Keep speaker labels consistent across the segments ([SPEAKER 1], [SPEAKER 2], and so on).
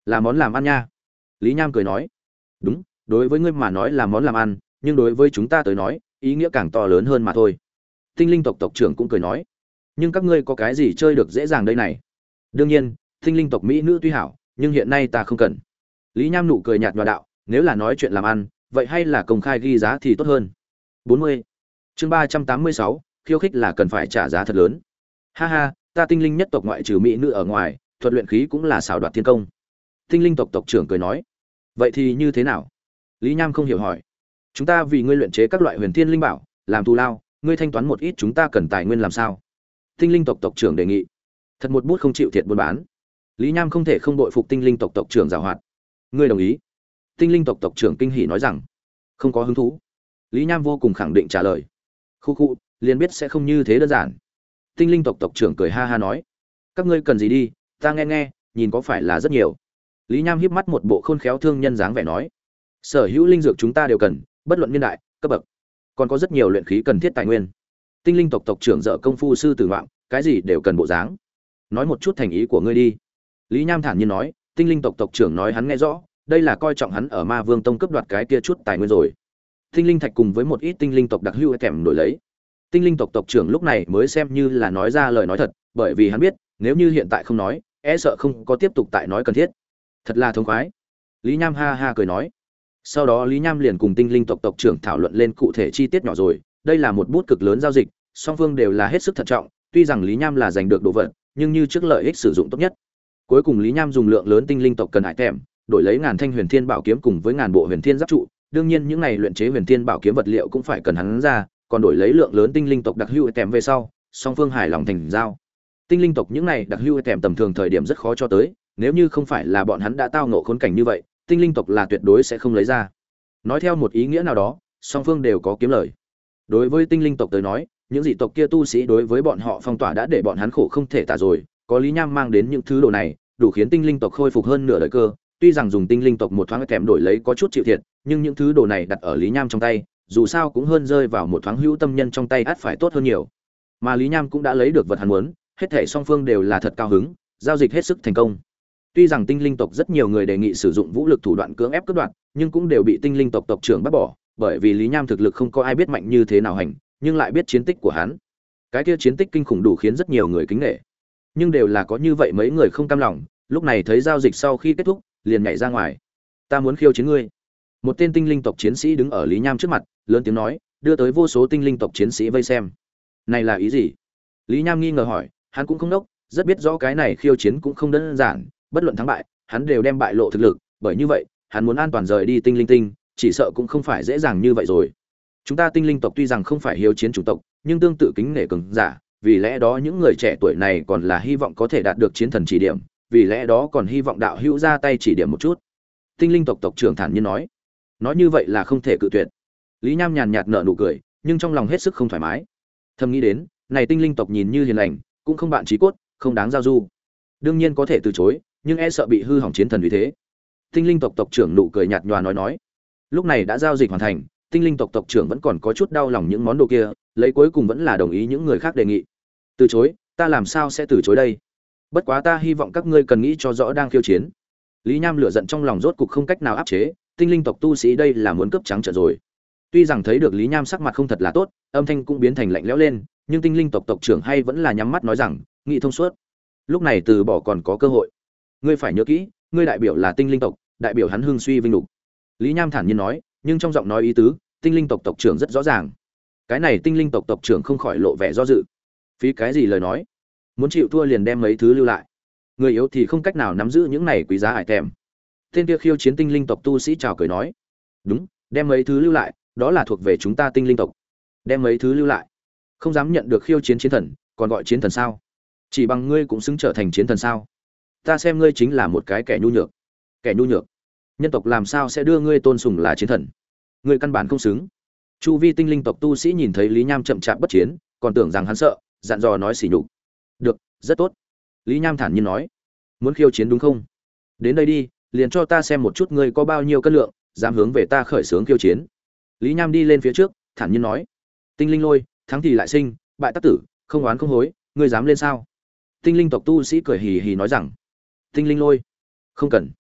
[SPEAKER 1] Là món làm ăn nha. Lý Nham cười nói. Đúng, đối với ngươi mà nói là món làm ăn, nhưng đối với chúng ta tới nói, ý nghĩa càng to lớn hơn mà thôi. Tinh linh tộc tộc trưởng cũng cười nói. Nhưng các ngươi có cái gì chơi được dễ dàng đây này? Đương nhiên, tinh linh tộc mỹ nữ tuy hảo, nhưng hiện nay ta không cần. Lý Nham nụ cười nhạt nhòa đạo, nếu là nói chuyện làm ăn, vậy hay là công khai ghi giá thì tốt hơn. 40. Chương 386, khiêu khích là cần phải trả giá thật lớn. Ha ha, ta tinh linh nhất tộc ngoại trừ mỹ nữ ở ngoài, thuật luyện khí cũng là xảo đoạt thiên công. Tinh linh tộc tộc trưởng cười nói. Vậy thì như thế nào? Lý Nham không hiểu hỏi. Chúng ta vì ngươi luyện chế các loại huyền thiên linh bảo, làm thù lao, ngươi thanh toán một ít chúng ta cần tài nguyên làm sao? Tinh linh tộc tộc trưởng đề nghị. Thật một bút không chịu thiệt buôn bán. Lý Nham không thể không đội phục tinh linh tộc tộc trưởng giàu hoạt. Ngươi đồng ý? Tinh linh tộc tộc trưởng kinh hỉ nói rằng. Không có hứng thú. Lý Nham vô cùng khẳng định trả lời. Khu khu, liền biết sẽ không như thế đơn giản. Tinh linh tộc tộc trưởng cười ha ha nói. Các ngươi cần gì đi, ta nghe nghe, nhìn có phải là rất nhiều. Lý Nham híp mắt một bộ khôn khéo thương nhân dáng vẻ nói. Sở hữu linh dược chúng ta đều cần, bất luận niên đại, cấp bậc. Còn có rất nhiều luyện khí cần thiết tài nguyên. Tinh linh tộc tộc trưởng dở công phu sư tử ngoạm, cái gì đều cần bộ dáng. Nói một chút thành ý của ngươi đi. Lý Nham thản nhiên nói, tinh linh tộc tộc trưởng nói hắn nghe rõ, đây là coi trọng hắn ở Ma Vương Tông cướp đoạt cái kia chút tài nguyên rồi. Tinh linh thạch cùng với một ít tinh linh tộc đặc hữu kèm đổi lấy. Tinh linh tộc tộc trưởng lúc này mới xem như là nói ra lời nói thật, bởi vì hắn biết, nếu như hiện tại không nói, e sợ không có tiếp tục tại nói cần thiết. Thật là thống khoái. Lý Nham ha ha cười nói. Sau đó Lý Nham liền cùng tinh linh tộc tộc trưởng thảo luận lên cụ thể chi tiết nhỏ rồi, đây là một bút cực lớn giao dịch, song phương đều là hết sức thận trọng, tuy rằng Lý Nham là giành được đồ vật, nhưng như trước lợi ích sử dụng tốt nhất. Cuối cùng Lý Nham dùng lượng lớn tinh linh tộc cần hải tèm, đổi lấy ngàn thanh huyền thiên bảo kiếm cùng với ngàn bộ huyền thiên giáp trụ, đương nhiên những này luyện chế huyền thiên bảo kiếm vật liệu cũng phải cần hắn ra, còn đổi lấy lượng lớn tinh linh tộc đặc hữu tèm về sau, song phương hài lòng thành giao. Tinh linh tộc những này đặc hữu tèm tầm thường thời điểm rất khó cho tới, nếu như không phải là bọn hắn đã tao ngộ khốn cảnh như vậy, tinh linh tộc là tuyệt đối sẽ không lấy ra. Nói theo một ý nghĩa nào đó, song phương đều có kiếm lời. Đối với tinh linh tộc tới nói, những dị tộc kia tu sĩ đối với bọn họ phong tỏa đã để bọn hắn khổ không thể tả rồi, có Lý Nham mang đến những thứ đồ này, đủ khiến tinh linh tộc khôi phục hơn nửa đời cơ. Tuy rằng dùng tinh linh tộc một thoáng kèm đổi lấy có chút chịu thiệt, nhưng những thứ đồ này đặt ở Lý Nham trong tay, dù sao cũng hơn rơi vào một thoáng hữu tâm nhân trong tay ắt phải tốt hơn nhiều. Mà Lý Nham cũng đã lấy được vật hắn muốn, hết thảy song phương đều là thật cao hứng, giao dịch hết sức thành công. Tuy rằng tinh linh tộc rất nhiều người đề nghị sử dụng vũ lực thủ đoạn cưỡng ép cướp đoạt, nhưng cũng đều bị tinh linh tộc tộc trưởng bắt bỏ, bởi vì Lý Nham thực lực không có ai biết mạnh như thế nào hành, nhưng lại biết chiến tích của hắn. Cái kia chiến tích kinh khủng đủ khiến rất nhiều người kính nể. Nhưng đều là có như vậy mấy người không cam lòng, lúc này thấy giao dịch sau khi kết thúc, liền nhảy ra ngoài. Ta muốn khiêu chiến ngươi. Một tên tinh linh tộc chiến sĩ đứng ở Lý Nham trước mặt, lớn tiếng nói, đưa tới vô số tinh linh tộc chiến sĩ vây xem. Này là ý gì? Lý Nham nghi ngờ hỏi, hắn cũng không đốc, rất biết rõ cái này khiêu chiến cũng không đơn giản, bất luận thắng bại, hắn đều đem bại lộ thực lực, bởi như vậy, hắn muốn an toàn rời đi tinh linh tinh, chỉ sợ cũng không phải dễ dàng như vậy rồi. Chúng ta tinh linh tộc tuy rằng không phải hiếu chiến chủng tộc, nhưng tương tự kính nể cường giả, vì lẽ đó những người trẻ tuổi này còn là hy vọng có thể đạt được chiến thần chỉ điểm, vì lẽ đó còn hy vọng đạo hữu ra tay chỉ điểm một chút. Tinh linh tộc tộc trưởng thản nhiên nói như vậy là không thể cự tuyệt. Lý Nham nhàn nhạt nở nụ cười, nhưng trong lòng hết sức không thoải mái. Thầm nghĩ đến, này tinh linh tộc nhìn như hiền lành, cũng không bạn chí cốt, không đáng giao du. Đương nhiên có thể từ chối, nhưng e sợ bị hư hỏng chiến thần vì thế. Tinh linh tộc tộc trưởng nụ cười nhạt nhòa nói. Lúc này đã giao dịch hoàn thành, tinh linh tộc tộc trưởng vẫn còn có chút đau lòng những món đồ kia, lấy cuối cùng vẫn là đồng ý những người khác đề nghị. Từ chối, ta làm sao sẽ từ chối đây? Bất quá ta hy vọng các ngươi cần nghĩ cho rõ đang khiêu chiến. Lý Nham lửa giận trong lòng rốt cục không cách nào áp chế, tinh linh tộc tu sĩ đây là muốn cướp trắng trợn rồi. Tuy rằng thấy được Lý Nham sắc mặt không thật là tốt, âm thanh cũng biến thành lạnh lẽo lên, nhưng tinh linh tộc tộc trưởng hay vẫn là nhắm mắt nói rằng, nghị thông suốt. Lúc này từ bỏ còn có cơ hội. Ngươi phải nhớ kỹ, ngươi đại biểu là tinh linh tộc, đại biểu hắn hưng suy vinh nhục. Lý Nham thản nhiên nói, nhưng trong giọng nói ý tứ, tinh linh tộc tộc trưởng rất rõ ràng. Cái này tinh linh tộc tộc trưởng không khỏi lộ vẻ do dự. Phí cái gì lời nói? Muốn chịu thua liền đem mấy thứ lưu lại. Người yếu thì không cách nào nắm giữ những này quý giá hải tèm. Tên kia khiêu chiến tinh linh tộc tu sĩ chào cười nói, đúng, đem mấy thứ lưu lại, đó là thuộc về chúng ta tinh linh tộc. Đem mấy thứ lưu lại? Không dám nhận được khiêu chiến chiến thần, còn gọi chiến thần sao? Chỉ bằng ngươi cũng xứng trở thành chiến thần sao? Ta xem ngươi chính là một cái kẻ nhu nhược. Kẻ nhu nhược? Nhân tộc làm sao sẽ đưa ngươi tôn sùng là chiến thần? Ngươi căn bản không xứng. Chu vi tinh linh tộc tu sĩ nhìn thấy Lý Nham chậm chạp bất chiến, còn tưởng rằng hắn sợ, dặn dò nói xỉ nhục. Được, rất tốt. Lý Nham thản nhiên nói, muốn khiêu chiến đúng không? Đến đây đi, liền cho ta xem một chút ngươi có bao nhiêu cân lượng, dám hướng về ta khởi xướng khiêu chiến. Lý Nham đi lên phía trước, thản nhiên nói, tinh linh lôi, thắng thì lại sinh, bại tất tử, không oán không hối, ngươi dám lên sao? Tinh linh tộc tu sĩ cười hì hì nói rằng, tinh linh lôi, không cần.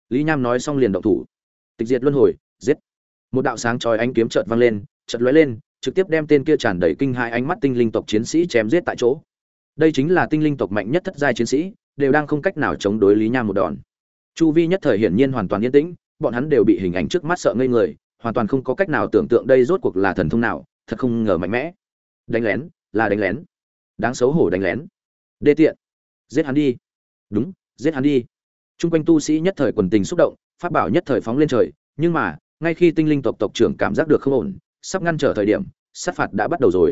[SPEAKER 1] Lý Nham nói xong liền động thủ. Tịch diệt luân hồi, giết. Một đạo sáng chói ánh kiếm chợt vang lên, chợt lóe lên, trực tiếp đem tên kia tràn đầy kinh hãi ánh mắt tinh linh tộc chiến sĩ chém giết tại chỗ. Đây chính là tinh linh tộc mạnh nhất thất giai chiến sĩ, đều đang không cách nào chống đối Lý Nham một đòn. Chu vi nhất thời hiển nhiên hoàn toàn yên tĩnh, bọn hắn đều bị hình ảnh trước mắt sợ ngây người, hoàn toàn không có cách nào tưởng tượng đây rốt cuộc là thần thông nào, thật không ngờ mạnh mẽ. Đánh lén, là đánh lén. Đáng xấu hổ đánh lén. Đê tiện. Giết hắn đi. Đúng, giết hắn đi. Trung quanh tu sĩ nhất thời quần tình xúc động, pháp bảo nhất thời phóng lên trời, nhưng mà, ngay khi tinh linh tộc tộc trưởng cảm giác được không ổn, sắp ngăn trở thời điểm, sát phạt đã bắt đầu rồi.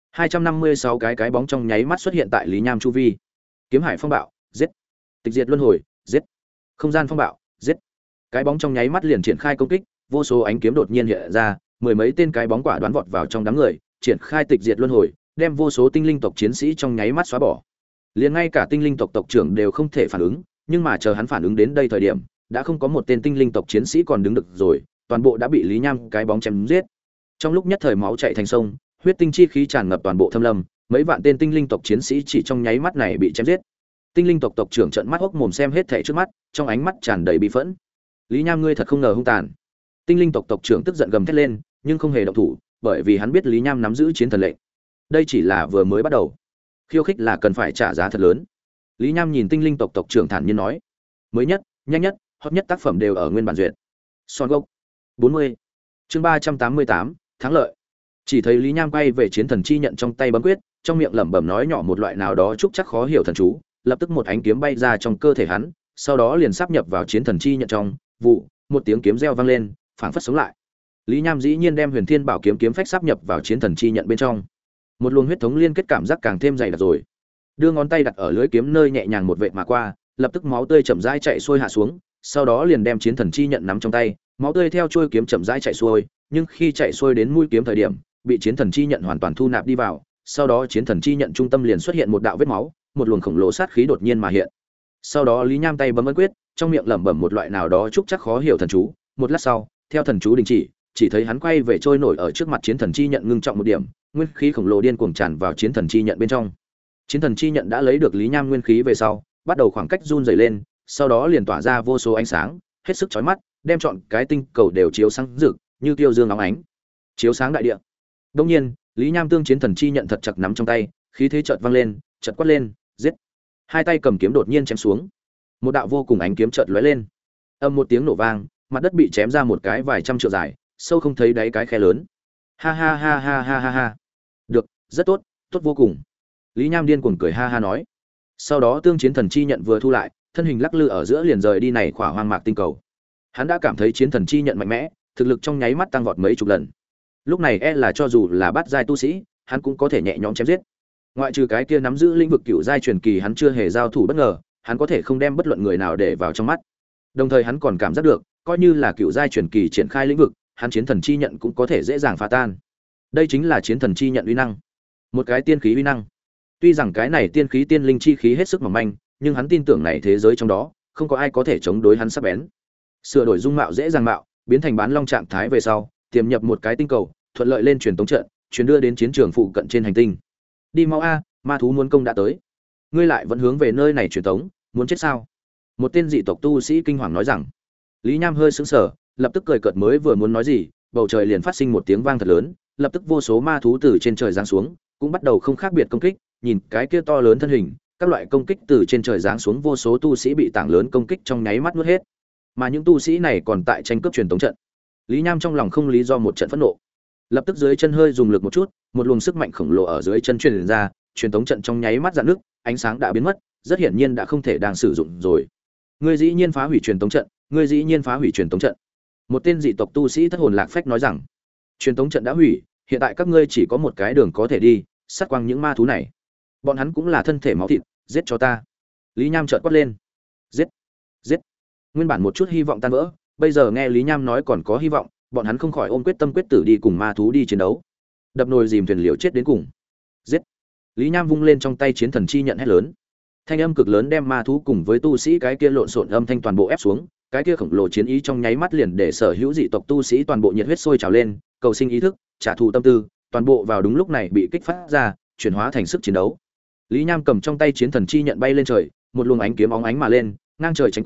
[SPEAKER 1] 256 cái bóng trong nháy mắt xuất hiện tại Lý Nham chu vi. Kiếm hải phong bạo, giết. Tịch diệt luân hồi, giết. Không gian phong bạo, giết. Cái bóng trong nháy mắt liền triển khai công kích, vô số ánh kiếm đột nhiên hiện ra, mười mấy tên cái bóng quả đoán vọt vào trong đám người, triển khai tịch diệt luân hồi, đem vô số tinh linh tộc chiến sĩ trong nháy mắt xóa bỏ. Liền ngay cả tinh linh tộc tộc trưởng đều không thể phản ứng, nhưng mà chờ hắn phản ứng đến đây thời điểm, đã không có một tên tinh linh tộc chiến sĩ còn đứng được rồi, toàn bộ đã bị Lý Nham cái bóng chém giết. Trong lúc nhất thời máu chảy thành sông, huyết tinh chi khí tràn ngập toàn bộ thâm lâm, mấy vạn tên tinh linh tộc chiến sĩ chỉ trong nháy mắt này bị chém giết. Tinh linh tộc tộc trưởng trợn mắt hốc mồm xem hết thảy trước mắt, trong ánh mắt tràn đầy bi phẫn. Lý Nham ngươi thật không ngờ hung tàn. Tinh linh tộc tộc trưởng tức giận gầm thét lên, nhưng không hề động thủ, bởi vì hắn biết Lý Nham nắm giữ chiến thần lệnh. Đây chỉ là vừa mới bắt đầu. Khiêu khích là cần phải trả giá thật lớn. Lý Nham nhìn tinh linh tộc tộc trưởng thản nhiên nói, mới nhất, nhanh nhất, hot nhất tác phẩm đều ở nguyên bản duyệt. Son gốc 40. Chương 388, thắng lợi. Chỉ thấy Lý Nham quay về chiến thần chi nhận trong tay bấm quyết, trong miệng lẩm bẩm nói nhỏ một loại nào đó chúc chắc khó hiểu thần chú, lập tức một ánh kiếm bay ra trong cơ thể hắn, sau đó liền sáp nhập vào chiến thần chi nhận trong, vụ, một tiếng kiếm reo vang lên, phảng phất sống lại. Lý Nham dĩ nhiên đem Huyền Thiên Bảo kiếm kiếm phách sáp nhập vào chiến thần chi nhận bên trong. Một luồng huyết thống liên kết cảm giác càng thêm dày đặc rồi. Đưa ngón tay đặt ở lưỡi kiếm nơi nhẹ nhàng một vệt mà qua, lập tức máu tươi chậm rãi chạy xuôi hạ xuống, sau đó liền đem chiến thần chi nhận nắm trong tay, máu tươi theo chuôi kiếm chậm rãi chạy xuôi, nhưng khi chạy xuôi đến mũi kiếm thời điểm, bị chiến thần chi nhận hoàn toàn thu nạp đi vào, sau đó chiến thần chi nhận trung tâm liền xuất hiện một đạo vết máu, một luồng khổng lồ sát khí đột nhiên mà hiện. Sau đó Lý Nham tay bấm ấn quyết, trong miệng lẩm bẩm một loại nào đó chúc chắc khó hiểu thần chú, một lát sau, theo thần chú đình chỉ thấy hắn quay về trôi nổi ở trước mặt chiến thần chi nhận ngưng trọng một điểm, nguyên khí khổng lồ điên cuồng tràn vào chiến thần chi nhận bên trong. Chiến thần chi nhận đã lấy được Lý Nham nguyên khí về sau, bắt đầu khoảng cách run rẩy lên, sau đó liền tỏa ra vô số ánh sáng, hết sức chói mắt, đem trọn cái tinh cầu đều chiếu sáng rực, như tiêu dương óng ánh, chiếu sáng đại địa. Đương nhiên, Lý Nham tương chiến thần chi nhận thật chặt nắm trong tay, khí thế chợt vang lên, chợt quát lên, giết. Hai tay cầm kiếm đột nhiên chém xuống. Một đạo vô cùng ánh kiếm chợt lóe lên. Âm một tiếng nổ vang, mặt đất bị chém ra một cái vài trăm trượng dài, sâu không thấy đáy cái khe lớn. Ha ha ha ha ha ha ha. Được, rất tốt, tốt vô cùng. Lý Nham điên cuồng cười ha ha nói. Sau đó tương chiến thần chi nhận vừa thu lại, thân hình lắc lư ở giữa liền rời đi này khỏa hoang mạc tinh cầu. Hắn đã cảm thấy chiến thần chi nhận mạnh mẽ, thực lực trong nháy mắt tăng vọt mấy chục lần. Lúc này là cho dù là bát giai tu sĩ, hắn cũng có thể nhẹ nhõm chém giết. Ngoại trừ cái kia nắm giữ lĩnh vực cựu giai truyền kỳ hắn chưa hề giao thủ bất ngờ, hắn có thể không đem bất luận người nào để vào trong mắt. Đồng thời hắn còn cảm giác được, coi như là cựu giai truyền kỳ triển khai lĩnh vực, hắn chiến thần chi nhận cũng có thể dễ dàng phá tan. Đây chính là chiến thần chi nhận uy năng, một cái tiên khí uy năng. Tuy rằng cái này tiên khí tiên linh chi khí hết sức mỏng manh, nhưng hắn tin tưởng này thế giới trong đó không có ai có thể chống đối hắn sắc bén. Sửa đổi dung mạo dễ dàng mạo, biến thành bán long trạng thái về sau, tiềm nhập một cái tinh cầu, thuận lợi lên truyền tống trận, truyền đưa đến chiến trường phụ cận trên hành tinh. Đi mau a, ma thú muốn công đã tới. Ngươi lại vẫn hướng về nơi này truyền tống, muốn chết sao? Một tên dị tộc tu sĩ kinh hoàng nói rằng. Lý Nham hơi sững sờ, lập tức cười cợt mới vừa muốn nói gì, bầu trời liền phát sinh một tiếng vang thật lớn, lập tức vô số ma thú từ trên trời giáng xuống, cũng bắt đầu không khác biệt công kích, nhìn cái kia to lớn thân hình, các loại công kích từ trên trời giáng xuống, vô số tu sĩ bị tảng lớn công kích trong nháy mắt nuốt hết. Mà những tu sĩ này còn tại tranh cướp truyền tống trận. Lý Nham trong lòng không lý do một trận phẫn nộ. Lập tức dưới chân hơi dùng lực một chút, một luồng sức mạnh khổng lồ ở dưới chân truyền ra, truyền tống trận trong nháy mắt rạn nước, ánh sáng đã biến mất, rất hiển nhiên đã không thể đang sử dụng rồi. Ngươi dĩ nhiên phá hủy truyền tống trận, ngươi dĩ nhiên phá hủy truyền tống trận. Một tên dị tộc tu sĩ thất hồn lạc phách nói rằng, truyền tống trận đã hủy, hiện tại các ngươi chỉ có một cái đường có thể đi, sát quang những ma thú này. Bọn hắn cũng là thân thể máu thịt, giết cho ta. Lý Nham chợt quát lên. Giết, giết. Nguyên bản một chút hy vọng tan vỡ, bây giờ nghe Lý Nham nói còn có hy vọng, bọn hắn không khỏi ôm quyết tâm quyết tử đi cùng ma thú đi chiến đấu. Đập nồi dìm thuyền liều chết đến cùng. Giết. Lý Nham vung lên trong tay chiến thần chi nhận hét lớn. Thanh âm cực lớn đem ma thú cùng với tu sĩ cái kia lộn xộn âm thanh toàn bộ ép xuống, cái kia khổng lồ chiến ý trong nháy mắt liền để sở hữu dị tộc tu sĩ toàn bộ nhiệt huyết sôi trào lên, cầu sinh ý thức, trả thù tâm tư, toàn bộ vào đúng lúc này bị kích phát ra, chuyển hóa thành sức chiến đấu. Lý Nham cầm trong tay chiến thần chi nhận bay lên trời, một luồng ánh kiếm óng ánh mà lên, ngang trời tránh qua,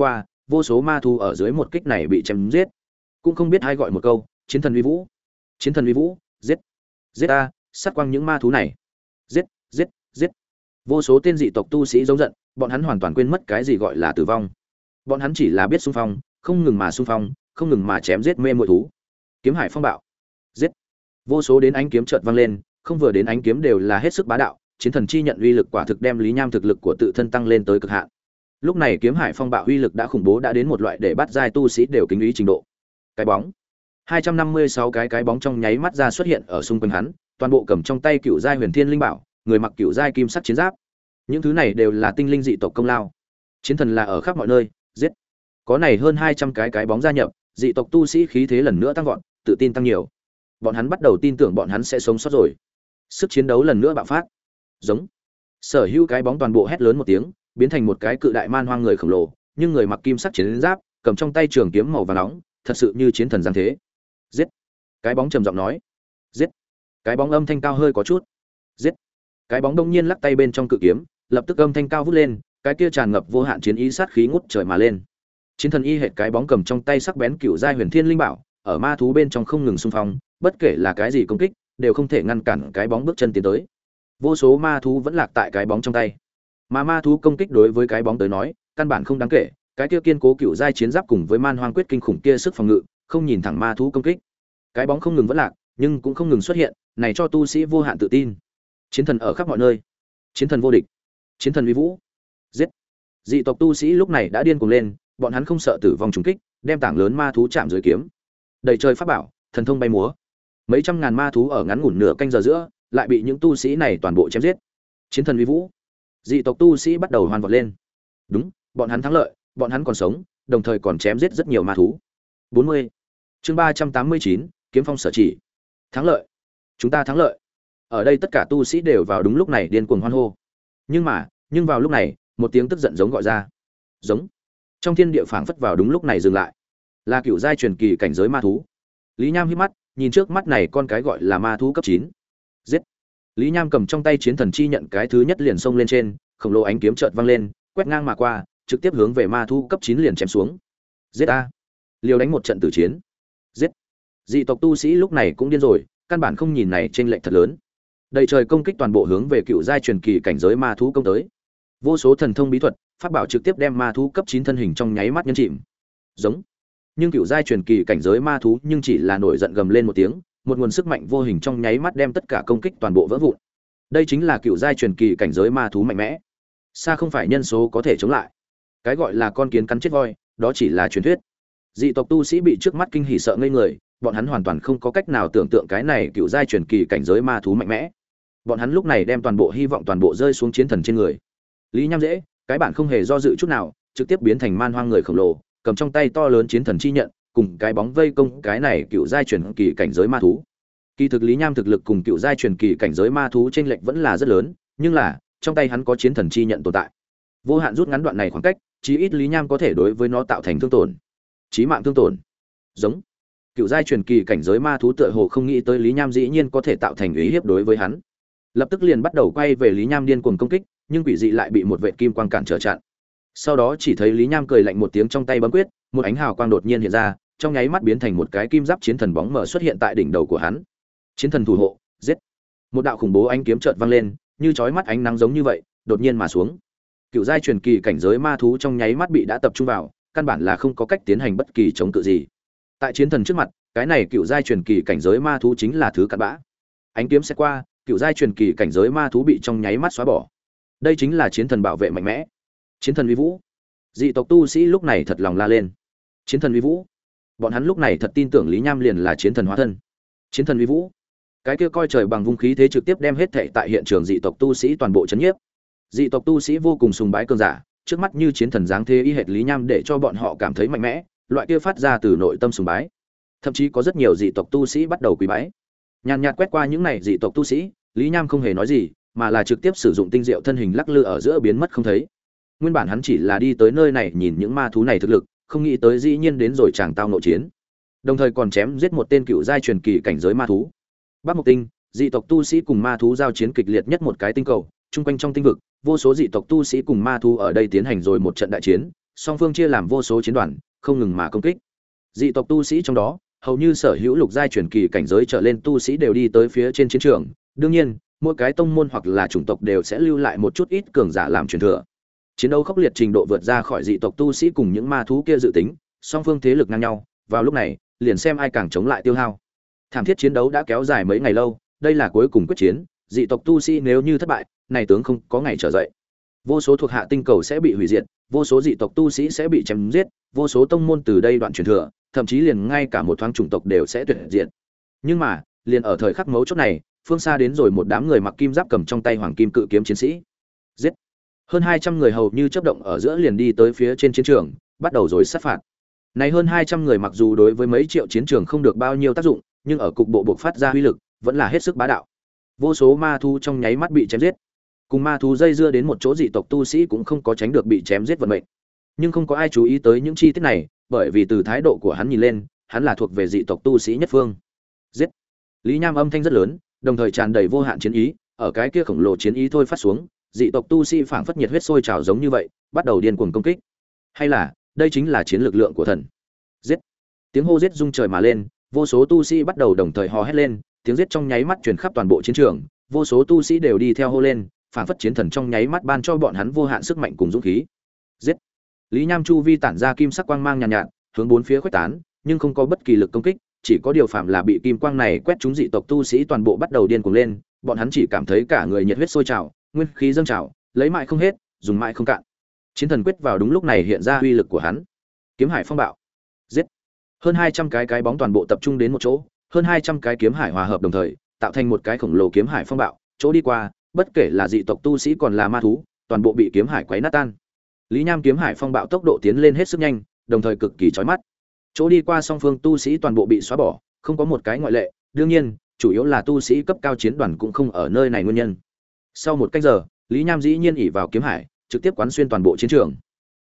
[SPEAKER 1] vô số ma thú ở dưới một kích này bị chém giết. Cũng không biết ai gọi một câu, chiến thần uy vũ. Chiến thần uy vũ, giết. Giết a, sát quang những ma thú này. Giết, giết, giết. Vô số tên dị tộc tu sĩ giống giận, bọn hắn hoàn toàn quên mất cái gì gọi là tử vong. Bọn hắn chỉ là biết xung phong, không ngừng mà xung phong, không ngừng mà chém giết mê muội thú. Kiếm hải phong bạo. Giết. Vô số đến ánh kiếm chợt vang lên, không vừa đến ánh kiếm đều là hết sức bá đạo, chiến thần chi nhận uy lực quả thực đem Lý Nham thực lực của tự thân tăng lên tới cực hạn. Lúc này kiếm hải phong bạo uy lực đã khủng bố đã đến một loại để bắt giai tu sĩ đều kính ý trình độ. Cái bóng. 256 cái bóng trong nháy mắt ra xuất hiện ở xung quanh hắn, toàn bộ cầm trong tay cựu giai huyền thiên linh bảo, người mặc cựu giai kim sắc chiến giáp. Những thứ này đều là tinh linh dị tộc công lao. Chiến thần là ở khắp mọi nơi, giết. Có này hơn 200 cái bóng gia nhập, dị tộc tu sĩ khí thế lần nữa tăng vọt, tự tin tăng nhiều. Bọn hắn bắt đầu tin tưởng bọn hắn sẽ sống sót rồi. Sức chiến đấu lần nữa bạo phát. Giống. Sở hữu cái bóng toàn bộ hét lớn một tiếng, biến thành một cái cự đại man hoang người khổng lồ, nhưng người mặc kim sắc chiến giáp, cầm trong tay trường kiếm màu vàng nóng, thật sự như chiến thần giáng thế. Giết. Cái bóng trầm giọng nói. Giết. Cái bóng âm thanh cao hơi có chút. Giết. Cái bóng đông nhiên lắc tay bên trong cự kiếm, lập tức âm thanh cao vút lên, cái kia tràn ngập vô hạn chiến ý sát khí ngút trời mà lên. Chiến thần y hệt cái bóng cầm trong tay sắc bén cựu giai huyền thiên linh bảo, ở ma thú bên trong không ngừng xung phong, bất kể là cái gì công kích, đều không thể ngăn cản cái bóng bước chân tiến tới. Vô số ma thú vẫn lạc tại cái bóng trong tay. Mà ma thú công kích đối với cái bóng tới nói, căn bản không đáng kể, cái kia kiên cố cựu giai chiến giáp cùng với man hoang quyết kinh khủng kia sức phòng ngự, không nhìn thẳng ma thú công kích. Cái bóng không ngừng vẫn lạc, nhưng cũng không ngừng xuất hiện, này cho tu sĩ vô hạn tự tin. Chiến thần ở khắp mọi nơi, chiến thần vô địch, chiến thần uy vũ. Giết. Dị tộc tu sĩ lúc này đã điên cuồng lên, bọn hắn không sợ tử vong trùng kích, đem tảng lớn ma thú chạm dưới kiếm. Đầy trời pháp bảo, thần thông bay múa. Mấy trăm ngàn ma thú ở ngắn ngủn nửa canh giờ giữa, lại bị những tu sĩ này toàn bộ chém giết. Chiến thần uy vũ. Dị tộc tu sĩ bắt đầu hoan vọt lên. Đúng, bọn hắn thắng lợi, bọn hắn còn sống, đồng thời còn chém giết rất nhiều ma thú. 40. Chương 389, kiếm phong sở chỉ. Thắng lợi. Chúng ta thắng lợi. Ở đây tất cả tu sĩ đều vào đúng lúc này điên cuồng hoan hô. Nhưng vào lúc này, một tiếng tức giận giống gọi ra. Giống. Trong thiên địa phảng phất vào đúng lúc này dừng lại. Là cựu giai truyền kỳ cảnh giới ma thú. Lý Nham híp mắt, nhìn trước mắt này con cái gọi là ma thú cấp 9. Giết. Lý Nham cầm trong tay chiến thần chi nhận cái thứ nhất liền xông lên trên, khổng lồ ánh kiếm chợt vang lên, quét ngang mà qua, trực tiếp hướng về ma thú cấp 9 liền chém xuống. Giết a! Liều đánh một trận tử chiến. Giết. Dị tộc tu sĩ lúc này cũng điên rồi, căn bản không nhìn này chênh lệch thật lớn. Đầy trời công kích toàn bộ hướng về cựu giai truyền kỳ cảnh giới ma thú công tới. Vô số thần thông bí thuật, pháp bảo trực tiếp đem ma thú cấp 9 thân hình trong nháy mắt nhấn chìm. Giống. Nhưng cựu giai truyền kỳ cảnh giới ma thú nhưng chỉ là nổi giận gầm lên một tiếng, một nguồn sức mạnh vô hình trong nháy mắt đem tất cả công kích toàn bộ vỡ vụn. Đây chính là cựu giai truyền kỳ cảnh giới ma thú mạnh mẽ. Xa không phải nhân số có thể chống lại. Cái gọi là con kiến cắn chết voi, đó chỉ là truyền thuyết. Dị tộc tu sĩ bị trước mắt kinh hỉ sợ ngây người, bọn hắn hoàn toàn không có cách nào tưởng tượng cái này cựu giai truyền kỳ cảnh giới ma thú mạnh mẽ. Bọn hắn lúc này đem toàn bộ hy vọng toàn bộ rơi xuống chiến thần trên người. Lý Nham dễ, cái bản không hề do dự chút nào, trực tiếp biến thành man hoang người khổng lồ, cầm trong tay to lớn chiến thần chi nhận, cùng cái bóng vây công cái này cựu giai truyền kỳ cảnh giới ma thú. Kỳ thực Lý Nham thực lực cùng cựu giai truyền kỳ cảnh giới ma thú chênh lệch vẫn là rất lớn, nhưng là trong tay hắn có chiến thần chi nhận tồn tại, vô hạn rút ngắn đoạn này khoảng cách, chí ít Lý Nham có thể đối với nó tạo thành thương tổn, chí mạng thương tổn. Giống. Cựu giai truyền kỳ cảnh giới ma thú tựa hồ không nghĩ tới Lý Nham dĩ nhiên có thể tạo thành uy hiếp đối với hắn, lập tức liền bắt đầu quay về Lý Nham điên cuồng công kích, nhưng quỷ dị lại bị một vệt kim quang cản trở chặn. Sau đó chỉ thấy Lý Nham cười lạnh một tiếng, trong tay bấm quyết, một ánh hào quang đột nhiên hiện ra, trong nháy mắt biến thành một cái kim giáp chiến thần bóng mờ xuất hiện tại đỉnh đầu của hắn. Chiến thần thủ hộ, giết. Một đạo khủng bố ánh kiếm chợt vang lên, như chói mắt ánh nắng giống như vậy, đột nhiên mà xuống. Cựu giai truyền kỳ cảnh giới ma thú trong nháy mắt bị đã tập trung vào, căn bản là không có cách tiến hành bất kỳ chống cự gì. Tại chiến thần trước mặt, cái này cựu giai truyền kỳ cảnh giới ma thú chính là thứ cặn bã. Ánh kiếm sẽ qua, cựu giai truyền kỳ cảnh giới ma thú bị trong nháy mắt xóa bỏ. Đây chính là chiến thần bảo vệ mạnh mẽ. Chiến thần uy vũ. Dị tộc tu sĩ lúc này thật lòng la lên. Chiến thần uy vũ. Bọn hắn lúc này thật tin tưởng Lý Nham liền là chiến thần hóa thân. Chiến thần uy vũ. Cái kia coi trời bằng vung khí thế trực tiếp đem hết thảy tại hiện trường dị tộc tu sĩ toàn bộ chấn nhiếp. Dị tộc tu sĩ vô cùng sùng bái cường giả, trước mắt như chiến thần dáng thế y hệt Lý Nham để cho bọn họ cảm thấy mạnh mẽ, loại kia phát ra từ nội tâm sùng bái. Thậm chí có rất nhiều dị tộc tu sĩ bắt đầu quỳ bái. Nhàn nhạt quét qua những này dị tộc tu sĩ, Lý Nham không hề nói gì, mà là trực tiếp sử dụng tinh diệu thân hình lắc lư ở giữa biến mất không thấy. Nguyên bản hắn chỉ là đi tới nơi này nhìn những ma thú này thực lực, không nghĩ tới dĩ nhiên đến rồi chàng tao nội chiến. Đồng thời còn chém giết một tên cựu giai truyền kỳ cảnh giới ma thú. Bắc Mộc Tinh, dị tộc tu sĩ cùng ma thú giao chiến kịch liệt nhất một cái tinh cầu, chung quanh trong tinh vực, vô số dị tộc tu sĩ cùng ma thú ở đây tiến hành rồi một trận đại chiến, song phương chia làm vô số chiến đoàn, không ngừng mà công kích. Dị tộc tu sĩ trong đó, hầu như sở hữu lục giai truyền kỳ cảnh giới trở lên tu sĩ đều đi tới phía trên chiến trường. Đương nhiên, mỗi cái tông môn hoặc là chủng tộc đều sẽ lưu lại một chút ít cường giả làm truyền thừa. Chiến đấu khốc liệt trình độ vượt ra khỏi dị tộc tu sĩ cùng những ma thú kia dự tính, song phương thế lực ngang nhau, vào lúc này, liền xem ai càng chống lại tiêu hao. Thảm thiết chiến đấu đã kéo dài mấy ngày lâu, đây là cuối cùng quyết chiến, dị tộc tu sĩ nếu như thất bại, này tướng không có ngày trở dậy. Vô số thuộc hạ tinh cầu sẽ bị hủy diệt, vô số dị tộc tu sĩ sẽ bị chém giết, vô số tông môn từ đây đoạn truyền thừa, thậm chí liền ngay cả một thoáng chủng tộc đều sẽ tuyệt diệt. Nhưng mà, liền ở thời khắc mấu chốt này, phương xa đến rồi một đám người mặc kim giáp cầm trong tay hoàng kim cự kiếm chiến sĩ. Giết! Hơn 200 người hầu như chớp động ở giữa liền đi tới phía trên chiến trường, bắt đầu rồi sát phạt. Này hơn 200 người mặc dù đối với mấy triệu chiến trường không được bao nhiêu tác dụng, nhưng ở cục bộ bộc phát ra uy lực, vẫn là hết sức bá đạo. Vô số ma thú trong nháy mắt bị chém giết. Cùng ma thú dây dưa đến một chỗ dị tộc tu sĩ cũng không có tránh được bị chém giết vận mệnh. Nhưng không có ai chú ý tới những chi tiết này, bởi vì từ thái độ của hắn nhìn lên, hắn là thuộc về dị tộc tu sĩ nhất phương. Giết! Lý Nham âm thanh rất lớn, đồng thời tràn đầy vô hạn chiến ý, ở cái kia khổng lồ chiến ý thôi phát xuống, dị tộc tu sĩ phảng phất nhiệt huyết sôi trào giống như vậy, bắt đầu điên cuồng công kích. Hay là, đây chính là chiến lực lượng của thần. Giết! Tiếng hô giết rung trời mà lên, vô số tu sĩ bắt đầu đồng thời hò hét lên, tiếng giết trong nháy mắt truyền khắp toàn bộ chiến trường, vô số tu sĩ đều đi theo hô lên, phảng phất chiến thần trong nháy mắt ban cho bọn hắn vô hạn sức mạnh cùng dũng khí. Giết! Lý Nham chu vi tản ra kim sắc quang mang nhàn nhạt, hướng bốn phía khuếch tán, nhưng không có bất kỳ lực công kích, chỉ có điều phạm là bị kim quang này quét trúng dị tộc tu sĩ toàn bộ bắt đầu điên cuồng lên, bọn hắn chỉ cảm thấy cả người nhiệt huyết sôi trào, nguyên khí dâng trào, lấy mãi không hết, dùng mãi không cạn. Chiến thần quyết vào đúng lúc này hiện ra uy lực của hắn. Kiếm hải phong bạo. Giết! Hơn 200 cái bóng toàn bộ tập trung đến một chỗ, hơn 200 cái kiếm hải hòa hợp đồng thời, tạo thành một cái khổng lồ kiếm hải phong bạo, chỗ đi qua, bất kể là dị tộc tu sĩ còn là ma thú, toàn bộ bị kiếm hải quấy nát tan. Lý Nham kiếm hải phong bạo tốc độ tiến lên hết sức nhanh, đồng thời cực kỳ chói mắt. Chỗ đi qua song phương tu sĩ toàn bộ bị xóa bỏ, không có một cái ngoại lệ, đương nhiên, chủ yếu là tu sĩ cấp cao chiến đoàn cũng không ở nơi này nguyên nhân. Sau một cách giờ, Lý Nham dĩ nhiên ỷ vào kiếm hải, trực tiếp quán xuyên toàn bộ chiến trường.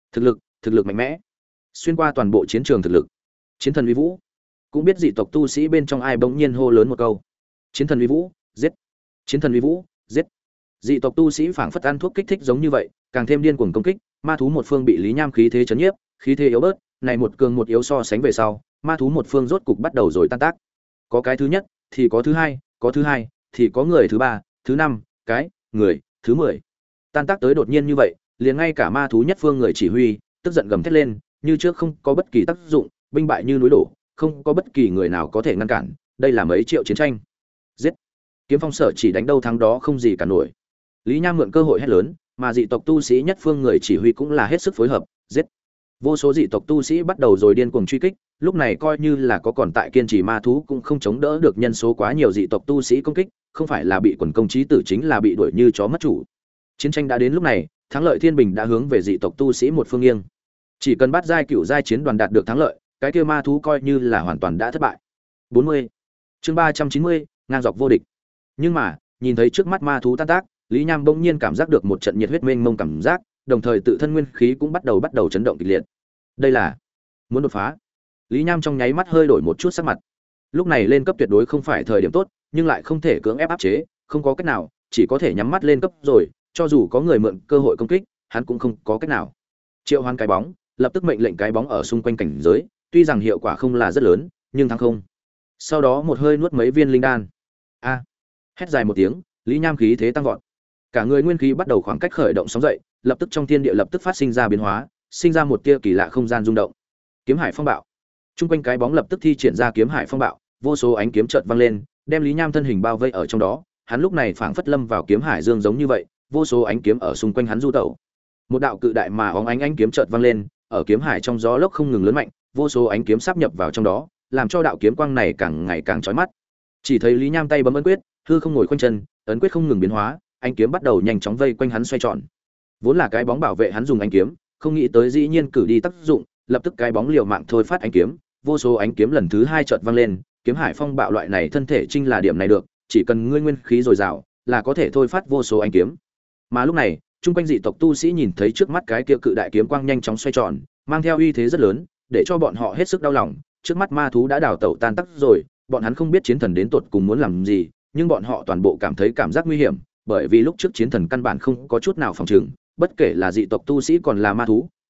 [SPEAKER 1] Thực lực mạnh mẽ. Xuyên qua toàn bộ chiến trường thực lực. Chiến thần uy vũ. Cũng biết dị tộc tu sĩ bên trong ai bỗng nhiên hô lớn một câu. Chiến thần uy vũ, giết. Chiến thần uy vũ, giết. Dị tộc tu sĩ phảng phất ăn thuốc kích thích giống như vậy, càng thêm điên cuồng công kích, ma thú một phương bị Lý Nham khí thế chấn nhiếp, khí thế yếu bớt, này một cường một yếu so sánh về sau, ma thú một phương rốt cục bắt đầu rồi tan tác. Có cái thứ nhất, thì có thứ hai, có thứ hai, thì có người thứ ba, thứ năm, cái, người, thứ 10. Tan tác tới đột nhiên như vậy, liền ngay cả ma thú nhất phương người chỉ huy, tức giận gầm thét lên, như trước không có bất kỳ tác dụng, binh bại như núi đổ, không có bất kỳ người nào có thể ngăn cản, đây là mấy triệu chiến tranh. Giết! Kiếm Phong Sở chỉ đánh đâu thắng đó không gì cả nổi. Lý Nham mượn cơ hội hét lớn, mà dị tộc tu sĩ nhất phương người chỉ huy cũng là hết sức phối hợp, giết. Vô số dị tộc tu sĩ bắt đầu rồi điên cuồng truy kích, lúc này coi như là có còn tại kiên trì ma thú cũng không chống đỡ được nhân số quá nhiều dị tộc tu sĩ công kích, không phải là bị quần công chí tử chính là bị đuổi như chó mất chủ. Chiến tranh đã đến lúc này, thắng lợi thiên bình đã hướng về dị tộc tu sĩ một phương nghiêng. Chỉ cần bắt giai cựu giai chiến đoàn đạt được thắng lợi, cái kia ma thú coi như là hoàn toàn đã thất bại. 40. Chương 390, ngang dọc vô địch. Nhưng mà, nhìn thấy trước mắt ma thú tan tác, Lý Nham bỗng nhiên cảm giác được một trận nhiệt huyết mênh mông cảm giác, đồng thời tự thân nguyên khí cũng bắt đầu chấn động kịch liệt. Đây là muốn đột phá. Lý Nham trong nháy mắt hơi đổi một chút sắc mặt. Lúc này lên cấp tuyệt đối không phải thời điểm tốt, nhưng lại không thể cưỡng ép áp chế, không có cách nào, chỉ có thể nhắm mắt lên cấp rồi, cho dù có người mượn cơ hội công kích, hắn cũng không có cách nào. Triệu Hoán cái bóng, lập tức mệnh lệnh cái bóng ở xung quanh cảnh giới, tuy rằng hiệu quả không là rất lớn, nhưng thắng không. Sau đó một hơi nuốt mấy viên linh đan. A! Hét dài một tiếng, Lý Nham khí thế tăng vọt. Cả người nguyên khí bắt đầu khoảng cách khởi động sóng dậy, lập tức trong thiên địa lập tức phát sinh ra biến hóa, sinh ra một tia kỳ lạ không gian rung động. Kiếm hải phong bạo. Trung quanh cái bóng lập tức thi triển ra kiếm hải phong bạo, vô số ánh kiếm chợt vang lên, đem Lý Nham thân hình bao vây ở trong đó, hắn lúc này phảng phất lâm vào kiếm hải dương giống như vậy, vô số ánh kiếm ở xung quanh hắn du tẩu. Một đạo cự đại mà óng ánh kiếm chợt vang lên, ở kiếm hải trong gió lốc không ngừng lớn mạnh, vô số ánh kiếm sáp nhập vào trong đó, làm cho đạo kiếm quang này càng ngày càng chói mắt. Chỉ thấy Lý Nham tay bấm ấn quyết, hư không ngồi khoanh chân, ấn quyết không ngừng biến hóa, ánh kiếm bắt đầu nhanh chóng vây quanh hắn xoay tròn. Vốn là cái bóng bảo vệ hắn dùng ánh kiếm, không nghĩ tới dĩ nhiên cử đi tác dụng, lập tức cái bóng liều mạng thôi phát ánh kiếm, vô số ánh kiếm lần thứ hai chợt vang lên, kiếm hải phong bạo loại này thân thể trinh là điểm này được, chỉ cần ngươi nguyên khí dồi dào, là có thể thôi phát vô số ánh kiếm. Mà lúc này, trung quanh dị tộc tu sĩ nhìn thấy trước mắt cái kia cự đại kiếm quang nhanh chóng xoay tròn, mang theo uy thế rất lớn, để cho bọn họ hết sức đau lòng, trước mắt ma thú đã đào tẩu tan tác rồi, bọn hắn không biết chiến thần đến tột cùng muốn làm gì, nhưng bọn họ toàn bộ cảm thấy cảm giác nguy hiểm, bởi vì lúc trước chiến thần căn bản không có chút nào phòng trường, bất kể là dị tộc tu sĩ còn là ma thú,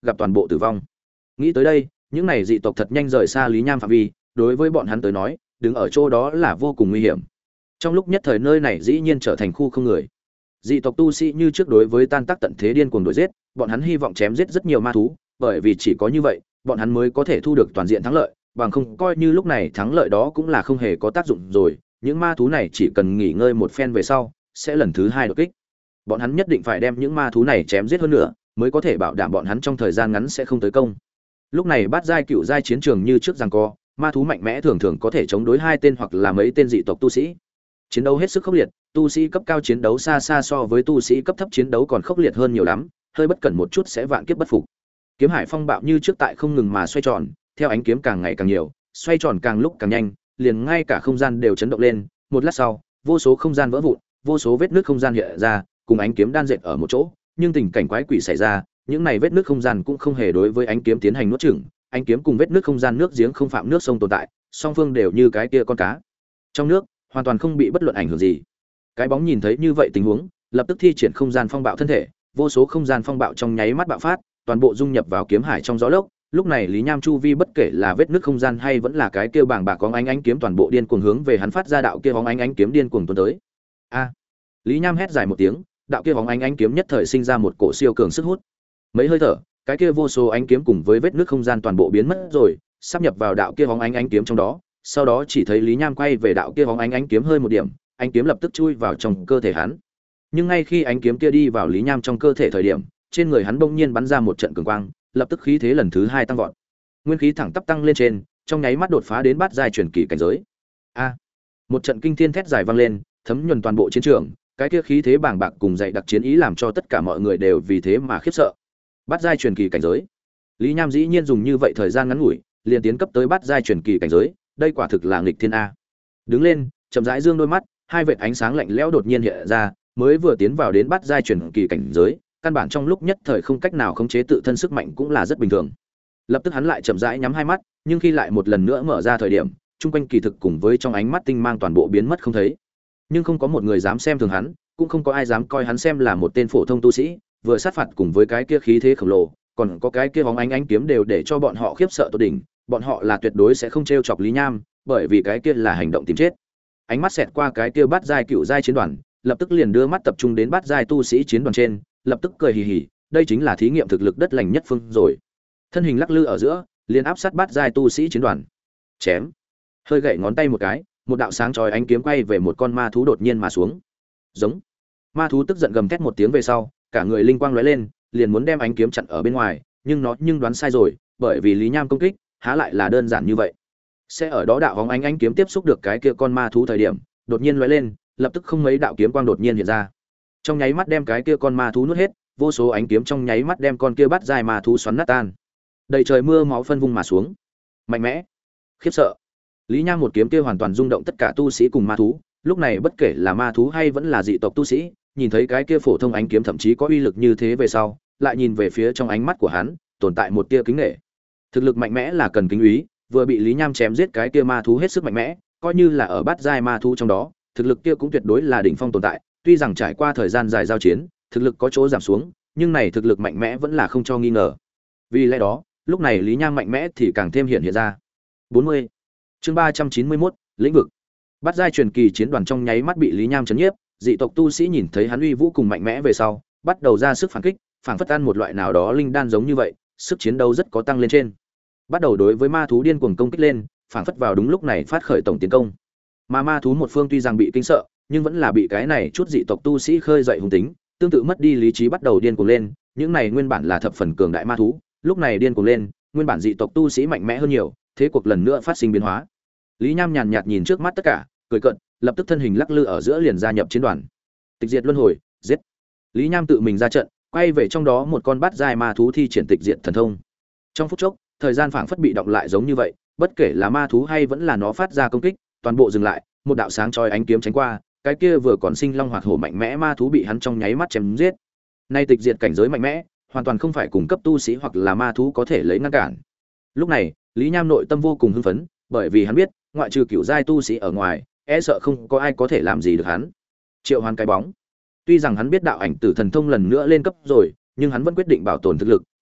[SPEAKER 1] gặp toàn bộ tử vong. Nghĩ tới đây, những này dị tộc thật nhanh rời xa Lý Nham phạm vi, đối với bọn hắn tới nói, đứng ở chỗ đó là vô cùng nguy hiểm. Trong lúc nhất thời nơi này dĩ nhiên trở thành khu không người. Dị tộc tu sĩ như trước đối với tan tác tận thế điên cuồng đuổi giết, bọn hắn hy vọng chém giết rất nhiều ma thú, bởi vì chỉ có như vậy, bọn hắn mới có thể thu được toàn diện thắng lợi, bằng không coi như lúc này thắng lợi đó cũng là không hề có tác dụng rồi, những ma thú này chỉ cần nghỉ ngơi một phen về sau, sẽ lần thứ hai đột kích. Bọn hắn nhất định phải đem những ma thú này chém giết hơn nữa, mới có thể bảo đảm bọn hắn trong thời gian ngắn sẽ không tới công. Lúc này bát giai cựu giai chiến trường như trước giằng co, ma thú mạnh mẽ thường thường có thể chống đối 2 tên hoặc là mấy tên dị tộc tu sĩ. Chiến đấu hết sức khốc liệt, tu sĩ cấp cao chiến đấu xa xa so với tu sĩ cấp thấp chiến đấu còn khốc liệt hơn nhiều lắm, hơi bất cẩn một chút sẽ vạn kiếp bất phục. Kiếm hải phong bạo như trước tại không ngừng mà xoay tròn, theo ánh kiếm càng ngày càng nhiều, xoay tròn càng lúc càng nhanh, liền ngay cả không gian đều chấn động lên, một lát sau, vô số không gian vỡ vụn, vô số vết nứt không gian hiện ra, cùng ánh kiếm đan dệt ở một chỗ, nhưng tình cảnh quái quỷ xảy ra, những này vết nứt không gian cũng không hề đối với ánh kiếm tiến hành nuốt chửng, ánh kiếm cùng vết nứt không gian nước giếng không phạm nước sông tồn tại, song phương đều như cái kia con cá trong nước, hoàn toàn không bị bất luận ảnh hưởng gì. Cái bóng nhìn thấy như vậy tình huống, lập tức thi triển không gian phong bạo thân thể, vô số không gian phong bạo trong nháy mắt bạo phát, toàn bộ dung nhập vào kiếm hải trong gió lốc. Lúc này Lý Nham chu vi bất kể là vết nứt không gian hay vẫn là cái kia bàng bạc có ánh kiếm toàn bộ điên cuồng hướng về hắn phát ra đạo kia bóng ánh kiếm điên cuồng tuôn tới. A! Lý Nham hét dài một tiếng, đạo kia bóng ánh kiếm nhất thời sinh ra một cổ siêu cường sức hút. Mấy hơi thở, cái kia vô số ánh kiếm cùng với vết nứt không gian toàn bộ biến mất rồi, sắp nhập vào đạo kia bóng ánh kiếm trong đó. Sau đó chỉ thấy Lý Nham quay về đạo kia bóng ánh kiếm hơi một điểm, ánh kiếm lập tức chui vào trong cơ thể hắn. Nhưng ngay khi ánh kiếm kia đi vào Lý Nham trong cơ thể thời điểm, trên người hắn bỗng nhiên bắn ra một trận cường quang, lập tức khí thế lần thứ 2 tăng vọt. Nguyên khí thẳng tắp tăng lên trên, trong nháy mắt đột phá đến bát giai truyền kỳ cảnh giới. A! Một trận kinh thiên thét dài vang lên, thấm nhuần toàn bộ chiến trường, cái kia khí thế bàng bạc cùng dày đặc chiến ý làm cho tất cả mọi người đều vì thế mà khiếp sợ. Bát giai truyền kỳ cảnh giới. Lý Nham dĩ nhiên dùng như vậy thời gian ngắn ngủi, liền tiến cấp tới bát giai truyền kỳ cảnh giới, đây quả thực là nghịch thiên a. Đứng lên, chậm rãi dương đôi mắt, hai vệt ánh sáng lạnh lẽo đột nhiên hiện ra, mới vừa tiến vào đến bát giai truyền kỳ cảnh giới, căn bản trong lúc nhất thời không cách nào khống chế tự thân sức mạnh cũng là rất bình thường. Lập tức hắn lại chậm rãi nhắm hai mắt, nhưng khi lại một lần nữa mở ra thời điểm, chung quanh kỳ thực cùng với trong ánh mắt tinh mang toàn bộ biến mất không thấy. Nhưng không có một người dám xem thường hắn, cũng không có ai dám coi hắn xem là một tên phổ thông tu sĩ, vừa sát phạt cùng với cái kia khí thế khổng lồ, còn có cái kia bóng ánh kiếm đều để cho bọn họ khiếp sợ tột đỉnh, bọn họ là tuyệt đối sẽ không trêu chọc Lý Nham, bởi vì cái kia là hành động tìm chết. Ánh mắt xẹt qua cái kia bát giai cựu giai chiến đoàn, lập tức liền đưa mắt tập trung đến bát giai tu sĩ chiến đoàn trên, lập tức cười hì hì, đây chính là thí nghiệm thực lực đất lành nhất phương rồi. Thân hình lắc lư ở giữa, liền áp sát bát giai tu sĩ chiến đoàn. Chém. Hơi gậy ngón tay một cái, một đạo sáng chói ánh kiếm quay về một con ma thú đột nhiên mà xuống. Giống. Ma thú tức giận gầm thét một tiếng về sau, cả người linh quang lóe lên, liền muốn đem ánh kiếm chặn ở bên ngoài, nhưng nó đoán sai rồi, bởi vì Lý Nham công kích, há lại là đơn giản như vậy. Sẽ ở đó đạo bóng ánh kiếm tiếp xúc được cái kia con ma thú thời điểm, đột nhiên lóe lên, lập tức không mấy đạo kiếm quang đột nhiên hiện ra. Trong nháy mắt đem cái kia con ma thú nuốt hết, vô số ánh kiếm trong nháy mắt đem con kia bắt dài ma thú xoắn nát tan. Đầy trời mưa máu phân vung mà xuống. Mạnh mẽ, khiếp sợ. Lý Nham một kiếm kia hoàn toàn rung động tất cả tu sĩ cùng ma thú, lúc này bất kể là ma thú hay vẫn là dị tộc tu sĩ, nhìn thấy cái kia phổ thông ánh kiếm thậm chí có uy lực như thế về sau, lại nhìn về phía trong ánh mắt của hắn, tồn tại một tia kính nể. Thực lực mạnh mẽ là cần kính úy, vừa bị Lý Nham chém giết cái kia ma thú hết sức mạnh mẽ, coi như là ở bát giai ma thú trong đó, thực lực kia cũng tuyệt đối là đỉnh phong tồn tại, tuy rằng trải qua thời gian dài giao chiến, thực lực có chỗ giảm xuống, nhưng này thực lực mạnh mẽ vẫn là không cho nghi ngờ. Vì lẽ đó, lúc này Lý Nham mạnh mẽ thì càng thêm hiện ra. 40. Chương 391, lĩnh vực. Bát giai truyền kỳ chiến đoàn trong nháy mắt bị Lý Nham chấn nhiếp, dị tộc tu sĩ nhìn thấy hắn uy vũ cùng mạnh mẽ về sau, bắt đầu ra sức phản kích, phản phất ăn một loại nào đó linh đan giống như vậy, sức chiến đấu rất có tăng lên trên. Bắt đầu đối với ma thú điên cuồng công kích lên, phản phất vào đúng lúc này phát khởi tổng tiến công. Mà ma thú một phương tuy rằng bị kinh sợ, nhưng vẫn là bị cái này chút dị tộc tu sĩ khơi dậy hung tính, tương tự mất đi lý trí bắt đầu điên cuồng lên, những này nguyên bản là thập phần cường đại ma thú, lúc này điên cuồng lên, nguyên bản dị tộc tu sĩ mạnh mẽ hơn nhiều, thế cuộc lần nữa phát sinh biến hóa. Lý Nham nhàn nhạt nhìn trước mắt tất cả, cười cợt, lập tức thân hình lắc lư ở giữa liền gia nhập chiến đoàn. Tịch diệt luân hồi, giết. Lý Nham tự mình ra trận, quay về trong đó một con bát giai ma thú thi triển tịch diệt thần thông. Trong phút chốc, thời gian phảng phất bị động lại giống như vậy, bất kể là ma thú hay vẫn là nó phát ra công kích, toàn bộ dừng lại, một đạo sáng chói ánh kiếm tránh qua, cái kia vừa còn sinh long hoạt hổ mạnh mẽ ma thú bị hắn trong nháy mắt chém giết. Nay tịch diệt cảnh giới mạnh mẽ, hoàn toàn không phải cùng cấp tu sĩ hoặc là ma thú có thể lấy ngăn cản. Lúc này, Lý Nham nội tâm vô cùng hưng phấn, bởi vì hắn biết, ngoại trừ cửu giai tu sĩ ở ngoài, e sợ không có ai có thể làm gì được hắn. Triệu Hoán cái bóng. Tuy rằng hắn biết đạo ảnh tử thần thông lần nữa lên cấp rồi, nhưng hắn vẫn quyết định bảo tồn thực lực,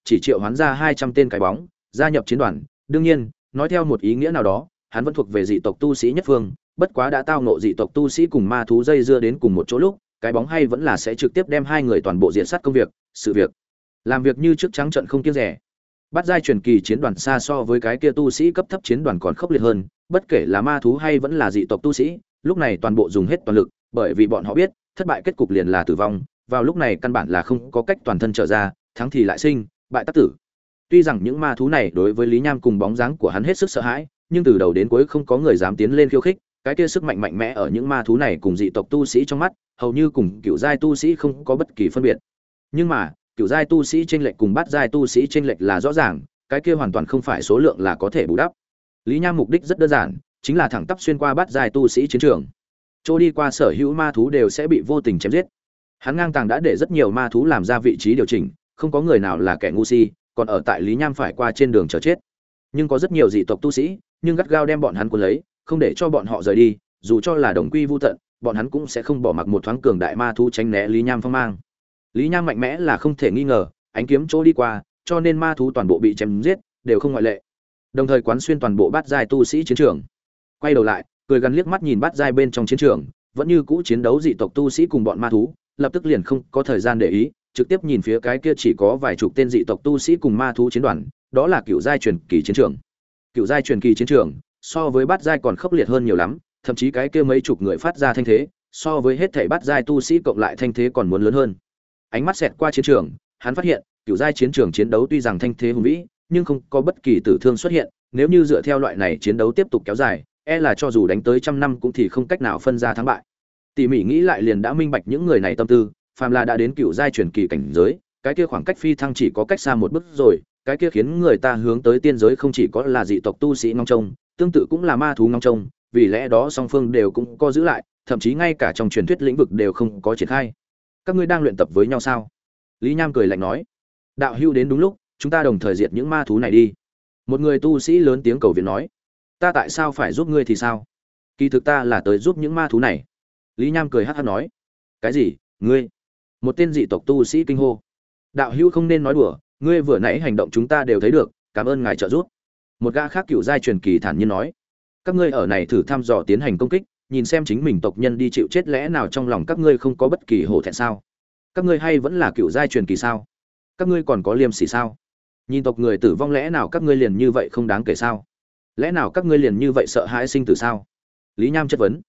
[SPEAKER 1] chỉ triệu hoán ra 200 tên cái bóng, gia nhập chiến đoàn. Đương nhiên, nói theo một ý nghĩa nào đó, hắn vẫn thuộc về dị tộc tu sĩ nhất phương, bất quá đã tao ngộ dị tộc tu sĩ cùng ma thú dây dưa đến cùng một chỗ lúc, cái bóng hay vẫn là sẽ trực tiếp đem hai người toàn bộ diện sát công việc, sự việc. Làm việc như trước trắng trận không kiêng dè. Bát giai truyền kỳ chiến đoàn xa so với cái kia tu sĩ cấp thấp chiến đoàn còn khốc liệt hơn, bất kể là ma thú hay vẫn là dị tộc tu sĩ, lúc này toàn bộ dùng hết toàn lực, bởi vì bọn họ biết, thất bại kết cục liền là tử vong, vào lúc này căn bản là không có cách toàn thân trở ra, thắng thì lại sinh, bại tất tử. Tuy rằng những ma thú này đối với Lý Nham cùng bóng dáng của hắn hết sức sợ hãi, nhưng từ đầu đến cuối không có người dám tiến lên khiêu khích, cái kia sức mạnh mạnh mẽ ở những ma thú này cùng dị tộc tu sĩ trong mắt, hầu như cùng cựu giai tu sĩ không có bất kỳ phân biệt. Nhưng mà, cựu giai tu sĩ chênh lệch cùng bát giai tu sĩ chênh lệch là rõ ràng, cái kia hoàn toàn không phải số lượng là có thể bù đắp. Lý Nham mục đích rất đơn giản, chính là thẳng tắp xuyên qua bát giai tu sĩ chiến trường. Chỗ đi qua sở hữu ma thú đều sẽ bị vô tình chém giết. Hắn ngang tàng đã để rất nhiều ma thú làm ra vị trí điều chỉnh, không có người nào là kẻ ngu si, còn ở tại Lý Nham phải qua trên đường chờ chết. Nhưng có rất nhiều dị tộc tu sĩ, nhưng gắt gao đem bọn hắn cuốn lấy, không để cho bọn họ rời đi, dù cho là đồng quy vu tận, bọn hắn cũng sẽ không bỏ mặc một thoáng cường đại ma thú tránh né Lý Nham phong mang. Lý Nham mạnh mẽ là không thể nghi ngờ, ánh kiếm chỗ đi qua, cho nên ma thú toàn bộ bị chém giết, đều không ngoại lệ. Đồng thời quán xuyên toàn bộ bát giai tu sĩ chiến trường. Quay đầu lại, cười gần liếc mắt nhìn bát giai bên trong chiến trường, vẫn như cũ chiến đấu dị tộc tu sĩ cùng bọn ma thú, lập tức liền không có thời gian để ý, trực tiếp nhìn phía cái kia chỉ có vài chục tên dị tộc tu sĩ cùng ma thú chiến đoàn, đó là cựu giai truyền kỳ chiến trường. Cựu giai truyền kỳ chiến trường, so với bát giai còn khốc liệt hơn nhiều lắm, thậm chí cái kia mấy chục người phát ra thanh thế, so với hết thảy bát giai tu sĩ cộng lại thanh thế còn muốn lớn hơn. Ánh mắt xẹt qua chiến trường, hắn phát hiện, cựu giai chiến trường chiến đấu tuy rằng thanh thế hùng vĩ, nhưng không có bất kỳ tử thương xuất hiện, nếu như dựa theo loại này chiến đấu tiếp tục kéo dài, e là cho dù đánh tới trăm năm cũng thì không cách nào phân ra thắng bại. Tỉ mỉ nghĩ lại liền đã minh bạch những người này tâm tư, phàm là đã đến cựu giai truyền kỳ cảnh giới, cái kia khoảng cách phi thăng chỉ có cách xa một bước rồi, cái kia khiến người ta hướng tới tiên giới không chỉ có là dị tộc tu sĩ ngóng trông, tương tự cũng là ma thú ngóng trông, vì lẽ đó song phương đều cũng có giữ lại, thậm chí ngay cả trong truyền thuyết lĩnh vực đều không có triển khai. Các ngươi đang luyện tập với nhau sao? Lý Nham cười lạnh nói. Đạo hữu đến đúng lúc, chúng ta đồng thời diệt những ma thú này đi. Một người tu sĩ lớn tiếng cầu viện nói. Ta tại sao phải giúp ngươi thì sao? Kỳ thực ta là tới giúp những ma thú này. Lý Nham cười hắc hắc nói. Cái gì? Ngươi? Một tên dị tộc tu sĩ kinh hô. Đạo hữu không nên nói đùa, ngươi vừa nãy hành động chúng ta đều thấy được, cảm ơn ngài trợ giúp. Một gã khác cựu giai truyền kỳ thản nhiên nói. Các ngươi ở này thử thăm dò tiến hành công kích, nhìn xem chính mình tộc nhân đi chịu chết, lẽ nào trong lòng các ngươi không có bất kỳ hổ thẹn sao? Các ngươi hay vẫn là cựu giai truyền kỳ sao? Các ngươi còn có liêm sỉ sao? Nhìn tộc người tử vong, lẽ nào các ngươi liền như vậy không đáng kể sao? Lẽ nào các ngươi liền như vậy sợ hãi sinh tử sao? Lý Nham chất vấn.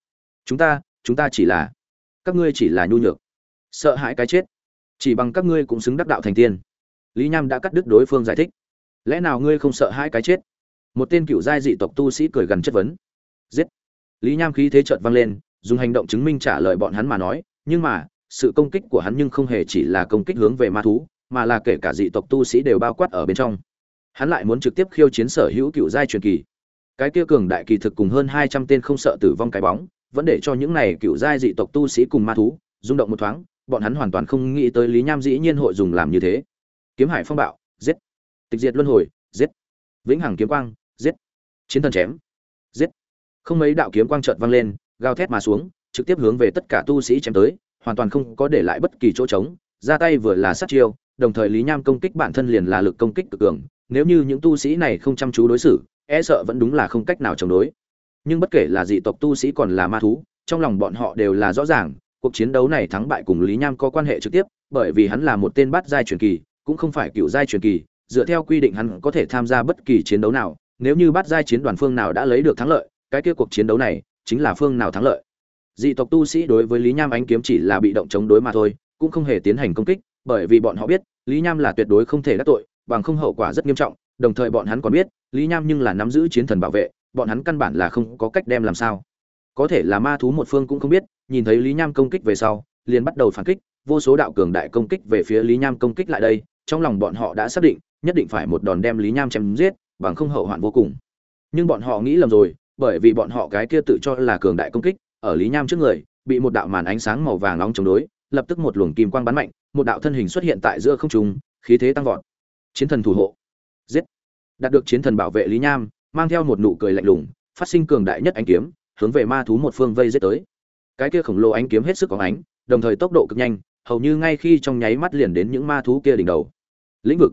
[SPEAKER 1] Chúng ta chỉ là, các ngươi chỉ là nhu nhược, sợ hãi cái chết, chỉ bằng các ngươi cũng xứng đắc đạo thành tiên. Lý Nham đã cắt đứt đối phương giải thích. Lẽ nào ngươi không sợ hãi cái chết? Một tên cựu giai dị tộc tu sĩ cười gần chất vấn. Giết! Lý Nham khí thế chợt vang lên, dùng hành động chứng minh trả lời bọn hắn mà nói, nhưng mà, sự công kích của hắn nhưng không hề chỉ là công kích hướng về ma thú, mà là kể cả dị tộc tu sĩ đều bao quát ở bên trong. Hắn lại muốn trực tiếp khiêu chiến sở hữu cựu giai truyền kỳ. Cái kia cường đại kỳ thực cùng hơn 200 tên không sợ tử vong cái bóng, vẫn để cho những này cựu giai dị tộc tu sĩ cùng ma thú rung động một thoáng, bọn hắn hoàn toàn không nghĩ tới Lý Nham dĩ nhiên hội dùng làm như thế. Kiếm hải phong bạo, giết. Tịch diệt luân hồi, giết. Vĩnh hằng kiếm quang, giết. Chiến thần chém, giết. Không mấy đạo kiếm quang chợt vang lên, gào thét mà xuống, trực tiếp hướng về tất cả tu sĩ chém tới, hoàn toàn không có để lại bất kỳ chỗ trống, ra tay vừa là sát chiêu, đồng thời Lý Nham công kích bản thân liền là lực công kích cực cường, nếu như những tu sĩ này không chăm chú đối xử, e sợ vẫn đúng là không cách nào chống đối. Nhưng bất kể là dị tộc tu sĩ còn là ma thú, trong lòng bọn họ đều là rõ ràng, cuộc chiến đấu này thắng bại cùng Lý Nham có quan hệ trực tiếp, bởi vì hắn là một tên bát giai truyền kỳ, cũng không phải cựu giai truyền kỳ, dựa theo quy định hắn có thể tham gia bất kỳ chiến đấu nào, nếu như bát giai chiến đoàn phương nào đã lấy được thắng lợi, cái kia cuộc chiến đấu này chính là phương nào thắng lợi. Dị tộc tu sĩ đối với Lý Nham ánh kiếm chỉ là bị động chống đối mà thôi, cũng không hề tiến hành công kích, bởi vì bọn họ biết, Lý Nham là tuyệt đối không thể đắc tội, bằng không hậu quả rất nghiêm trọng, đồng thời bọn hắn còn biết, Lý Nham nhưng là nắm giữ chiến thần bảo vệ, bọn hắn căn bản là không có cách đem làm sao. Có thể là ma thú một phương cũng không biết, nhìn thấy Lý Nham công kích về sau, liền bắt đầu phản kích, vô số đạo cường đại công kích về phía Lý Nham công kích lại đây, trong lòng bọn họ đã xác định, nhất định phải một đòn đem Lý Nham chém giết, bằng không hậu hoạn vô cùng. Nhưng bọn họ nghĩ lầm rồi, bởi vì bọn họ cái kia tự cho là cường đại công kích, ở Lý Nham trước người, bị một đạo màn ánh sáng màu vàng nóng chống đối, lập tức một luồng kim quang bắn mạnh, một đạo thân hình xuất hiện tại giữa không trung, khí thế tăng vọt. Chiến thần thủ hộ. Giết. Đạt được chiến thần bảo vệ Lý Nham, mang theo một nụ cười lạnh lùng, phát sinh cường đại nhất ánh kiếm, hướng về ma thú một phương vây giết tới. Cái kia khổng lồ ánh kiếm hết sức có ánh, đồng thời tốc độ cực nhanh, hầu như ngay khi trong nháy mắt liền đến những ma thú kia đỉnh đầu. Lĩnh vực.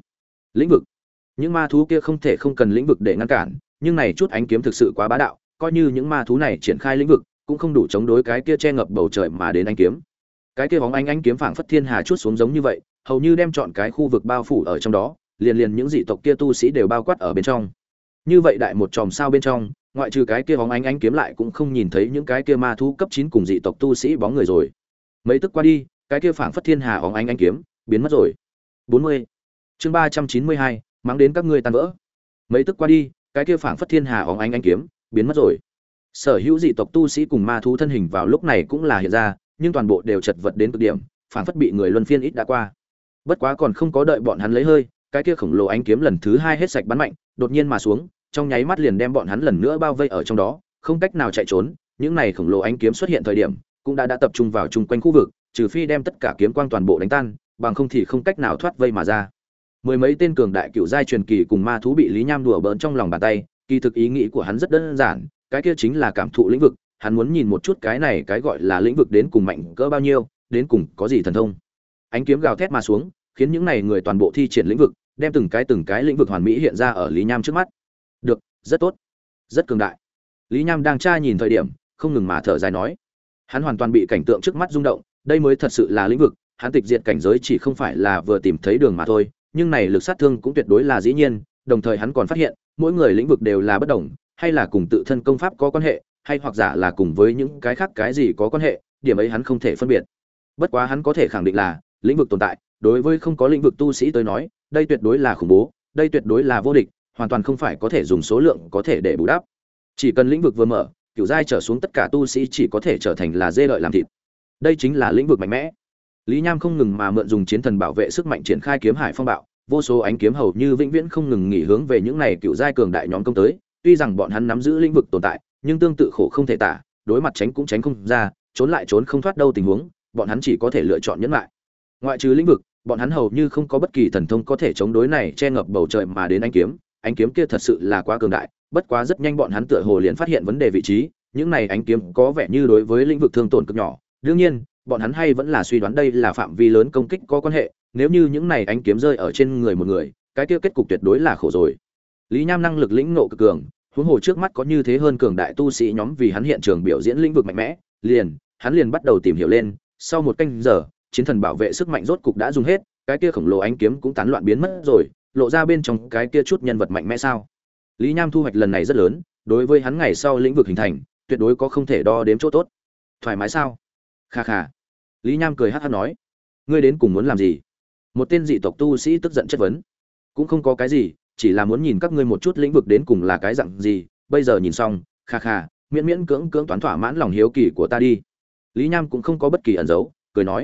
[SPEAKER 1] Lĩnh vực. Những ma thú kia không thể không cần lĩnh vực để ngăn cản, nhưng này chút ánh kiếm thực sự quá bá đạo, coi như những ma thú này triển khai lĩnh vực, cũng không đủ chống đối cái kia che ngập bầu trời mà đến ánh kiếm. Cái kia bóng ánh kiếm phảng phất thiên hà chút xuống giống như vậy, hầu như đem trọn cái khu vực bao phủ ở trong đó, liền những dị tộc kia tu sĩ đều bao quát ở bên trong. Như vậy đại một chòm sao bên trong, ngoại trừ cái kia bóng ánh kiếm lại cũng không nhìn thấy những cái kia ma thú cấp 9 cùng dị tộc tu sĩ bóng người rồi. Mấy tức qua đi, cái kia phảng phất thiên hà bóng ánh kiếm biến mất rồi. 40. Chương 392, mắng đến các ngươi tan vỡ. Mấy tức qua đi, cái kia phảng phất thiên hà bóng ánh kiếm biến mất rồi. Sở hữu dị tộc tu sĩ cùng ma thú thân hình vào lúc này cũng là hiện ra, nhưng toàn bộ đều chật vật đến cực điểm, phảng phất bị người luân phiên ít đã qua. Bất quá còn không có đợi bọn hắn lấy hơi, cái kia khổng lồ ánh kiếm lần thứ 2 hết sạch bắn mạnh, đột nhiên mà xuống, trong nháy mắt liền đem bọn hắn lần nữa bao vây ở trong đó, không cách nào chạy trốn. Những này khổng lồ ánh kiếm xuất hiện thời điểm, cũng đã tập trung vào chung quanh khu vực, trừ phi đem tất cả kiếm quang toàn bộ đánh tan, bằng không thì không cách nào thoát vây mà ra. Mười mấy tên cường đại cựu giai truyền kỳ cùng ma thú bị Lý Nham đùa bỡn trong lòng bàn tay, kỳ thực ý nghĩ của hắn rất đơn giản, cái kia chính là cảm thụ lĩnh vực, hắn muốn nhìn một chút cái này cái gọi là lĩnh vực đến cùng mạnh cỡ bao nhiêu, đến cùng có gì thần thông. Ánh kiếm gào thét mà xuống, khiến những này người toàn bộ thi triển lĩnh vực, đem từng cái lĩnh vực hoàn mỹ hiện ra ở Lý Nham trước mắt. Được, rất tốt, rất cường đại. Lý Nham đang tra nhìn thời điểm, không ngừng mà thở dài nói, hắn hoàn toàn bị cảnh tượng trước mắt rung động, đây mới thật sự là lĩnh vực, hắn tịch diệt cảnh giới chỉ không phải là vừa tìm thấy đường mà thôi, nhưng này lực sát thương cũng tuyệt đối là dĩ nhiên, đồng thời hắn còn phát hiện, mỗi người lĩnh vực đều là bất đồng, hay là cùng tự thân công pháp có quan hệ, hay hoặc giả là cùng với những cái khác cái gì có quan hệ, điểm ấy hắn không thể phân biệt. Bất quá hắn có thể khẳng định là, lĩnh vực tồn tại, đối với không có lĩnh vực tu sĩ tới nói, đây tuyệt đối là khủng bố, đây tuyệt đối là vô địch, hoàn toàn không phải có thể dùng số lượng có thể để bù đắp. Chỉ cần lĩnh vực vừa mở, cửu giai trở xuống tất cả tu sĩ chỉ có thể trở thành là dê đợi làm thịt. Đây chính là lĩnh vực mạnh mẽ. Lý Nham không ngừng mà mượn dùng chiến thần bảo vệ sức mạnh triển khai kiếm hải phong bạo, vô số ánh kiếm hầu như vĩnh viễn không ngừng nghỉ hướng về những này cựu giai cường đại nhóm công tới. Tuy rằng bọn hắn nắm giữ lĩnh vực tồn tại, nhưng tương tự khổ không thể tả, đối mặt tránh cũng tránh không ra, trốn lại trốn không thoát đâu tình huống, bọn hắn chỉ có thể lựa chọn nhẫn lại. Ngoại trừ lĩnh vực, bọn hắn hầu như không có bất kỳ thần thông có thể chống đối này che ngập bầu trời mà đến ánh kiếm kia thật sự là quá cường đại, bất quá rất nhanh bọn hắn tựa hồ liền phát hiện vấn đề vị trí, những này ánh kiếm có vẻ như đối với lĩnh vực thương tổn cực nhỏ. Đương nhiên, bọn hắn hay vẫn là suy đoán đây là phạm vi lớn công kích có quan hệ, nếu như những này ánh kiếm rơi ở trên người một người, cái kia kết cục tuyệt đối là khổ rồi. Lý Nham năng lực lĩnh ngộ cực cường, huống hồ trước mắt có như thế hơn cường đại tu sĩ nhóm vì hắn hiện trường biểu diễn lĩnh vực mạnh mẽ, hắn liền bắt đầu tìm hiểu lên, sau một canh giờ, chiến thần bảo vệ sức mạnh rốt cục đã dùng hết, cái kia khổng lồ ánh kiếm cũng tán loạn biến mất rồi, lộ ra bên trong cái kia chút nhân vật mạnh mẽ sao? Lý Nham thu hoạch lần này rất lớn, đối với hắn ngày sau lĩnh vực hình thành, tuyệt đối có không thể đo đếm chỗ tốt. Thoải mái sao? Kha kha. Lý Nham cười hắc hắc nói, ngươi đến cùng muốn làm gì? Một tên dị tộc tu sĩ tức giận chất vấn. Cũng không có cái gì, chỉ là muốn nhìn các ngươi một chút lĩnh vực đến cùng là cái dạng gì, bây giờ nhìn xong, kha kha, miễn cưỡng toán thỏa mãn lòng hiếu kỳ của ta đi. Lý Nham cũng không có bất kỳ ẩn giấu, cười nói,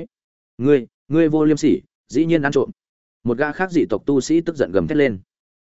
[SPEAKER 1] ngươi vô liêm sỉ, dĩ nhiên ăn trộm. Một gã khác dị tộc tu sĩ tức giận gầm thét lên.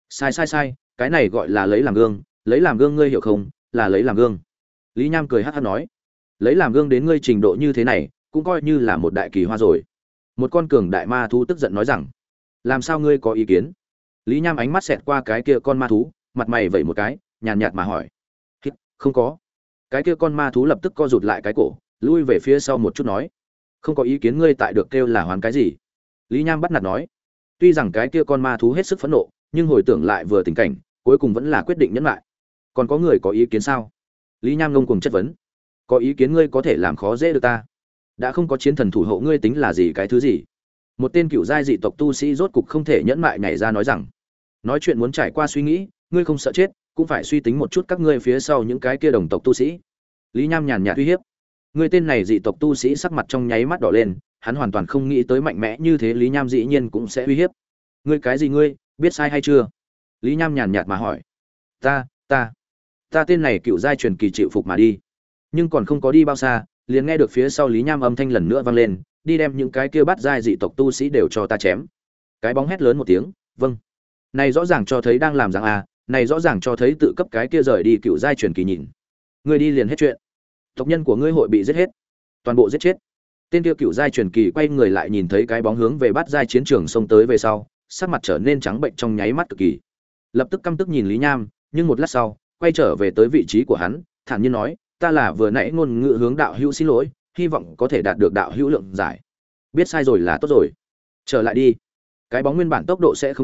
[SPEAKER 1] Sai, cái này gọi là lấy làm gương ngươi hiểu không, là lấy làm gương. Lý Nham cười hắc hắc nói, lấy làm gương đến ngươi trình độ như thế này, cũng coi như là một đại kỳ hoa rồi. Một con cường đại ma thú tức giận nói rằng, làm sao ngươi có ý kiến? Lý Nham ánh mắt xẹt qua cái kia con ma thú, mặt mày vẩy một cái, nhàn nhạt mà hỏi, không có. Cái kia con ma thú lập tức co rụt lại cái cổ, lui về phía sau một chút nói, không có ý kiến ngươi tại được kêu là hoán cái gì? Lý Nham bắt nạt nói, tuy rằng cái kia con ma thú hết sức phẫn nộ, nhưng hồi tưởng lại vừa tình cảnh, cuối cùng vẫn là quyết định nhẫn lại. Còn có người có ý kiến sao? Lý Nham ngông cuồng chất vấn, có ý kiến ngươi có thể làm khó dễ được ta? Đã không có chiến thần thủ hộ ngươi tính là gì cái thứ gì? Một tên cựu giai dị tộc tu sĩ rốt cục không thể nhẫn mại nhảy ra nói rằng, nói chuyện muốn trải qua suy nghĩ, ngươi không sợ chết, cũng phải suy tính một chút các ngươi phía sau những cái kia đồng tộc tu sĩ. Lý Nham nhàn nhạt uy hiếp. Ngươi tên này dị tộc tu sĩ sắc mặt trong nháy mắt đỏ lên, hắn hoàn toàn không nghĩ tới mạnh mẽ như thế Lý Nham dĩ nhiên cũng sẽ uy hiếp. Ngươi cái gì ngươi, biết sai hay chưa? Lý Nham nhàn nhạt mà hỏi. Ta tên này cựu giai truyền kỳ chịu phục mà đi. Nhưng còn không có đi bao xa, liền nghe được phía sau Lý Nham âm thanh lần nữa vang lên, đi đem những cái kia bắt giai dị tộc tu sĩ đều cho ta chém. Cái bóng hét lớn một tiếng, vâng. Này rõ ràng cho thấy đang làm rằng này rõ ràng cho thấy tự cấp cái kia rời đi cựu giai truyền kỳ nhìn. Ngươi đi liền hết chuyện. Tộc nhân của ngươi hội bị giết hết, toàn bộ giết chết. Tên kia cựu giai truyền kỳ quay người lại nhìn thấy cái bóng hướng về bắt giai chiến trường xông tới về sau, sắc mặt trở nên trắng bệnh trong nháy mắt cực kỳ. Lập tức căm tức nhìn Lý Nham, nhưng một lát sau, quay trở về tới vị trí của hắn, thản nhiên nói, ta là vừa nãy ngôn ngữ hướng đạo hữu xin lỗi, hy vọng có thể đạt được đạo hữu lượng giải. Biết sai rồi là tốt rồi, trở lại đi. Cái bóng nguyên bản tốc độ sẽ không nhanh,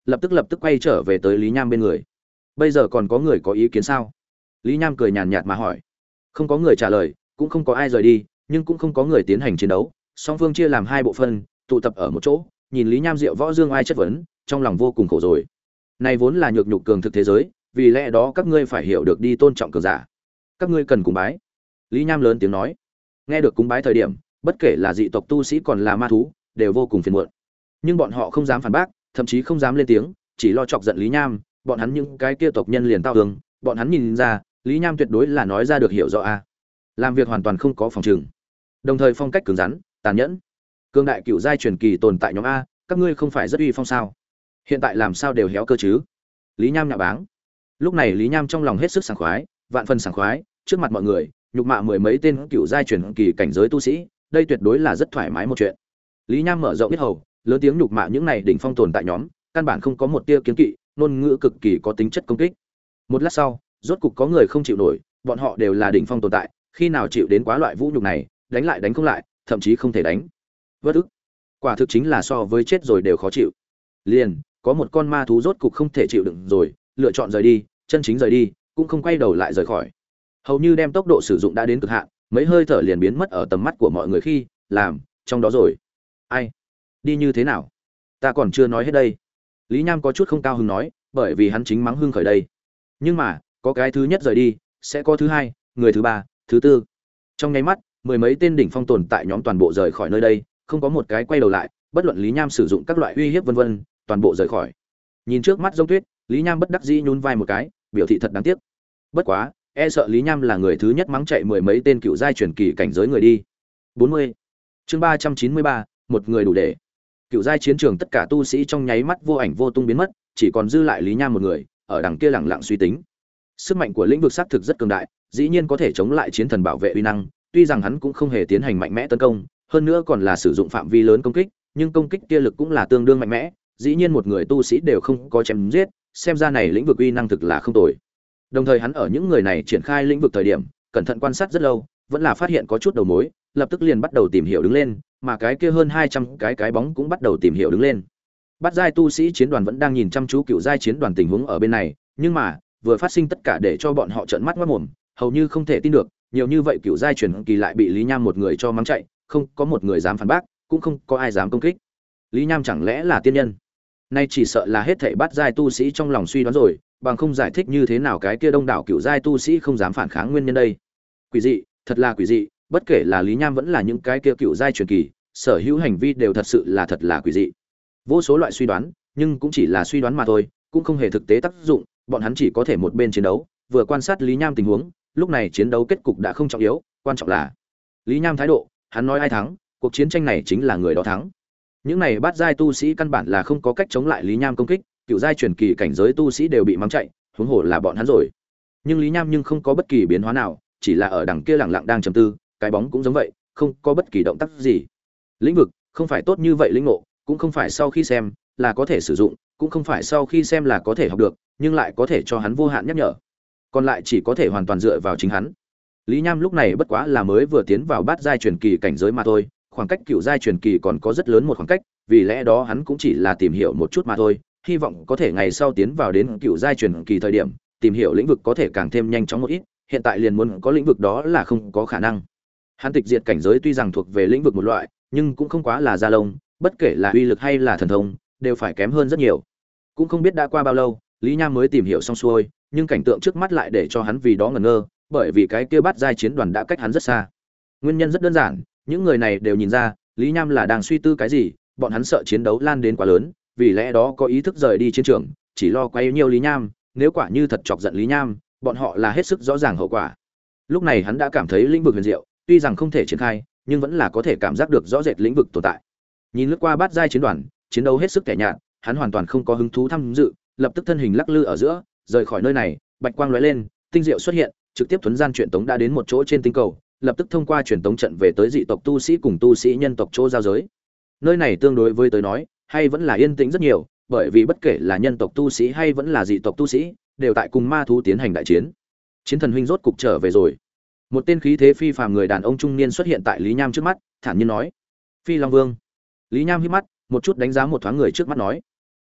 [SPEAKER 1] lập tức quay trở về tới Lý Nham bên người. Bây giờ còn có người có ý kiến sao? Lý Nham cười nhàn nhạt mà hỏi. Không có người trả lời, cũng không có ai rời đi, nhưng cũng không có người tiến hành chiến đấu. Song phương chia làm hai bộ phận, tụ tập ở một chỗ, nhìn Lý Nham diệu võ dương ai chất vấn, trong lòng vô cùng khổ rồi. Này vốn là nhược nhục cường thực thế giới, vì lẽ đó các ngươi phải hiểu được đi tôn trọng cường giả. Các ngươi cần cúng bái. Lý Nham lớn tiếng nói. Nghe được cúng bái thời điểm, bất kể là dị tộc tu sĩ còn là ma thú, đều vô cùng phiền muộn. Nhưng bọn họ không dám phản bác, thậm chí không dám lên tiếng, chỉ lo chọc giận Lý Nham, bọn hắn những cái kia tộc nhân liền tao hướng, bọn hắn nhìn ra, Lý Nham tuyệt đối là nói ra được hiểu rõ a. Làm việc hoàn toàn không có phòng trừng. Đồng thời phong cách cứng rắn, tàn nhẫn. Cương đại cựu giai truyền kỳ tồn tại nhóm a, các ngươi không phải rất uy phong sao? Hiện tại làm sao đều héo cơ chứ? Lý Nham nhạo báng. Lúc này Lý Nham trong lòng hết sức sảng khoái, vạn phần sảng khoái, trước mặt mọi người, nhục mạ mười mấy tên cựu giai truyền kỳ cảnh giới tu sĩ, đây tuyệt đối là rất thoải mái một chuyện. Lý Nham mở rộng biết hầu, lớn tiếng nhục mạ những này đỉnh phong tồn tại nhóm, căn bản không có một tia kiến kỵ, ngôn ngữ cực kỳ có tính chất công kích. Một lát sau, rốt cục có người không chịu nổi, bọn họ đều là đỉnh phong tồn tại, khi nào chịu đến quá loại vũ nhục này, đánh lại đánh không lại, thậm chí không thể đánh. Vất ức. Quả thực chính là so với chết rồi đều khó chịu. Liền, có một con ma thú rốt cục không thể chịu đựng rồi, lựa chọn rời đi, chân chính rời đi, cũng không quay đầu lại rời khỏi. Hầu như đem tốc độ sử dụng đã đến cực hạn, mấy hơi thở liền biến mất ở tầm mắt của mọi người khi, làm, trong đó rồi. Ai? Đi như thế nào? Ta còn chưa nói hết đây. Lý Nham có chút không cao hứng nói, bởi vì hắn chính mắng hưng khởi đây. Nhưng mà, có cái thứ nhất rời đi, sẽ có thứ hai, người thứ ba, thứ tư. Trong nháy mắt, mười mấy tên đỉnh phong tồn tại nhóm toàn bộ rời khỏi nơi đây, không có một cái quay đầu lại, bất luận Lý Nham sử dụng các loại uy hiếp vân vân, toàn bộ rời khỏi. Nhìn trước mắt Giống Tuyết, Lý Nham bất đắc dĩ nhún vai một cái, biểu thị thật đáng tiếc. Bất quá, e sợ Lý Nham là người thứ nhất mắng chạy mười mấy tên cựu giai truyền kỳ cảnh giới người đi. 40. Chương 393, một người đủ để. Cựu giai chiến trường tất cả tu sĩ trong nháy mắt vô ảnh vô tung biến mất, chỉ còn dư lại Lý Nham một người, ở đằng kia lặng lặng suy tính. Sức mạnh của lĩnh vực xác thực rất cường đại, dĩ nhiên có thể chống lại chiến thần bảo vệ uy năng, tuy rằng hắn cũng không hề tiến hành mạnh mẽ tấn công, hơn nữa còn là sử dụng phạm vi lớn công kích, nhưng công kích kia lực cũng là tương đương mạnh mẽ, dĩ nhiên một người tu sĩ đều không có chém giết, xem ra này lĩnh vực uy năng thực là không tồi. Đồng thời hắn ở những người này triển khai lĩnh vực thời điểm, cẩn thận quan sát rất lâu, vẫn là phát hiện có chút đầu mối, lập tức liền bắt đầu tìm hiểu đứng lên, mà cái kia hơn 200 cái bóng cũng bắt đầu tìm hiểu đứng lên. Bát giai tu sĩ chiến đoàn vẫn đang nhìn chăm chú cựu giai chiến đoàn tình huống ở bên này, nhưng mà, vừa phát sinh tất cả để cho bọn họ trợn mắt ngoác mồm, hầu như không thể tin được, nhiều như vậy cựu giai truyền kỳ lại bị Lý Nham một người cho mắng chạy, không có một người dám phản bác, cũng không có ai dám công kích. Lý Nham chẳng lẽ là tiên nhân? Nay chỉ sợ là hết thảy bát giai tu sĩ trong lòng suy đoán rồi, bằng không giải thích như thế nào cái kia đông đảo cựu giai tu sĩ không dám phản kháng nguyên nhân đây. Quỷ dị, thật là quỷ dị, bất kể là Lý Nham vẫn là những cái kia cựu giai truyền kỳ, sở hữu hành vi đều thật sự là thật là quỷ dị. Vô số loại suy đoán, nhưng cũng chỉ là suy đoán mà thôi, cũng không hề thực tế tác dụng, bọn hắn chỉ có thể một bên chiến đấu, vừa quan sát Lý Nham tình huống, lúc này chiến đấu kết cục đã không trọng yếu, quan trọng là Lý Nham thái độ, hắn nói ai thắng, cuộc chiến tranh này chính là người đó thắng. Những này bát giai tu sĩ căn bản là không có cách chống lại Lý Nham công kích, cựu giai truyền kỳ cảnh giới tu sĩ đều bị mắng chạy, huống hồ là bọn hắn rồi. Nhưng Lý Nham nhưng không có bất kỳ biến hóa nào, chỉ là ở đằng kia lặng lặng đang trầm tư, cái bóng cũng giống vậy, không có bất kỳ động tác gì. Lĩnh vực không phải tốt như vậy lĩnh ngộ, cũng không phải sau khi xem là có thể sử dụng, cũng không phải sau khi xem là có thể học được, nhưng lại có thể cho hắn vô hạn nhắc nhở. Còn lại chỉ có thể hoàn toàn dựa vào chính hắn. Lý Nham lúc này bất quá là mới vừa tiến vào bát giai truyền kỳ cảnh giới mà thôi, khoảng cách cựu giai truyền kỳ còn có rất lớn một khoảng cách, vì lẽ đó hắn cũng chỉ là tìm hiểu một chút mà thôi, hy vọng có thể ngày sau tiến vào đến cựu giai truyền kỳ thời điểm, tìm hiểu lĩnh vực có thể càng thêm nhanh chóng một ít, hiện tại liền muốn có lĩnh vực đó là không có khả năng. Hắn tịch diệt cảnh giới tuy rằng thuộc về lĩnh vực một loại, nhưng cũng không quá là gia lông, bất kể là uy lực hay là thần thông, đều phải kém hơn rất nhiều. Cũng không biết đã qua bao lâu, Lý Nham mới tìm hiểu xong xuôi, nhưng cảnh tượng trước mắt lại để cho hắn vì đó ngẩn ngơ, bởi vì cái kia bát giai chiến đoàn đã cách hắn rất xa. Nguyên nhân rất đơn giản, những người này đều nhìn ra, Lý Nham là đang suy tư cái gì, bọn hắn sợ chiến đấu lan đến quá lớn, vì lẽ đó có ý thức rời đi chiến trường, chỉ lo quấy nhiều Lý Nham, nếu quả như thật chọc giận Lý Nham, bọn họ là hết sức rõ ràng hậu quả. Lúc này hắn đã cảm thấy lĩnh vực huyền diệu, tuy rằng không thể triển khai, nhưng vẫn là có thể cảm giác được rõ rệt lĩnh vực tồn tại. Nhìn lướt qua bát giai chiến đoàn, chiến đấu hết sức tẻ nhạt, hắn hoàn toàn không có hứng thú tham dự, lập tức thân hình lắc lư ở giữa, rời khỏi nơi này, bạch quang lóe lên, tinh diệu xuất hiện, trực tiếp thuấn gian truyền tống đã đến một chỗ trên tinh cầu, lập tức thông qua truyền tống trận về tới dị tộc tu sĩ cùng tu sĩ nhân tộc chỗ giao giới. Nơi này tương đối với tới nói, hay vẫn là yên tĩnh rất nhiều, bởi vì bất kể là nhân tộc tu sĩ hay vẫn là dị tộc tu sĩ, đều tại cùng ma thú tiến hành đại chiến. Chiến thần huynh rốt cục trở về rồi. Một tên khí thế phi phàm người đàn ông trung niên xuất hiện tại Lý Nham trước mắt, thản nhiên nói: "Phi Long Vương." Lý Nham híp mắt, một chút đánh giá một thoáng người trước mắt nói: "Ồ,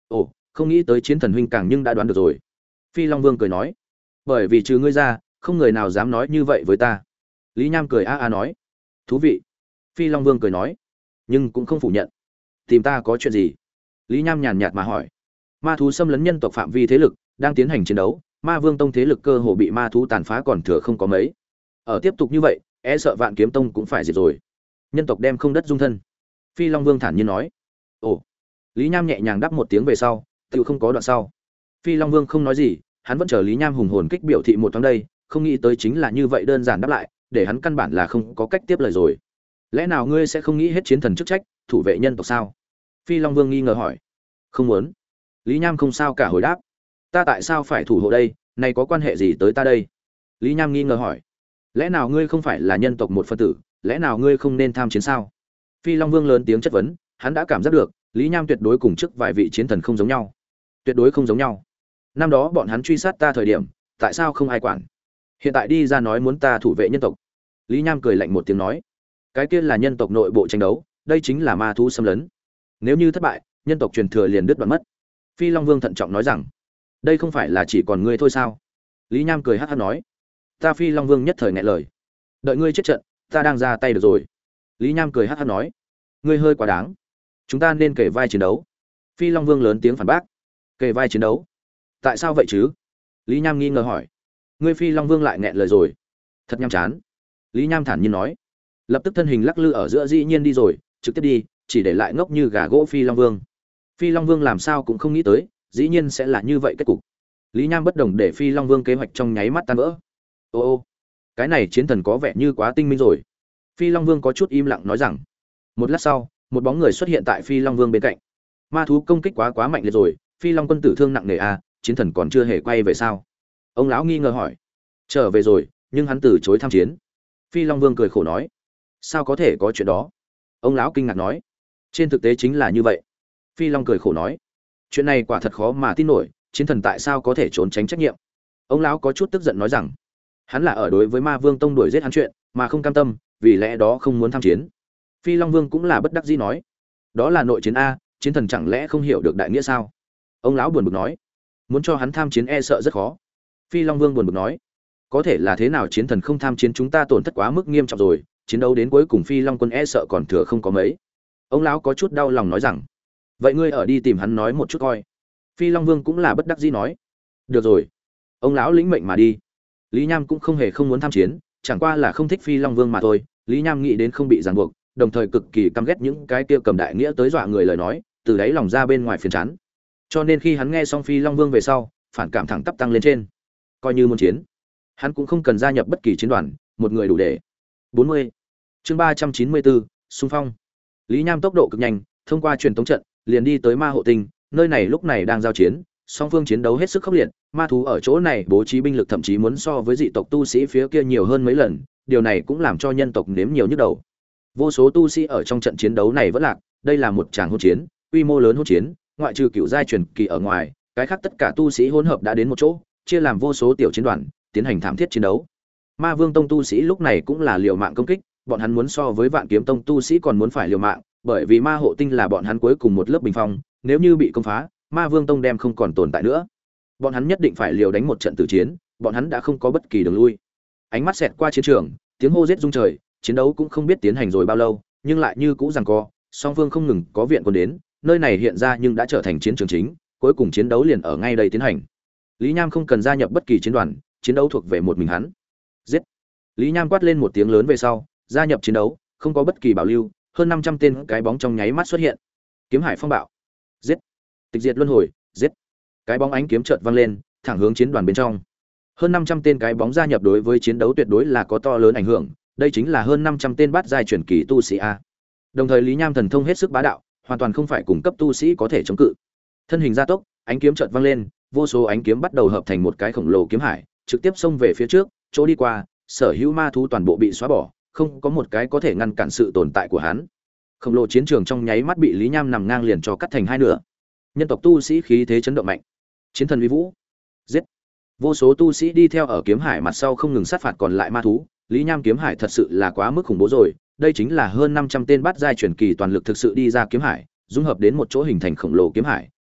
[SPEAKER 1] không nghĩ tới Chiến Thần huynh càng nhưng đã đoán được rồi. Phi Long Vương cười nói, bởi vì trừ ngươi ra, không người nào dám nói như vậy với ta. Lý Nham cười a a nói, thú vị. Phi Long Vương cười nói, nhưng cũng không phủ nhận. Tìm ta có chuyện gì? Lý Nham nhàn nhạt mà hỏi. Ma thú xâm lấn nhân tộc phạm vi thế lực, đang tiến hành chiến đấu, Ma Vương Tông thế lực cơ hồ bị ma thú tàn phá còn thừa không có mấy. Ở tiếp tục như vậy, e sợ Vạn Kiếm Tông cũng phải diệt rồi. Nhân tộc đem không đất dung thân. Phi Long Vương thản nhiên nói. Ồ. Lý Nham nhẹ nhàng đáp một tiếng về sau, tự không có đoạn sau. Phi Long Vương không nói gì, hắn vẫn chờ Lý Nham hùng hồn kích biểu thị một thoáng đây, không nghĩ tới chính là như vậy đơn giản đáp lại, để hắn căn bản là không có cách tiếp lời rồi. Lẽ nào ngươi sẽ không nghĩ hết chiến thần chức trách, thủ vệ nhân tộc sao? Phi Long Vương nghi ngờ hỏi. Không muốn. Lý Nham không sao cả hồi đáp. Ta tại sao phải thủ hộ đây, này có quan hệ gì tới ta đây? Lý Nham nghi ngờ hỏi. Lẽ nào ngươi không phải là nhân tộc một phân tử, lẽ nào ngươi không nên tham chiến sao? Phi Long Vương lớn tiếng chất vấn, hắn đã cảm giác được, Lý Nham tuyệt đối cùng trước vài vị chiến thần không giống nhau. Tuyệt đối không giống nhau. Năm đó bọn hắn truy sát ta thời điểm, tại sao không ai quản? Hiện tại đi ra nói muốn ta thủ vệ nhân tộc. Lý Nham cười lạnh một tiếng nói, cái kia là nhân tộc nội bộ tranh đấu, đây chính là ma thú xâm lấn. Nếu như thất bại, nhân tộc truyền thừa liền đứt đoạn mất. Phi Long Vương thận trọng nói rằng, đây không phải là chỉ còn ngươi thôi sao? Lý Nham cười hắc hắc nói, ta Phi Long Vương nhất thời nghẹn lời, đợi ngươi chết trận, ta đang ra tay được rồi. Lý Nham cười hắc hắc nói, ngươi hơi quá đáng, chúng ta nên kể vai chiến đấu. Phi Long Vương lớn tiếng phản bác, kể vai chiến đấu? Tại sao vậy chứ? Lý Nham nghi ngờ hỏi, ngươi Phi Long Vương lại nghẹn lời rồi, thật nham chán. Lý Nham thản nhiên nói, lập tức thân hình lắc lư ở giữa dĩ nhiên đi rồi, trực tiếp đi, chỉ để lại ngốc như gà gỗ Phi Long Vương. Phi Long Vương làm sao cũng không nghĩ tới, dĩ nhiên sẽ là như vậy kết cục. Lý Nham bất đồng để Phi Long Vương kế hoạch trong nháy mắt tan vỡ. Ô ô, cái này chiến thần có vẻ như quá tinh minh rồi. Phi Long Vương có chút im lặng nói rằng. Một lát sau, một bóng người xuất hiện tại Phi Long Vương bên cạnh. Ma thú công kích quá mạnh liệt rồi, Phi Long quân tử thương nặng nề a, chiến thần còn chưa hề quay về sao? Ông lão nghi ngờ hỏi. Trở về rồi, nhưng hắn từ chối tham chiến. Phi Long Vương cười khổ nói. Sao có thể có chuyện đó? Ông lão kinh ngạc nói. Trên thực tế chính là như vậy. Phi Long cười khổ nói, chuyện này quả thật khó mà tin nổi, chiến thần tại sao có thể trốn tránh trách nhiệm? Ông lão có chút tức giận nói rằng, hắn là ở đối với Ma Vương Tông đuổi giết hắn chuyện, mà không cam tâm, vì lẽ đó không muốn tham chiến. Phi Long Vương cũng là bất đắc dĩ nói, đó là nội chiến a, chiến thần chẳng lẽ không hiểu được đại nghĩa sao? Ông lão buồn bực nói, muốn cho hắn tham chiến e sợ rất khó. Phi Long Vương buồn bực nói, có thể là thế nào chiến thần không tham chiến, chúng ta tổn thất quá mức nghiêm trọng rồi, chiến đấu đến cuối cùng Phi Long quân e sợ còn thừa không có mấy. Ông lão có chút đau lòng nói rằng, vậy ngươi ở đi tìm hắn nói một chút coi. Phi Long Vương cũng là bất đắc dĩ nói, được rồi. Ông lão lĩnh mệnh mà đi. Lý Nham cũng không hề không muốn tham chiến, chẳng qua là không thích Phi Long Vương mà thôi. Lý Nham nghĩ đến không bị ràng buộc, đồng thời cực kỳ căm ghét những cái kia cầm đại nghĩa tới dọa người lời nói, từ đáy lòng ra bên ngoài phiền chán. Cho nên khi hắn nghe xong Phi Long Vương về sau, phản cảm thẳng tắp tăng lên trên. Coi như muốn chiến, hắn cũng không cần gia nhập bất kỳ chiến đoàn, một người đủ để. 40. Chương 394, xung phong. Lý Nham tốc độ cực nhanh, thông qua truyền tống trận, liền đi tới Ma Hộ Tinh, nơi này lúc này đang giao chiến, song phương chiến đấu hết sức khốc liệt, ma thú ở chỗ này bố trí binh lực thậm chí muốn so với dị tộc tu sĩ phía kia nhiều hơn mấy lần, điều này cũng làm cho nhân tộc nếm nhiều nhức đầu. Vô số tu sĩ ở trong trận chiến đấu này vẫn lạc, đây là một tràng hỗn chiến, quy mô lớn hỗn chiến, ngoại trừ cựu giai truyền kỳ ở ngoài, cái khác tất cả tu sĩ hỗn hợp đã đến một chỗ, chia làm vô số tiểu chiến đoàn, tiến hành thảm thiết chiến đấu. Ma Vương Tông tu sĩ lúc này cũng là liều mạng công kích, bọn hắn muốn so với Vạn Kiếm Tông tu sĩ còn muốn phải liều mạng, bởi vì Ma Hộ Tinh là bọn hắn cuối cùng một lớp bình phong, nếu như bị công phá, Ma Vương Tông đem không còn tồn tại nữa. Bọn hắn nhất định phải liều đánh một trận tử chiến, bọn hắn đã không có bất kỳ đường lui. Ánh mắt xẹt qua chiến trường, tiếng hô giết rung trời, chiến đấu cũng không biết tiến hành rồi bao lâu, nhưng lại như cũ giằng co, song phương không ngừng có viện quân đến, nơi này hiện ra nhưng đã trở thành chiến trường chính, cuối cùng chiến đấu liền ở ngay đây tiến hành. Lý Nham không cần gia nhập bất kỳ chiến đoàn, chiến đấu thuộc về một mình hắn. Giết! Lý Nham quát lên một tiếng lớn về sau, gia nhập chiến đấu, không có bất kỳ bảo lưu, hơn 500 tên cái bóng trong nháy mắt xuất hiện. Kiếm Hải Phong Bạo, giết! Tịch Diệt Luân Hồi, giết! Cái bóng ánh kiếm chợt vang lên, thẳng hướng chiến đoàn bên trong. Hơn 500 tên cái bóng gia nhập đối với chiến đấu tuyệt đối là có to lớn ảnh hưởng, đây chính là hơn 500 tên bát giai truyền kỳ tu sĩ a. Đồng thời Lý Nham thần thông hết sức bá đạo, hoàn toàn không phải cùng cấp tu sĩ có thể chống cự. Thân hình gia tốc, ánh kiếm chợt vang lên, vô số ánh kiếm bắt đầu hợp thành một cái khổng lồ kiếm hải, trực tiếp xông về phía trước, chỗ đi qua, sở hữu ma thú toàn bộ bị xóa bỏ, không có một cái có thể ngăn cản sự tồn tại của hắn. Khổng lồ chiến trường trong nháy mắt bị Lý Nham nằm ngang liền cho cắt thành hai nửa. Nhân tộc tu sĩ khí thế chấn động mạnh. Chiến thần uy vũ. Giết. Vô số tu sĩ đi theo ở kiếm hải mặt sau không ngừng sát phạt còn lại ma thú, Lý Nham kiếm hải thật sự là quá mức khủng bố rồi, đây chính là hơn 500 tên bát giai truyền kỳ toàn lực thực sự đi ra kiếm hải, dung hợp đến một chỗ hình thành khổng lồ kiếm hải,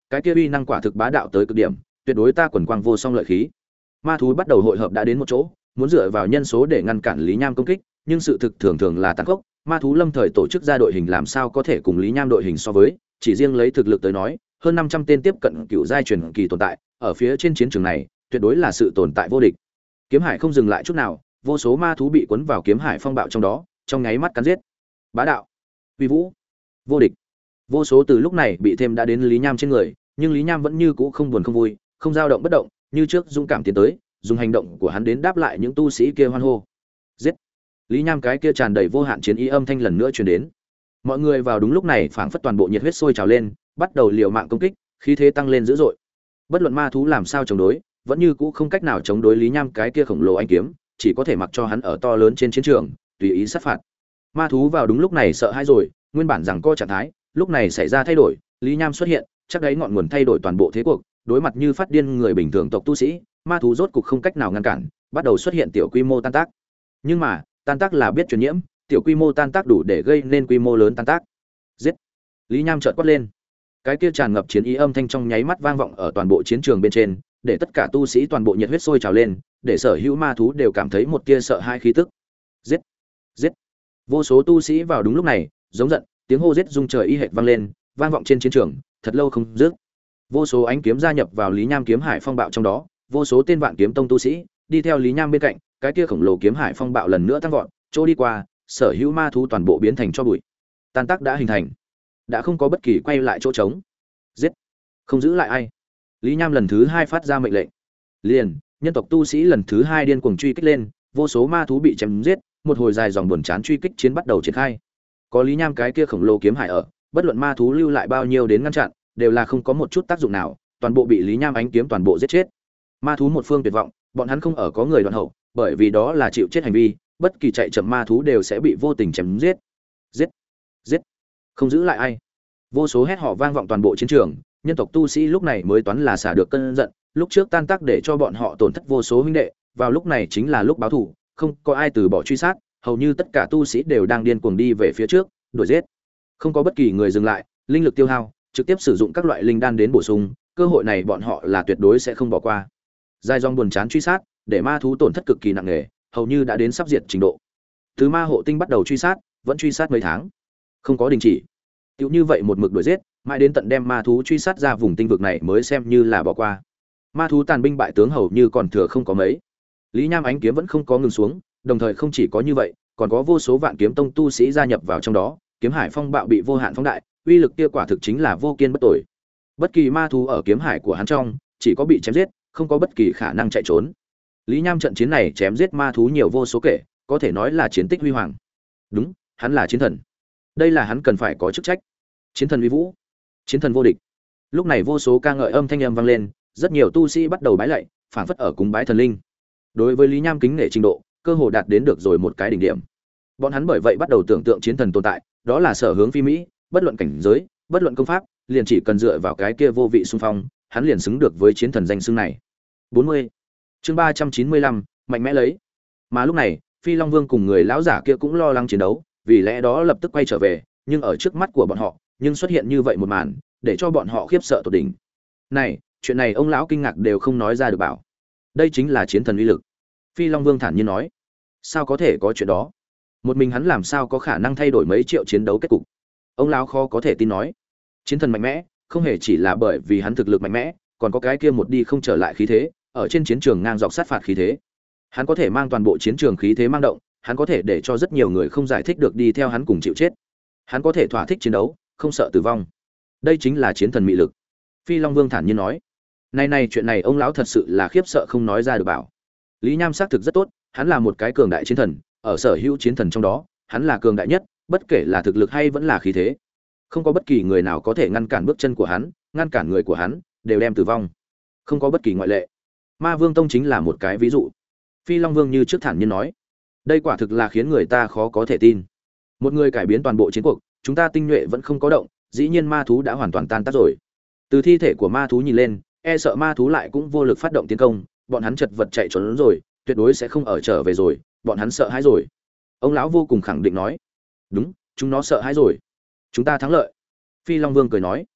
[SPEAKER 1] cái kia uy năng quả thực bá đạo tới cực điểm, tuyệt đối ta quần quang vô song lợi khí. Ma thú bắt đầu hội hợp đã đến một chỗ, muốn dựa vào nhân số để ngăn cản Lý Nham công kích, nhưng sự thực thường thường là tàn khốc, ma thú lâm thời tổ chức ra đội hình làm sao có thể cùng Lý Nham đội hình so với, chỉ riêng lấy thực lực tới nói, hơn 500 tên tiếp cận cựu giai truyền kỳ tồn tại, ở phía trên chiến trường này, tuyệt đối là sự tồn tại vô địch. Kiếm hải không dừng lại chút nào, vô số ma thú bị cuốn vào kiếm hải phong bạo trong đó, trong nháy mắt cắn giết. Bá đạo, uy vũ, vô địch. Vô số từ lúc này bị thêm đã đến Lý Nham trên người, nhưng Lý Nham vẫn như cũ không buồn không vui, không dao động bất động, như trước dũng cảm tiến tới, dùng hành động của hắn đến đáp lại những tu sĩ kia hoan hô. Giết! Lý Nham cái kia tràn đầy vô hạn chiến ý âm thanh lần nữa truyền đến. Mọi người vào đúng lúc này phảng phất toàn bộ nhiệt huyết sôi trào lên, bắt đầu liều mạng công kích, khí thế tăng lên dữ dội. Bất luận ma thú làm sao chống đối, vẫn như cũ không cách nào chống đối Lý Nham cái kia khổng lồ anh kiếm, chỉ có thể mặc cho hắn ở to lớn trên chiến trường, tùy ý sát phạt. Ma thú vào đúng lúc này sợ hãi rồi, nguyên bản rằng co trạng thái, lúc này xảy ra thay đổi, Lý Nham xuất hiện, chắc đấy ngọn nguồn thay đổi toàn bộ thế cuộc, đối mặt như phát điên người bình thường tộc tu sĩ, ma thú rốt cục không cách nào ngăn cản, bắt đầu xuất hiện tiểu quy mô tan tác. Nhưng mà, tan tác là biết truyền nhiễm, tiểu quy mô tan tác đủ để gây nên quy mô lớn tan tác. Giết! Lý Nham chợt quát lên. Cái kia tràn ngập chiến ý âm thanh trong nháy mắt vang vọng ở toàn bộ chiến trường bên trên, để tất cả tu sĩ toàn bộ nhiệt huyết sôi trào lên, để sở hữu ma thú đều cảm thấy một tia sợ hãi khí tức. Giết! Giết! Vô số tu sĩ vào đúng lúc này, giống giận, tiếng hô giết rung trời y hệt vang lên, vang vọng trên chiến trường, thật lâu không dứt. Vô số ánh kiếm gia nhập vào Lý Nham kiếm hải phong bạo trong đó, vô số tên vạn kiếm tông tu sĩ đi theo Lý Nham bên cạnh, cái kia khổng lồ kiếm hải phong bạo lần nữa tăng vọt, chỗ đi qua, sở hữu ma thú toàn bộ biến thành cho bụi. Tan tác đã hình thành, đã không có bất kỳ quay lại chỗ trống. Giết, không giữ lại ai. Lý Nham lần thứ 2 phát ra mệnh lệnh. Liền, nhân tộc tu sĩ lần thứ 2 điên cuồng truy kích lên, vô số ma thú bị chém giết, một hồi dài dòng buồn chán truy kích chiến bắt đầu triển khai. Có Lý Nham cái kia khổng lồ kiếm hải ở, bất luận ma thú lưu lại bao nhiêu đến ngăn chặn, đều là không có một chút tác dụng nào, toàn bộ bị Lý Nham ánh kiếm toàn bộ giết chết. Ma thú một phương tuyệt vọng, bọn hắn không ở có người đoạn hậu, bởi vì đó là chịu chết hành vi, bất kỳ chạy chậm ma thú đều sẽ bị vô tình chém giết. Giết, giết, không giữ lại ai. Vô số hét họ vang vọng toàn bộ chiến trường, nhân tộc tu sĩ lúc này mới toán là xả được cơn giận, lúc trước tan tác để cho bọn họ tổn thất vô số huynh đệ, vào lúc này chính là lúc báo thù, không có ai từ bỏ truy sát, hầu như tất cả tu sĩ đều đang điên cuồng đi về phía trước, đuổi giết. Không có bất kỳ người dừng lại, linh lực tiêu hao, trực tiếp sử dụng các loại linh đan đến bổ sung, cơ hội này bọn họ là tuyệt đối sẽ không bỏ qua. Dài dòng buồn chán truy sát, để ma thú tổn thất cực kỳ nặng nề, hầu như đã đến sắp diệt trình độ. Từ ma hộ tinh bắt đầu truy sát, vẫn truy sát mấy tháng, không có đình chỉ. Tiểu như vậy một mực đuổi giết, mãi đến tận đem ma thú truy sát ra vùng tinh vực này mới xem như là bỏ qua. Ma thú tàn binh bại tướng hầu như còn thừa không có mấy. Lý Nham ánh kiếm vẫn không có ngừng xuống, đồng thời không chỉ có như vậy, còn có vô số vạn kiếm tông tu sĩ gia nhập vào trong đó, kiếm hải phong bạo bị vô hạn phóng đại, uy lực kia quả thực chính là vô kiên bất tồi. Bất kỳ ma thú ở kiếm hải của hắn trong, chỉ có bị chém giết, không có bất kỳ khả năng chạy trốn. Lý Nham trận chiến này chém giết ma thú nhiều vô số kể, có thể nói là chiến tích huy hoàng. Đúng, hắn là chiến thần. Đây là hắn cần phải có chức trách. Chiến thần uy vũ, chiến thần vô địch. Lúc này vô số ca ngợi âm thanh âm vang lên, rất nhiều tu sĩ bắt đầu bái lạy, phảng phất ở cúng bái thần linh. Đối với Lý Nham kính nể trình độ, cơ hồ đạt đến được rồi một cái đỉnh điểm. Bọn hắn bởi vậy bắt đầu tưởng tượng chiến thần tồn tại, đó là sở hướng phi mỹ, bất luận cảnh giới, bất luận công pháp, liền chỉ cần dựa vào cái kia vô vị xung phong, hắn liền xứng được với chiến thần danh xưng này. 40. Chương 395, mạnh mẽ lấy. Mà lúc này, Phi Long Vương cùng người lão giả kia cũng lo lắng chiến đấu, vì lẽ đó lập tức quay trở về, nhưng ở trước mắt của bọn họ, nhưng xuất hiện như vậy một màn, để cho bọn họ khiếp sợ tột đỉnh. Này, chuyện này ông lão kinh ngạc đều không nói ra được bảo. Đây chính là chiến thần uy lực. Phi Long Vương thản nhiên nói. Sao có thể có chuyện đó? Một mình hắn làm sao có khả năng thay đổi mấy triệu chiến đấu kết cục? Ông lão khó có thể tin nói. Chiến thần mạnh mẽ, không hề chỉ là bởi vì hắn thực lực mạnh mẽ, còn có cái kia một đi không trở lại khí thế, ở trên chiến trường ngang dọc sát phạt khí thế. Hắn có thể mang toàn bộ chiến trường khí thế mang động, hắn có thể để cho rất nhiều người không giải thích được đi theo hắn cùng chịu chết. Hắn có thể thỏa thích chiến đấu, không sợ tử vong. Đây chính là chiến thần mị lực. Phi Long Vương thản nhiên nói. Này chuyện này ông lão thật sự là khiếp sợ không nói ra được bảo. Lý Nham xác thực rất tốt, hắn là một cái cường đại chiến thần, ở sở hữu chiến thần trong đó, hắn là cường đại nhất, bất kể là thực lực hay vẫn là khí thế. Không có bất kỳ người nào có thể ngăn cản bước chân của hắn, ngăn cản người của hắn, đều đem tử vong. Không có bất kỳ ngoại lệ. Ma Vương Tông chính là một cái ví dụ. Phi Long Vương như trước thản nhiên nói, đây quả thực là khiến người ta khó có thể tin. Một người cải biến toàn bộ chiến cuộc, chúng ta tinh nhuệ vẫn không có động, dĩ nhiên ma thú đã hoàn toàn tan tác rồi. Từ thi thể của ma thú nhìn lên, e sợ ma thú lại cũng vô lực phát động tiến công, bọn hắn chật vật chạy trốn rồi, tuyệt đối sẽ không ở trở về rồi, bọn hắn sợ hãi rồi. Ông lão vô cùng khẳng định nói, đúng, chúng nó sợ hãi rồi, chúng ta thắng lợi. Phi Long Vương cười nói,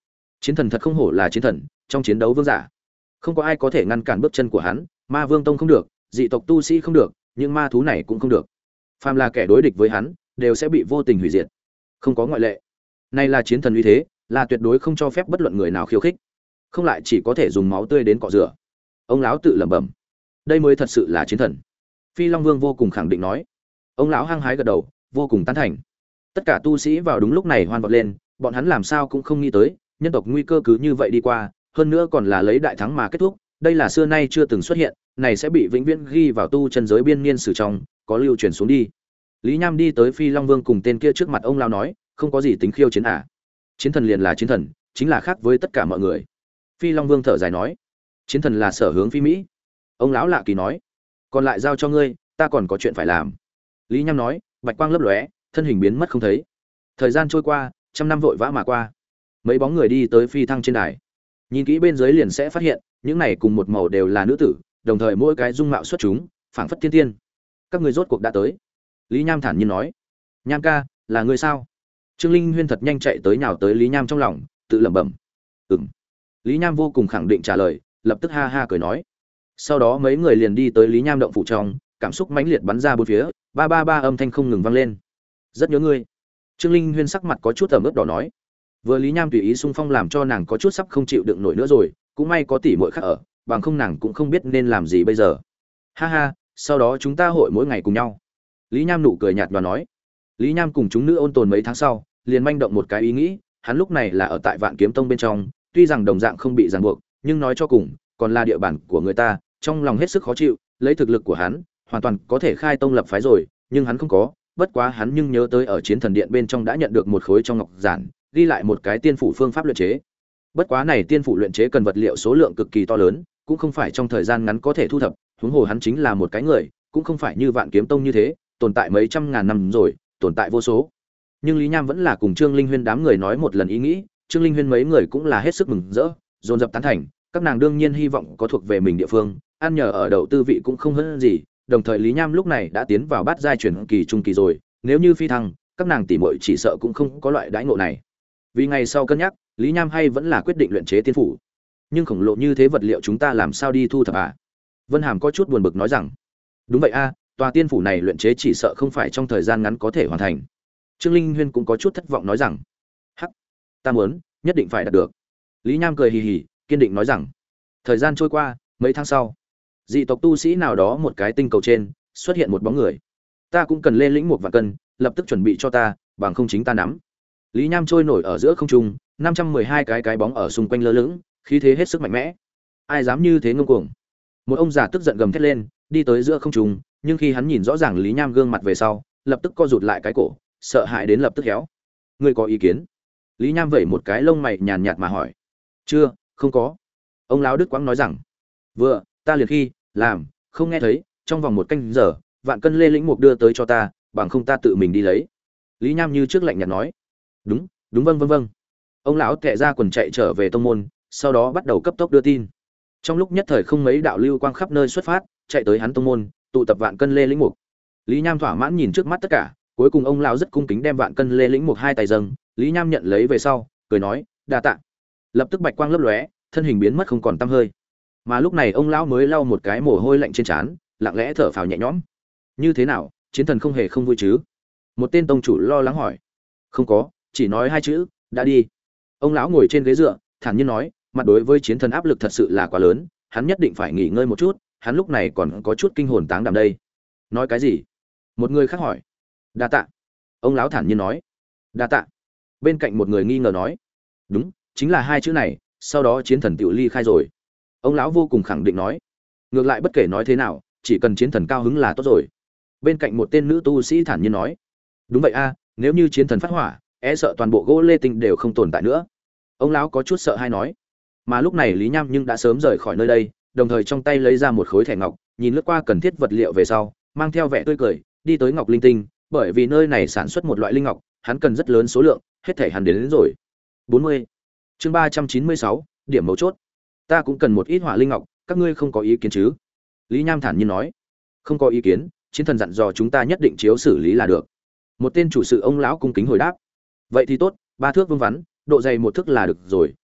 [SPEAKER 1] Chiến thần thật không hổ là chiến thần, trong chiến đấu vương giả, không có ai có thể ngăn cản bước chân của hắn. Ma Vương Tông không được, dị tộc tu sĩ không được, nhưng ma thú này cũng không được. Phàm là kẻ đối địch với hắn, đều sẽ bị vô tình hủy diệt, không có ngoại lệ. Này là chiến thần uy thế, là tuyệt đối không cho phép bất luận người nào khiêu khích, không lại chỉ có thể dùng máu tươi đến cọ rửa. Ông lão tự lẩm bẩm, đây mới thật sự là chiến thần. Phi Long Vương vô cùng khẳng định nói. Ông lão hăng hái gật đầu, vô cùng tán thành. Tất cả tu sĩ vào đúng lúc này hoan vọt lên, bọn hắn làm sao cũng không nghĩ tới, nhân tộc nguy cơ cứ như vậy đi qua, hơn nữa còn là lấy đại thắng mà kết thúc, đây là xưa nay chưa từng xuất hiện, này sẽ bị vĩnh viễn ghi vào tu chân giới biên niên sử trong, có lưu truyền xuống đi. Lý Nham đi tới Phi Long Vương cùng tên kia trước mặt ông lão nói, không có gì tính khiêu chiến à? Chiến thần liền là chiến thần, chính là khác với tất cả mọi người. Phi Long Vương thở dài nói, chiến thần là sở hướng phi mỹ. Ông lão lạ kỳ nói, còn lại giao cho ngươi, ta còn có chuyện phải làm. Lý Nham nói, bạch quang lấp lóe, thân hình biến mất không thấy. Thời gian trôi qua, trăm năm vội vã mà qua. Mấy bóng người đi tới phi thăng trên đài. Nhìn kỹ bên dưới liền sẽ phát hiện, những này cùng một màu đều là nữ tử, đồng thời mỗi cái dung mạo xuất chúng, phảng phất thiên tiên. Các người rốt cuộc đã tới. Lý Nham thản nhiên nói, Nham ca, là người sao? Trương Linh Huyên thật nhanh chạy tới nhào tới Lý Nham trong lòng, tự lẩm bẩm, ừm. Lý Nham vô cùng khẳng định trả lời, lập tức ha ha cười nói. Sau đó mấy người liền đi tới Lý Nham động phủ trong, cảm xúc mãnh liệt bắn ra bốn phía, ba ba ba âm thanh không ngừng vang lên. Rất nhớ ngươi. Trương Linh Huyên sắc mặt có chút ẩm ướt đỏ nói. Vừa Lý Nham tùy ý xung phong làm cho nàng có chút sắp không chịu đựng nổi nữa rồi, cũng may có tỷ muội khác ở, bằng không nàng cũng không biết nên làm gì bây giờ. Ha ha, sau đó chúng ta hội mỗi ngày cùng nhau. Lý Nham nụ cười nhạt và nói. Lý Nham cùng chúng nữ ôn tồn mấy tháng sau, liền manh động một cái ý nghĩ, hắn lúc này là ở tại Vạn Kiếm Tông bên trong, tuy rằng đồng dạng không bị ràng buộc, nhưng nói cho cùng, còn là địa bàn của người ta, trong lòng hết sức khó chịu, lấy thực lực của hắn, hoàn toàn có thể khai tông lập phái rồi, nhưng hắn không có, bất quá hắn nhưng nhớ tới ở Chiến Thần Điện bên trong đã nhận được một khối trong ngọc giản, ghi lại một cái tiên phủ phương pháp luyện chế. Bất quá này tiên phủ luyện chế cần vật liệu số lượng cực kỳ to lớn, cũng không phải trong thời gian ngắn có thể thu thập, huống hồ hắn chính là một cái người, cũng không phải như Vạn Kiếm Tông như thế, tồn tại mấy trăm ngàn năm rồi, tồn tại vô số. Nhưng Lý Nham vẫn là cùng Trương Linh Huyên đám người nói một lần ý nghĩ, Trương Linh Huyên mấy người cũng là hết sức mừng rỡ, dồn dập tán thành, các nàng đương nhiên hy vọng có thuộc về mình địa phương, ăn nhờ ở đậu tư vị cũng không hơn gì, đồng thời Lý Nham lúc này đã tiến vào bát giai chuyển kỳ trung kỳ rồi, nếu như phi thăng, các nàng tỷ muội chỉ sợ cũng không có loại đãi ngộ này. Vì ngày sau cân nhắc, Lý Nham hay vẫn là quyết định luyện chế tiên phủ. Nhưng khổng lồ như thế vật liệu chúng ta làm sao đi thu thập à? Vân Hàm có chút buồn bực nói rằng, đúng vậy a, tòa tiên phủ này luyện chế chỉ sợ không phải trong thời gian ngắn có thể hoàn thành. Trương Linh Huyên cũng có chút thất vọng nói rằng, hắc, ta muốn, nhất định phải đạt được. Lý Nham cười hì hì, kiên định nói rằng, thời gian trôi qua, mấy tháng sau, dị tộc tu sĩ nào đó một cái tinh cầu trên xuất hiện một bóng người. Ta cũng cần lên lĩnh một vạn cân, lập tức chuẩn bị cho ta, bằng không chính ta nắm. Lý Nham trôi nổi ở giữa không trung, 512 cái bóng ở xung quanh lơ lửng, khí thế hết sức mạnh mẽ. Ai dám như thế ngông cuồng? Một ông già tức giận gầm thét lên, đi tới giữa không trung, nhưng khi hắn nhìn rõ ràng Lý Nham gương mặt về sau, lập tức co rụt lại cái cổ, sợ hãi đến lập tức héo. Ngươi có ý kiến? Lý Nham vẩy một cái lông mày nhàn nhạt mà hỏi. Chưa, không có. Ông lão Đức Quang nói rằng, vừa, ta liền khi làm, không nghe thấy, trong vòng một canh giờ, vạn cân lê lĩnh mục đưa tới cho ta, bằng không ta tự mình đi lấy. Lý Nham như trước lạnh nhạt nói. Đúng, đúng, vâng vâng vâng. Ông lão tệ ra quần chạy trở về tông môn, sau đó bắt đầu cấp tốc đưa tin. Trong lúc nhất thời không mấy đạo lưu quang khắp nơi xuất phát, chạy tới hắn tông môn, tụ tập vạn cân lê lĩnh mục. Lý Nham thỏa mãn nhìn trước mắt tất cả, cuối cùng ông lão rất cung kính đem vạn cân lê lĩnh mục hai tay dâng, Lý Nham nhận lấy về sau, cười nói, đa tạ. Lập tức bạch quang lấp lóe, thân hình biến mất không còn tăm hơi. Mà lúc này ông lão mới lau một cái mồ hôi lạnh trên trán, lặng lẽ thở phào nhẹ nhõm. Như thế nào, chiến thần không hề không vui chứ? Một tên tông chủ lo lắng hỏi. Không có, chỉ nói hai chữ, đã đi. Ông lão ngồi trên ghế dựa, thản nhiên nói, mặt đối với chiến thần áp lực thật sự là quá lớn, hắn nhất định phải nghỉ ngơi một chút, hắn lúc này còn có chút kinh hồn táng đảm đây. Nói cái gì? Một người khác hỏi. Đa tạ. Ông lão thản nhiên nói. Đa tạ. Bên cạnh một người nghi ngờ nói. Đúng, chính là hai chữ này, sau đó chiến thần tiểu ly khai rồi. Ông lão vô cùng khẳng định nói. Ngược lại bất kể nói thế nào, chỉ cần chiến thần cao hứng là tốt rồi. Bên cạnh một tên nữ tu sĩ thản nhiên nói. Đúng vậy a, nếu như chiến thần phát hỏa, e sợ toàn bộ gỗ lê tinh đều không tồn tại nữa. Ông lão có chút sợ hay nói. Mà lúc này Lý Nham nhưng đã sớm rời khỏi nơi đây, đồng thời trong tay lấy ra một khối thẻ ngọc, nhìn lướt qua cần thiết vật liệu về sau, mang theo vẻ tươi cười, đi tới Ngọc Linh Tinh, bởi vì nơi này sản xuất một loại linh ngọc, hắn cần rất lớn số lượng, hết thảy hắn đến rồi. 40. Chương 396, điểm mấu chốt. Ta cũng cần một ít hỏa linh ngọc, các ngươi không có ý kiến chứ? Lý Nham thản nhiên nói. Không có ý kiến, chiến thần dặn dò chúng ta nhất định chiếu xử lý là được. Một tên chủ sự ông lão cung kính hồi đáp. Vậy thì tốt, 3 thước vuông vắn, độ dày 1 thước là được rồi,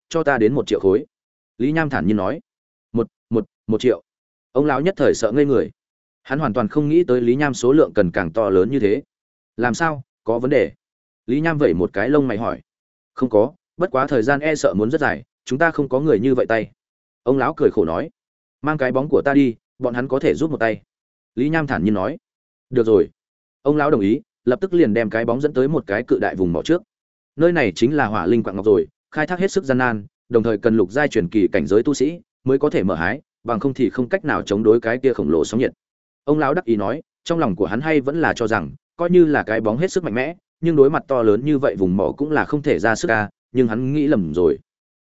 [SPEAKER 1] cho ta đến 1 triệu khối. Lý Nham thản nhiên nói. Một triệu. Ông lão nhất thời sợ ngây người. Hắn hoàn toàn không nghĩ tới Lý Nham số lượng cần càng to lớn như thế. Làm sao, có vấn đề? Lý Nham vẩy một cái lông mày hỏi. Không có, bất quá thời gian e sợ muốn rất dài, chúng ta không có người như vậy tay. Ông lão cười khổ nói. Mang cái bóng của ta đi, bọn hắn có thể giúp một tay. Lý Nham thản nhiên nói. Được rồi. Ông lão đồng ý, lập tức liền đem cái bóng dẫn tới một cái cự đại vùng mỏ trước. Nơi này chính là Hỏa Linh Quặng Ngọc rồi, khai thác hết sức gian nan, đồng thời cần lục giai truyền kỳ cảnh giới tu sĩ mới có thể mở hái, bằng không thì không cách nào chống đối cái kia khổng lồ sóng nhiệt. Ông lão đắc ý nói, trong lòng của hắn hay vẫn là cho rằng, coi như là cái bóng hết sức mạnh mẽ, nhưng đối mặt to lớn như vậy vùng mỏ cũng là không thể ra sức ca, nhưng hắn nghĩ lầm rồi.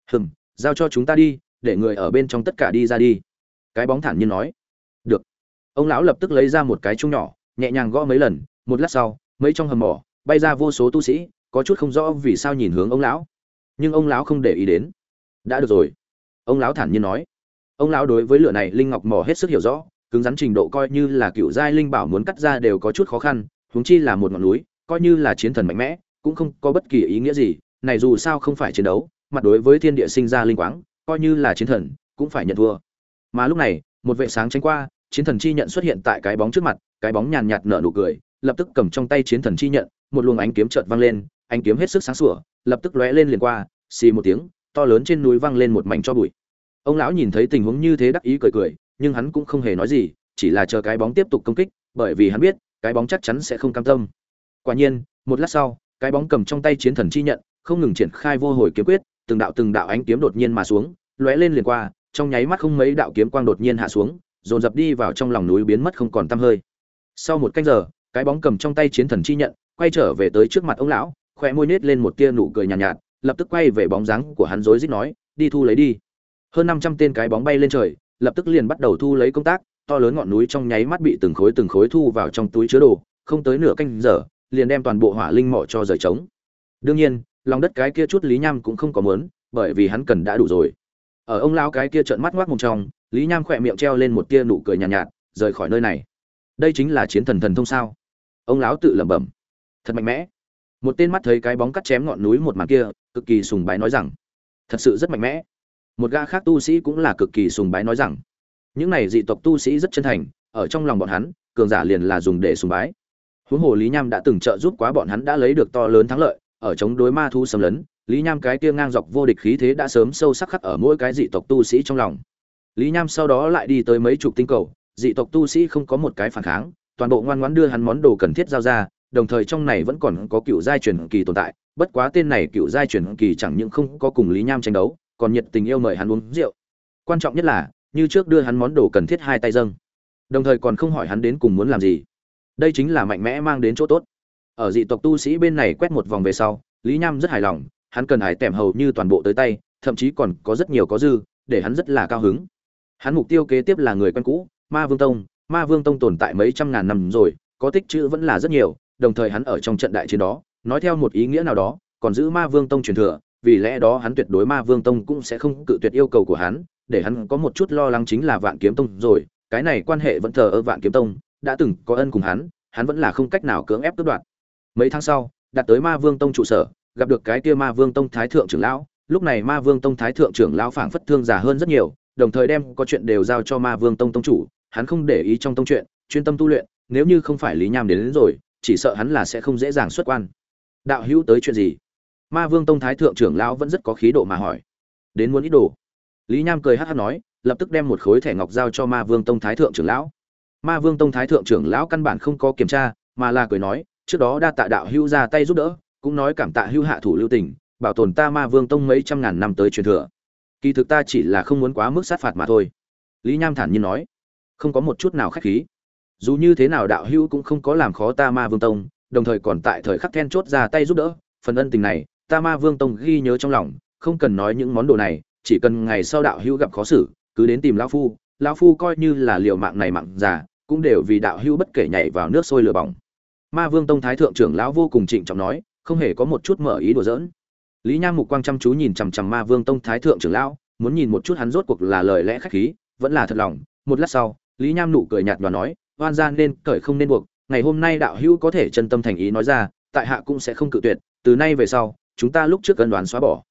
[SPEAKER 1] Giao cho chúng ta đi, để người ở bên trong tất cả đi ra đi. Cái bóng thản nhiên nói. Được. Ông lão lập tức lấy ra một cái chung nhỏ, nhẹ nhàng gõ mấy lần, một lát sau, mấy trong hầm mỏ bay ra vô số tu sĩ, có chút không rõ vì sao nhìn hướng ông lão, nhưng ông lão không để ý đến. Đã được rồi. Ông lão thản nhiên nói. Ông lão đối với lửa này linh ngọc mỏ hết sức hiểu rõ, cứng rắn trình độ coi như là cựu giai linh bảo muốn cắt ra đều có chút khó khăn, huống chi là một ngọn núi, coi như là chiến thần mạnh mẽ, cũng không có bất kỳ ý nghĩa gì, này dù sao không phải chiến đấu, mặt đối với thiên địa sinh ra linh quáng, coi như là chiến thần, cũng phải nhận thua. Mà lúc này, một vệ sáng tránh qua, chiến thần chi nhận xuất hiện tại cái bóng trước mặt, cái bóng nhàn nhạt nở nụ cười, lập tức cầm trong tay chiến thần chi nhận, một luồng ánh kiếm chợt vang lên, ánh kiếm hết sức sáng sủa, lập tức lóe lên liền qua, xì một tiếng, to lớn trên núi vang lên một mảnh tro bụi. Ông lão nhìn thấy tình huống như thế đắc ý cười cười, nhưng hắn cũng không hề nói gì, chỉ là chờ cái bóng tiếp tục công kích, bởi vì hắn biết, cái bóng chắc chắn sẽ không cam tâm. Quả nhiên, một lát sau, cái bóng cầm trong tay chiến thần chi nhận, không ngừng triển khai vô hồi kiếm quyết, từng đạo ánh kiếm đột nhiên mà xuống, lóe lên liền qua, trong nháy mắt không mấy đạo kiếm quang đột nhiên hạ xuống, dồn dập đi vào trong lòng núi biến mất không còn tăm hơi. Sau một canh giờ, cái bóng cầm trong tay chiến thần chi nhận, quay trở về tới trước mặt ông lão, khóe môi nhếch lên một tia nụ cười nhàn nhạt, lập tức quay về bóng dáng của hắn rối rít nói, đi thu lấy đi. Hơn 500 tên cái bóng bay lên trời, lập tức liền bắt đầu thu lấy công tác, to lớn ngọn núi trong nháy mắt bị từng khối thu vào trong túi chứa đồ, không tới nửa canh giờ, liền đem toàn bộ hỏa linh mỏ cho rời trống. Đương nhiên, lòng đất cái kia chút Lý Nham cũng không có muốn, bởi vì hắn cần đã đủ rồi. Ở ông lão cái kia trợn mắt ngoác mồm trong, Lý Nham khỏe miệng treo lên một tia nụ cười nhàn nhạt, rời khỏi nơi này. Đây chính là chiến thần thần thông sao? Ông lão tự lẩm bẩm. Thật mạnh mẽ. Một tên mắt thấy cái bóng cắt chém ngọn núi một màn kia, cực kỳ sùng bái nói rằng, thật sự rất mạnh mẽ. Một gã khác tu sĩ cũng là cực kỳ sùng bái nói rằng, những này dị tộc tu sĩ rất chân thành, ở trong lòng bọn hắn, cường giả liền là dùng để sùng bái. Huống hồ Lý Nham đã từng trợ giúp quá bọn hắn đã lấy được to lớn thắng lợi, ở chống đối ma thu xâm lấn, Lý Nham cái kia ngang dọc vô địch khí thế đã sớm sâu sắc khắc ở mỗi cái dị tộc tu sĩ trong lòng. Lý Nham sau đó lại đi tới mấy chục tinh cầu, dị tộc tu sĩ không có một cái phản kháng, toàn bộ ngoan ngoãn đưa hắn món đồ cần thiết giao ra, đồng thời trong này vẫn còn có cựu giai truyền kỳ tồn tại, bất quá tên này cựu giai truyền kỳ chẳng những không có cùng Lý Nham tranh đấu, còn nhiệt tình yêu mời hắn uống rượu. Quan trọng nhất là, như trước đưa hắn món đồ cần thiết hai tay dâng, đồng thời còn không hỏi hắn đến cùng muốn làm gì. Đây chính là mạnh mẽ mang đến chỗ tốt. Ở dị tộc tu sĩ bên này quét một vòng về sau, Lý Nham rất hài lòng, hắn cần hải tèm hầu như toàn bộ tới tay, thậm chí còn có rất nhiều có dư, để hắn rất là cao hứng. Hắn mục tiêu kế tiếp là người quen cũ, Ma Vương Tông. Ma Vương Tông tồn tại mấy trăm ngàn năm rồi, có tích trữ vẫn là rất nhiều, đồng thời hắn ở trong trận đại chiến đó, nói theo một ý nghĩa nào đó, còn giữ Ma Vương Tông truyền thừa, vì lẽ đó hắn tuyệt đối Ma Vương Tông cũng sẽ không cự tuyệt yêu cầu của hắn, để hắn có một chút lo lắng chính là Vạn Kiếm Tông rồi, cái này quan hệ vẫn thờ ơ Vạn Kiếm Tông, đã từng có ân cùng hắn vẫn là không cách nào cưỡng ép tước đoạt. Mấy tháng sau, đạt tới Ma Vương Tông trụ sở, gặp được cái kia Ma Vương Tông Thái thượng trưởng lão, lúc này Ma Vương Tông Thái thượng trưởng lão phảng phất thương già hơn rất nhiều, đồng thời đem có chuyện đều giao cho Ma Vương Tông tông chủ, hắn không để ý trong tông chuyện, chuyên tâm tu luyện, nếu như không phải Lý Nham đến rồi, chỉ sợ hắn là sẽ không dễ dàng xuất quan. Đạo hữu tới chuyện gì? Ma Vương Tông Thái thượng trưởng lão vẫn rất có khí độ mà hỏi. Đến muốn ít đồ. Lý Nham cười hắc hắc nói, lập tức đem một khối thẻ ngọc giao cho Ma Vương Tông Thái thượng trưởng lão. Ma Vương Tông Thái thượng trưởng lão căn bản không có kiểm tra, mà là cười nói, trước đó đa tạ đạo hữu ra tay giúp đỡ, cũng nói cảm tạ hữu hạ thủ lưu tình, bảo tồn ta Ma Vương Tông mấy trăm ngàn năm tới truyền thừa. Kỳ thực ta chỉ là không muốn quá mức sát phạt mà thôi. Lý Nham thản nhiên nói, không có một chút nào khách khí. Dù như thế nào đạo hữu cũng không có làm khó ta Ma Vương Tông, đồng thời còn tại thời khắc then chốt ra tay giúp đỡ, phần ân tình này, ta Ma Vương Tông ghi nhớ trong lòng, không cần nói những món đồ này, chỉ cần ngày sau đạo hữu gặp khó xử, cứ đến tìm lão phu coi như là liều mạng này mạng già, cũng đều vì đạo hữu bất kể nhảy vào nước sôi lửa bỏng. Ma Vương Tông Thái thượng trưởng lão vô cùng trịnh trọng nói, không hề có một chút mở ý đùa giỡn. Lý Nham mục quang chăm chú nhìn chằm chằm Ma Vương Tông Thái thượng trưởng lão, muốn nhìn một chút hắn rốt cuộc là lời lẽ khách khí, vẫn là thật lòng. Một lát sau, Lý Nham nụ cười nhạt và nói, oan gian nên cởi không nên buộc, ngày hôm nay đạo hữu có thể chân tâm thành ý nói ra, tại hạ cũng sẽ không cự tuyệt, từ nay về sau, chúng ta lúc trước cân đoán xóa bỏ.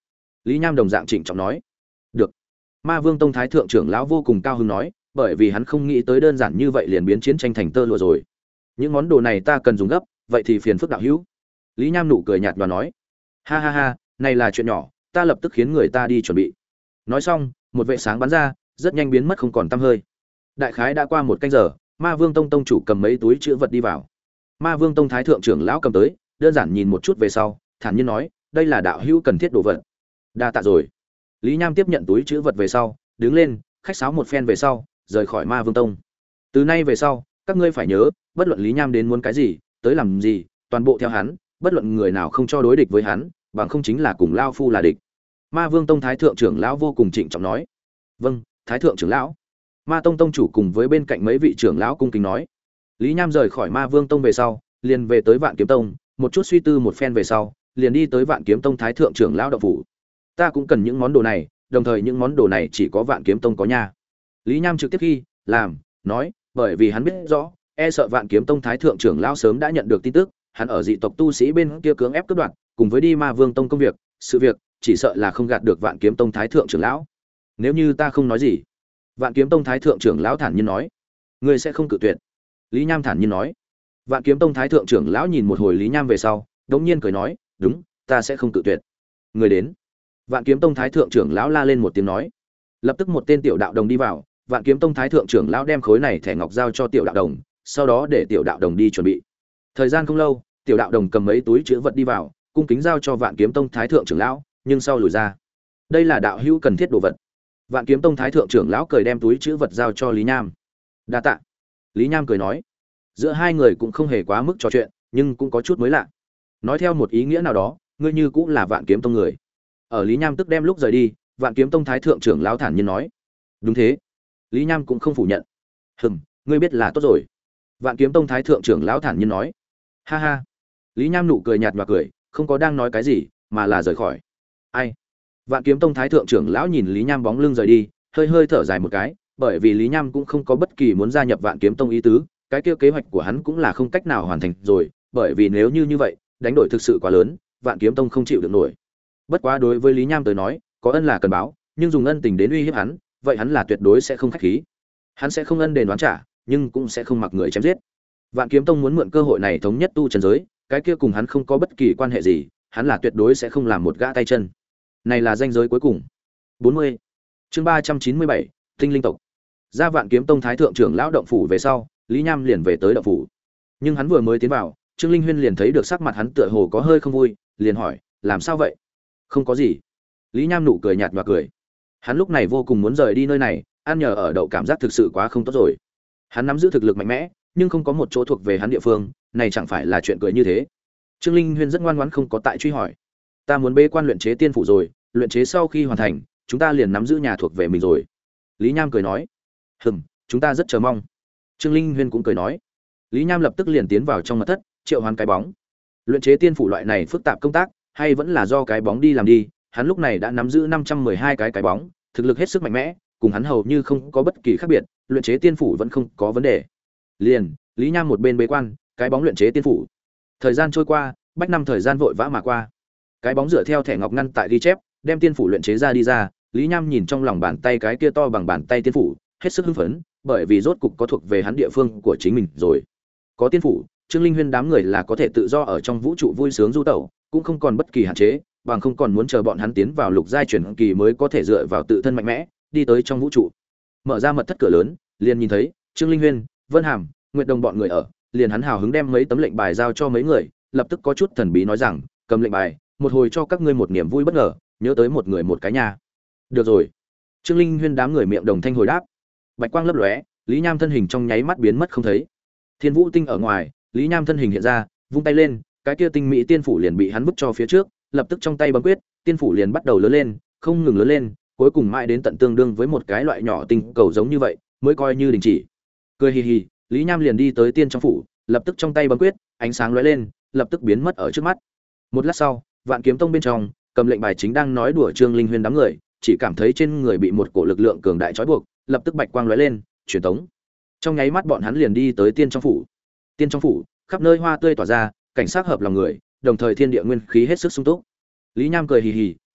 [SPEAKER 1] Lý Nham đồng dạng trịnh trọng nói. Được. Ma Vương Tông Thái thượng trưởng lão vô cùng cao hứng nói, bởi vì hắn không nghĩ tới đơn giản như vậy liền biến chiến tranh thành tơ lụa rồi. Những món đồ này ta cần dùng gấp, vậy thì phiền phức đạo hữu. Lý Nham nụ cười nhạt và nói, ha ha ha, này là chuyện nhỏ, ta lập tức khiến người ta đi chuẩn bị. Nói xong, một vệ sáng bắn ra, rất nhanh biến mất không còn tăm hơi. Đại khái đã qua một canh giờ, Ma Vương Tông tông chủ cầm mấy túi chứa vật đi vào. Ma Vương Tông Thái thượng trưởng lão cầm tới, đơn giản nhìn một chút về sau, thản nhiên nói, đây là đạo hữu cần thiết đồ vật. Đa tạ rồi. Lý Nham tiếp nhận túi chứa vật về sau, đứng lên, khách sáo một phen về sau, rời khỏi Ma Vương Tông. Từ nay về sau, các ngươi phải nhớ, bất luận Lý Nham đến muốn cái gì, tới làm gì, toàn bộ theo hắn, bất luận người nào không cho đối địch với hắn, bằng không chính là cùng lao phu là địch. Ma Vương Tông Thái thượng trưởng lão vô cùng trịnh trọng nói. Vâng, Thái thượng trưởng lão. Ma Tông tông chủ cùng với bên cạnh mấy vị trưởng lão cung kính nói. Lý Nham rời khỏi Ma Vương Tông về sau, liền về tới Vạn Kiếm Tông, một chút suy tư một phen về sau, liền đi tới Vạn Kiếm Tông Thái thượng trưởng lão động phủ. Ta cũng cần những món đồ này, đồng thời những món đồ này chỉ có Vạn Kiếm Tông có nha. Lý Nham trực tiếp khi làm nói, bởi vì hắn biết rõ, e sợ Vạn Kiếm Tông Thái thượng trưởng lão sớm đã nhận được tin tức, hắn ở dị tộc tu sĩ bên kia cưỡng ép cướp đoạt, cùng với đi Ma Vương Tông công việc, sự việc, chỉ sợ là không gạt được Vạn Kiếm Tông Thái thượng trưởng lão. Nếu như ta không nói gì, Vạn Kiếm Tông Thái thượng trưởng lão thản nhiên nói, ngươi sẽ không cự tuyệt. Lý Nham thản nhiên nói. Vạn Kiếm Tông Thái thượng trưởng lão nhìn một hồi Lý Nham về sau, đống nhiên cười nói, đúng, ta sẽ không cự tuyệt. Người đến. Vạn Kiếm Tông Thái thượng trưởng lão la lên một tiếng nói. Lập tức một tên tiểu đạo đồng đi vào, Vạn Kiếm Tông Thái thượng trưởng lão đem khối này thẻ ngọc giao cho tiểu đạo đồng, sau đó để tiểu đạo đồng đi chuẩn bị. Thời gian không lâu, tiểu đạo đồng cầm mấy túi chứa vật đi vào, cung kính giao cho Vạn Kiếm Tông Thái thượng trưởng lão, nhưng sau lùi ra. Đây là đạo hữu cần thiết đồ vật. Vạn Kiếm Tông Thái thượng trưởng lão cười đem túi chứa vật giao cho Lý Nham. Đa tạ. Lý Nham cười nói. Giữa hai người cũng không hề quá mức trò chuyện, nhưng cũng có chút mới lạ. Nói theo một ý nghĩa nào đó, ngươi như cũng là Vạn Kiếm Tông người. Ở Lý Nham tức đem lúc rời đi, Vạn Kiếm Tông Thái thượng trưởng lão thản nhiên nói. Đúng thế. Lý Nham cũng không phủ nhận. Ngươi biết là tốt rồi. Vạn Kiếm Tông Thái thượng trưởng lão thản nhiên nói. Ha ha. Lý Nham nụ cười nhạt và cười, không có đang nói cái gì, mà là rời khỏi. Ai? Vạn Kiếm Tông Thái thượng trưởng lão nhìn Lý Nham bóng lưng rời đi, hơi hơi thở dài một cái, bởi vì Lý Nham cũng không có bất kỳ muốn gia nhập Vạn Kiếm Tông ý tứ, cái kia kế hoạch của hắn cũng là không cách nào hoàn thành rồi, bởi vì nếu như vậy, đánh đổi thực sự quá lớn, Vạn Kiếm Tông không chịu được nổi. Bất quá đối với Lý Nham tới nói, có ân là cần báo, nhưng dùng ân tình đến uy hiếp hắn, vậy hắn là tuyệt đối sẽ không khách khí. Hắn sẽ không ân đền đoán trả, nhưng cũng sẽ không mặc người chém giết. Vạn Kiếm Tông muốn mượn cơ hội này thống nhất tu chân giới, cái kia cùng hắn không có bất kỳ quan hệ gì, hắn là tuyệt đối sẽ không làm một gã tay chân. Này là danh giới cuối cùng. 40. Chương 397, Tinh linh tộc. Ra Vạn Kiếm Tông Thái thượng trưởng lão động phủ về sau, Lý Nham liền về tới động phủ. Nhưng hắn vừa mới tiến vào, Trương Linh Huyên liền thấy được sắc mặt hắn tựa hồ có hơi không vui, liền hỏi, làm sao vậy? Không có gì. Lý Nham nụ cười nhạt và cười. Hắn lúc này vô cùng muốn rời đi nơi này, ăn nhờ ở đậu cảm giác thực sự quá không tốt rồi. Hắn nắm giữ thực lực mạnh mẽ, nhưng không có một chỗ thuộc về hắn địa phương, này chẳng phải là chuyện cười như thế. Trương Linh Huyên rất ngoan ngoãn không có tại truy hỏi. Ta muốn bế quan luyện chế tiên phủ rồi, luyện chế sau khi hoàn thành, chúng ta liền nắm giữ nhà thuộc về mình rồi. Lý Nham cười nói. Chúng ta rất chờ mong. Trương Linh Huyên cũng cười nói. Lý Nham lập tức liền tiến vào trong mật thất, triệu hoán cái bóng. Luyện chế tiên phủ loại này phức tạp công tác, hay vẫn là do cái bóng đi làm đi, hắn lúc này đã nắm giữ 512 cái bóng, thực lực hết sức mạnh mẽ, cùng hắn hầu như không có bất kỳ khác biệt, luyện chế tiên phủ vẫn không có vấn đề. Liền, Lý Nham một bên bế quan, cái bóng luyện chế tiên phủ. Thời gian trôi qua, bách năm thời gian vội vã mà qua. Cái bóng dựa theo thẻ ngọc ngăn tại ghi chép, đem tiên phủ luyện chế ra đi ra, Lý Nham nhìn trong lòng bàn tay cái kia to bằng bàn tay tiên phủ, hết sức hưng phấn, bởi vì rốt cục có thuộc về hắn địa phương của chính mình rồi. Có tiên phủ, Trương Linh Huyên đám người là có thể tự do ở trong vũ trụ vui sướng du tẩu, cũng không còn bất kỳ hạn chế, bằng không còn muốn chờ bọn hắn tiến vào lục giai chuyển kỳ mới có thể dựa vào tự thân mạnh mẽ, đi tới trong vũ trụ. Mở ra mật thất cửa lớn, liền nhìn thấy Trương Linh Huyên, Vân Hàm, Nguyệt Đồng bọn người ở, liền hắn hào hứng đem mấy tấm lệnh bài giao cho mấy người, lập tức có chút thần bí nói rằng, cầm lệnh bài, một hồi cho các ngươi một niềm vui bất ngờ, nhớ tới một người một cái nhà. Được rồi. Trương Linh Huyên đám người miệng đồng thanh hồi đáp. Bạch quang lấp lóe, Lý Nham thân hình trong nháy mắt biến mất không thấy. Thiên Vũ Tinh ở ngoài, Lý Nham thân hình hiện ra, vung tay lên, cái kia tinh mỹ tiên phủ liền bị hắn vứt cho phía trước, lập tức trong tay bấm quyết, tiên phủ liền bắt đầu lớn lên, không ngừng lớn lên, cuối cùng mãi đến tận tương đương với một cái loại nhỏ tinh cầu giống như vậy, mới coi như đình chỉ. Cười hì hì, Lý Nham liền đi tới tiên trong phủ, lập tức trong tay bấm quyết, ánh sáng lóe lên, lập tức biến mất ở trước mắt. Một lát sau, Vạn Kiếm Tông bên trong, cầm lệnh bài chính đang nói đùa Trương Linh Huyên đám người, chỉ cảm thấy trên người bị một cổ lực lượng cường đại trói buộc, lập tức bạch quang lóe lên, truyền tống. Trong nháy mắt bọn hắn liền đi tới tiên trong phủ. Tiên trong phủ, khắp nơi hoa tươi tỏa ra, cảnh sắc hợp lòng người, đồng thời thiên địa nguyên khí hết sức sung túc. Lý Nham cười hì hì,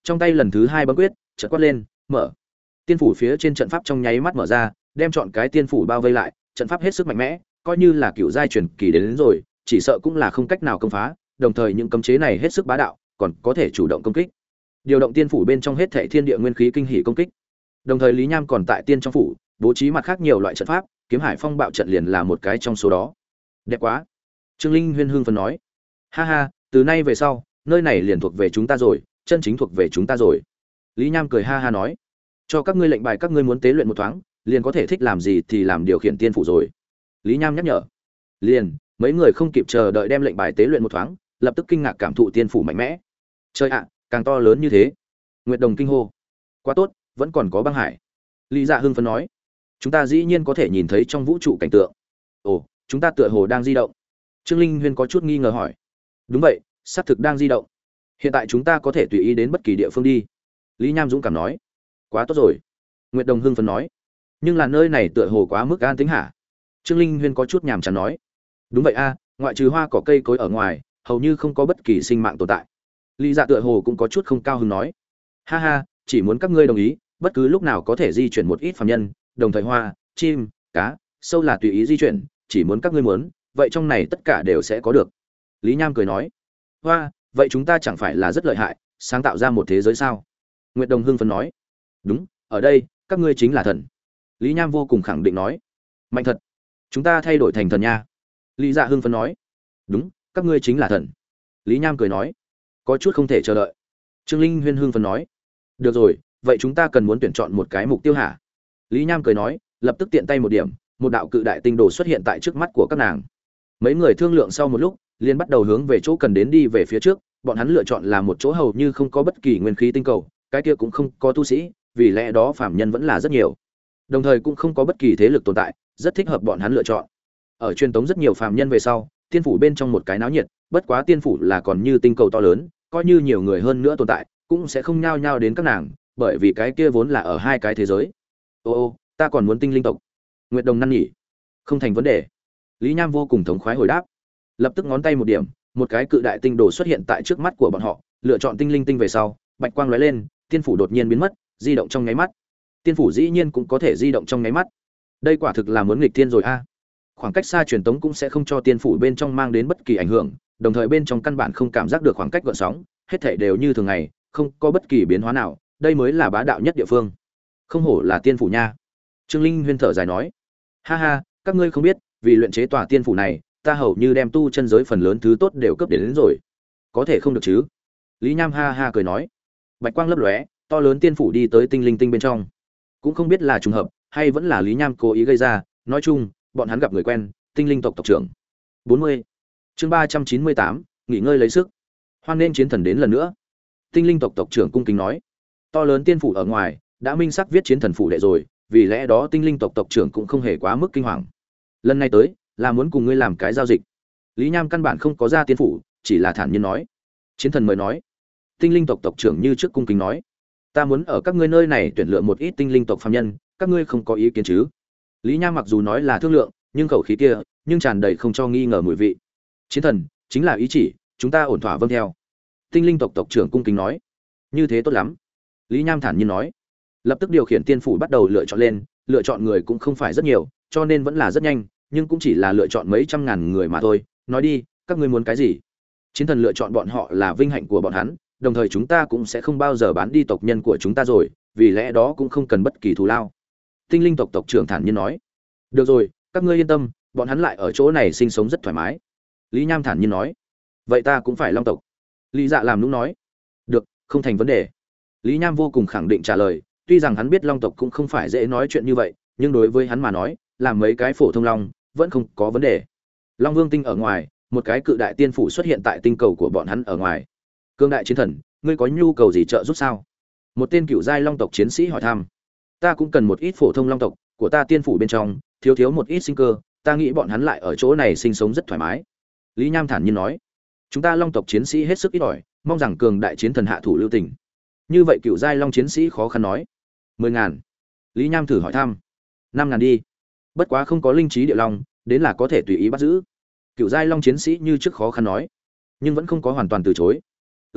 [SPEAKER 1] trong tay lần thứ hai bấm quyết, chợt quát lên, mở. Tiên phủ phía trên trận pháp trong nháy mắt mở ra, đem chọn cái tiên phủ bao vây lại, trận pháp hết sức mạnh mẽ, coi như là cựu giai truyền kỳ đến rồi, chỉ sợ cũng là không cách nào công phá, đồng thời những cấm chế này hết sức bá đạo, còn có thể chủ động công kích. Điều động tiên phủ bên trong hết thảy thiên địa nguyên khí kinh hỉ công kích. Đồng thời Lý Nham còn tại tiên trong phủ, bố trí mặt khác nhiều loại trận pháp, kiếm hải phong bạo trận liền là một cái trong số đó. Đẹp quá. Trương Linh Huyên hưng phấn nói. Ha ha, từ nay về sau, nơi này liền thuộc về chúng ta rồi, chân chính thuộc về chúng ta rồi. Lý Nham cười ha ha nói. Cho các ngươi lệnh bài, các ngươi muốn tế luyện một thoáng, liền có thể thích làm gì thì làm điều khiển tiên phủ rồi. Lý Nham nhắc nhở. Liền, mấy người không kịp chờ đợi đem lệnh bài tế luyện một thoáng, lập tức kinh ngạc cảm thụ tiên phủ mạnh mẽ. Trời ạ, càng to lớn như thế. Nguyệt Đồng kinh hô. Quá tốt, vẫn còn có băng hải. Lý Dạ hưng phấn nói. Chúng ta dĩ nhiên có thể nhìn thấy trong vũ trụ cảnh tượng. Ồ, chúng ta tựa hồ đang di động. Trương Linh Huyên có chút nghi ngờ hỏi. Đúng vậy, xác thực đang di động. Hiện tại chúng ta có thể tùy ý đến bất kỳ địa phương đi. Lý Nham dũng cảm nói. Quá tốt rồi. Nguyệt Đồng hưng phấn nói. Nhưng là nơi này tựa hồ quá mức an tĩnh hả? Trương Linh Huyên có chút nhàm chán nói. Đúng vậy a, ngoại trừ hoa cỏ cây cối ở ngoài, hầu như không có bất kỳ sinh mạng tồn tại. Lý Dạ tựa hồ cũng có chút không cao hứng nói. Ha ha, chỉ muốn các ngươi đồng ý, bất cứ lúc nào có thể di chuyển một ít phàm nhân, đồng thời hoa, chim, cá, sâu là tùy ý di chuyển, chỉ muốn các ngươi muốn, vậy trong này tất cả đều sẽ có được. Lý Nham cười nói. Hoa, vậy chúng ta chẳng phải là rất lợi hại, sáng tạo ra một thế giới sao? Nguyệt Đồng hưng phấn nói. Đúng, ở đây, các ngươi chính là thần. Lý Nham vô cùng khẳng định nói. Mạnh thật, chúng ta thay đổi thành thần nha. Lý Dạ hưng phấn nói. Đúng, các ngươi chính là thần. Lý Nham cười nói. Có chút không thể chờ đợi. Trương Linh Huyên hưng phấn nói. Được rồi, vậy chúng ta cần muốn tuyển chọn một cái mục tiêu hả? Lý Nham cười nói, lập tức tiện tay một điểm, một đạo cự đại tinh đồ xuất hiện tại trước mắt của các nàng. Mấy người thương lượng sau một lúc, liền bắt đầu hướng về chỗ cần đến đi về phía trước, bọn hắn lựa chọn là một chỗ hầu như không có bất kỳ nguyên khí tinh cầu, cái kia cũng không có tu sĩ, vì lẽ đó phàm nhân vẫn là rất nhiều. Đồng thời cũng không có bất kỳ thế lực tồn tại, rất thích hợp bọn hắn lựa chọn. Ở truyền tống rất nhiều phàm nhân về sau, tiên phủ bên trong một cái náo nhiệt, bất quá tiên phủ là còn như tinh cầu to lớn, coi như nhiều người hơn nữa tồn tại, cũng sẽ không nhao nhao đến các nàng, bởi vì cái kia vốn là ở hai cái thế giới. Ô, ta còn muốn tinh linh tộc. Nguyệt Đồng năn nỉ. Không thành vấn đề. Lý Nham vô cùng thống khoái hồi đáp. Lập tức ngón tay một điểm, một cái cự đại tinh đồ xuất hiện tại trước mắt của bọn họ, lựa chọn tinh linh tinh về sau, bạch quang lóe lên, tiên phủ đột nhiên biến mất, di động trong nháy mắt. Tiên phủ dĩ nhiên cũng có thể di động trong nháy mắt. Đây quả thực là muốn nghịch thiên rồi a. Khoảng cách xa truyền tống cũng sẽ không cho tiên phủ bên trong mang đến bất kỳ ảnh hưởng, đồng thời bên trong căn bản không cảm giác được khoảng cách gợn sóng, hết thảy đều như thường ngày, không có bất kỳ biến hóa nào, đây mới là bá đạo nhất địa phương. Không hổ là tiên phủ nha. Trương Linh Huyên thở dài nói. Ha ha, các ngươi không biết, vì luyện chế tòa tiên phủ này, ta hầu như đem tu chân giới phần lớn thứ tốt đều cấp đến rồi. Có thể không được chứ? Lý Nham ha ha cười nói. Bạch quang lấp lóe, to lớn tiên phủ đi tới tinh linh tinh bên trong. Cũng không biết là trùng hợp hay vẫn là Lý Nham cố ý gây ra, nói chung, bọn hắn gặp người quen, tinh linh tộc tộc trưởng. 40. Chương 398, nghỉ ngơi lấy sức. Hoan nên chiến thần đến lần nữa. Tinh linh tộc tộc trưởng cung kính nói. To lớn tiên phủ ở ngoài, đã minh sắc viết chiến thần phủ đệ rồi, vì lẽ đó tinh linh tộc tộc trưởng cũng không hề quá mức kinh hoàng. Lần này tới, là muốn cùng ngươi làm cái giao dịch. Lý Nham căn bản không có ra tiên phủ, chỉ là thản nhiên nói. Chiến thần mới nói. Tinh linh tộc tộc trưởng như trước cung kính nói. Ta muốn ở các ngươi nơi này tuyển lựa một ít tinh linh tộc phàm nhân, các ngươi không có ý kiến chứ? Lý Nham mặc dù nói là thương lượng, nhưng khẩu khí kia, nhưng tràn đầy không cho nghi ngờ mùi vị. Chiến thần, chính là ý chỉ, chúng ta ổn thỏa vâng theo. Tinh linh tộc tộc trưởng cung kính nói. Như thế tốt lắm. Lý Nham thản nhiên nói. Lập tức điều khiển tiên phủ bắt đầu lựa chọn lên, lựa chọn người cũng không phải rất nhiều, cho nên vẫn là rất nhanh, nhưng cũng chỉ là lựa chọn mấy trăm ngàn người mà thôi. Nói đi, các ngươi muốn cái gì? Chiến thần lựa chọn bọn họ là vinh hạnh của bọn hắn, đồng thời chúng ta cũng sẽ không bao giờ bán đi tộc nhân của chúng ta rồi, vì lẽ đó cũng không cần bất kỳ thù lao. Tinh linh tộc tộc trưởng thản nhiên nói. Được rồi, các ngươi yên tâm, bọn hắn lại ở chỗ này sinh sống rất thoải mái. Lý Nham thản nhiên nói. Vậy ta cũng phải long tộc. Lý Dạ làm nũng nói. Được, không thành vấn đề. Lý Nham vô cùng khẳng định trả lời, tuy rằng hắn biết long tộc cũng không phải dễ nói chuyện như vậy, nhưng đối với hắn mà nói, làm mấy cái phổ thông long vẫn không có vấn đề. Long Vương tinh ở ngoài, một cái cự đại tiên phủ xuất hiện tại tinh cầu của bọn hắn ở ngoài. Cương đại chiến thần, ngươi có nhu cầu gì trợ giúp sao? Một tên cựu giai long tộc chiến sĩ hỏi thăm. Ta cũng cần một ít phổ thông long tộc của ta tiên phủ bên trong, thiếu thiếu một ít sinh cơ, ta nghĩ bọn hắn lại ở chỗ này sinh sống rất thoải mái. Lý Nham thản nhiên nói. Chúng ta long tộc chiến sĩ hết sức ít ỏi, mong rằng cường đại chiến thần hạ thủ lưu tình. Như vậy cựu giai long chiến sĩ khó khăn nói. 10.000. Lý Nham thử hỏi thăm. 5.000 đi. Bất quá không có linh trí địa long, đến là có thể tùy ý bắt giữ. Cựu giai long chiến sĩ như trước khó khăn nói, nhưng vẫn không có hoàn toàn từ chối.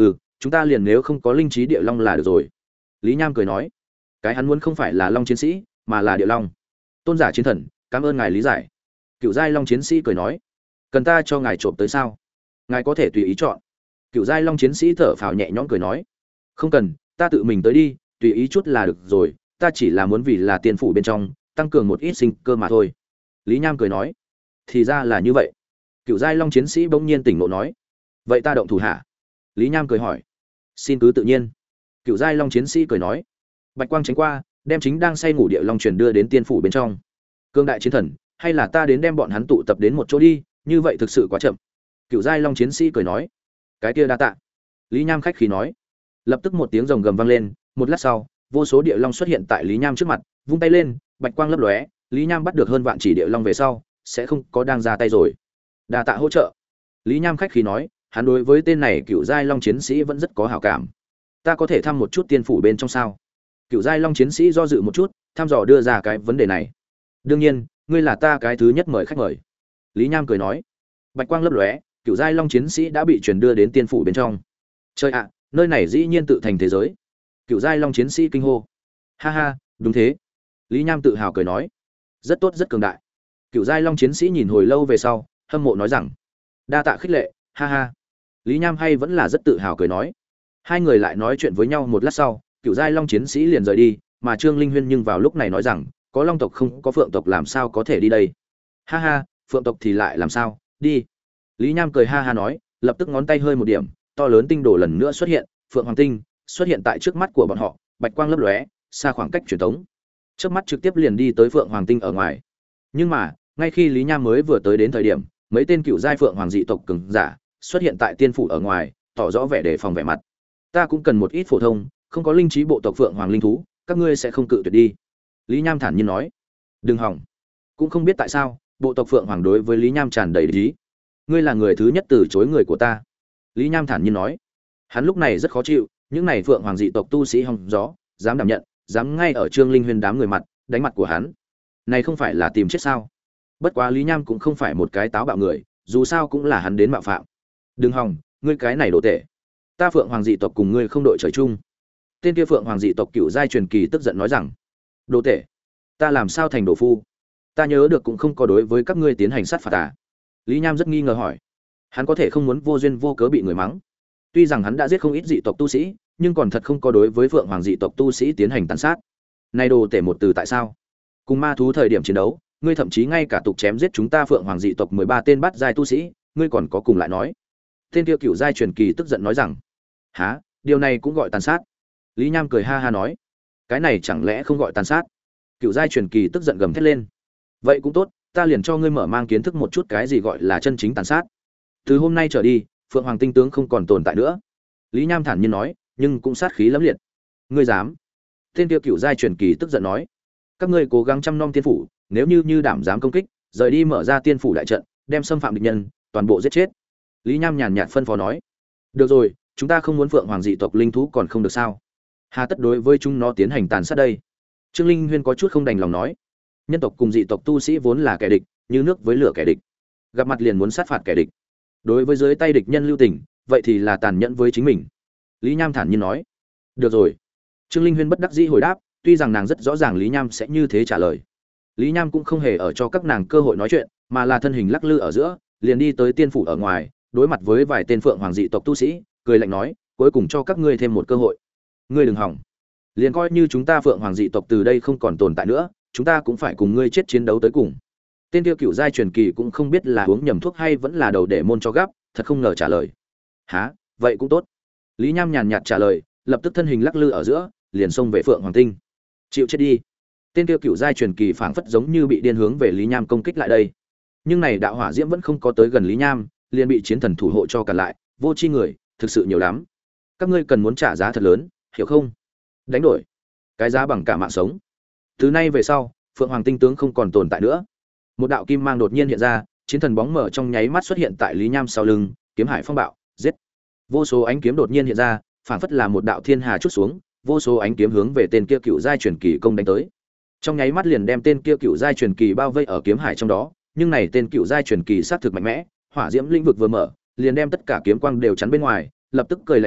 [SPEAKER 1] chúng ta liền nếu không có linh trí địa long là được rồi. Lý Nham cười nói, cái hắn muốn không phải là long chiến sĩ mà là địa long. Tôn giả chiến thần, cảm ơn ngài lý giải. Cựu giai long chiến sĩ cười nói, cần ta cho ngài trộm tới sao? Ngài có thể tùy ý chọn. Cựu giai long chiến sĩ thở phào nhẹ nhõm cười nói, không cần, ta tự mình tới đi, tùy ý chút là được rồi, ta chỉ là muốn vì là tiên phủ bên trong tăng cường một ít sinh cơ mà thôi. Lý Nham cười nói, thì ra là như vậy. Cựu giai long chiến sĩ bỗng nhiên tỉnh ngộ nói, vậy ta động thủ hả? Lý Nham cười hỏi, xin cứ tự nhiên. Cựu giai long chiến sĩ cười nói, bạch quang tránh qua, đem chính đang say ngủ địa long truyền đưa đến tiên phủ bên trong. Cương đại chiến thần, hay là ta đến đem bọn hắn tụ tập đến một chỗ đi, như vậy thực sự quá chậm. Cựu giai long chiến sĩ cười nói, cái kia đa tạ. Lý Nham khách khí nói. Lập tức một tiếng rồng gầm vang lên, một lát sau, vô số địa long xuất hiện tại Lý Nham trước mặt, vung tay lên, bạch quang lấp lóe, Lý Nham bắt được hơn vạn chỉ địa long về sau, sẽ không có đang ra tay rồi. Đa tạ hỗ trợ. Lý Nham khách khí nói, hắn đối với tên này cựu giai long chiến sĩ vẫn rất có hảo cảm. Ta có thể thăm một chút tiên phủ bên trong sao? Cựu giai long chiến sĩ do dự một chút, thăm dò đưa ra cái vấn đề này. Đương nhiên, ngươi là ta cái thứ nhất mời khách mời. Lý Nham cười nói. Bạch quang lấp lóe, cựu giai long chiến sĩ đã bị truyền đưa đến tiên phủ bên trong. Trời ạ, nơi này dĩ nhiên tự thành thế giới. Cựu giai long chiến sĩ kinh hô. Ha ha, đúng thế. Lý Nham tự hào cười nói. Rất tốt, rất cường đại. Cựu giai long chiến sĩ nhìn hồi lâu về sau, hâm mộ nói rằng, đa tạ khích lệ, ha ha. Lý Nham hay vẫn là rất tự hào cười nói. Hai người lại nói chuyện với nhau một lát sau, cựu giai long chiến sĩ liền rời đi, mà Trương Linh Huyên nhưng vào lúc này nói rằng, có long tộc không có phượng tộc làm sao có thể đi đây. Ha ha, phượng tộc thì lại làm sao, đi. Lý Nham cười ha ha nói, lập tức ngón tay hơi một điểm, to lớn tinh đồ lần nữa xuất hiện, phượng hoàng tinh xuất hiện tại trước mắt của bọn họ, bạch quang lấp lóe, xa khoảng cách truyền tống. Trước mắt trực tiếp liền đi tới phượng hoàng tinh ở ngoài. Nhưng mà, ngay khi Lý Nham mới vừa tới đến thời điểm, mấy tên cựu giai phượng hoàng dị tộc cường giả xuất hiện tại tiên phủ ở ngoài, tỏ rõ vẻ đề phòng vẻ mặt. Ta cũng cần một ít phổ thông, không có linh trí bộ tộc phượng hoàng linh thú, các ngươi sẽ không cự tuyệt đi. Lý Nham thản nhiên nói. Đừng hỏng. Cũng không biết tại sao, bộ tộc phượng hoàng đối với Lý Nham tràn đầy ý. Ngươi là người thứ nhất từ chối người của ta. Lý Nham thản nhiên nói. Hắn lúc này rất khó chịu, những này phượng hoàng dị tộc tu sĩ hòng gió, dám đảm nhận, dám ngay ở Trương Linh Huyên đám người mặt, đánh mặt của hắn. Này không phải là tìm chết sao? Bất quá Lý Nham cũng không phải một cái táo bạo người, dù sao cũng là hắn đến mạo phạm. Đừng hòng, ngươi cái này đồ tệ. Ta phượng hoàng dị tộc cùng ngươi không đội trời chung. Tên kia phượng hoàng dị tộc cựu giai truyền kỳ tức giận nói rằng, đồ tệ, ta làm sao thành đồ phu? Ta nhớ được cũng không có đối với các ngươi tiến hành sát phạt à? Lý Nham rất nghi ngờ hỏi. Hắn có thể không muốn vô duyên vô cớ bị người mắng. Tuy rằng hắn đã giết không ít dị tộc tu sĩ, nhưng còn thật không có đối với phượng hoàng dị tộc tu sĩ tiến hành tàn sát. Này đồ tể một từ tại sao? Cùng ma thú thời điểm chiến đấu, ngươi thậm chí ngay cả tục chém giết chúng ta phượng hoàng dị tộc 13 tên bát giai tu sĩ, ngươi còn có cùng lại nói. Tên kia cựu giai truyền kỳ tức giận nói rằng, há, điều này cũng gọi tàn sát? Lý Nham cười ha ha nói, cái này chẳng lẽ không gọi tàn sát? Cựu giai truyền kỳ tức giận gầm thét lên, vậy cũng tốt, ta liền cho ngươi mở mang kiến thức một chút cái gì gọi là chân chính tàn sát. Từ hôm nay trở đi, phượng hoàng tinh tướng không còn tồn tại nữa. Lý Nham thản nhiên nói, nhưng cũng sát khí lẫm liệt. Ngươi dám? Tên kia cựu giai truyền kỳ tức giận nói, các ngươi cố gắng chăm nom tiên phủ, nếu như đảm dám công kích, rời đi mở ra tiên phủ đại trận, đem xâm phạm địch nhân toàn bộ giết chết. Lý Nham nhàn nhạt phân phó nói, được rồi, chúng ta không muốn phượng hoàng dị tộc linh thú còn không được sao? Hà tất đối với chúng nó tiến hành tàn sát đây? Trương Linh Huyên có chút không đành lòng nói, nhân tộc cùng dị tộc tu sĩ vốn là kẻ địch, như nước với lửa kẻ địch, gặp mặt liền muốn sát phạt kẻ địch. Đối với dưới tay địch nhân lưu tình, vậy thì là tàn nhẫn với chính mình. Lý Nham thản nhiên nói, được rồi. Trương Linh Huyên bất đắc dĩ hồi đáp, tuy rằng nàng rất rõ ràng Lý Nham sẽ như thế trả lời. Lý Nham cũng không hề ở cho các nàng cơ hội nói chuyện, mà là thân hình lắc lư ở giữa, liền đi tới tiên phủ ở ngoài, đối mặt với vài tên phượng hoàng dị tộc tu sĩ, cười lạnh nói, cuối cùng cho các ngươi thêm một cơ hội. Ngươi đừng hỏng. Liền coi như chúng ta phượng hoàng dị tộc từ đây không còn tồn tại nữa, chúng ta cũng phải cùng ngươi chết chiến đấu tới cùng. Tên kia cựu giai truyền kỳ cũng không biết là uống nhầm thuốc hay vẫn là đầu để môn cho gắp, thật không ngờ trả lời. Hả, vậy cũng tốt. Lý Nham nhàn nhạt trả lời, lập tức thân hình lắc lư ở giữa, liền xông về phượng hoàng tinh. Chịu chết đi. Tên kia cựu giai truyền kỳ phảng phất giống như bị điên hướng về Lý Nham công kích lại đây. Nhưng này đạo hỏa diễm vẫn không có tới gần Lý Nham, liền bị chiến thần thủ hộ cho cản lại, vô chi người, thực sự nhiều lắm. Các ngươi cần muốn trả giá thật lớn, hiểu không? Đánh đổi. Cái giá bằng cả mạng sống. Từ nay về sau, phượng hoàng tinh tướng không còn tồn tại nữa. Một đạo kim mang đột nhiên hiện ra, chiến thần bóng mở trong nháy mắt xuất hiện tại Lý Nham sau lưng, kiếm hải phong bạo, giết. Vô số ánh kiếm đột nhiên hiện ra, phảng phất là một đạo thiên hà chút xuống, vô số ánh kiếm hướng về tên kia cựu giai truyền kỳ công đánh tới. Trong nháy mắt liền đem tên kia cựu giai truyền kỳ bao vây ở kiếm hải trong đó, nhưng này tên cựu giai truyền kỳ sát thực mạnh mẽ, hỏa diễm lĩnh vực vừa mở, liền đem tất cả kiếm quang đều chắn bên ngoài, lập tức cười lạnh nói,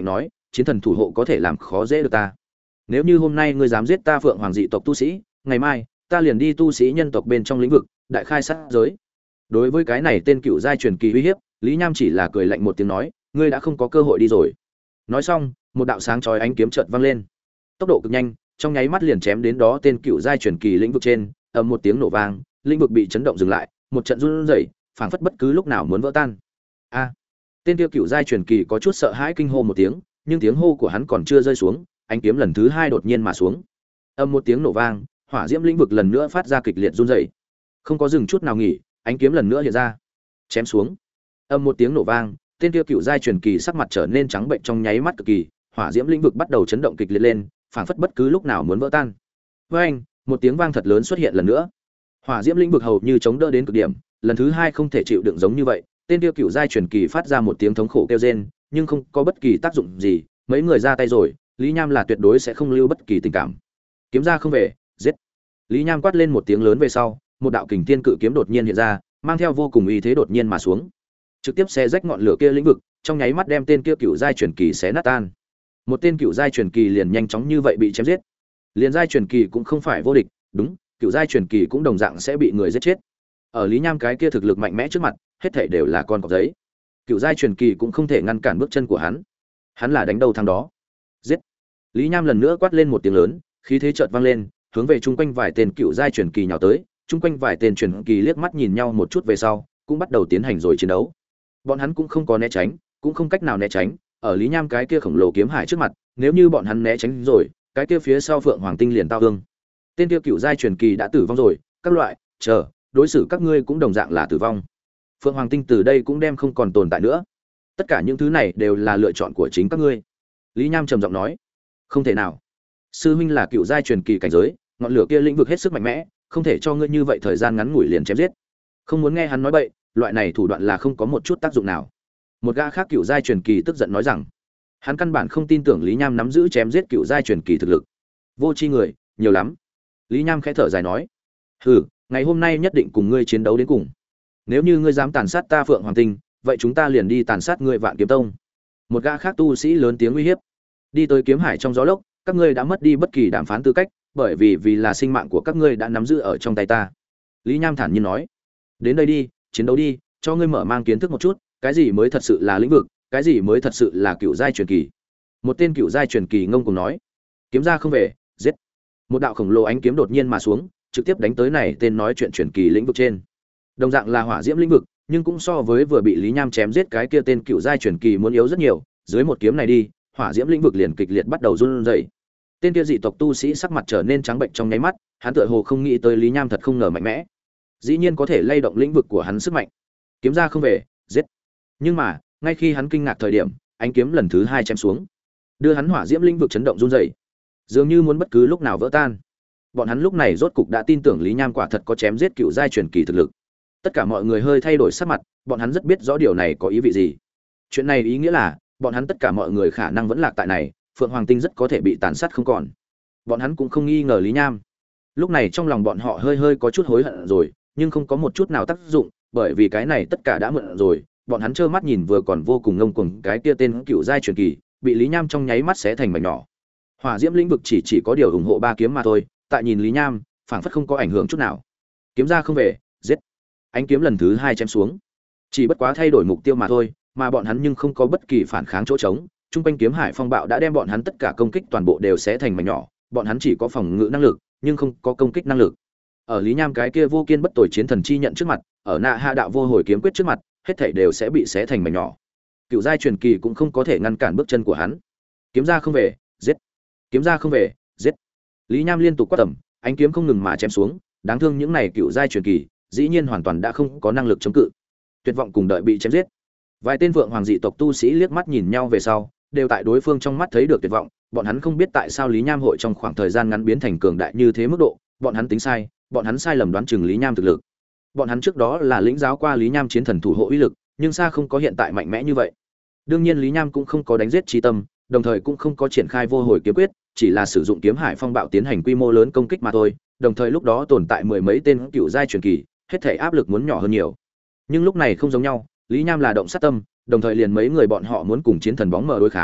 [SPEAKER 1] chiến thần thủ hộ có thể làm khó dễ được ta. Nếu như hôm nay ngươi dám giết ta Phượng Hoàng dị tộc tu sĩ, ngày mai ta liền đi tu sĩ nhân tộc bên trong lĩnh vực đại khai sát giới. Đối với cái này tên cựu giai truyền kỳ uy hiếp, Lý Nham chỉ là cười lạnh một tiếng nói, ngươi đã không có cơ hội đi rồi. Nói xong, một đạo sáng chói ánh kiếm chợt vang lên, tốc độ cực nhanh, trong nháy mắt liền chém đến đó tên cựu giai truyền kỳ lĩnh vực trên, ầm một tiếng nổ vang, lĩnh vực bị chấn động dừng lại, một trận run rẩy, phảng phất bất cứ lúc nào muốn vỡ tan. A! Tên kia cựu giai truyền kỳ có chút sợ hãi kinh hô một tiếng, nhưng tiếng hô của hắn còn chưa rơi xuống, ánh kiếm lần thứ hai đột nhiên mà xuống. Ầm một tiếng nổ vang, hỏa diễm lĩnh vực lần nữa phát ra kịch liệt run rẩy. Không có dừng chút nào nghỉ, ánh kiếm lần nữa hiện ra, chém xuống. Ầm một tiếng nổ vang, tên kia cựu giai truyền kỳ sắc mặt trở nên trắng bệnh trong nháy mắt cực kỳ, hỏa diễm lĩnh vực bắt đầu chấn động kịch liệt lên, phảng phất bất cứ lúc nào muốn vỡ tan. Với anh, một tiếng vang thật lớn xuất hiện lần nữa. Hỏa diễm lĩnh vực hầu như chống đỡ đến cực điểm, lần thứ hai không thể chịu đựng giống như vậy, tên kia cựu giai truyền kỳ phát ra một tiếng thống khổ kêu rên, nhưng không có bất kỳ tác dụng gì, mấy người ra tay rồi, Lý Nham là tuyệt đối sẽ không lưu bất kỳ tình cảm. Kiếm ra không về, giết. Lý Nham quát lên một tiếng lớn về sau, một đạo kình thiên cự kiếm đột nhiên hiện ra, mang theo vô cùng uy thế đột nhiên mà xuống, trực tiếp xé rách ngọn lửa kia lĩnh vực, trong nháy mắt đem tên kia cựu giai truyền kỳ xé nát tan. Một tên cựu giai truyền kỳ liền nhanh chóng như vậy bị chém giết. Liền giai truyền kỳ cũng không phải vô địch, đúng, cựu giai truyền kỳ cũng đồng dạng sẽ bị người giết chết. Ở Lý Nham cái kia thực lực mạnh mẽ trước mặt, hết thảy đều là con cọp giấy. Cựu giai truyền kỳ cũng không thể ngăn cản bước chân của hắn. Hắn là đánh đầu thằng đó. Giết. Lý Nham lần nữa quát lên một tiếng lớn, khí thế chợt vang lên, hướng về chung quanh vài tên cựu giai truyền kỳ nhào tới, chung quanh vài tên truyền kỳ liếc mắt nhìn nhau một chút về sau, cũng bắt đầu tiến hành rồi chiến đấu. Bọn hắn cũng không có né tránh, cũng không cách nào né tránh, ở Lý Nham cái kia khổng lồ kiếm hải trước mặt, nếu như bọn hắn né tránh rồi, cái kia phía sau Phượng Hoàng Tinh liền tao thương. Tên kia cựu giai truyền kỳ đã tử vong rồi, các loại, chờ, đối xử các ngươi cũng đồng dạng là tử vong. Phượng Hoàng Tinh từ đây cũng đem không còn tồn tại nữa. Tất cả những thứ này đều là lựa chọn của chính các ngươi. Lý Nham trầm giọng nói, không thể nào. Sư huynh là cựu giai truyền kỳ cảnh giới, ngọn lửa kia lĩnh vực hết sức mạnh mẽ, không thể cho ngươi như vậy thời gian ngắn ngủi liền chém giết. Không muốn nghe hắn nói bậy, loại này thủ đoạn là không có một chút tác dụng nào. Một gã khác cựu giai truyền kỳ tức giận nói rằng, hắn căn bản không tin tưởng Lý Nham nắm giữ chém giết cựu giai truyền kỳ thực lực. Vô tri người, nhiều lắm. Lý Nham khẽ thở dài nói, hừ, ngày hôm nay nhất định cùng ngươi chiến đấu đến cùng. Nếu như ngươi dám tàn sát ta Phượng Hoàng Tinh, vậy chúng ta liền đi tàn sát ngươi Vạn Kiếm Tông. Một gã khác tu sĩ lớn tiếng uy hiếp. Đi tới kiếm hải trong gió lốc, các ngươi đã mất đi bất kỳ đàm phán tư cách, bởi vì là sinh mạng của các ngươi đã nắm giữ ở trong tay ta. Lý Nham thản nhiên nói, đến đây đi, chiến đấu đi, cho ngươi mở mang kiến thức một chút, cái gì mới thật sự là lĩnh vực, cái gì mới thật sự là cựu giai truyền kỳ. Một tên cựu giai truyền kỳ ngông cuồng nói, kiếm ra không về, giết. Một đạo khổng lồ ánh kiếm đột nhiên mà xuống, trực tiếp đánh tới này tên nói chuyện truyền kỳ lĩnh vực trên. Đồng dạng là hỏa diễm lĩnh vực, nhưng cũng so với vừa bị Lý Nham chém giết cái kia tên cựu giai truyền kỳ muốn yếu rất nhiều, dưới một kiếm này đi, hỏa diễm lĩnh vực liền kịch liệt bắt đầu run rẩy. Tên kia dị tộc tu sĩ sắc mặt trở nên trắng bệnh trong nháy mắt, hắn tựa hồ không nghĩ tới Lý Nham thật không ngờ mạnh mẽ, dĩ nhiên có thể lay động lĩnh vực của hắn sức mạnh. Kiếm ra không về, giết. Nhưng mà, ngay khi hắn kinh ngạc thời điểm, ánh kiếm lần thứ hai chém xuống, đưa hắn hỏa diễm lĩnh vực chấn động run rẩy, dường như muốn bất cứ lúc nào vỡ tan. Bọn hắn lúc này rốt cục đã tin tưởng Lý Nham quả thật có chém giết cựu giai truyền kỳ thực lực. Tất cả mọi người hơi thay đổi sắc mặt, bọn hắn rất biết rõ điều này có ý vị gì. Chuyện này ý nghĩa là, bọn hắn tất cả mọi người khả năng vẫn lạc tại này, Phượng Hoàng Tinh rất có thể bị tàn sát không còn. Bọn hắn cũng không nghi ngờ Lý Nham. Lúc này trong lòng bọn họ hơi có chút hối hận rồi, nhưng không có một chút nào tác dụng, bởi vì cái này tất cả đã muộn rồi. Bọn hắn trơ mắt nhìn vừa còn vô cùng ngông cuồng cái kia tên cựu giai truyền kỳ, bị Lý Nham trong nháy mắt xé thành mảnh nhỏ. Hỏa diễm lĩnh vực chỉ có điều ủng hộ ba kiếm mà thôi, tại nhìn Lý Nham, phảng phất không có ảnh hưởng chút nào. Kiếm ra không về, giết. Ánh kiếm lần thứ hai chém xuống. Chỉ bất quá thay đổi mục tiêu mà thôi, mà bọn hắn nhưng không có bất kỳ phản kháng chỗ trống. Trung quanh kiếm hải phong bạo đã đem bọn hắn tất cả công kích toàn bộ đều xé thành mảnh nhỏ, bọn hắn chỉ có phòng ngự năng lực, nhưng không có công kích năng lực. Ở Lý Nham cái kia vô kiên bất tồi chiến thần chi nhận trước mặt, ở Na Ha đạo vô hồi kiếm quyết trước mặt, hết thảy đều sẽ bị xé thành mảnh nhỏ. Cựu giai truyền kỳ cũng không có thể ngăn cản bước chân của hắn. Kiếm ra không về, giết. Kiếm ra không về, giết. Lý Nham liên tục quát tầm, ánh kiếm không ngừng mà chém xuống, đáng thương những này cựu giai truyền kỳ, dĩ nhiên hoàn toàn đã không có năng lực chống cự. Tuyệt vọng cùng đợi bị chém giết. Vài tên Vượng Hoàng dị tộc tu sĩ liếc mắt nhìn nhau về sau, đều tại đối phương trong mắt thấy được tuyệt vọng, bọn hắn không biết tại sao Lý Nham hội trong khoảng thời gian ngắn biến thành cường đại như thế mức độ, bọn hắn tính sai, bọn hắn sai lầm đoán chừng Lý Nham thực lực. Bọn hắn trước đó là lĩnh giáo qua Lý Nham chiến thần thủ hộ uy lực, nhưng xa không có hiện tại mạnh mẽ như vậy. Đương nhiên Lý Nham cũng không có đánh giết chi tâm, đồng thời cũng không có triển khai vô hồi kiếm quyết, chỉ là sử dụng kiếm hải phong bạo tiến hành quy mô lớn công kích mà thôi, đồng thời lúc đó tồn tại mười mấy tên cựu giai truyền kỳ, hết thảy áp lực muốn nhỏ hơn nhiều. Nhưng lúc này không giống nhau, Lý Nham là động sát tâm, đồng thời liền mấy người bọn họ muốn cùng chiến thần bóng mờ đối kháng,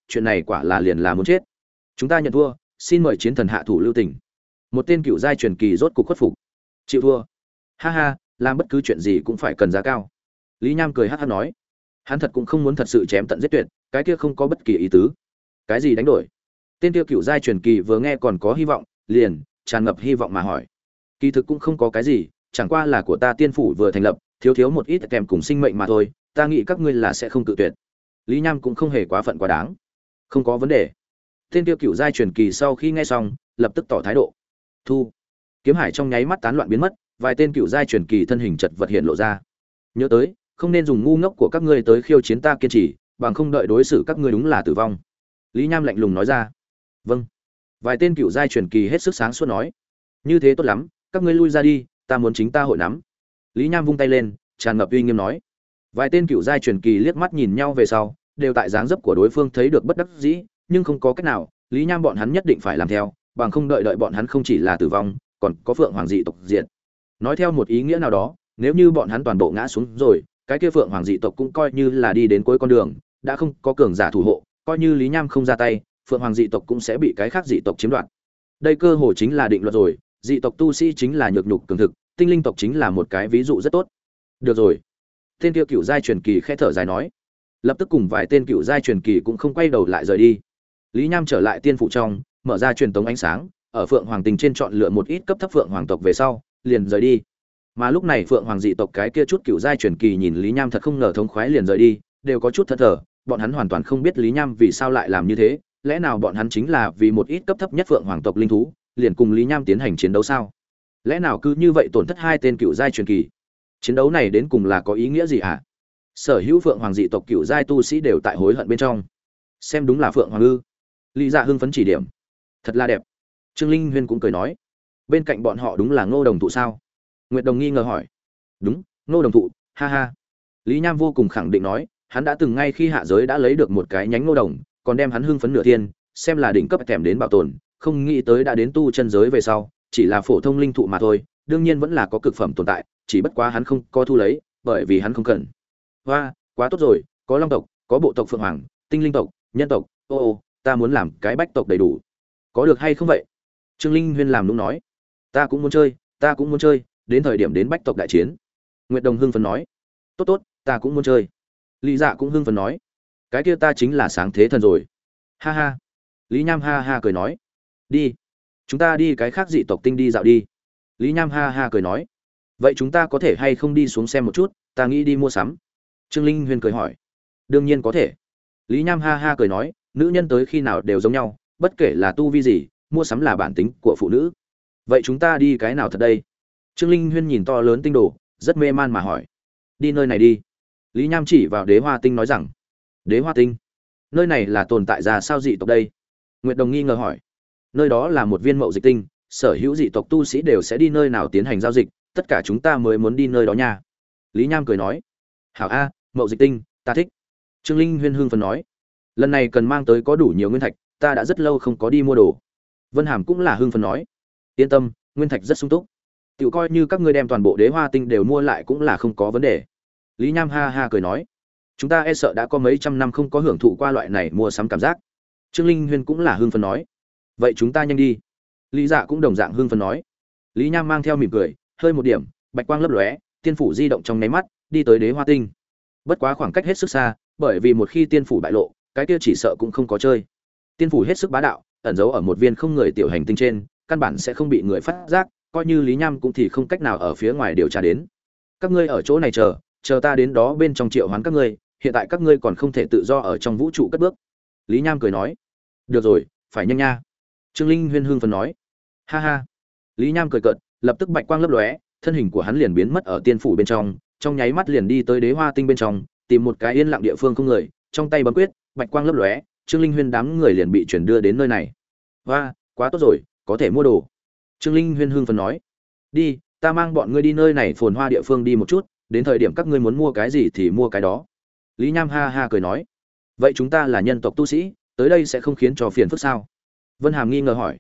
[SPEAKER 1] chuyện này quả là liền là muốn chết. Chúng ta nhận thua, xin mời chiến thần hạ thủ lưu tình. Một tên cựu giai truyền kỳ rốt cục khuất phục. Chịu thua. Ha ha, làm bất cứ chuyện gì cũng phải cần giá cao. Lý Nham cười hắc hắc nói, hắn thật cũng không muốn thật sự chém tận giết tuyệt, cái kia không có bất kỳ ý tứ. Cái gì đánh đổi? Tên kia cựu giai truyền kỳ vừa nghe còn có hy vọng, liền tràn ngập hy vọng mà hỏi. Kỳ thực cũng không có cái gì, chẳng qua là của ta tiên phủ vừa thành lập, thiếu thiếu một ít kèm cùng sinh mệnh mà thôi, ta nghĩ các ngươi là sẽ không cự tuyệt. Lý Nham cũng không hề quá phận quá đáng. Không có vấn đề. Tên kia cựu giai truyền kỳ sau khi nghe xong, lập tức tỏ thái độ. Thu. Kiếm hải trong nháy mắt tán loạn biến mất, vài tên cựu giai truyền kỳ thân hình chật vật hiện lộ ra. Nhớ tới, không nên dùng ngu ngốc của các ngươi tới khiêu chiến ta kiên trì, bằng không đợi đối xử các ngươi đúng là tử vong. Lý Nham lạnh lùng nói ra. Vâng. Vài tên cựu giai truyền kỳ hết sức sáng suốt nói. Như thế tốt lắm, các ngươi lui ra đi, ta muốn chính ta hội nắm. Lý Nham vung tay lên, tràn ngập uy nghiêm nói. Vài tên cựu giai truyền kỳ liếc mắt nhìn nhau về sau, đều tại dáng dấp của đối phương thấy được bất đắc dĩ, nhưng không có cách nào, Lý Nham bọn hắn nhất định phải làm theo, bằng không đợi bọn hắn không chỉ là tử vong, còn có Phượng Hoàng dị tộc diệt. Nói theo một ý nghĩa nào đó, nếu như bọn hắn toàn bộ ngã xuống rồi, cái kia Phượng Hoàng dị tộc cũng coi như là đi đến cuối con đường, đã không có cường giả thủ hộ, coi như Lý Nham không ra tay, Phượng Hoàng dị tộc cũng sẽ bị cái khác dị tộc chiếm đoạt. Đây cơ hồ chính là định luật rồi, dị tộc tu sĩ chính là nhược nhục cường thực, tinh linh tộc chính là một cái ví dụ rất tốt. Được rồi. Tên kia cựu giai truyền kỳ khẽ thở dài nói, lập tức cùng vài tên cựu giai truyền kỳ cũng không quay đầu lại rời đi. Lý Nham trở lại tiên phủ trong, mở ra truyền tống ánh sáng, ở Phượng Hoàng Tình trên chọn lựa một ít cấp thấp Phượng Hoàng tộc về sau, liền rời đi. Mà lúc này Phượng Hoàng dị tộc cái kia chút cựu giai truyền kỳ nhìn Lý Nham thật không ngờ thống khoái liền rời đi, đều có chút thẫn thờ, bọn hắn hoàn toàn không biết Lý Nham vì sao lại làm như thế, lẽ nào bọn hắn chính là vì một ít cấp thấp nhất Phượng Hoàng tộc linh thú, liền cùng Lý Nham tiến hành chiến đấu sao? Lẽ nào cứ như vậy tổn thất hai tên cựu giai truyền kỳ? Chiến đấu này đến cùng là có ý nghĩa gì hả? Sở hữu Phượng Hoàng dị tộc cựu giai tu sĩ đều tại hối hận bên trong. Xem đúng là Phượng Hoàng ư? Lý Dạ hưng phấn chỉ điểm. Thật là đẹp. Trương Linh Huyên cũng cười nói. Bên cạnh bọn họ đúng là Ngô Đồng thụ sao? Nguyệt Đồng nghi ngờ hỏi. Đúng, Ngô Đồng thụ, ha ha. Lý Nham vô cùng khẳng định nói, hắn đã từng ngay khi hạ giới đã lấy được một cái nhánh Ngô Đồng, còn đem hắn hưng phấn nửa thiên, xem là đỉnh cấp kèm đến bảo tồn, không nghĩ tới đã đến tu chân giới về sau, chỉ là phổ thông linh thụ mà thôi, đương nhiên vẫn là có cực phẩm tồn tại, chỉ bất quá hắn không có thu lấy, bởi vì hắn không cần. Hoa, quá tốt rồi, có long tộc, có bộ tộc Phượng Hoàng, tinh linh tộc, nhân tộc, ô, ta muốn làm cái bách tộc đầy đủ. Có được hay không vậy? Trương Linh Huyên làm nũng nói. Ta cũng muốn chơi, ta cũng muốn chơi, đến thời điểm đến bách tộc đại chiến. Nguyệt Đồng hưng phấn nói. Tốt tốt, ta cũng muốn chơi. Lý Dạ cũng hưng phấn nói. Cái kia ta chính là sáng thế thần rồi. Ha ha. Lý Nham ha ha cười nói. Đi. Chúng ta đi cái khác dị tộc tinh đi dạo đi. Lý Nham ha ha cười nói. Vậy chúng ta có thể hay không đi xuống xem một chút, ta nghĩ đi mua sắm. Trương Linh Huyên cười hỏi. Đương nhiên có thể. Lý Nham ha ha cười nói, nữ nhân tới khi nào đều giống nhau, bất kể là tu vi gì, mua sắm là bản tính của phụ nữ. Vậy chúng ta đi cái nào thật đây? Trương Linh Huyên nhìn to lớn tinh đồ, rất mê man mà hỏi. Đi nơi này đi. Lý Nham chỉ vào Đế Hoa Tinh nói rằng. Đế Hoa Tinh? Nơi này là tồn tại ra sao dị tộc đây? Nguyệt Đồng nghi ngờ hỏi. Nơi đó là một viên mậu dịch tinh, sở hữu dị tộc tu sĩ đều sẽ đi nơi nào tiến hành giao dịch, tất cả chúng ta mới muốn đi nơi đó nha. Lý Nham cười nói. Hảo a, mậu dịch tinh, ta thích. Trương Linh Huyên hưng phấn nói. Lần này cần mang tới có đủ nhiều nguyên thạch, ta đã rất lâu không có đi mua đồ. Vân Hàm cũng là hưng phấn nói. Yên tâm, nguyên thạch rất sung túc. Tiểu coi như các ngươi đem toàn bộ Đế Hoa Tinh đều mua lại cũng là không có vấn đề. Lý Nham ha ha cười nói. Chúng ta e sợ đã có mấy trăm năm không có hưởng thụ qua loại này mua sắm cảm giác. Trương Linh Huyên cũng là hưng phấn nói. Vậy chúng ta nhanh đi. Lý Dạ cũng đồng dạng hưng phấn nói. Lý Nham mang theo mỉm cười, hơi một điểm, bạch quang lấp lóe, tiên phủ di động trong nháy mắt, đi tới Đế Hoa Tinh. Bất quá khoảng cách hết sức xa, bởi vì một khi tiên phủ bại lộ, cái kia chỉ sợ cũng không có chơi. Tiên phủ hết sức bá đạo, ẩn giấu ở một viên không người tiểu hành tinh trên, căn bản sẽ không bị người phát giác, coi như Lý Nham cũng thì không cách nào ở phía ngoài điều tra đến. Các ngươi ở chỗ này chờ ta đến đó bên trong triệu hoán các ngươi, hiện tại các ngươi còn không thể tự do ở trong vũ trụ cất bước. Lý Nham cười nói. Được rồi, phải nhanh nha. Trương Linh Huyên hưng phấn nói. Ha ha. Lý Nham cười cợt, lập tức bạch quang lấp lóe, thân hình của hắn liền biến mất ở tiên phủ bên trong nháy mắt liền đi tới Đế Hoa Tinh bên trong, tìm một cái yên lặng địa phương không người, trong tay bấm quyết, bạch quang lấp lóe, Trương Linh Huyên đám người liền bị chuyển đưa đến nơi này. Hoa, quá tốt rồi, có thể mua đồ. Trương Linh Huyên hưng phấn nói. Đi, ta mang bọn ngươi đi nơi này phồn hoa địa phương đi một chút, đến thời điểm các ngươi muốn mua cái gì thì mua cái đó. Lý Nham ha ha cười nói. Vậy chúng ta là nhân tộc tu sĩ, tới đây sẽ không khiến cho phiền phức sao? Vân Hàm nghi ngờ hỏi.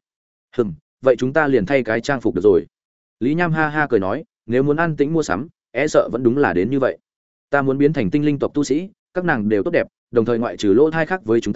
[SPEAKER 1] Vậy chúng ta liền thay cái trang phục được rồi. Lý Nham ha ha cười nói, nếu muốn an tĩnh mua sắm, e sợ vẫn đúng là đến như vậy. Ta muốn biến thành tinh linh tộc tu sĩ, các nàng đều tốt đẹp, đồng thời ngoại trừ lỗ thai khác với chúng ta,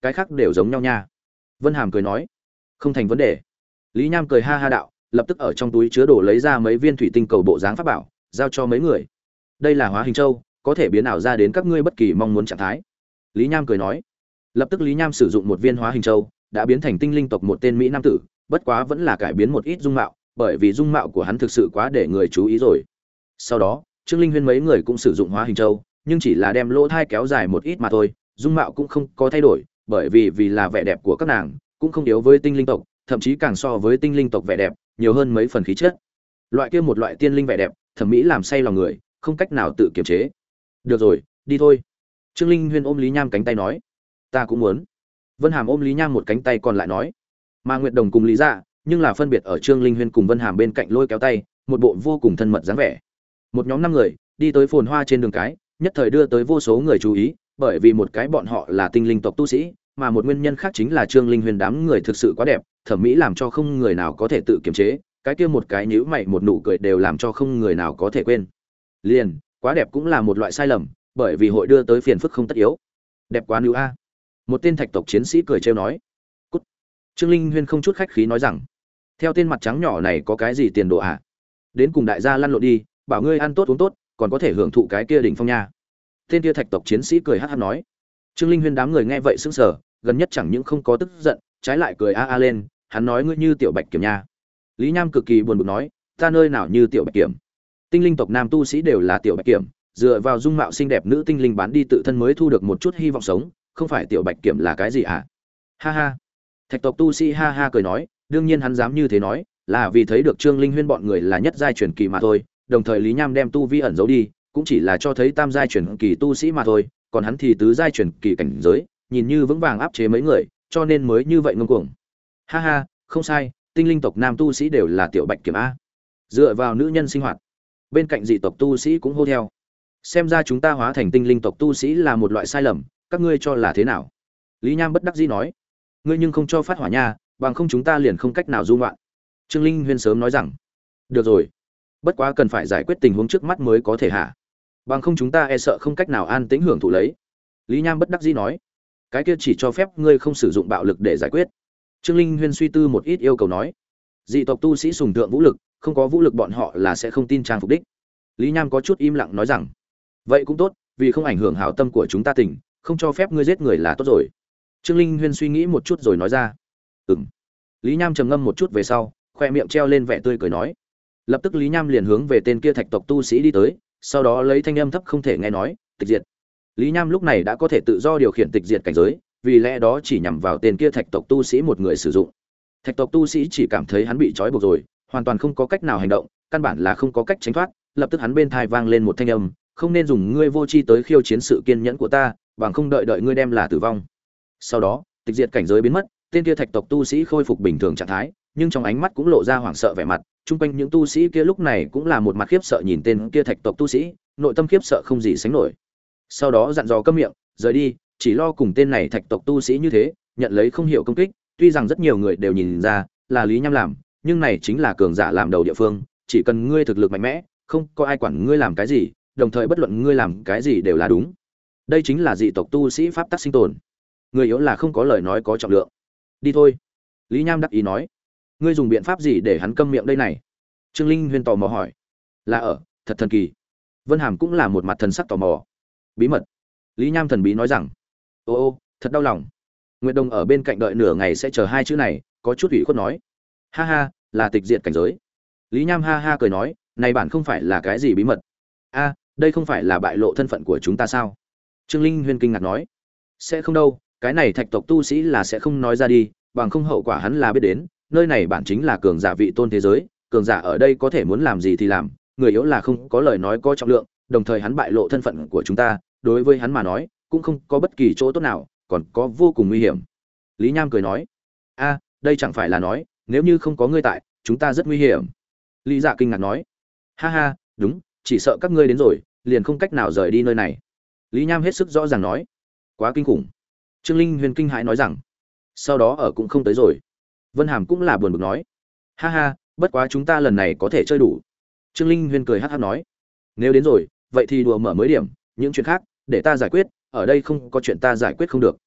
[SPEAKER 1] cái khác đều giống nhau nha. Vân Hàm cười nói, không thành vấn đề. Lý Nham cười ha ha đạo, lập tức ở trong túi chứa đồ lấy ra mấy viên thủy tinh cầu bộ dáng pháp bảo, giao cho mấy người. Đây là hóa hình châu, có thể biến ảo ra đến các ngươi bất kỳ mong muốn trạng thái. Lý Nham cười nói. Lập tức Lý Nham sử dụng một viên hóa hình châu, đã biến thành tinh linh tộc một tên mỹ nam tử, bất quá vẫn là cải biến một ít dung mạo, bởi vì dung mạo của hắn thực sự quá để người chú ý rồi. Sau đó, Trương Linh Huyên mấy người cũng sử dụng hóa hình châu, nhưng chỉ là đem lỗ thai kéo dài một ít mà thôi, dung mạo cũng không có thay đổi, bởi vì là vẻ đẹp của các nàng, cũng không yếu với tinh linh tộc, thậm chí càng so với tinh linh tộc vẻ đẹp, nhiều hơn mấy phần khí chất. Loại kia một loại tiên linh vẻ đẹp, thẩm mỹ làm say lòng người, không cách nào tự kiềm chế. Được rồi, đi thôi. Trương Linh Huyên ôm Lý Nham cánh tay nói, ta cũng muốn. Vân Hàm ôm Lý Nham một cánh tay còn lại nói, mà Nguyệt Đồng cùng Lý Dạ, nhưng là phân biệt ở Trương Linh Huyên cùng Vân Hàm bên cạnh lôi kéo tay, một bộ vô cùng thân mật dáng vẻ. Một nhóm 5 người đi tới phồn hoa trên đường cái, nhất thời đưa tới vô số người chú ý, bởi vì một cái bọn họ là tinh linh tộc tu sĩ, mà một nguyên nhân khác chính là Trương Linh Huyên đám người thực sự quá đẹp, thẩm mỹ làm cho không người nào có thể tự kiềm chế, cái kia một cái nhíu mày một nụ cười đều làm cho không người nào có thể quên. Liền, quá đẹp cũng là một loại sai lầm, bởi vì hội đưa tới phiền phức không tất yếu. Đẹp quá nữ a. Một tên thạch tộc chiến sĩ cười trêu nói. Cút. Trương Linh Huyên không chút khách khí nói rằng, theo tên mặt trắng nhỏ này có cái gì tiền đồ à? Đến cùng đại gia lăn lộn đi, bảo ngươi ăn tốt uống tốt, còn có thể hưởng thụ cái kia đỉnh phong nha. Tên kia thạch tộc chiến sĩ cười hắc hắc nói. Trương Linh Huyên đám người nghe vậy sững sờ, gần nhất chẳng những không có tức giận, trái lại cười a a lên, hắn nói ngươi như tiểu bạch kiểm nha. Lý Nham cực kỳ buồn bực nói, ta nơi nào như tiểu bạch kiểm? Tinh linh tộc nam tu sĩ đều là tiểu bạch kiểm, dựa vào dung mạo xinh đẹp nữ tinh linh bán đi tự thân mới thu được một chút hy vọng sống, không phải tiểu bạch kiểm là cái gì à? Ha ha. Thạch tộc tu sĩ ha ha cười nói, đương nhiên hắn dám như thế nói, là vì thấy được Trương Linh Huyên bọn người là nhất giai truyền kỳ mà thôi, đồng thời Lý Nham đem tu vi ẩn giấu đi, cũng chỉ là cho thấy tam giai truyền kỳ tu sĩ mà thôi, còn hắn thì tứ giai truyền kỳ cảnh giới, nhìn như vững vàng áp chế mấy người, cho nên mới như vậy ngông cuồng. Ha ha, không sai, tinh linh tộc nam tu sĩ đều là tiểu bạch kiểm a. Dựa vào nữ nhân sinh hoạt. Bên cạnh dị tộc tu sĩ cũng hô theo. Xem ra chúng ta hóa thành tinh linh tộc tu sĩ là một loại sai lầm, các ngươi cho là thế nào? Lý Nham bất đắc dĩ nói, ngươi nhưng không cho phát hỏa nha, bằng không chúng ta liền không cách nào du ngoạn. Trương Linh Huyên sớm nói rằng, được rồi, bất quá cần phải giải quyết tình huống trước mắt mới có thể hả? Bằng không chúng ta e sợ không cách nào an tĩnh hưởng thụ lấy. Lý Nham bất đắc dĩ nói, cái kia chỉ cho phép ngươi không sử dụng bạo lực để giải quyết. Trương Linh Huyên suy tư một ít yêu cầu nói, dị tộc tu sĩ sùng thượng vũ lực, không có vũ lực bọn họ là sẽ không tin trang phục đích. Lý Nham có chút im lặng nói rằng, vậy cũng tốt, vì không ảnh hưởng hảo tâm của chúng ta tình, không cho phép ngươi giết người là tốt rồi. Trương Linh Huyên suy nghĩ một chút rồi nói ra, ừm. Lý Nham trầm ngâm một chút về sau, khoe miệng treo lên vẻ tươi cười nói. Lập tức Lý Nham liền hướng về tên kia thạch tộc tu sĩ đi tới, sau đó lấy thanh âm thấp không thể nghe nói, tịch diệt. Lý Nham lúc này đã có thể tự do điều khiển tịch diệt cảnh giới, vì lẽ đó chỉ nhằm vào tên kia thạch tộc tu sĩ một người sử dụng. Thạch tộc tu sĩ chỉ cảm thấy hắn bị trói buộc rồi, hoàn toàn không có cách nào hành động, căn bản là không có cách tránh thoát, lập tức hắn bên tai vang lên một thanh âm, không nên dùng ngươi vô tri tới khiêu chiến sự kiên nhẫn của ta, bằng không đợi ngươi đem là tử vong. Sau đó, tịch diệt cảnh giới biến mất, tên kia thạch tộc tu sĩ khôi phục bình thường trạng thái, nhưng trong ánh mắt cũng lộ ra hoảng sợ vẻ mặt, chung quanh những tu sĩ kia lúc này cũng là một mặt khiếp sợ nhìn tên kia thạch tộc tu sĩ, nội tâm khiếp sợ không gì sánh nổi. Sau đó dặn dò câm miệng, rời đi, chỉ lo cùng tên này thạch tộc tu sĩ như thế, nhận lấy không hiểu công kích, tuy rằng rất nhiều người đều nhìn ra là Lý Nham làm, nhưng này chính là cường giả làm đầu địa phương, chỉ cần ngươi thực lực mạnh mẽ, không có ai quản ngươi làm cái gì, đồng thời bất luận ngươi làm cái gì đều là đúng. Đây chính là dị tộc tu sĩ pháp tắc sinh tồn. Người yếu là không có lời nói có trọng lượng. Đi thôi. Lý Nham đắc ý nói. Ngươi dùng biện pháp gì để hắn câm miệng đây này? Trương Linh Huyên tò mò hỏi. Là ở, thật thần kỳ. Vân Hàm cũng là một mặt thần sắc tò mò. Bí mật. Lý Nham thần bí nói rằng. Ô, thật đau lòng. Nguyệt Đồng ở bên cạnh đợi nửa ngày sẽ chờ hai chữ này, có chút ủy khuất nói. Ha ha, là tịch diệt cảnh giới. Lý Nham ha ha cười nói, này bản không phải là cái gì bí mật. A, đây không phải là bại lộ thân phận của chúng ta sao? Trương Linh Huyên kinh ngạc nói. Sẽ không đâu, cái này thạch tộc tu sĩ là sẽ không nói ra đi, bằng không hậu quả hắn là biết đến, nơi này bản chính là cường giả vị tôn thế giới, cường giả ở đây có thể muốn làm gì thì làm, người yếu là không có lời nói có trọng lượng, đồng thời hắn bại lộ thân phận của chúng ta, đối với hắn mà nói, cũng không có bất kỳ chỗ tốt nào, còn có vô cùng nguy hiểm. Lý Nham cười nói, a, đây chẳng phải là nói, nếu như không có ngươi tại, chúng ta rất nguy hiểm. Lý Dạ kinh ngạc nói, ha ha, đúng, chỉ sợ các ngươi đến rồi, liền không cách nào rời đi nơi này. Lý Nham hết sức rõ ràng nói, quá kinh khủng. Trương Linh Huyền kinh hãi nói rằng, sau đó ở cũng không tới rồi. Vân Hàm cũng là buồn bực nói, ha ha, bất quá chúng ta lần này có thể chơi đủ. Trương Linh Huyền cười hắc hắc nói, nếu đến rồi, vậy thì đùa mở mới điểm, những chuyện khác để ta giải quyết, ở đây không có chuyện ta giải quyết không được.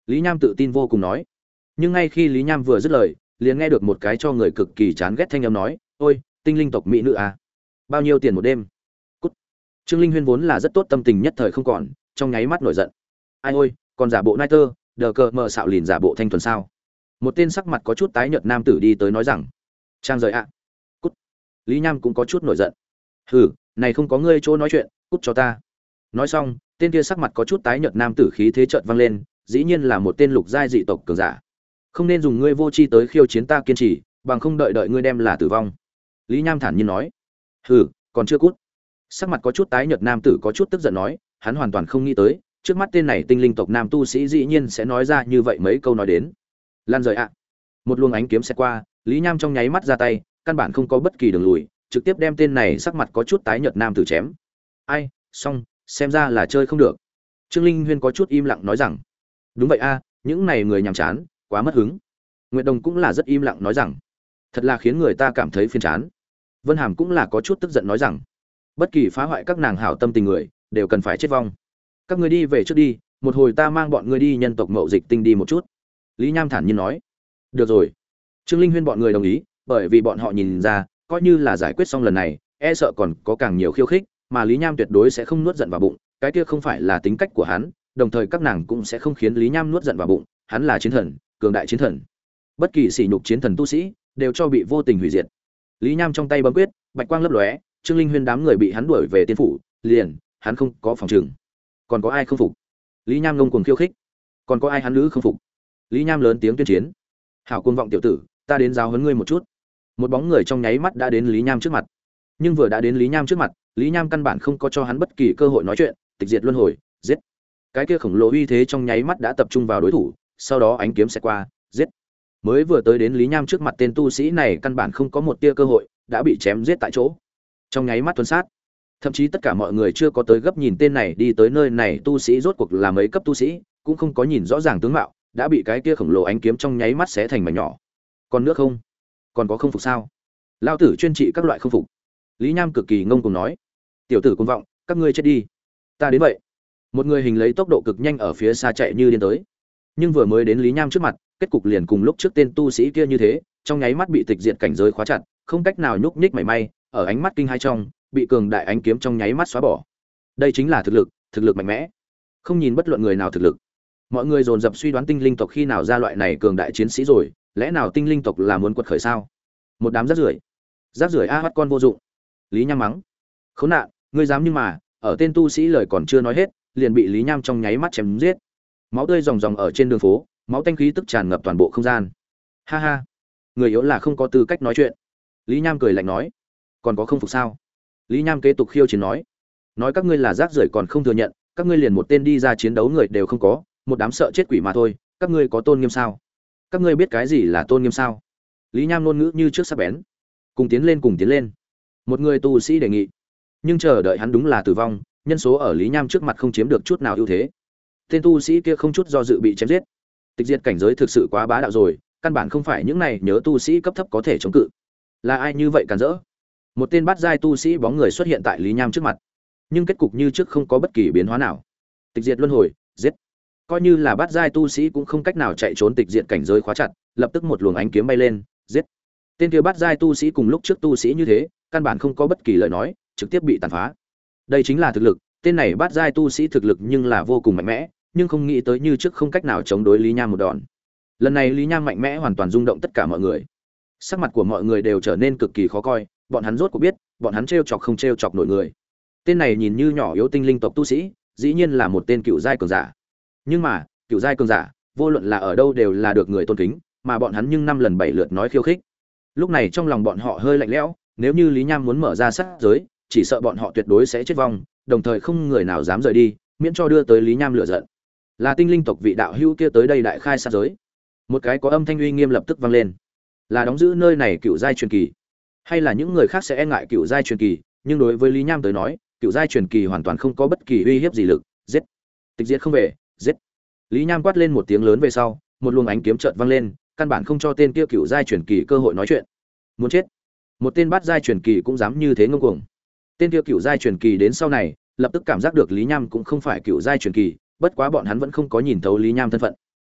[SPEAKER 1] Lý Nham tự tin vô cùng nói. Nhưng ngay khi Lý Nham vừa dứt lời, liền nghe được một cái cho người cực kỳ chán ghét thanh âm nói, ôi tinh linh tộc mỹ nữ à, bao nhiêu tiền một đêm? Cút. Trương Linh Huyên vốn là rất tốt tâm tình nhất thời không còn, trong nháy mắt nổi giận. Ai ôi, còn giả bộ nai tơ, đờ cờ mờ xạo lìn giả bộ thanh thuần sao? Một tên sắc mặt có chút tái nhợt nam tử đi tới nói rằng, trang rời ạ. Cút. Lý Nham cũng có chút nổi giận. Hừ, này không có ngươi chỗ nói chuyện, cút cho ta. Nói xong, tên kia sắc mặt có chút tái nhợt nam tử khí thế chợt vang lên, dĩ nhiên là một tên lục giai dị tộc cường giả. Không nên dùng ngươi vô tri tới khiêu chiến ta kiên trì, bằng không đợi đợi ngươi đem là tử vong. Lý Nham thản nhiên nói. Hừ, còn chưa cút. Sắc mặt có chút tái nhợt nam tử có chút tức giận nói, hắn hoàn toàn không nghĩ tới, trước mắt tên này tinh linh tộc nam tu sĩ dĩ nhiên sẽ nói ra như vậy mấy câu nói đến. Lan rời ạ. Một luồng ánh kiếm sẽ qua, Lý Nham trong nháy mắt ra tay, căn bản không có bất kỳ đường lùi, trực tiếp đem tên này sắc mặt có chút tái nhợt nam tử chém. Ai, xong, xem ra là chơi không được. Trương Linh Huyên có chút im lặng nói rằng, đúng vậy a, những này người nhàm chán, quá mất hứng. Nguyệt Đồng cũng là rất im lặng nói rằng, thật là khiến người ta cảm thấy phiền chán. Vân Hàm cũng là có chút tức giận nói rằng, bất kỳ phá hoại các nàng hảo tâm tình người đều cần phải chết vong. Các ngươi đi về trước đi, một hồi ta mang bọn ngươi đi nhân tộc Mậu Dịch Tinh đi một chút. Lý Nham thản nhiên nói. Được rồi. Trương Linh Huyên bọn người đồng ý, bởi vì bọn họ nhìn ra, coi như là giải quyết xong lần này, e sợ còn có càng nhiều khiêu khích, mà Lý Nham tuyệt đối sẽ không nuốt giận vào bụng, cái kia không phải là tính cách của hắn, đồng thời các nàng cũng sẽ không khiến Lý Nham nuốt giận vào bụng, hắn là chiến thần, cường đại chiến thần. Bất kỳ sỉ nhục chiến thần tu sĩ đều cho bị vô tình hủy diệt. Lý Nham trong tay bấm quyết, bạch quang lấp lóe, Trương Linh Huyên đám người bị hắn đuổi về tiên phủ, liền, hắn không có phòng trường. Còn có ai không phục? Lý Nham ngông cuồng khiêu khích. Còn có ai hắn nữ không phục? Lý Nham lớn tiếng tuyên chiến. Hảo cuồng vọng tiểu tử, ta đến giáo huấn ngươi một chút. Một bóng người trong nháy mắt đã đến Lý Nham trước mặt. Nhưng vừa đã đến Lý Nham trước mặt, Lý Nham căn bản không có cho hắn bất kỳ cơ hội nói chuyện, tịch diệt luân hồi, giết. Cái kia khổng lồ uy thế trong nháy mắt đã tập trung vào đối thủ, sau đó ánh kiếm sẽ qua, giết. Mới vừa tới đến Lý Nham trước mặt tên tu sĩ này căn bản không có một tia cơ hội, đã bị chém giết tại chỗ. Trong nháy mắt tuấn sát. Thậm chí tất cả mọi người chưa có tới gấp nhìn tên này đi tới nơi này tu sĩ rốt cuộc là mấy cấp tu sĩ, cũng không có nhìn rõ ràng tướng mạo, đã bị cái kia khổng lồ ánh kiếm trong nháy mắt xé thành mảnh nhỏ. Còn nước không? Còn có không phục sao? Lao tử chuyên trị các loại không phục. Lý Nham cực kỳ ngông cuồng nói. Tiểu tử cuồng vọng, các ngươi chết đi. Ta đến vậy. Một người hình lấy tốc độ cực nhanh ở phía xa chạy như điên tới. Nhưng vừa mới đến Lý Nham trước mặt, kết cục liền cùng lúc trước tên tu sĩ kia như thế, trong nháy mắt bị tịch diệt cảnh giới khóa chặt, không cách nào nhúc nhích mảy may, ở ánh mắt kinh hai trong, bị cường đại ánh kiếm trong nháy mắt xóa bỏ. Đây chính là thực lực mạnh mẽ. Không nhìn bất luận người nào thực lực. Mọi người dồn dập suy đoán tinh linh tộc khi nào ra loại này cường đại chiến sĩ rồi, lẽ nào tinh linh tộc là muốn quật khởi sao? Một đám rác rưởi a, bắt con vô dụng. Lý Nham mắng. Khốn nạn, ngươi dám, nhưng mà, ở tên tu sĩ lời còn chưa nói hết, liền bị Lý Nham trong nháy mắt chém giết. Máu tươi ròng ròng ở trên đường phố, máu tanh khí tức tràn ngập toàn bộ không gian. Ha ha, người yếu là không có tư cách nói chuyện. Lý Nham cười lạnh nói. Còn có không phục sao? Lý Nham kế tục khiêu chiến nói các ngươi là rác rưởi còn không thừa nhận, các ngươi liền một tên đi ra chiến đấu người đều không có, một đám sợ chết quỷ mà thôi, các ngươi có tôn nghiêm sao? Các ngươi biết cái gì là tôn nghiêm sao? Lý Nham ngôn ngữ như trước sắc bén. Cùng tiến lên. Một người tu sĩ đề nghị. Nhưng chờ đợi hắn đúng là tử vong, nhân số ở Lý Nham trước mặt không chiếm được chút nào ưu thế. Tên tu sĩ kia không chút do dự bị chém giết. Tịch diệt cảnh giới thực sự quá bá đạo rồi, căn bản không phải những này nhớ tu sĩ cấp thấp có thể chống cự. Là ai như vậy càn rỡ? Một tên bát giai tu sĩ bóng người xuất hiện tại Lý Nham trước mặt, nhưng kết cục như trước không có bất kỳ biến hóa nào. Tịch diệt luân hồi, giết. Coi như là bát giai tu sĩ cũng không cách nào chạy trốn tịch diệt cảnh giới khóa chặt, lập tức một luồng ánh kiếm bay lên, giết. Tên kia bát giai tu sĩ cùng lúc trước tu sĩ như thế, căn bản không có bất kỳ lời nói, trực tiếp bị tàn phá. Đây chính là thực lực, tên này bát giai tu sĩ thực lực nhưng là vô cùng mạnh mẽ, nhưng không nghĩ tới như trước không cách nào chống đối Lý Nham một đòn. Lần này Lý Nham mạnh mẽ hoàn toàn rung động tất cả mọi người. Sắc mặt của mọi người đều trở nên cực kỳ khó coi, bọn hắn rốt cuộc biết, bọn hắn trêu chọc không trêu chọc nổi người. Tên này nhìn như nhỏ yếu tinh linh tộc tu sĩ, dĩ nhiên là một tên cựu giai cường giả. Nhưng mà, cựu giai cường giả, vô luận là ở đâu đều là được người tôn kính, mà bọn hắn nhưng năm lần bảy lượt nói khiêu khích. Lúc này trong lòng bọn họ hơi lạnh lẽo, nếu như Lý Nham muốn mở ra sát giới, chỉ sợ bọn họ tuyệt đối sẽ chết vong, đồng thời không người nào dám rời đi, miễn cho đưa tới Lý Nham lửa giận. Là tinh linh tộc vị đạo hữu kia tới đây đại khai sát giới. Một cái có âm thanh uy nghiêm lập tức vang lên. Là đóng giữ nơi này cựu giai truyền kỳ, hay là những người khác sẽ e ngại cựu giai truyền kỳ, nhưng đối với Lý Nham tới nói, cựu giai truyền kỳ hoàn toàn không có bất kỳ uy hiếp gì lực, giết. Tịch diệt không về, giết. Lý Nham quát lên một tiếng lớn về sau, một luồng ánh kiếm chợt vang lên, căn bản không cho tên kia cựu giai truyền kỳ cơ hội nói chuyện. Muốn chết. Một tên bát giai truyền kỳ cũng dám như thế ngông cuồng. Tên kia cựu giai truyền kỳ đến sau này, lập tức cảm giác được Lý Nham cũng không phải cựu giai truyền kỳ, bất quá bọn hắn vẫn không có nhìn thấu Lý Nham thân phận.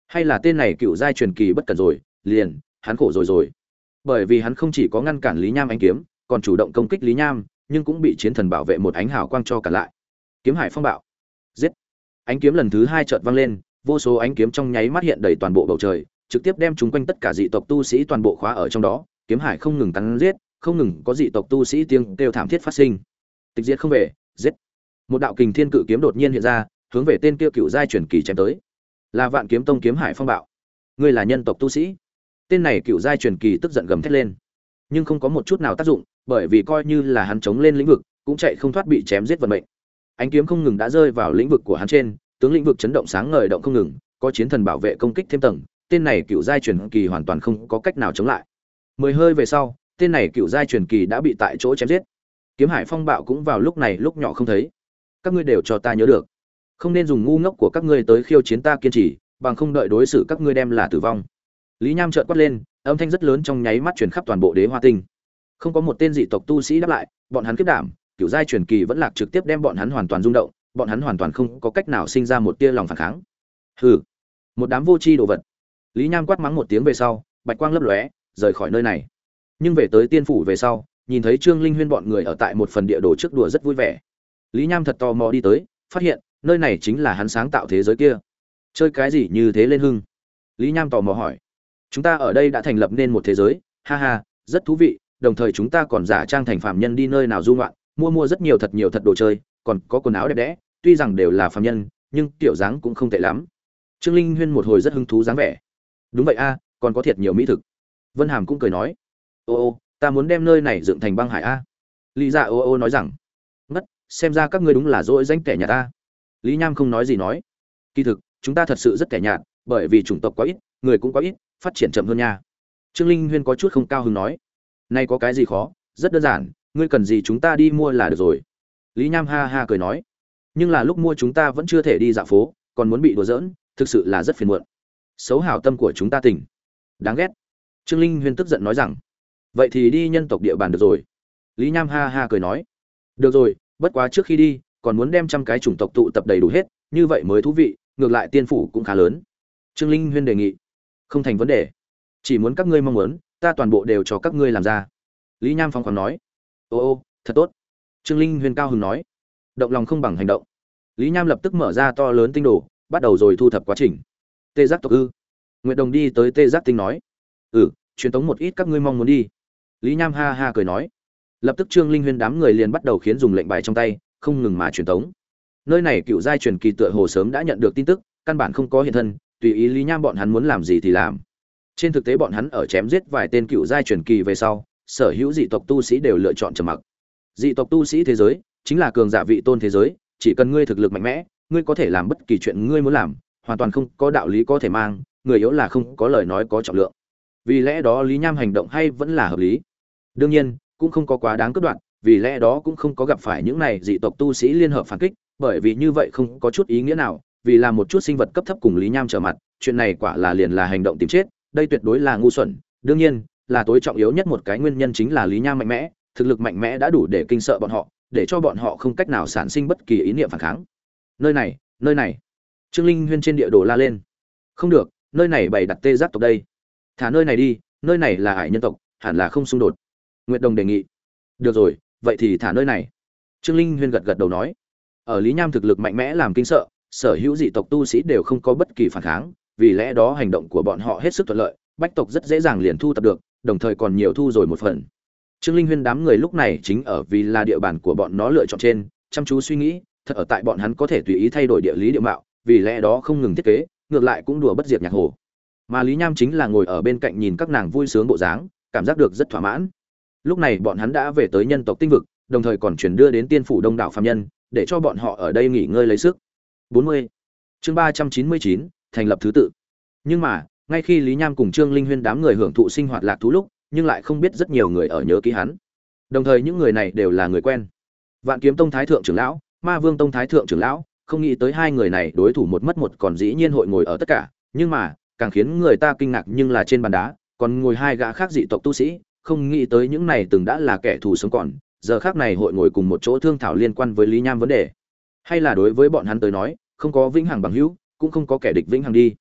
[SPEAKER 1] Hay là tên này cựu giai truyền kỳ bất cẩn rồi, liền, hắn khổ rồi. Bởi vì hắn không chỉ có ngăn cản Lý Nham ánh kiếm, còn chủ động công kích Lý Nham, nhưng cũng bị chiến thần bảo vệ một ánh hào quang cho cả lại. Kiếm hải phong bạo. Giết. Ánh kiếm lần thứ 2 chợt vang lên, vô số ánh kiếm trong nháy mắt hiện đầy toàn bộ bầu trời, trực tiếp đem chúng quanh tất cả dị tộc tu sĩ toàn bộ khóa ở trong đó, kiếm hải không ngừng cắn giết, không ngừng có dị tộc tu sĩ tiếng kêu thảm thiết phát sinh. Tịch diệt không về, giết. Một đạo kình thiên cự kiếm đột nhiên hiện ra, hướng về tên kia cựu giai truyền kỳ chém tới. Là Vạn Kiếm Tông kiếm hải phong bạo. Ngươi là nhân tộc tu sĩ? Tên này cựu giai truyền kỳ tức giận gầm thét lên, nhưng không có một chút nào tác dụng, bởi vì coi như là hắn chống lên lĩnh vực, cũng chạy không thoát bị chém giết vận mệnh. Ánh kiếm không ngừng đã rơi vào lĩnh vực của hắn trên, tướng lĩnh vực chấn động sáng ngời động không ngừng, có chiến thần bảo vệ công kích thêm tầng, tên này cựu giai truyền kỳ hoàn toàn không có cách nào chống lại. 10 hơi về sau, tên này cựu giai truyền kỳ đã bị tại chỗ chém giết. Kiếm hải phong bạo cũng vào lúc này lúc nhỏ không thấy. Các ngươi đều cho ta nhớ được, không nên dùng ngu ngốc của các ngươi tới khiêu chiến ta kiên trì, bằng không đợi đối xử các ngươi đem là tử vong. Lý Nham chợt quát lên, âm thanh rất lớn trong nháy mắt truyền khắp toàn bộ Đế Hoa Tinh. Không có một tên dị tộc tu sĩ đáp lại, bọn hắn kiếp đảm, cựu giai truyền kỳ vẫn lạc trực tiếp đem bọn hắn hoàn toàn rung động, bọn hắn hoàn toàn không có cách nào sinh ra một tia lòng phản kháng. Hừ, một đám vô tri đồ vật. Lý Nham quát mắng một tiếng về sau, bạch quang lấp lóe, rời khỏi nơi này. Nhưng về tới tiên phủ về sau, nhìn thấy Trương Linh Huyên bọn người ở tại một phần địa đồ trước đùa rất vui vẻ. Lý Nham thật tò mò đi tới, phát hiện nơi này chính là hắn sáng tạo thế giới kia. Chơi cái gì như thế lên hưng? Lý Nham tò mò hỏi. Chúng ta ở đây đã thành lập nên một thế giới, ha ha, rất thú vị, đồng thời chúng ta còn giả trang thành phàm nhân đi nơi nào du ngoạn, mua rất nhiều thật đồ chơi, còn có quần áo đẹp đẽ, tuy rằng đều là phàm nhân, nhưng kiểu dáng cũng không tệ lắm. Trương Linh Huyên một hồi rất hứng thú dáng vẻ. Đúng vậy a, còn có thiệt nhiều mỹ thực. Vân Hàm cũng cười nói, ô, ta muốn đem nơi này dựng thành băng hải a. Lý Dạ ô nói rằng, ngất, xem ra các ngươi đúng là dỗi danh kẻ nhà ta. Lý Nham không nói gì nói, kỳ thực chúng ta thật sự rất kẻ nhạt, bởi vì chủng tộc quá ít, người cũng quá ít, phát triển chậm hơn nha. Trương Linh Huyên có chút không cao hứng nói, này có cái gì khó, rất đơn giản, ngươi cần gì chúng ta đi mua là được rồi. Lý Nham ha ha cười nói, nhưng là lúc mua chúng ta vẫn chưa thể đi dạo phố, còn muốn bị đùa giỡn, thực sự là rất phiền muộn. Xấu hảo tâm của chúng ta tỉnh, đáng ghét. Trương Linh Huyên tức giận nói rằng, vậy thì đi nhân tộc địa bàn được rồi. Lý Nham ha ha cười nói, được rồi, bất quá trước khi đi còn muốn đem 100 cái chủng tộc tụ tập đầy đủ hết, như vậy mới thú vị, ngược lại tiên phủ cũng khá lớn. Trương Linh Huyên đề nghị, không thành vấn đề, chỉ muốn các ngươi mong muốn, ta toàn bộ đều cho các ngươi làm ra. Lý Nham phóng khoáng nói, ô, thật tốt. Trương Linh Huyên cao hứng nói, động lòng không bằng hành động. Lý Nham lập tức mở ra to lớn tinh đồ, bắt đầu rồi thu thập quá trình. Tê giác tộc ư? Nguyệt Đồng đi tới Tê giác tinh nói, truyền tống một ít các ngươi mong muốn đi. Lý Nham ha ha cười nói, lập tức Trương Linh Huyên đám người liền bắt đầu khiến dùng lệnh bài trong tay, không ngừng mà truyền tống. Nơi này cựu giai truyền kỳ tựa hồ sớm đã nhận được tin tức, căn bản không có hiện thân, tùy ý Lý Nham bọn hắn muốn làm gì thì làm. Trên thực tế bọn hắn ở chém giết vài tên cựu giai truyền kỳ về sau, sở hữu dị tộc tu sĩ đều lựa chọn trầm mặc. Dị tộc tu sĩ thế giới chính là cường giả vị tôn thế giới, chỉ cần ngươi thực lực mạnh mẽ, ngươi có thể làm bất kỳ chuyện ngươi muốn làm, hoàn toàn không có đạo lý có thể mang, người yếu là không có lời nói có trọng lượng. Vì lẽ đó Lý Nham hành động hay vẫn là hợp lý. Đương nhiên, cũng không có quá đáng cướp đoạt, vì lẽ đó cũng không có gặp phải những này dị tộc tu sĩ liên hợp phản kích, bởi vì như vậy không có chút ý nghĩa nào, vì là một chút sinh vật cấp thấp cùng Lý Nham trở mặt, chuyện này quả là liền là hành động tìm chết, đây tuyệt đối là ngu xuẩn. Đương nhiên, là tối trọng yếu nhất một cái nguyên nhân chính là Lý Nham mạnh mẽ, thực lực mạnh mẽ đã đủ để kinh sợ bọn họ, để cho bọn họ không cách nào sản sinh bất kỳ ý niệm phản kháng. Nơi này. Trương Linh Huyên trên địa đồ la lên. Không được, nơi này bày đặt tê giác tộc đây. Thả nơi này đi, nơi này là hải nhân tộc, hẳn là không xung đột. Nguyệt Đồng đề nghị. Được rồi, vậy thì thả nơi này. Trương Linh Huyên gật đầu nói. Ở Lý Nham thực lực mạnh mẽ làm kinh sợ, sở hữu dị tộc tu sĩ đều không có bất kỳ phản kháng, vì lẽ đó hành động của bọn họ hết sức thuận lợi, bách tộc rất dễ dàng liền thu tập được, đồng thời còn nhiều thu rồi một phần. Trương Linh Huyên đám người lúc này chính ở vì là địa bàn của bọn nó lựa chọn trên, chăm chú suy nghĩ, thật ở tại bọn hắn có thể tùy ý thay đổi địa lý địa mạo, vì lẽ đó không ngừng thiết kế, ngược lại cũng đùa bất diệt nhạc hồ. Mà Lý Nham chính là ngồi ở bên cạnh nhìn các nàng vui sướng bộ dáng, cảm giác được rất thỏa mãn. Lúc này bọn hắn đã về tới nhân tộc tinh vực, đồng thời còn chuyển đưa đến tiên phủ đông đảo phàm nhân, để cho bọn họ ở đây nghỉ ngơi lấy sức. 40. Chương 399, thành lập thứ tự. Nhưng mà, ngay khi Lý Nham cùng Trương Linh Huyên đám người hưởng thụ sinh hoạt lạc thú lúc, nhưng lại không biết rất nhiều người ở nhớ ký hắn. Đồng thời những người này đều là người quen. Vạn Kiếm Tông thái thượng trưởng lão, Ma Vương Tông thái thượng trưởng lão, không nghĩ tới hai người này đối thủ một mất một còn dĩ nhiên hội ngồi ở tất cả, nhưng mà, càng khiến người ta kinh ngạc nhưng là trên bàn đá, còn ngồi hai gã khác dị tộc tu sĩ, không nghĩ tới những này từng đã là kẻ thù sống còn, giờ khác này hội ngồi cùng một chỗ thương thảo liên quan với Lý Nham vấn đề. Hay là đối với bọn hắn tới nói, không có vĩnh hằng bằng hữu, cũng không có kẻ địch vĩnh hằng đi.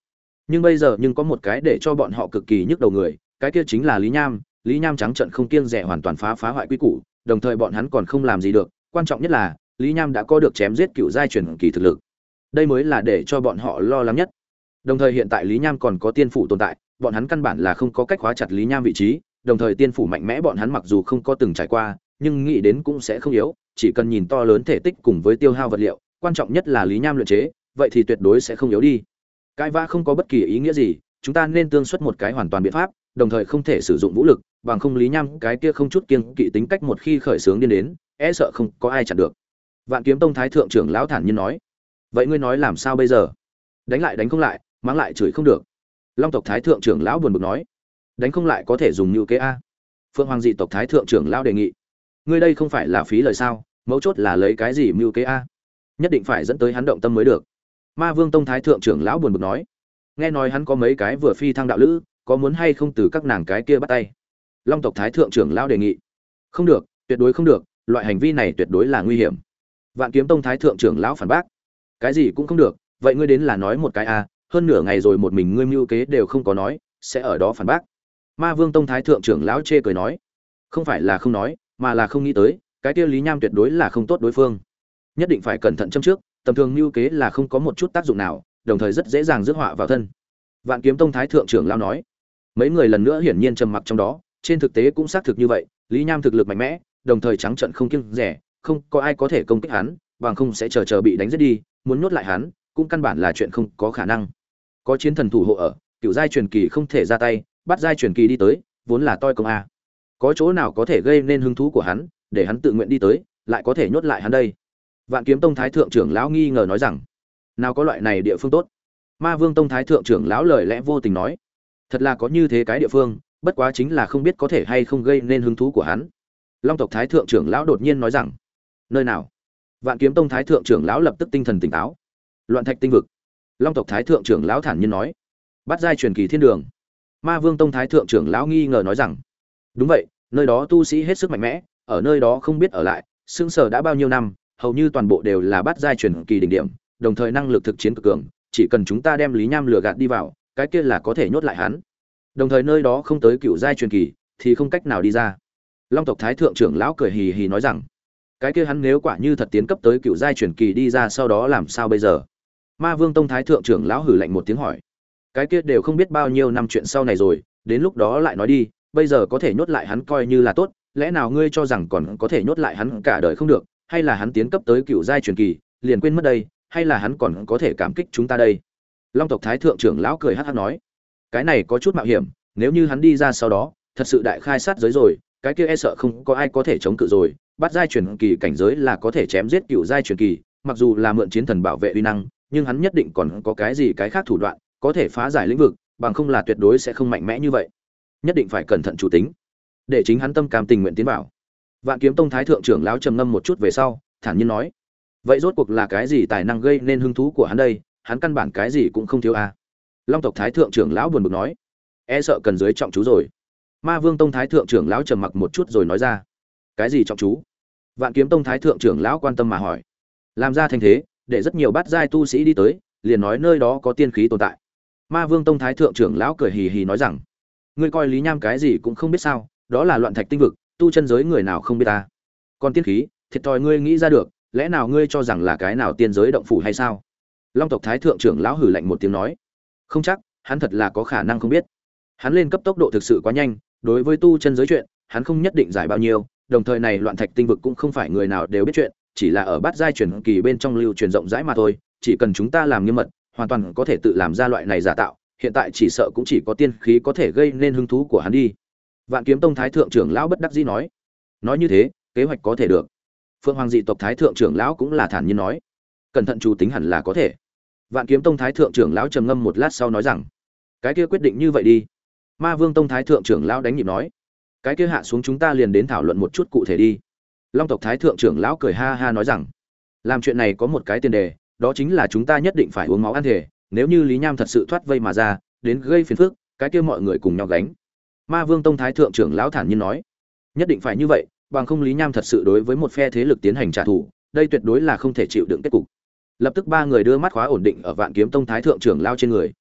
[SPEAKER 1] Nhưng bây giờ nhưng có một cái để cho bọn họ cực kỳ nhức đầu người, cái kia chính là Lý Nham. Lý Nham trắng trợn không kiêng dè hoàn toàn phá hoại quy củ, đồng thời bọn hắn còn không làm gì được, quan trọng nhất là Lý Nham đã có được chém giết cựu giai truyền kỳ thực lực. Đây mới là để cho bọn họ lo lắng nhất. Đồng thời hiện tại Lý Nham còn có tiên phủ tồn tại, bọn hắn căn bản là không có cách khóa chặt Lý Nham vị trí, đồng thời tiên phủ mạnh mẽ bọn hắn mặc dù không có từng trải qua, nhưng nghĩ đến cũng sẽ không yếu, chỉ cần nhìn to lớn thể tích cùng với tiêu hao vật liệu, quan trọng nhất là Lý Nham luyện chế, vậy thì tuyệt đối sẽ không yếu đi. Cái vã không có bất kỳ ý nghĩa gì, chúng ta nên tương xuất một cái hoàn toàn biện pháp, đồng thời không thể sử dụng vũ lực, bằng không Lý Nham cái kia không chút kiêng kỵ tính cách một khi khởi xướng điên đến, e sợ không có ai chặn được. Vạn Kiếm Tông Thái thượng trưởng lão thản nhiên nói. Vậy ngươi nói làm sao bây giờ? Đánh lại đánh không lại, mắng lại chửi không được. Long tộc Thái thượng trưởng lão buồn bực nói. Đánh không lại có thể dùng như kế a. Phượng Hoàng dị tộc Thái thượng trưởng lão đề nghị. Ngươi đây không phải là phí lời sao? Mấu chốt là lấy cái gì mưu kế a? Nhất định phải dẫn tới hắn động tâm mới được. Ma Vương Tông Thái thượng trưởng lão buồn bực nói. Nghe nói hắn có mấy cái vừa phi thăng đạo lữ, có muốn hay không từ các nàng cái kia bắt tay? Long tộc Thái thượng trưởng lão đề nghị. Không được, tuyệt đối không được, loại hành vi này tuyệt đối là nguy hiểm. Vạn Kiếm Tông Thái thượng trưởng lão phản bác. Cái gì cũng không được, vậy ngươi đến là nói một cái a, hơn nửa ngày rồi một mình ngươi mưu kế đều không có nói, sẽ ở đó phản bác. Ma Vương Tông Thái thượng trưởng lão chê cười nói. Không phải là không nói, mà là không nghĩ tới, cái kia Lý Nham tuyệt đối là không tốt đối phương. Nhất định phải cẩn thận châm trước, tầm thường mưu kế là không có một chút tác dụng nào, đồng thời rất dễ dàng rước họa vào thân. Vạn Kiếm Tông Thái thượng trưởng lão nói. Mấy người lần nữa hiển nhiên trầm mặc trong đó, trên thực tế cũng xác thực như vậy, Lý Nham thực lực mạnh mẽ, đồng thời trắng trợn không kiêng dè, không có ai có thể công kích hắn, bằng không sẽ chờ bị đánh giết đi, muốn nhốt lại hắn, cũng căn bản là chuyện không có khả năng. Có chiến thần thủ hộ ở, cựu giai truyền kỳ không thể ra tay, bắt giai truyền kỳ đi tới, vốn là toi công a. Có chỗ nào có thể gây nên hứng thú của hắn, để hắn tự nguyện đi tới, lại có thể nhốt lại hắn đây? Vạn Kiếm Tông Thái thượng trưởng lão nghi ngờ nói rằng, nào có loại này địa phương tốt. Ma Vương Tông Thái thượng trưởng lão lời lẽ vô tình nói, thật là có như thế cái địa phương, bất quá chính là không biết có thể hay không gây nên hứng thú của hắn. Long tộc Thái thượng trưởng lão đột nhiên nói rằng, nơi nào? Vạn Kiếm Tông Thái thượng trưởng lão lập tức tinh thần tỉnh táo. Loạn Thạch tinh vực. Long tộc Thái thượng trưởng lão thản nhiên nói, bắt giai truyền kỳ thiên đường. Ma Vương Tông Thái thượng trưởng lão nghi ngờ nói rằng, đúng vậy, nơi đó tu sĩ hết sức mạnh mẽ, ở nơi đó không biết ở lại, sững sờ đã bao nhiêu năm, hầu như toàn bộ đều là bắt giai truyền kỳ đỉnh điểm, đồng thời năng lực thực chiến cực cường, chỉ cần chúng ta đem Lý Nham lừa gạt đi vào, cái kia là có thể nhốt lại hắn. Đồng thời nơi đó không tới cựu giai truyền kỳ thì không cách nào đi ra. Long tộc Thái thượng trưởng lão cười hì hì nói rằng, cái kia hắn nếu quả như thật tiến cấp tới cựu giai truyền kỳ đi ra sau đó làm sao bây giờ? Ma Vương Tông Thái thượng trưởng lão hừ lạnh một tiếng hỏi, cái kia đều không biết bao nhiêu năm chuyện sau này rồi, đến lúc đó lại nói đi, bây giờ có thể nhốt lại hắn coi như là tốt, lẽ nào ngươi cho rằng còn có thể nhốt lại hắn cả đời không được, hay là hắn tiến cấp tới cựu giai truyền kỳ liền quên mất đây, hay là hắn còn có thể cảm kích chúng ta đây? Long tộc Thái thượng trưởng lão cười hắc hắc nói, cái này có chút mạo hiểm, nếu như hắn đi ra sau đó thật sự đại khai sát giới rồi, cái kia e sợ không có ai có thể chống cự rồi. Bắt giai truyền kỳ cảnh giới là có thể chém giết cựu giai truyền kỳ, mặc dù là mượn chiến thần bảo vệ uy năng, nhưng hắn nhất định còn có cái gì cái khác thủ đoạn có thể phá giải lĩnh vực, bằng không là tuyệt đối sẽ không mạnh mẽ như vậy. Nhất định phải cẩn thận chủ tính, để chính hắn tâm cam tình nguyện tiến vào. Vạn Kiếm Tông Thái thượng trưởng lão trầm ngâm một chút về sau, thản nhiên nói, vậy rốt cuộc là cái gì tài năng gây nên hứng thú của hắn đây? Hắn căn bản cái gì cũng không thiếu a. Long tộc Thái thượng trưởng lão buồn bực nói, e sợ cần dưới trọng chú rồi. Ma Vương Tông Thái thượng trưởng lão trầm mặc một chút rồi nói ra, cái gì trọng chú? Vạn Kiếm Tông Thái thượng trưởng lão quan tâm mà hỏi. Làm ra thành thế, để rất nhiều bát giai tu sĩ đi tới, liền nói nơi đó có tiên khí tồn tại. Ma Vương Tông Thái thượng trưởng lão cười hì hì nói rằng, ngươi coi Lý Nham cái gì cũng không biết sao? Đó là Loạn Thạch tinh vực, tu chân giới người nào không biết ta? Còn tiên khí, thiệt thòi ngươi nghĩ ra được, lẽ nào ngươi cho rằng là cái nào tiên giới động phủ hay sao? Long tộc Thái thượng trưởng lão hừ lạnh một tiếng nói, không chắc, hắn thật là có khả năng không biết. Hắn lên cấp tốc độ thực sự quá nhanh, đối với tu chân giới chuyện, hắn không nhất định giải bao nhiêu, đồng thời này Loạn Thạch tinh vực cũng không phải người nào đều biết chuyện, chỉ là ở bát giai truyền kỳ bên trong lưu truyền rộng rãi mà thôi, chỉ cần chúng ta làm nghiêm mật, hoàn toàn có thể tự làm ra loại này giả tạo, hiện tại chỉ sợ cũng chỉ có tiên khí có thể gây nên hứng thú của hắn đi. Vạn Kiếm Tông Thái thượng trưởng lão bất đắc dĩ nói. Nói như thế, kế hoạch có thể được. Phượng Hoàng dị tộc Thái thượng trưởng lão cũng là thản nhiên nói, cẩn thận chú tính hẳn là có thể. Vạn Kiếm Tông Thái thượng trưởng lão trầm ngâm một lát sau nói rằng, cái kia quyết định như vậy đi. Ma Vương Tông Thái thượng trưởng lão đánh nhịp nói, cái kia hạ xuống chúng ta liền đến thảo luận một chút cụ thể đi. Long tộc Thái thượng trưởng lão cười ha ha nói rằng, làm chuyện này có một cái tiền đề, đó chính là chúng ta nhất định phải uống máu ăn thể, nếu như Lý Nham thật sự thoát vây mà ra, đến gây phiền phức, cái kia mọi người cùng nhau gánh. Ma Vương Tông Thái thượng trưởng lão thản nhiên nói, nhất định phải như vậy, bằng không Lý Nham thật sự đối với một phe thế lực tiến hành trả thù, đây tuyệt đối là không thể chịu đựng kết cục. Lập tức ba người đưa mắt khóa ổn định ở Vạn Kiếm Tông Thái thượng trưởng lão trên người.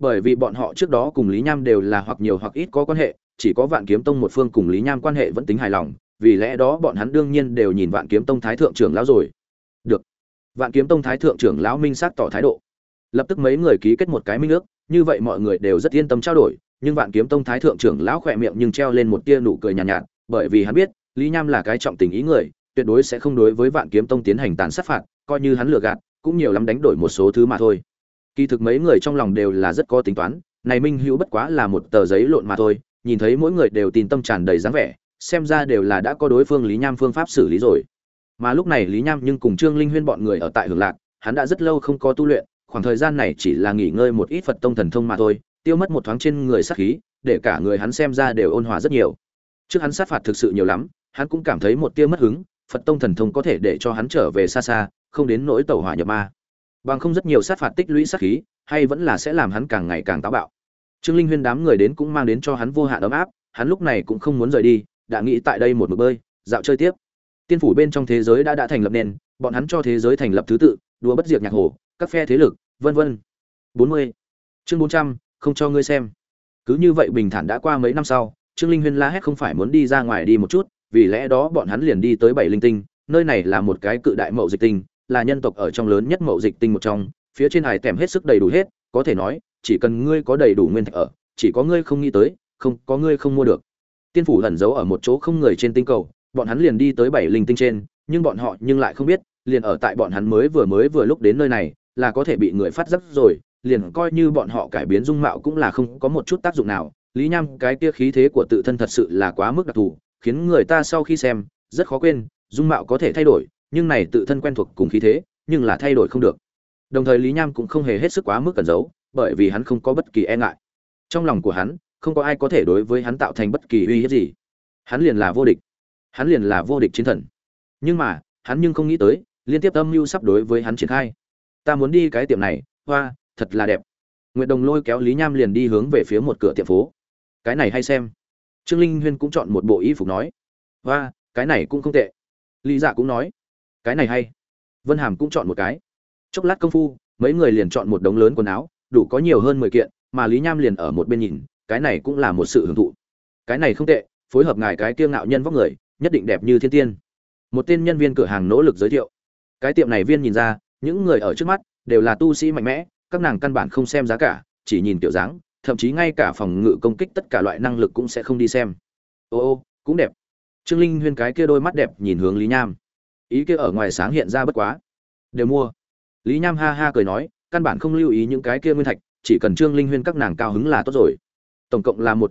[SPEAKER 1] Bởi vì bọn họ trước đó cùng Lý Nham đều là hoặc nhiều hoặc ít có quan hệ, chỉ có Vạn Kiếm Tông một phương cùng Lý Nham quan hệ vẫn tính hài lòng, vì lẽ đó bọn hắn đương nhiên đều nhìn Vạn Kiếm Tông thái thượng trưởng lão rồi. Được. Vạn Kiếm Tông thái thượng trưởng lão minh xác tỏ thái độ. Lập tức mấy người ký kết một cái minh ước, như vậy mọi người đều rất yên tâm trao đổi, nhưng Vạn Kiếm Tông thái thượng trưởng lão khỏe miệng nhưng treo lên một tia nụ cười nhàn nhạt, bởi vì hắn biết, Lý Nham là cái trọng tình ý người, tuyệt đối sẽ không đối với Vạn Kiếm Tông tiến hành tàn sát phạt, coi như hắn lừa gạt, cũng nhiều lắm đánh đổi một số thứ mà thôi. Kỳ thực mấy người trong lòng đều là rất có tính toán, này minh hữu bất quá là một tờ giấy lộn mà thôi, nhìn thấy mỗi người đều tin tâm tràn đầy dáng vẻ, xem ra đều là đã có đối phương Lý Nham phương pháp xử lý rồi. Mà lúc này Lý Nham nhưng cùng Trương Linh Huyên bọn người ở tại Hưởng Lạc, hắn đã rất lâu không có tu luyện, khoảng thời gian này chỉ là nghỉ ngơi một ít Phật tông thần thông mà thôi, tiêu mất một thoáng trên người sát khí, để cả người hắn xem ra đều ôn hòa rất nhiều. Trước hắn sát phạt thực sự nhiều lắm, hắn cũng cảm thấy một tia mất hứng, Phật tông thần thông có thể để cho hắn trở về xa xa, không đến nỗi tẩu hỏa nhập ma. Bằng không rất nhiều sát phạt tích lũy sát khí, hay vẫn là sẽ làm hắn càng ngày càng táo bạo. Trương Linh Huyên đám người đến cũng mang đến cho hắn vô hạn ấm áp, hắn lúc này cũng không muốn rời đi, đã nghĩ tại đây một mực bơi, dạo chơi tiếp. Tiên phủ bên trong thế giới đã thành lập nên, bọn hắn cho thế giới thành lập thứ tự, đùa bất diệt nhạc hồ, các phe thế lực, vân vân. 40. Chương 400, không cho ngươi xem. Cứ như vậy bình thản đã qua mấy năm sau, Trương Linh Huyên la hét không phải muốn đi ra ngoài đi một chút, vì lẽ đó bọn hắn liền đi tới Bảy Linh Tinh, nơi này là một cái cự đại mậu dịch tinh, là nhân tộc ở trong lớn nhất mậu dịch tinh một trong, phía trên hải tèm hết sức đầy đủ hết, có thể nói, chỉ cần ngươi có đầy đủ nguyên thạch ở, chỉ có ngươi không nghĩ tới, không có ngươi không mua được. Tiên phủ ẩn giấu ở một chỗ không người trên tinh cầu, bọn hắn liền đi tới Bảy Linh Tinh trên, nhưng bọn họ nhưng lại không biết, liền ở tại bọn hắn mới vừa lúc đến nơi này, là có thể bị người phát giác rồi, liền coi như bọn họ cải biến dung mạo cũng là không có một chút tác dụng nào. Lý Nham cái kia khí thế của tự thân thật sự là quá mức đặc thù, khiến người ta sau khi xem rất khó quên, dung mạo có thể thay đổi, nhưng này tự thân quen thuộc cùng khí thế, nhưng là thay đổi không được. Đồng thời Lý Nham cũng không hề hết sức quá mức cẩn giấu, bởi vì hắn không có bất kỳ e ngại. Trong lòng của hắn, không có ai có thể đối với hắn tạo thành bất kỳ uy hiếp gì. Hắn liền là vô địch. Hắn liền là vô địch chiến thần. Nhưng mà, hắn nhưng không nghĩ tới, liên tiếp âm mưu sắp đối với hắn triển khai. Ta muốn đi cái tiệm này, hoa, thật là đẹp. Nguyệt Đồng lôi kéo Lý Nham liền đi hướng về phía một cửa tiệm phố. Cái này hay xem. Trương Linh Huyên cũng chọn một bộ y phục nói, hoa, cái này cũng không tệ. Lý Dạ cũng nói, cái này hay. Vân Hàm cũng chọn một cái. Chốc lát công phu, mấy người liền chọn một đống lớn quần áo, đủ có nhiều hơn 10 kiện, mà Lý Nham liền ở một bên nhìn, cái này cũng là một sự hưởng thụ. Cái này không tệ, phối hợp ngài cái kiêu ngạo nhân vóc người, nhất định đẹp như thiên tiên. Một tên nhân viên cửa hàng nỗ lực giới thiệu. Cái tiệm này viên nhìn ra, những người ở trước mắt đều là tu sĩ mạnh mẽ, các nàng căn bản không xem giá cả, chỉ nhìn kiểu dáng, thậm chí ngay cả phòng ngự công kích tất cả loại năng lực cũng sẽ không đi xem. Ô, cũng đẹp. Trương Linh Huyên cái kia đôi mắt đẹp nhìn hướng Lý Nham. Ý kia ở ngoài sáng hiện ra bất quá. Đều mua. Lý Nham ha ha cười nói, căn bản không lưu ý những cái kia nguyên thạch, chỉ cần Trương Linh Huyên các nàng cao hứng là tốt rồi. Tổng cộng là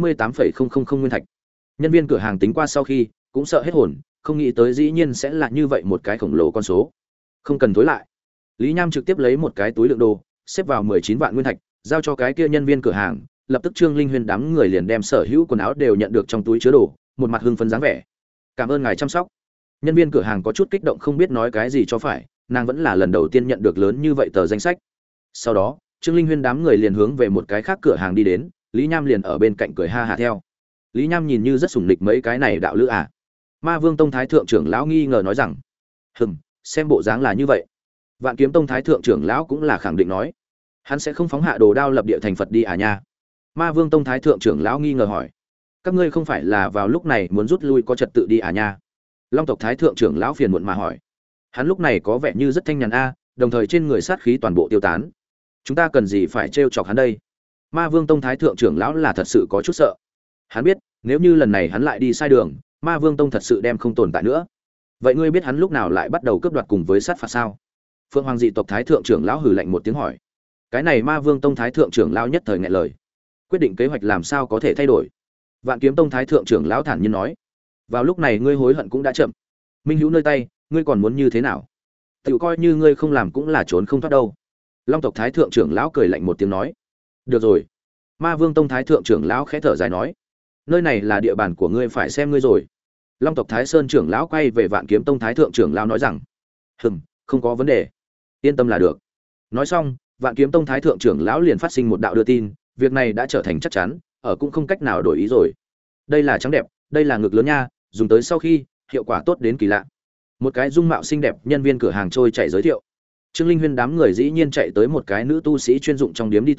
[SPEAKER 1] 188,000 nguyên thạch. Nhân viên cửa hàng tính qua sau khi, cũng sợ hết hồn, không nghĩ tới dĩ nhiên sẽ là như vậy một cái khổng lồ con số. Không cần thối lại. Lý Nham trực tiếp lấy một cái túi đựng đồ, xếp vào 19 vạn nguyên thạch, giao cho cái kia nhân viên cửa hàng, lập tức Trương Linh Huyên đám người liền đem sở hữu quần áo đều nhận được trong túi chứa đồ, một mặt hưng phấn dáng vẻ. Cảm ơn ngài chăm sóc. Nhân viên cửa hàng có chút kích động không biết nói cái gì cho phải, nàng vẫn là lần đầu tiên nhận được lớn như vậy tờ danh sách. Sau đó, Trương Linh Huyên đám người liền hướng về một cái khác cửa hàng đi đến, Lý Nham liền ở bên cạnh cười ha hả theo. Lý Nham nhìn như rất sủng nịch mấy cái này đạo lữ à? Ma Vương Tông thái thượng trưởng lão nghi ngờ nói rằng, xem bộ dáng là như vậy. Vạn Kiếm Tông thái thượng trưởng lão cũng là khẳng định nói, hắn sẽ không phóng hạ đồ đao lập địa thành Phật đi à nha. Ma Vương Tông thái thượng trưởng lão nghi ngờ hỏi, các ngươi không phải là vào lúc này muốn rút lui có trật tự đi à nha? Long tộc thái thượng trưởng lão phiền muộn mà hỏi, hắn lúc này có vẻ như rất thanh nhàn a, đồng thời trên người sát khí toàn bộ tiêu tán. Chúng ta cần gì phải trêu chọc hắn đây? Ma Vương Tông thái thượng trưởng lão là thật sự có chút sợ. Hắn biết, nếu như lần này hắn lại đi sai đường, Ma Vương Tông thật sự đem không tồn tại nữa. Vậy ngươi biết hắn lúc nào lại bắt đầu cướp đoạt cùng với sát phạt sao? Phượng Hoàng dị tộc thái thượng trưởng lão hừ lạnh một tiếng hỏi. Cái này Ma Vương Tông thái thượng trưởng lão nhất thời nghẹn lời. Quyết định kế hoạch làm sao có thể thay đổi? Vạn Kiếm Tông thái thượng trưởng lão thản nhiên nói. Vào lúc này ngươi hối hận cũng đã chậm. Minh hữu nơi tay, ngươi còn muốn như thế nào? Tự coi như ngươi không làm cũng là trốn không thoát đâu. Long tộc thái thượng trưởng lão cười lạnh một tiếng nói. Được rồi. Ma Vương Tông thái thượng trưởng lão khẽ thở dài nói. Nơi này là địa bàn của ngươi, phải xem ngươi rồi. Long tộc thái sơn trưởng lão quay về Vạn Kiếm Tông thái thượng trưởng lão nói rằng, không có vấn đề, yên tâm là được. Nói xong, Vạn Kiếm Tông thái thượng trưởng lão liền phát sinh một đạo đưa tin, việc này đã trở thành chắc chắn, ở cũng không cách nào đổi ý rồi. Đây là trắng đẹp, đây là ngực lớn nha, dùng tới sau khi, hiệu quả tốt đến kỳ lạ. Một cái dung mạo xinh đẹp nhân viên cửa hàng trôi chạy giới thiệu. Trương Linh Huyên đám người dĩ nhiên chạy tới một cái nữ tu sĩ chuyên dụng trong điếm đi tới,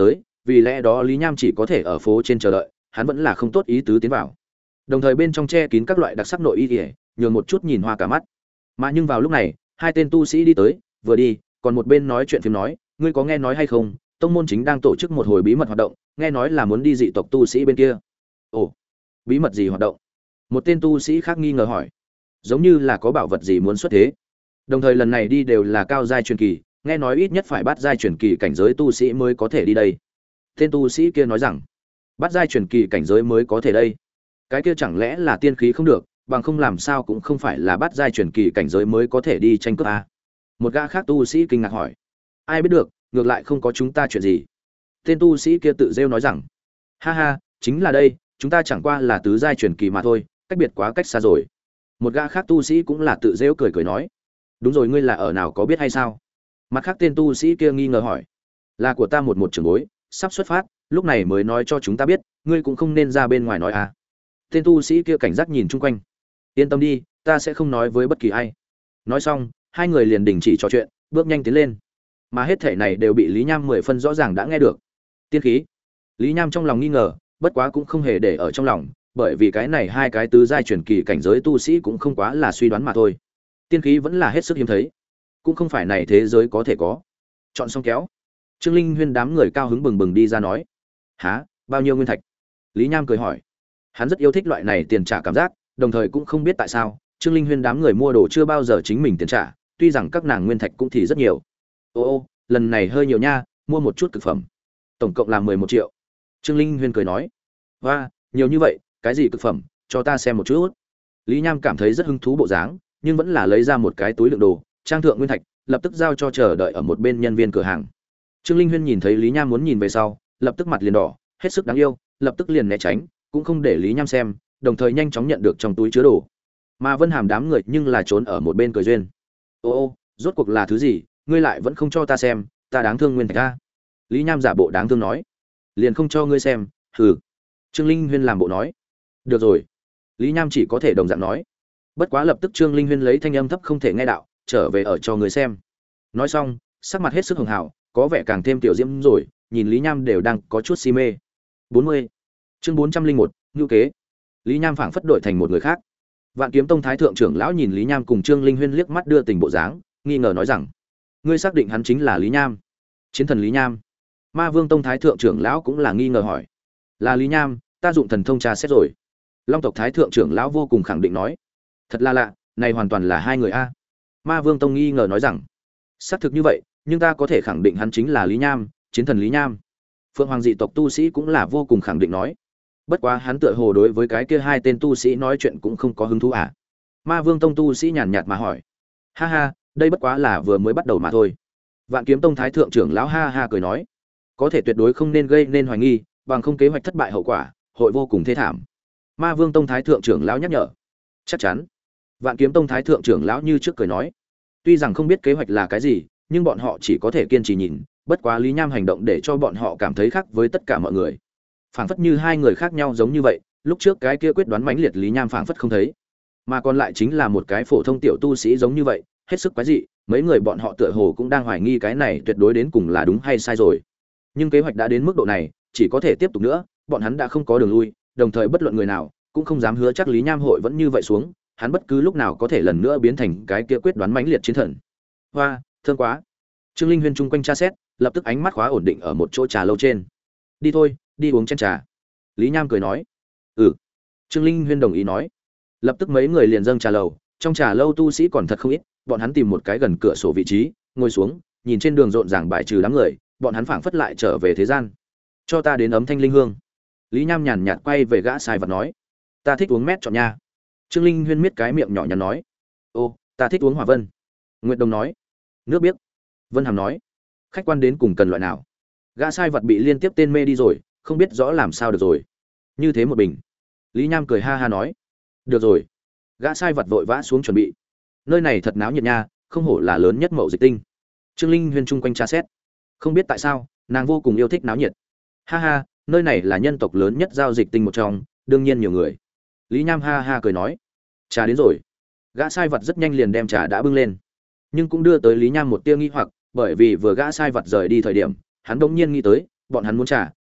[SPEAKER 1] vì lẽ đó Lý Nham chỉ có thể ở phố trên chờ đợi, hắn vẫn là không tốt ý tứ tiến vào. Đồng thời bên trong che kín các loại đặc sắc nội y, nhường một chút nhìn hoa cả mắt. Mà nhưng vào lúc này, hai tên tu sĩ đi tới, vừa đi, còn một bên nói chuyện phím nói, ngươi có nghe nói hay không, tông môn chính đang tổ chức một hồi bí mật hoạt động, nghe nói là muốn đi dị tộc tu sĩ bên kia. Ồ, bí mật gì hoạt động? Một tên tu sĩ khác nghi ngờ hỏi. Giống như là có bảo vật gì muốn xuất thế. Đồng thời lần này đi đều là cao giai truyền kỳ, nghe nói ít nhất phải bắt giai truyền kỳ cảnh giới tu sĩ mới có thể đi đây. Tên tu sĩ kia nói rằng, bắt giai truyền kỳ cảnh giới mới có thể đây. Cái kia chẳng lẽ là tiên khí không được, bằng không làm sao cũng không phải là bắt giai truyền kỳ cảnh giới mới có thể đi tranh cướp a. Một gã khác tu sĩ kinh ngạc hỏi, ai biết được, ngược lại không có chúng ta chuyện gì. Tên tu sĩ kia tự rêu nói rằng, ha ha, chính là đây, chúng ta chẳng qua là tứ giai truyền kỳ mà thôi, cách biệt quá cách xa rồi. Một gã khác tu sĩ cũng là tự rêu cười cười nói, đúng rồi, ngươi là ở nào có biết hay sao? Mặt khác tên tu sĩ kia nghi ngờ hỏi, là của ta một trưởng bối, sắp xuất phát, lúc này mới nói cho chúng ta biết, ngươi cũng không nên ra bên ngoài nói à. Tên tu sĩ kia cảnh giác nhìn chung quanh, yên tâm đi, ta sẽ không nói với bất kỳ ai. Nói xong, hai người liền đình chỉ trò chuyện, bước nhanh tiến lên. Mà hết thể này đều bị Lý Nham 10 phân rõ ràng đã nghe được. Tiên khí. Lý Nham trong lòng nghi ngờ, bất quá cũng không hề để ở trong lòng, bởi vì cái này hai cái tứ giai truyền kỳ cảnh giới tu sĩ cũng không quá là suy đoán mà thôi. Tiên khí vẫn là hết sức hiếm thấy, cũng không phải này thế giới có thể có. Chọn xong kéo. Trương Linh Huyên đám người cao hứng bừng bừng đi ra nói, há, bao nhiêu nguyên thạch? Lý Nham cười hỏi. Hắn rất yêu thích loại này tiền trả cảm giác, đồng thời cũng không biết tại sao Trương Linh Huyên đám người mua đồ chưa bao giờ chính mình tiền trả, tuy rằng các nàng nguyên thạch cũng thì rất nhiều. Ô, lần này hơi nhiều nha, mua một chút cực phẩm, tổng cộng là 11 triệu. Trương Linh Huyên cười nói, và nhiều như vậy, cái gì cực phẩm, cho ta xem một chút. Lý Nham cảm thấy rất hứng thú bộ dáng, nhưng vẫn là lấy ra một cái túi đựng đồ, trang thượng nguyên thạch, lập tức giao cho chờ đợi ở một bên nhân viên cửa hàng. Trương Linh Huyên nhìn thấy Lý Nham muốn nhìn về sau, lập tức mặt liền đỏ, hết sức đáng yêu, lập tức liền né tránh, cũng không để Lý Nham xem, đồng thời nhanh chóng nhận được trong túi chứa đồ. Mà Vân Hàm đám người nhưng là trốn ở một bên cười duyên. Ô, rốt cuộc là thứ gì, ngươi lại vẫn không cho ta xem, ta đáng thương nguyên thạch a. Lý Nham giả bộ đáng thương nói, liền không cho ngươi xem, hừ. Trương Linh Huyên làm bộ nói, được rồi. Lý Nham chỉ có thể đồng dạng nói. Bất quá lập tức Trương Linh Huyên lấy thanh âm thấp không thể nghe đạo, trở về ở cho người xem. Nói xong, sắc mặt hết sức hường hào, có vẻ càng thêm tiểu diễm rồi, nhìn Lý Nham đều đang có chút si mê. 40. Chương 401, ngưu kế. Lý Nham phảng phất đổi thành một người khác. Vạn Kiếm Tông thái thượng trưởng lão nhìn Lý Nham cùng Trương Linh Huyên liếc mắt đưa tình bộ dáng, nghi ngờ nói rằng, ngươi xác định hắn chính là Lý Nham? Chiến thần Lý Nham? Ma Vương Tông thái thượng trưởng lão cũng là nghi ngờ hỏi, là Lý Nham, ta dụng thần thông tra xét rồi. Long tộc thái thượng trưởng lão vô cùng khẳng định nói, thật là lạ, này hoàn toàn là hai người a. Ma Vương Tông nghi ngờ nói rằng, xác thực như vậy, nhưng ta có thể khẳng định hắn chính là Lý Nham, chiến thần Lý Nham. Phượng Hoàng dị tộc tu sĩ cũng là vô cùng khẳng định nói, bất quá hắn tựa hồ đối với cái kia hai tên tu sĩ nói chuyện cũng không có hứng thú à. Ma Vương Tông tu sĩ nhàn nhạt mà hỏi, ha ha, đây bất quá là vừa mới bắt đầu mà thôi. Vạn Kiếm Tông thái thượng trưởng lão ha ha cười nói, có thể tuyệt đối không nên gây nên hoài nghi, bằng không kế hoạch thất bại hậu quả hội vô cùng thê thảm. Ma Vương Tông thái thượng trưởng lão nhắc nhở. Chắc chắn. Vạn Kiếm Tông thái thượng trưởng lão như trước cười nói, tuy rằng không biết kế hoạch là cái gì, nhưng bọn họ chỉ có thể kiên trì nhìn, bất quá Lý Nham hành động để cho bọn họ cảm thấy khác với tất cả mọi người. Phảng phất như hai người khác nhau giống như vậy, lúc trước cái kia quyết đoán mãnh liệt Lý Nham phảng phất không thấy, mà còn lại chính là một cái phổ thông tiểu tu sĩ giống như vậy, hết sức quái dị, mấy người bọn họ tựa hồ cũng đang hoài nghi cái này tuyệt đối đến cùng là đúng hay sai rồi. Nhưng kế hoạch đã đến mức độ này, chỉ có thể tiếp tục nữa, bọn hắn đã không có đường lui, đồng thời bất luận người nào cũng không dám hứa chắc Lý Nham hội vẫn như vậy xuống, hắn bất cứ lúc nào có thể lần nữa biến thành cái kia quyết đoán mãnh liệt chiến thần. Hoa, thơm quá. Trương Linh Huyên chung quanh tra xét, lập tức ánh mắt khóa ổn định ở một chỗ trà lâu trên. Đi thôi, đi uống chén trà. Lý Nham cười nói. Ừ. Trương Linh Huyên đồng ý nói. Lập tức mấy người liền dâng trà lầu, trong trà lâu tu sĩ còn thật không ít, bọn hắn tìm một cái gần cửa sổ vị trí, ngồi xuống, nhìn trên đường rộn ràng bài trừ đám người, bọn hắn phảng phất lại trở về thế gian. Cho ta đến ấm thanh linh hương. Lý Nham nhàn nhạt quay về gã sai vật nói, ta thích uống mét chọn nha. Trương Linh Huyên miết cái miệng nhỏ nhắn nói, ô, ta thích uống hỏa vân. Nguyệt Đồng nói, nước biếc. Vân Hàm nói, khách quan đến cùng cần loại nào? Gã sai vật bị liên tiếp tên mê đi rồi, không biết rõ làm sao được rồi. Như thế một bình. Lý Nham cười ha ha nói, được rồi. Gã sai vật vội vã xuống chuẩn bị. Nơi này thật náo nhiệt nha, không hổ là lớn nhất Mậu Dịch Tinh. Trương Linh Huyên chung quanh tra xét, không biết tại sao nàng vô cùng yêu thích náo nhiệt. Ha ha, nơi này là nhân tộc lớn nhất giao dịch tinh một trong, đương nhiên nhiều người. Lý Nham ha ha cười nói, trà đến rồi. Gã sai vật rất nhanh liền đem trà đã bưng lên, nhưng cũng đưa tới Lý Nham một tia nghi hoặc, bởi vì vừa gã sai vật rời đi thời điểm, hắn bỗng nhiên nghĩ tới, bọn hắn muốn trà,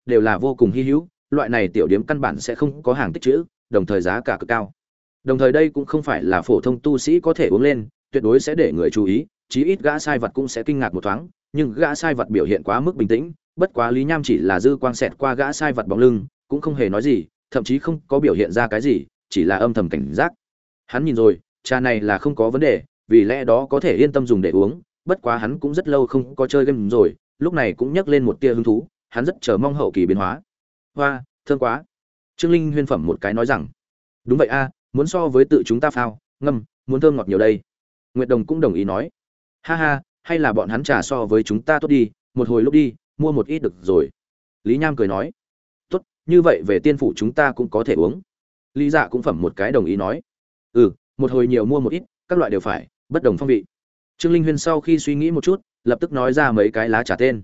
[SPEAKER 1] đều là vô cùng hy hữu, loại này tiểu điếm căn bản sẽ không có hàng tích trữ, đồng thời giá cả cực cao. Đồng thời đây cũng không phải là phổ thông tu sĩ có thể uống lên, tuyệt đối sẽ để người chú ý, chí ít gã sai vật cũng sẽ kinh ngạc một thoáng, nhưng gã sai vật biểu hiện quá mức bình tĩnh, bất quá Lý Nham chỉ là dư quang xẹt qua gã sai vật bóng lưng, cũng không hề nói gì, thậm chí không có biểu hiện ra cái gì, chỉ là âm thầm cảnh giác. Hắn nhìn rồi, trà này là không có vấn đề, vì lẽ đó có thể yên tâm dùng để uống, bất quá hắn cũng rất lâu không có chơi game rồi, lúc này cũng nhắc lên một tia hứng thú, hắn rất chờ mong hậu kỳ biến hóa. Hoa, thơm quá. Trương Linh huyên phẩm một cái nói rằng, đúng vậy a, muốn so với tự chúng ta phao, ngâm, muốn thơm ngọt nhiều đây. Nguyệt Đồng cũng đồng ý nói, ha ha, hay là bọn hắn trà so với chúng ta tốt đi, một hồi lúc đi, mua một ít được rồi. Lý Nham cười nói, tốt, như vậy về tiên phủ chúng ta cũng có thể uống. Lý Dạ cũng phẩm một cái đồng ý nói, một hồi nhiều mua một ít, các loại đều phải, bất đồng phong vị. Trương Linh huyên sau khi suy nghĩ một chút, lập tức nói ra mấy cái lá trà tên.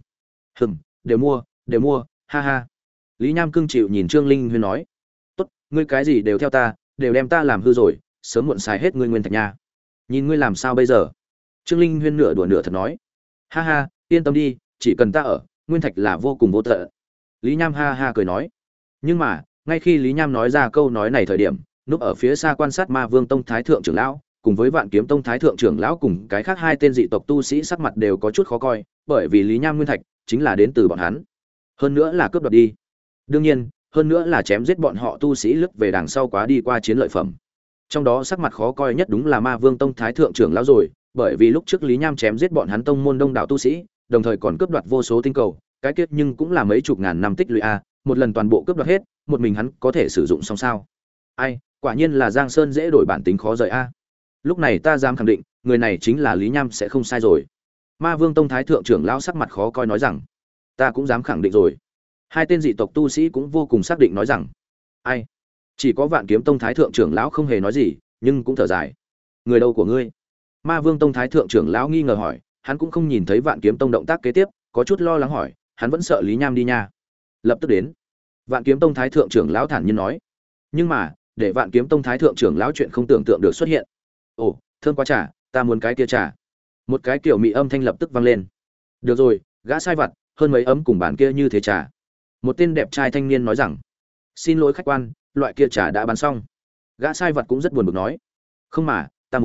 [SPEAKER 1] Đều mua, ha ha. Lý Nham cưng chịu nhìn Trương Linh huyên nói, tốt, ngươi cái gì đều theo ta, đều đem ta làm hư rồi, sớm muộn xài hết ngươi nguyên thạch nha. Nhìn ngươi làm sao bây giờ? Trương Linh huyên nửa đùa nửa thật nói, ha ha, yên tâm đi, chỉ cần ta ở, nguyên thạch là vô cùng vô tận. Lý Nham ha ha cười nói, nhưng mà ngay khi Lý Nham nói ra câu nói này thời điểm, núp ở phía xa quan sát Ma Vương Tông Thái thượng trưởng lão, cùng với Vạn Kiếm Tông Thái thượng trưởng lão cùng cái khác hai tên dị tộc tu sĩ sắc mặt đều có chút khó coi, bởi vì Lý Nham nguyên thạch chính là đến từ bọn hắn, hơn nữa là cướp đoạt đi. Đương nhiên, hơn nữa là chém giết bọn họ tu sĩ lướt về đằng sau quá đi qua chiến lợi phẩm. Trong đó sắc mặt khó coi nhất đúng là Ma Vương Tông Thái thượng trưởng lão rồi, bởi vì lúc trước Lý Nham chém giết bọn hắn tông môn đông đảo tu sĩ, đồng thời còn cướp đoạt vô số tinh cầu, cái kết nhưng cũng là mấy chục ngàn năm tích lũy a, một lần toàn bộ cướp đoạt hết, một mình hắn có thể sử dụng xong sao? Ai, quả nhiên là Giang Sơn dễ đổi bản tính khó rời a. Lúc này ta dám khẳng định, người này chính là Lý Nham sẽ không sai rồi. Ma Vương Tông Thái thượng trưởng lão sắc mặt khó coi nói rằng, ta cũng dám khẳng định rồi. Hai tên dị tộc tu sĩ cũng vô cùng xác định nói rằng, ai? Chỉ có Vạn Kiếm Tông Thái thượng trưởng lão không hề nói gì, nhưng cũng thở dài. Người đâu của ngươi? Ma Vương Tông Thái thượng trưởng lão nghi ngờ hỏi, hắn cũng không nhìn thấy Vạn Kiếm Tông động tác kế tiếp, có chút lo lắng hỏi, hắn vẫn sợ Lý Nham đi nha. Lập tức đến. Vạn Kiếm Tông Thái thượng trưởng lão thản nhiên nói. Nhưng mà, để Vạn Kiếm Tông Thái thượng trưởng lão chuyện không tưởng tượng được xuất hiện. Ồ, thơm quá trà, ta muốn cái kia trà. Một cái kiểu mị âm thanh lập tức vang lên. Được rồi, gã sai vặt, hơn mấy ấm cùng bàn kia như thế trà. Một tên đẹp trai thanh niên nói rằng, xin lỗi khách quan, loại kia trà đã bán xong. Gã sai vặt cũng rất buồn bực nói, không mà,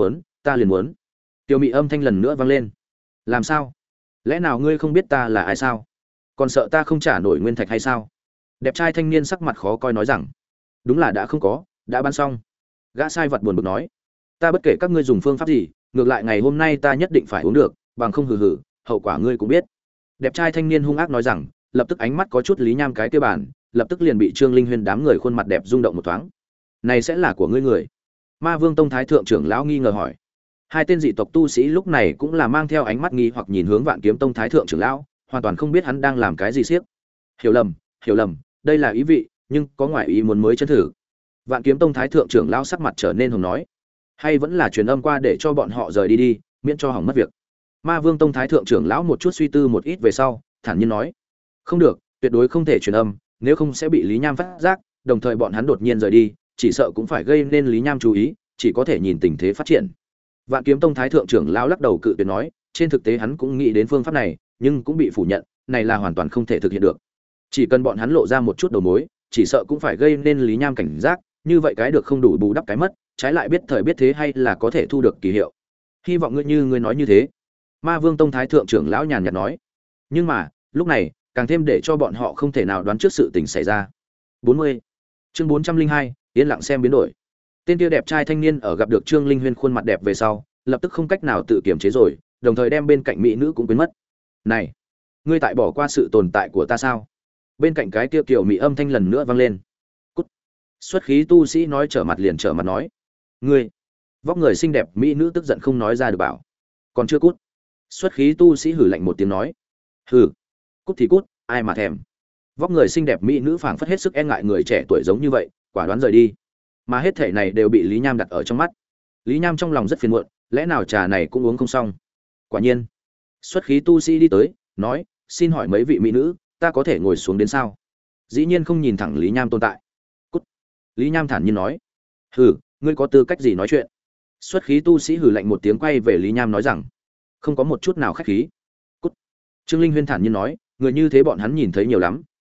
[SPEAKER 1] ta liền muốn. Tiểu mị âm thanh lần nữa vang lên. Làm sao? Lẽ nào ngươi không biết ta là ai sao? Còn sợ ta không trả nổi nguyên thạch hay sao? Đẹp trai thanh niên sắc mặt khó coi nói rằng, đúng là đã không có, đã bán xong. Gã sai vặt buồn bực nói, ta bất kể các ngươi dùng phương pháp gì, ngược lại ngày hôm nay ta nhất định phải uống được, bằng không hừ, hậu quả ngươi cũng biết. Đẹp trai thanh niên hung ác nói rằng, lập tức ánh mắt có chút Lý Nham cái kia bản, lập tức liền bị Trương Linh Huyên đám người khuôn mặt đẹp rung động một thoáng. Này sẽ là của ngươi người? Ma Vương Tông Thái thượng trưởng lão nghi ngờ hỏi. Hai tên dị tộc tu sĩ lúc này cũng là mang theo ánh mắt nghi hoặc nhìn hướng Vạn Kiếm Tông Thái thượng trưởng lão, hoàn toàn không biết hắn đang làm cái gì xiếc. Hiểu lầm, đây là ý vị, nhưng có ngoại ý muốn mới chân thử. Vạn Kiếm Tông Thái thượng trưởng lão sắc mặt trở nên hồng nói, hay vẫn là truyền âm qua để cho bọn họ rời đi, miễn cho hỏng mất việc. Ma Vương Tông Thái thượng trưởng lão một chút suy tư một ít về sau, thản nhiên nói, không được, tuyệt đối không thể truyền âm, nếu không sẽ bị Lý Nham phát giác, đồng thời bọn hắn đột nhiên rời đi, chỉ sợ cũng phải gây nên Lý Nham chú ý, chỉ có thể nhìn tình thế phát triển. Vạn Kiếm Tông Thái thượng trưởng lão lắc đầu cự tuyệt nói, trên thực tế hắn cũng nghĩ đến phương pháp này, nhưng cũng bị phủ nhận, này là hoàn toàn không thể thực hiện được. Chỉ cần bọn hắn lộ ra một chút đầu mối, chỉ sợ cũng phải gây nên Lý Nham cảnh giác, như vậy cái được không đủ bù đắp cái mất, trái lại biết thời biết thế hay là có thể thu được kỳ hiệu. Hy vọng ngươi nói như thế. Ma Vương Tông Thái thượng trưởng lão nhàn nhạt nói. Nhưng mà, lúc này, càng thêm để cho bọn họ không thể nào đoán trước sự tình xảy ra. 40. Chương 402, yên lặng xem biến đổi. Tên kia đẹp trai thanh niên ở gặp được Trương Linh Huyên khuôn mặt đẹp về sau, lập tức không cách nào tự kiềm chế rồi, đồng thời đem bên cạnh mỹ nữ cũng quên mất. Này, ngươi tại bỏ qua sự tồn tại của ta sao? Bên cạnh cái kia kiểu mỹ âm thanh lần nữa vang lên. Cút. Xuất khí tu sĩ nói trở mặt liền trở mặt nói. Ngươi, vóc người xinh đẹp mỹ nữ tức giận không nói ra được bảo. Còn chưa cút. Xuất khí tu sĩ hử lạnh một tiếng nói. Hừ, cút thì cút, ai mà thèm. Vóc người xinh đẹp mỹ nữ phảng phất hết sức e ngại người trẻ tuổi giống như vậy, quả đoán rời đi. Mà hết thể này đều bị Lý Nham đặt ở trong mắt. Lý Nham trong lòng rất phiền muộn, lẽ nào trà này cũng uống không xong. Quả nhiên, xuất khí tu sĩ đi tới, nói, xin hỏi mấy vị mỹ nữ, ta có thể ngồi xuống đến sao? Dĩ nhiên không nhìn thẳng Lý Nham tồn tại. Cút. Lý Nham thản nhiên nói, hừ, ngươi có tư cách gì nói chuyện? Xuất khí tu sĩ hừ lạnh một tiếng quay về Lý Nham nói rằng, không có một chút nào khách khí. Cút. Trương Linh Huyên thản nhiên nói, người như thế bọn hắn nhìn thấy nhiều lắm,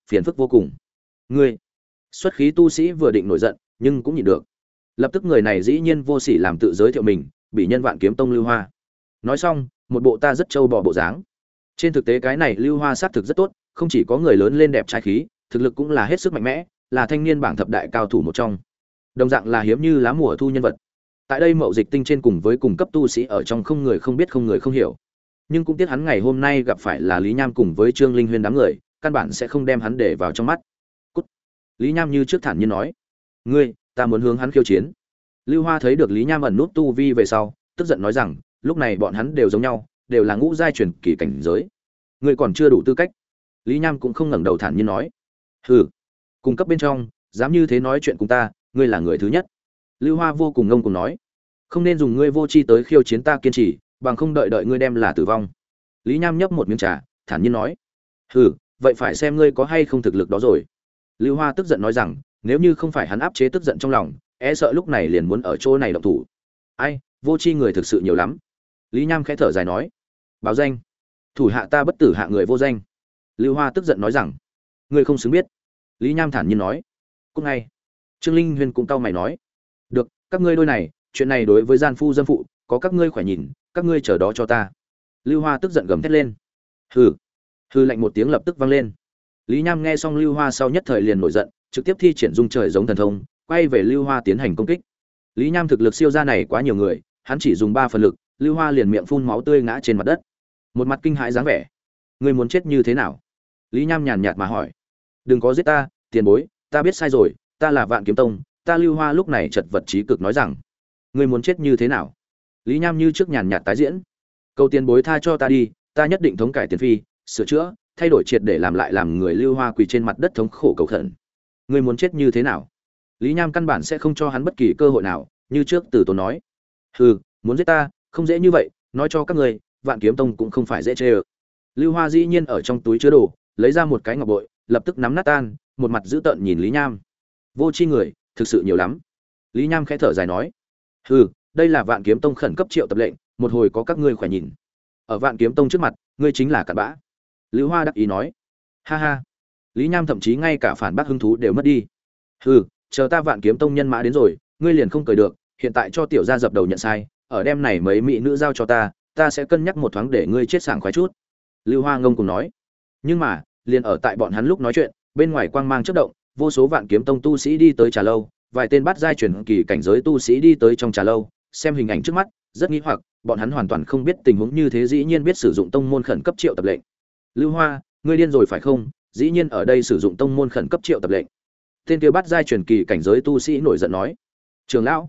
[SPEAKER 1] phiền phức vô cùng. Ngươi, xuất khí tu sĩ vừa định nổi giận, nhưng cũng nhịn được. Lập tức người này dĩ nhiên vô sỉ làm tự giới thiệu mình, bị nhân Vạn Kiếm Tông Lưu Hoa. Nói xong, một bộ ta rất trâu bò bộ dáng. Trên thực tế cái này Lưu Hoa xác thực rất tốt, không chỉ có người lớn lên đẹp trai khí, thực lực cũng là hết sức mạnh mẽ, là thanh niên bảng thập đại cao thủ một trong. Đồng dạng là hiếm như lá mùa thu nhân vật. Tại đây Mậu Dịch Tinh trên cùng với cùng cấp tu sĩ ở trong không người không biết không người không hiểu. Nhưng cũng tiếc hắn ngày hôm nay gặp phải là Lý Nham cùng với Trương Linh Huyên đám người, căn bản sẽ không đem hắn để vào trong mắt. Cút. Lý Nham như trước thản nhiên nói, ngươi, ta muốn hướng hắn khiêu chiến. Lưu Hoa thấy được Lý Nham ẩn nút tu vi về sau, tức giận nói rằng, lúc này bọn hắn đều giống nhau, đều là ngũ giai truyền kỳ cảnh giới. Ngươi còn chưa đủ tư cách. Lý Nham cũng không ngẩng đầu thản nhiên nói, hừ, cùng cấp bên trong, dám như thế nói chuyện cùng ta, ngươi là người thứ nhất. Lưu Hoa vô cùng ngông cuồng nói, không nên dùng ngươi vô tri tới khiêu chiến ta kiên trì, bằng không đợi đợi ngươi đem là tử vong. Lý Nham nhấp một miếng trà, thản nhiên nói, hừ, vậy phải xem ngươi có hay không thực lực đó rồi. Lưu Hoa tức giận nói rằng, nếu như không phải hắn áp chế tức giận trong lòng, e sợ lúc này liền muốn ở chỗ này động thủ. Ai, vô tri người thực sự nhiều lắm. Lý Nham khẽ thở dài nói, báo danh, thủ hạ ta bất tử hạ người vô danh. Lưu Hoa tức giận nói rằng, ngươi không xứng biết. Lý Nham thản nhiên nói, cút ngay. Trương Linh Huyên cũng cau mày nói, được, các ngươi đôi này, chuyện này đối với gian phu dâm phụ, có các ngươi khỏe nhìn, các ngươi chờ đó cho ta. Lưu Hoa tức giận gầm thét lên, hừ. Hừ lạnh một tiếng lập tức vang lên. Lý Nham nghe xong Lưu Hoa sau nhất thời liền nổi giận, trực tiếp thi triển dung trời giống thần thông, quay về Lưu Hoa tiến hành công kích. Lý Nham thực lực siêu gia này quá nhiều người, hắn chỉ dùng 3 phần lực, Lưu Hoa liền miệng phun máu tươi ngã trên mặt đất. Một mặt kinh hãi dáng vẻ. Ngươi muốn chết như thế nào? Lý Nham nhàn nhạt mà hỏi. Đừng có giết ta, tiền bối, ta biết sai rồi, ta là Vạn Kiếm Tông. Ta Lưu Hoa lúc này chật vật chí cực nói rằng, ngươi muốn chết như thế nào? Lý Nham như trước nhàn nhạt tái diễn. Cầu tiền bối tha cho ta đi, ta nhất định thống cải tiền phi, sửa chữa, thay đổi triệt để làm lại làm người Lưu Hoa quỳ trên mặt đất thống khổ cầu khẩn. Ngươi muốn chết như thế nào? Lý Nham căn bản sẽ không cho hắn bất kỳ cơ hội nào, như trước Từ Tốn nói. Hừ, muốn giết ta, không dễ như vậy, nói cho các ngươi, Vạn Kiếm Tông cũng không phải dễ chơi. Lưu Hoa dĩ nhiên ở trong túi chứa đồ, lấy ra một cái ngọc bội, lập tức nắm nát tan, một mặt dữ tợn nhìn Lý Nham. Vô tri người, thực sự nhiều lắm. Lý Nham khẽ thở dài nói, hừ, đây là Vạn Kiếm Tông khẩn cấp triệu tập lệnh, một hồi có các ngươi khỏe nhìn. Ở Vạn Kiếm Tông trước mặt, ngươi chính là cặn bã. Lưu Hoa đắc ý nói, ha ha. Lý Nham thậm chí ngay cả phản bác hứng thú đều mất đi. Hừ, chờ ta Vạn Kiếm Tông nhân mã đến rồi, ngươi liền không cười được, hiện tại cho tiểu gia dập đầu nhận sai, ở đêm này mấy mỹ nữ giao cho ta sẽ cân nhắc một thoáng để ngươi chết sảng khoái chút. Lưu Hoa ngông cùng nói. Nhưng mà, liền ở tại bọn hắn lúc nói chuyện, bên ngoài quang mang chớp động, vô số Vạn Kiếm Tông tu sĩ đi tới trà lâu, vài tên bát giai truyền kỳ cảnh giới tu sĩ đi tới trong trà lâu, xem hình ảnh trước mắt, rất nghi hoặc, bọn hắn hoàn toàn không biết tình huống như thế dĩ nhiên biết sử dụng tông môn khẩn cấp triệu tập lệnh. Lưu Hoa, ngươi điên rồi phải không? Dĩ nhiên ở đây sử dụng tông môn khẩn cấp triệu tập lệnh. Tên kia bắt giai truyền kỳ cảnh giới tu sĩ nổi giận nói, trưởng lão,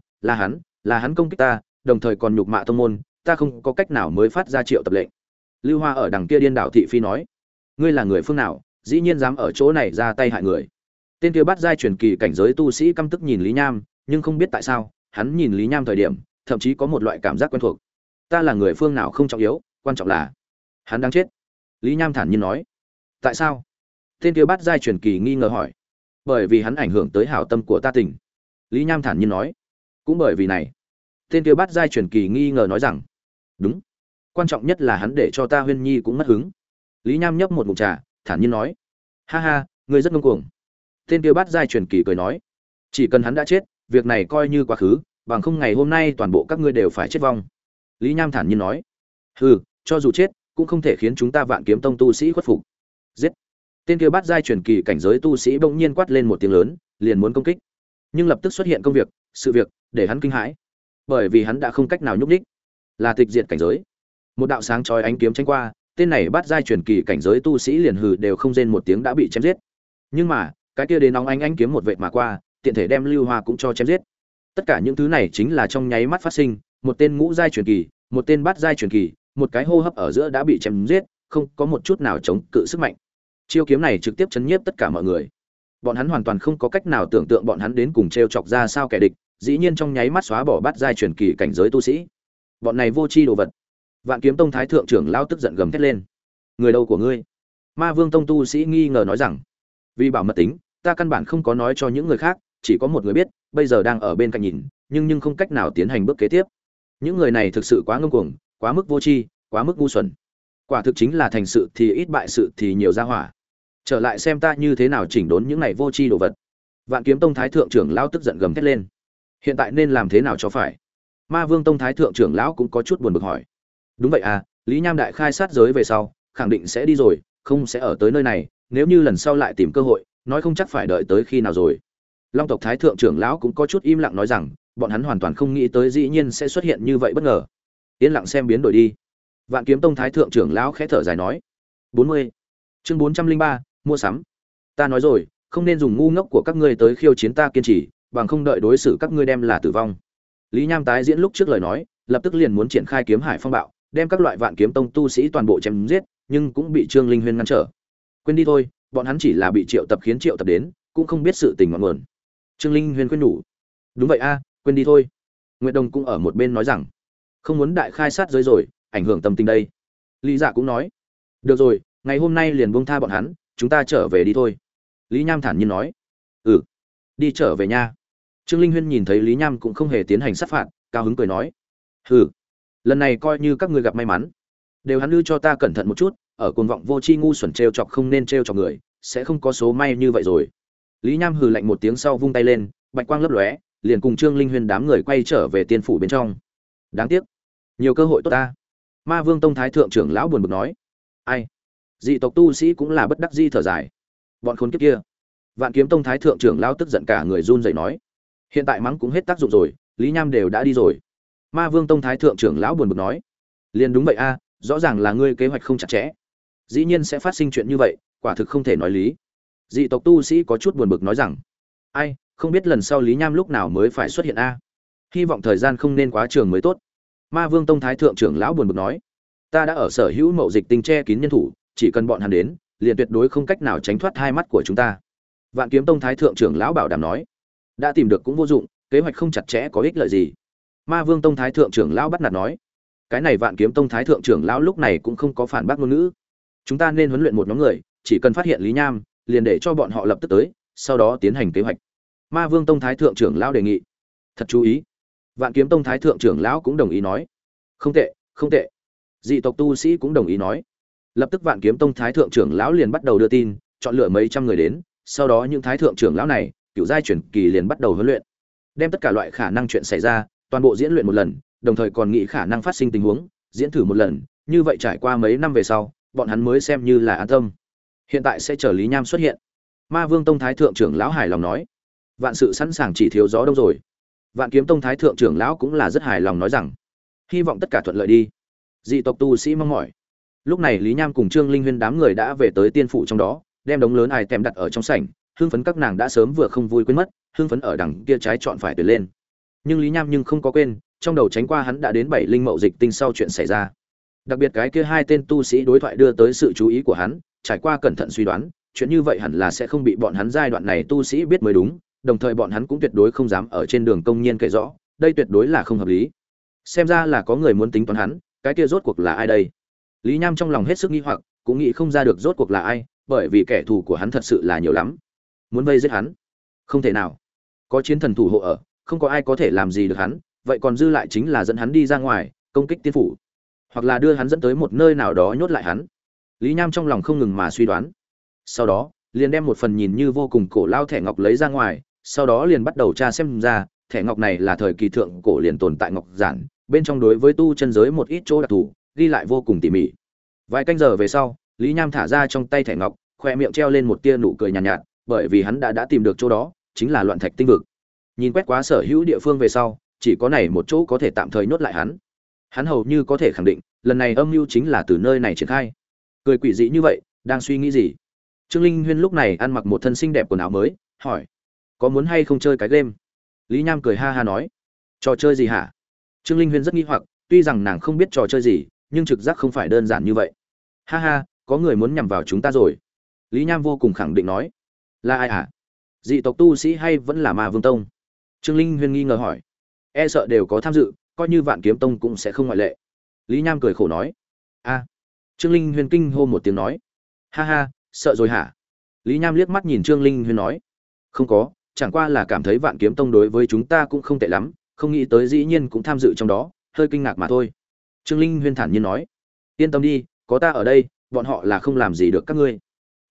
[SPEAKER 1] là hắn công kích ta, đồng thời còn nhục mạ tông môn, ta không có cách nào mới phát ra triệu tập lệnh. Lưu Hoa ở đằng kia điên đảo thị phi nói, ngươi là người phương nào, dĩ nhiên dám ở chỗ này ra tay hại người. Tên kia bắt giai truyền kỳ cảnh giới tu sĩ căm tức nhìn Lý Nham, nhưng không biết tại sao, hắn nhìn Lý Nham thời điểm, thậm chí có một loại cảm giác quen thuộc. Ta là người phương nào không trọng yếu, quan trọng là hắn đang chết. Lý Nham thản nhiên nói. Tại sao? Tên kia bắt giai truyền kỳ nghi ngờ hỏi. Bởi vì hắn ảnh hưởng tới hảo tâm của ta tỉnh. Lý Nham thản nhiên nói. Cũng bởi vì này. Tên kia bắt giai truyền kỳ nghi ngờ nói rằng. Đúng. Quan trọng nhất là hắn để cho ta Huyên Nhi cũng mất hứng. Lý Nham nhấp một ngụm trà, thản nhiên nói. Ha ha, ngươi rất ngông cuồng. Tên kia bắt giai truyền kỳ cười nói. Chỉ cần hắn đã chết, việc này coi như quá khứ, bằng không ngày hôm nay toàn bộ các ngươi đều phải chết vong. Lý Nham thản nhiên nói. Hừ, cho dù chết, cũng không thể khiến chúng ta Vạn Kiếm Tông tu sĩ khuất phục. Giết! Tên kia bắt giai truyền kỳ cảnh giới tu sĩ bỗng nhiên quát lên một tiếng lớn, liền muốn công kích. Nhưng lập tức xuất hiện công việc, sự việc để hắn kinh hãi, bởi vì hắn đã không cách nào nhúc nhích, là tịch diệt cảnh giới. Một đạo sáng chói ánh kiếm tranh qua, tên này bắt giai truyền kỳ cảnh giới tu sĩ liền hừ đều không rên một tiếng đã bị chém giết. Nhưng mà, cái kia đến nóng ánh kiếm một vệt mà qua, tiện thể đem Lưu Hoa cũng cho chém giết. Tất cả những thứ này chính là trong nháy mắt phát sinh, một tên ngũ giai truyền kỳ, một tên bát giai truyền kỳ, một cái hô hấp ở giữa đã bị chém giết, không có một chút nào chống cự sức mạnh. Chiêu kiếm này trực tiếp chấn nhiếp tất cả mọi người. Bọn hắn hoàn toàn không có cách nào tưởng tượng bọn hắn đến cùng trêu chọc ra sao kẻ địch, dĩ nhiên trong nháy mắt xóa bỏ bát giai truyền kỳ cảnh giới tu sĩ. Bọn này vô tri đồ vật. Vạn Kiếm Tông thái thượng trưởng lão tức giận gầm thét lên. Người đâu của ngươi? Ma Vương Tông tu sĩ nghi ngờ nói rằng, vì bảo mật tính, ta căn bản không có nói cho những người khác, chỉ có một người biết, bây giờ đang ở bên cạnh nhìn, nhưng không cách nào tiến hành bước kế tiếp. Những người này thực sự quá ngông cuồng, quá mức vô tri, quá mức ngu xuẩn. Quả thực chính là thành sự thì ít bại sự thì nhiều ra hỏa. trở lại xem ta như thế nào chỉnh đốn những này vô tri đồ vật. Vạn Kiếm Tông thái thượng trưởng lão tức giận gầm thét lên. Hiện tại nên làm thế nào cho phải? Ma Vương Tông thái thượng trưởng lão cũng có chút buồn bực hỏi. Đúng vậy à, Lý Nham đại khai sát giới về sau, khẳng định sẽ đi rồi, không sẽ ở tới nơi này, nếu như lần sau lại tìm cơ hội, nói không chắc phải đợi tới khi nào rồi. Long tộc thái thượng trưởng lão cũng có chút im lặng nói rằng, bọn hắn hoàn toàn không nghĩ tới dĩ nhiên sẽ xuất hiện như vậy bất ngờ. Yên lặng xem biến đổi đi. Vạn Kiếm Tông thái thượng trưởng lão khẽ thở dài nói. 40. Chương 403, mua sắm. Ta nói rồi, không nên dùng ngu ngốc của các ngươi tới khiêu chiến ta kiên trì, bằng không đợi đối xử các ngươi đem là tử vong. Lý Nham tái diễn lúc trước lời nói, lập tức liền muốn triển khai kiếm hải phong bạo, đem các loại Vạn Kiếm Tông tu sĩ toàn bộ chém giết, nhưng cũng bị Trương Linh Huyên ngăn trở. Quên đi thôi, bọn hắn chỉ là bị triệu tập khiến triệu tập đến, cũng không biết sự tình ngọn nguồn. Trương Linh Huyên khuyên nhủ. Đúng vậy a, quên đi thôi. Nguyệt Đông cũng ở một bên nói rằng, không muốn đại khai sát giới rồi, ảnh hưởng tâm tình đây. Lý Dạ cũng nói, được rồi, ngày hôm nay liền buông tha bọn hắn, chúng ta trở về đi thôi. Lý Nham thản nhiên nói, ừ, đi trở về nha. Trương Linh Huyên nhìn thấy Lý Nham cũng không hề tiến hành sát phạt, cao hứng cười nói, hừ, lần này coi như các ngươi gặp may mắn, đều hắn đưa cho ta cẩn thận một chút, ở cuồng vọng vô tri ngu xuẩn trêu chọc không nên trêu chọc người, sẽ không có số may như vậy rồi. Lý Nham hừ lạnh một tiếng sau vung tay lên, bạch quang lấp lóe, liền cùng Trương Linh Huyên đám người quay trở về tiên phủ bên trong. Đáng tiếc, nhiều cơ hội tốt ta. Ma Vương Tông thái thượng trưởng lão buồn bực nói, ai? Dị tộc tu sĩ cũng là bất đắc dĩ thở dài. Bọn khốn kiếp kia. Vạn Kiếm Tông thái thượng trưởng lão tức giận cả người run rẩy nói, hiện tại mắng cũng hết tác dụng rồi, Lý Nham đều đã đi rồi. Ma Vương Tông thái thượng trưởng lão buồn bực nói, liền đúng vậy a, rõ ràng là ngươi kế hoạch không chặt chẽ, dĩ nhiên sẽ phát sinh chuyện như vậy, quả thực không thể nói lý. Dị tộc tu sĩ có chút buồn bực nói rằng, ai, không biết lần sau Lý Nham lúc nào mới phải xuất hiện a, hy vọng thời gian không nên quá trường mới tốt. Ma Vương Tông thái thượng trưởng lão buồn bực nói, ta đã ở sở hữu mậu dịch tinh che kín nhân thủ, chỉ cần bọn hắn đến, liền tuyệt đối không cách nào tránh thoát hai mắt của chúng ta. Vạn Kiếm Tông thái thượng trưởng lão bảo đảm nói, đã tìm được cũng vô dụng, kế hoạch không chặt chẽ có ích lợi gì. Ma Vương Tông thái thượng trưởng lão bắt nạt nói, cái này Vạn Kiếm Tông thái thượng trưởng lão lúc này cũng không có phản bác ngôn ngữ. Chúng ta nên huấn luyện một nhóm người, chỉ cần phát hiện Lý Nham, liền để cho bọn họ lập tức tới, sau đó tiến hành kế hoạch. Ma Vương Tông thái thượng trưởng lão đề nghị. Thật chú ý. Vạn Kiếm Tông thái thượng trưởng lão cũng đồng ý nói, không tệ, không tệ. Dị tộc tu sĩ cũng đồng ý nói. Lập tức Vạn Kiếm Tông thái thượng trưởng lão liền bắt đầu đưa tin, chọn lựa mấy trăm người đến, sau đó những thái thượng trưởng lão này, cửu giai chuyển kỳ liền bắt đầu huấn luyện, đem tất cả loại khả năng chuyện xảy ra, toàn bộ diễn luyện một lần, đồng thời còn nghĩ khả năng phát sinh tình huống, diễn thử một lần, như vậy trải qua mấy năm về sau, bọn hắn mới xem như là an tâm. Hiện tại sẽ chờ Lý Nham xuất hiện. Ma Vương Tông thái thượng trưởng lão hài lòng nói, vạn sự sẵn sàng chỉ thiếu gió đông rồi. Vạn Kiếm Tông thái thượng trưởng lão cũng là rất hài lòng nói rằng, hy vọng tất cả thuận lợi đi. Dị tộc tu sĩ mong mỏi. Lúc này Lý Nham cùng Trương Linh Huyên đám người đã về tới tiên phủ trong đó, đem đống lớn ai tèm đặt ở trong sảnh, hưng phấn các nàng đã sớm vừa không vui quên mất, hưng phấn ở đằng kia trái chọn phải tuyệt lên. Nhưng Lý Nham nhưng không có quên, trong đầu tránh qua hắn đã đến 7 linh mậu dịch tinh sau chuyện xảy ra. Đặc biệt cái kia hai tên tu sĩ đối thoại đưa tới sự chú ý của hắn, trải qua cẩn thận suy đoán, chuyện như vậy hẳn là sẽ không bị bọn hắn giai đoạn này tu sĩ biết mới đúng, đồng thời bọn hắn cũng tuyệt đối không dám ở trên đường công nhiên kể rõ, đây tuyệt đối là không hợp lý. Xem ra là có người muốn tính toán hắn, cái kia rốt cuộc là ai đây? Lý Nham trong lòng hết sức nghi hoặc, cũng nghĩ không ra được rốt cuộc là ai, bởi vì kẻ thù của hắn thật sự là nhiều lắm. Muốn vây giết hắn, không thể nào. Có chiến thần thủ hộ ở, không có ai có thể làm gì được hắn, vậy còn dư lại chính là dẫn hắn đi ra ngoài, công kích tiên phủ, hoặc là đưa hắn dẫn tới một nơi nào đó nhốt lại hắn. Lý Nham trong lòng không ngừng mà suy đoán. Sau đó, liền đem một phần nhìn như vô cùng cổ lao thẻ ngọc lấy ra ngoài, sau đó liền bắt đầu tra xem ra, thẻ ngọc này là thời kỳ thượng cổ liền tồn tại ngọc giản, bên trong đối với tu chân giới một ít chỗ đặc thù, ghi lại vô cùng tỉ mỉ. Vài canh giờ về sau, Lý Nham thả ra trong tay thẻ ngọc, khoe miệng treo lên một tia nụ cười nhàn nhạt, bởi vì hắn đã tìm được chỗ đó, chính là Loạn Thạch Tinh vực. Nhìn quét quá sở hữu địa phương về sau, chỉ có này một chỗ có thể tạm thời nhốt lại hắn. Hắn hầu như có thể khẳng định, lần này âm mưu chính là từ nơi này triển khai. Cười quỷ dị như vậy, đang suy nghĩ gì? Trương Linh Huyên lúc này ăn mặc một thân xinh đẹp quần áo mới, hỏi: "Có muốn hay không chơi cái game?" Lý Nham cười ha ha nói: "Trò chơi gì hả?" Trương Linh Huyên rất nghi hoặc, tuy rằng nàng không biết trò chơi gì, nhưng trực giác không phải đơn giản như vậy. "Ha ha, có người muốn nhằm vào chúng ta rồi." Lý Nham vô cùng khẳng định nói. "Là ai hả? Dị tộc tu sĩ hay vẫn là Ma Vương Tông?" Trương Linh Huyên nghi ngờ hỏi. "E sợ đều có tham dự, coi như Vạn Kiếm Tông cũng sẽ không ngoại lệ." Lý Nham cười khổ nói. "A." Trương Linh Huyên kinh hô một tiếng nói. "Ha ha, sợ rồi hả?" Lý Nham liếc mắt nhìn Trương Linh Huyên nói. "Không có, chẳng qua là cảm thấy Vạn Kiếm Tông đối với chúng ta cũng không tệ lắm, không nghĩ tới dĩ nhiên cũng tham dự trong đó, hơi kinh ngạc mà thôi." Trương Linh Huyên thản nhiên nói. "Yên tâm đi, có ta ở đây, bọn họ là không làm gì được các ngươi."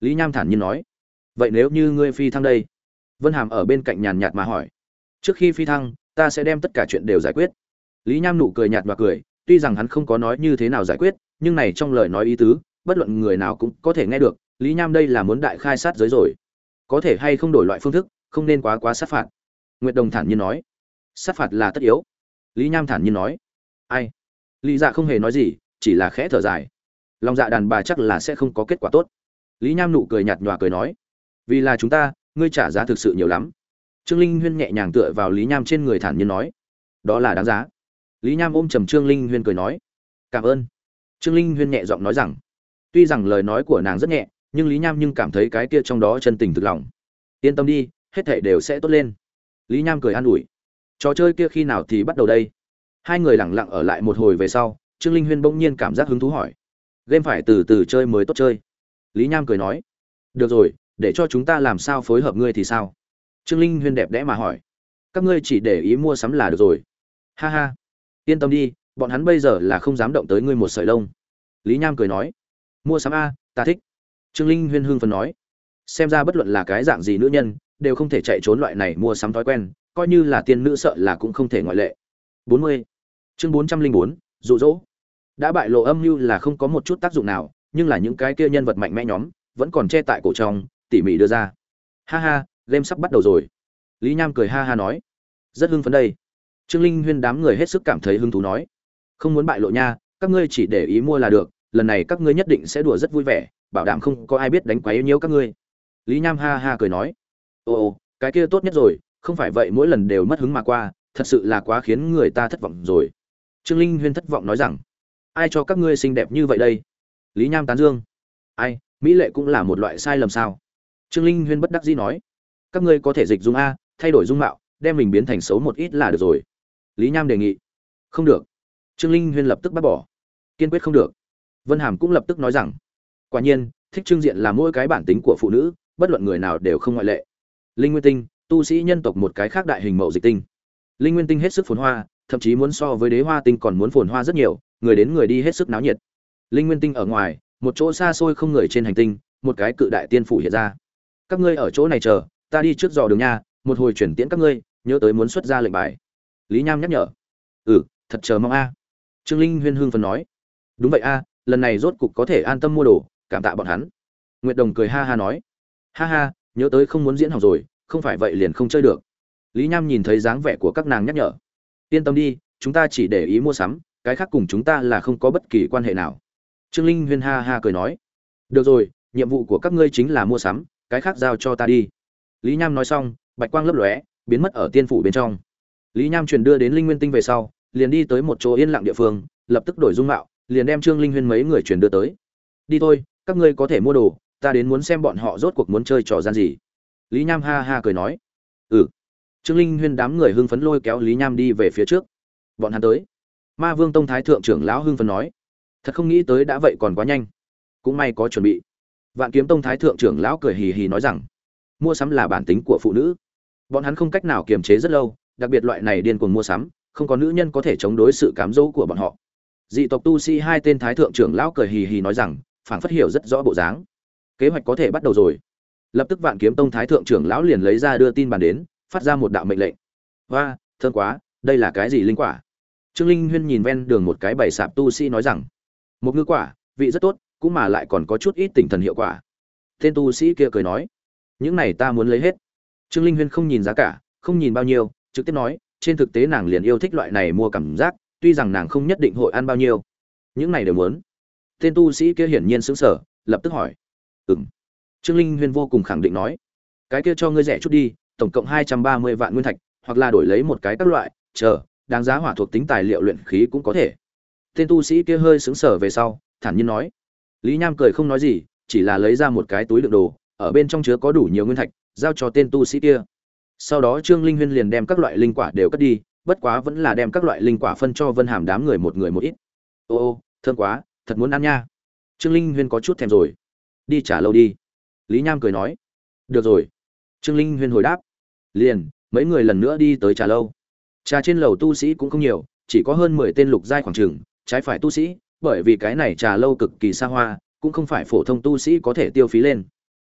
[SPEAKER 1] Lý Nham thản nhiên nói. Vậy nếu như ngươi phi thăng đây? Vân Hàm ở bên cạnh nhàn nhạt mà hỏi. Trước khi phi thăng, ta sẽ đem tất cả chuyện đều giải quyết. Lý Nham nụ cười nhạt và cười, tuy rằng hắn không có nói như thế nào giải quyết, nhưng này trong lời nói ý tứ, bất luận người nào cũng có thể nghe được, Lý Nham đây là muốn đại khai sát giới rồi. Có thể hay không đổi loại phương thức, không nên quá sát phạt. Nguyệt Đồng thản nhiên nói. Sát phạt là tất yếu. Lý Nham thản nhiên nói. Ai? Lý Dạ không hề nói gì, chỉ là khẽ thở dài. Lòng dạ đàn bà chắc là sẽ không có kết quả tốt. Lý Nham nụ cười nhạt nhòa cười nói. Vì là chúng ta, ngươi trả giá thực sự nhiều lắm. Trương Linh Huyên nhẹ nhàng tựa vào Lý Nham trên người thản nhiên nói. Đó là đáng giá. Lý Nham ôm trầm Trương Linh Huyên cười nói. Cảm ơn. Trương Linh Huyên nhẹ giọng nói rằng. Tuy rằng lời nói của nàng rất nhẹ, nhưng Lý Nham cảm thấy cái kia trong đó chân tình thực lòng. Yên tâm đi, hết thảy đều sẽ tốt lên. Lý Nham cười an ủi. Trò chơi kia khi nào thì bắt đầu đây? Hai người lặng lặng ở lại một hồi về sau, Trương Linh Huyên bỗng nhiên cảm giác hứng thú hỏi. Game phải từ từ chơi mới tốt chơi. Lý Nham cười nói. Được rồi, để cho chúng ta làm sao phối hợp ngươi thì sao? Trương Linh Huyên đẹp đẽ mà hỏi. Các ngươi chỉ để ý mua sắm là được rồi. Ha ha. Yên tâm đi, bọn hắn bây giờ là không dám động tới ngươi một sợi lông. Lý Nham cười nói. Mua sắm a, ta thích. Trương Linh Huyên hưng phấn nói. Xem ra bất luận là cái dạng gì nữ nhân, đều không thể chạy trốn loại này mua sắm thói quen, coi như là tiên nữ sợ là cũng không thể ngoại lệ. 40. Chương 404, dụ dỗ. Đã bại lộ âm mưu là không có một chút tác dụng nào, nhưng là những cái kia nhân vật mạnh mẽ nhóm vẫn còn che tại cổ trong, tỉ mỉ đưa ra. Ha ha, game sắp bắt đầu rồi. Lý Nham cười ha ha nói. Rất hưng phấn đây. Trương Linh Huyên đám người hết sức cảm thấy hứng thú nói. Không muốn bại lộ nha, các ngươi chỉ để ý mua là được, lần này các ngươi nhất định sẽ đùa rất vui vẻ, bảo đảm không có ai biết đánh quấy nhiễu các ngươi. Lý Nham ha ha cười nói. Ồ, cái kia tốt nhất rồi, không phải vậy mỗi lần đều mất hứng mà qua, thật sự là quá khiến người ta thất vọng rồi. Trương Linh Huyên thất vọng nói rằng. Ai cho các ngươi xinh đẹp như vậy đây? Lý Nham tán dương. Ai, mỹ lệ cũng là một loại sai lầm sao? Trương Linh Huyên bất đắc dĩ nói. Các ngươi có thể dịch dung a, thay đổi dung mạo, đem mình biến thành xấu một ít là được rồi. Lý Nham đề nghị. Không được. Trương Linh Huyên lập tức bác bỏ. Kiên quyết không được. Vân Hàm cũng lập tức nói rằng. Quả nhiên, thích trưng diện là mỗi cái bản tính của phụ nữ, bất luận người nào đều không ngoại lệ. Linh Nguyên Tinh, tu sĩ nhân tộc một cái khác đại hình mậu dịch tinh. Linh Nguyên Tinh hết sức phồn hoa, thậm chí muốn so với Đế Hoa Tinh còn muốn phồn hoa rất nhiều, người đến người đi hết sức náo nhiệt. Linh Nguyên Tinh ở ngoài, một chỗ xa xôi không người trên hành tinh, một cái cự đại tiên phủ hiện ra. Các ngươi ở chỗ này chờ, ta đi trước dò đường nha, một hồi chuyển tiễn các ngươi, nhớ tới muốn xuất ra lệnh bài. Lý Nham nhắc nhở. Thật chờ mong a. Trương Linh Huyên hưng phấn nói. Đúng vậy a, lần này rốt cục có thể an tâm mua đồ, cảm tạ bọn hắn. Nguyệt Đồng cười ha ha nói. Ha ha, nhớ tới không muốn diễn hỏng rồi, không phải vậy liền không chơi được. Lý Nham nhìn thấy dáng vẻ của các nàng nhắc nhở. Yên tâm đi, chúng ta chỉ để ý mua sắm, cái khác cùng chúng ta là không có bất kỳ quan hệ nào. Trương Linh Huyên ha ha cười nói. Được rồi, nhiệm vụ của các ngươi chính là mua sắm, cái khác giao cho ta đi. Lý Nham nói xong, bạch quang lấp lóe, biến mất ở tiên phủ bên trong. Lý Nham truyền đưa đến Linh Nguyên Tinh về sau, liền đi tới một chỗ yên lặng địa phương, lập tức đổi dung mạo, liền đem Trương Linh Huyên mấy người truyền đưa tới. Đi thôi, các ngươi có thể mua đồ, ta đến muốn xem bọn họ rốt cuộc muốn chơi trò gian gì. Lý Nham ha ha cười nói. Trương Linh Huyên đám người hưng phấn lôi kéo Lý Nham đi về phía trước. Bọn hắn tới. Ma Vương Tông Thái thượng trưởng lão hưng phấn nói. Thật không nghĩ tới đã vậy còn quá nhanh. Cũng may có chuẩn bị. Vạn Kiếm Tông Thái thượng trưởng lão cười hì hì nói rằng, mua sắm là bản tính của phụ nữ. Bọn hắn không cách nào kiềm chế rất lâu, đặc biệt loại này điên cuồng mua sắm, không có nữ nhân có thể chống đối sự cám dỗ của bọn họ. Dị tộc tu sĩ hai tên Thái thượng trưởng lão cười hì hì nói rằng, phảng phất hiểu rất rõ bộ dáng. Kế hoạch có thể bắt đầu rồi. Lập tức Vạn Kiếm Tông Thái thượng trưởng lão liền lấy ra đưa tin bàn đến, phát ra một đạo mệnh lệnh. Hoa, thơm quá, đây là cái gì linh quả? Trương Linh Huyên nhìn ven đường một cái bày sạp tu sĩ nói rằng, một ngư quả, vị rất tốt, cũng mà lại còn có chút ít tinh thần hiệu quả. Tên tu sĩ kia cười nói, những này ta muốn lấy hết. Trương Linh Huyên không nhìn giá cả, không nhìn bao nhiêu, trực tiếp nói, trên thực tế nàng liền yêu thích loại này mua cảm giác, tuy rằng nàng không nhất định hội ăn bao nhiêu. Những này đều muốn. Tên tu sĩ kia hiển nhiên sững sờ, lập tức hỏi, Trương Linh Huyên vô cùng khẳng định nói, cái kia cho ngươi rẻ chút đi, tổng cộng 230 vạn nguyên thạch, hoặc là đổi lấy một cái các loại, đáng giá hỏa thuộc tính tài liệu luyện khí cũng có thể. Tên tu sĩ kia hơi sững sờ về sau, thản nhiên nói. Lý Nham cười không nói gì, chỉ là lấy ra một cái túi đựng đồ, ở bên trong chứa có đủ nhiều nguyên thạch, giao cho tên tu sĩ kia. Sau đó Trương Linh Huyên liền đem các loại linh quả đều cất đi, bất quá vẫn là đem các loại linh quả phân cho Vân Hàm đám người một ít. Ô, thơm quá, thật muốn ăn nha. Trương Linh Huyên có chút thèm rồi. Đi trả lâu đi. Lý Nham cười nói. Được rồi. Trương Linh Huyên hồi đáp. Liền, mấy người lần nữa đi tới trà lâu. Trà trên lầu tu sĩ cũng không nhiều, chỉ có hơn 10 tên lục giai khoảng chừng, trái phải tu sĩ, bởi vì cái này trà lâu cực kỳ xa hoa, cũng không phải phổ thông tu sĩ có thể tiêu phí lên.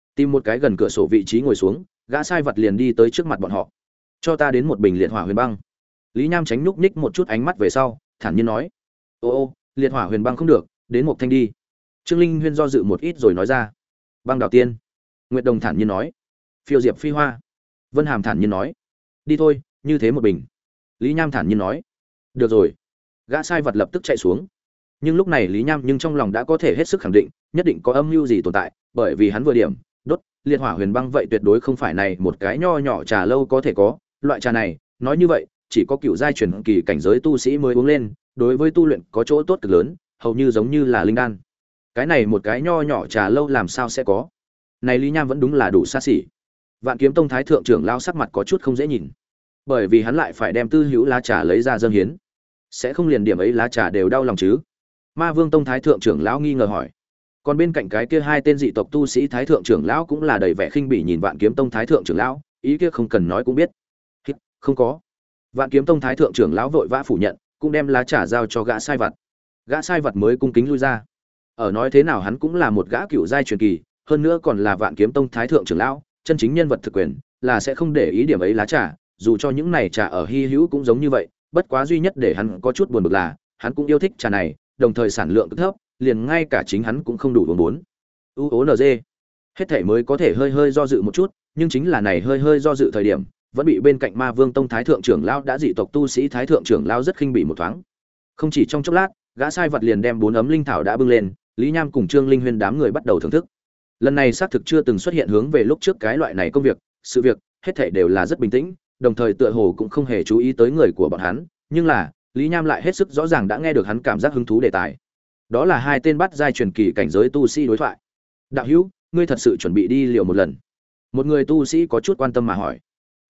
[SPEAKER 1] Tìm một cái gần cửa sổ vị trí ngồi xuống, gã sai vật liền đi tới trước mặt bọn họ. Cho ta đến một bình liệt hỏa huyền băng. Lý Nham tránh nhúc nhích một chút ánh mắt về sau, thản nhiên nói: ô, liệt hỏa huyền băng không được, đến một thanh đi. Trương Linh Huyên do dự một ít rồi nói ra: băng đào tiên. Nguyệt Đồng thản nhiên nói: phiêu diệp phi hoa. Vân Hàm thản nhiên nói: đi thôi, như thế một bình. Lý Nham thản nhiên nói: được rồi. Gã sai vật lập tức chạy xuống. Nhưng lúc này Lý Nham trong lòng đã có thể hết sức khẳng định, nhất định có âm mưu gì tồn tại, bởi vì hắn vừa điểm đốt liệt hỏa huyền băng vậy tuyệt đối không phải này một cái nho nhỏ trà lâu có thể có, loại trà này, nói như vậy, chỉ có cựu giai truyền kỳ cảnh giới tu sĩ mới uống lên, đối với tu luyện có chỗ tốt cực lớn, hầu như giống như là linh đan. Cái này một cái nho nhỏ trà lâu làm sao sẽ có? Này Lý Nham vẫn đúng là đủ xa xỉ. Vạn Kiếm Tông thái thượng trưởng lão sắc mặt có chút không dễ nhìn, bởi vì hắn lại phải đem tư hữu lá trà lấy ra dâng hiến, sẽ không liền điểm ấy lá trà đều đau lòng chứ? Ma Vương Tông thái thượng trưởng lão nghi ngờ hỏi. Còn bên cạnh cái kia hai tên dị tộc tu sĩ thái thượng trưởng lão cũng là đầy vẻ khinh bỉ nhìn Vạn Kiếm Tông thái thượng trưởng lão, ý kia không cần nói cũng biết. Không có. Vạn Kiếm Tông thái thượng trưởng lão vội vã phủ nhận, cũng đem lá trà giao cho gã sai vặt. Gã sai vặt mới cung kính lui ra. Ở nói thế nào hắn cũng là một gã cựu giai truyền kỳ, hơn nữa còn là Vạn Kiếm Tông thái thượng trưởng lão, chân chính nhân vật thực quyền, là sẽ không để ý điểm ấy lá trà, dù cho những này trà ở hy hữu cũng giống như vậy, bất quá duy nhất để hắn có chút buồn bực là, hắn cũng yêu thích trà này, đồng thời sản lượng cực thấp, liền ngay cả chính hắn cũng không đủ uống bốn. UONG. Hết thể mới có thể hơi hơi do dự một chút, nhưng chính là này hơi hơi do dự thời điểm, vẫn bị bên cạnh Ma Vương Tông thái thượng trưởng lão đã dị tộc tu sĩ thái thượng trưởng lão rất khinh bỉ một thoáng. Không chỉ trong chốc lát, gã sai vật liền đem 4 ấm linh thảo đã bưng lên, Lý Nham cùng Trương Linh Huyên đám người bắt đầu thưởng thức. Lần này xác thực chưa từng xuất hiện hướng về lúc trước cái loại này công việc, sự việc, hết thảy đều là rất bình tĩnh, đồng thời tựa hồ cũng không hề chú ý tới người của bọn hắn, nhưng là, Lý Nham lại hết sức rõ ràng đã nghe được hắn cảm giác hứng thú đề tài. Đó là hai tên bắt giai truyền kỳ cảnh giới tu sĩ đối thoại. Đạo hữu, ngươi thật sự chuẩn bị đi liều một lần? Một người tu sĩ có chút quan tâm mà hỏi.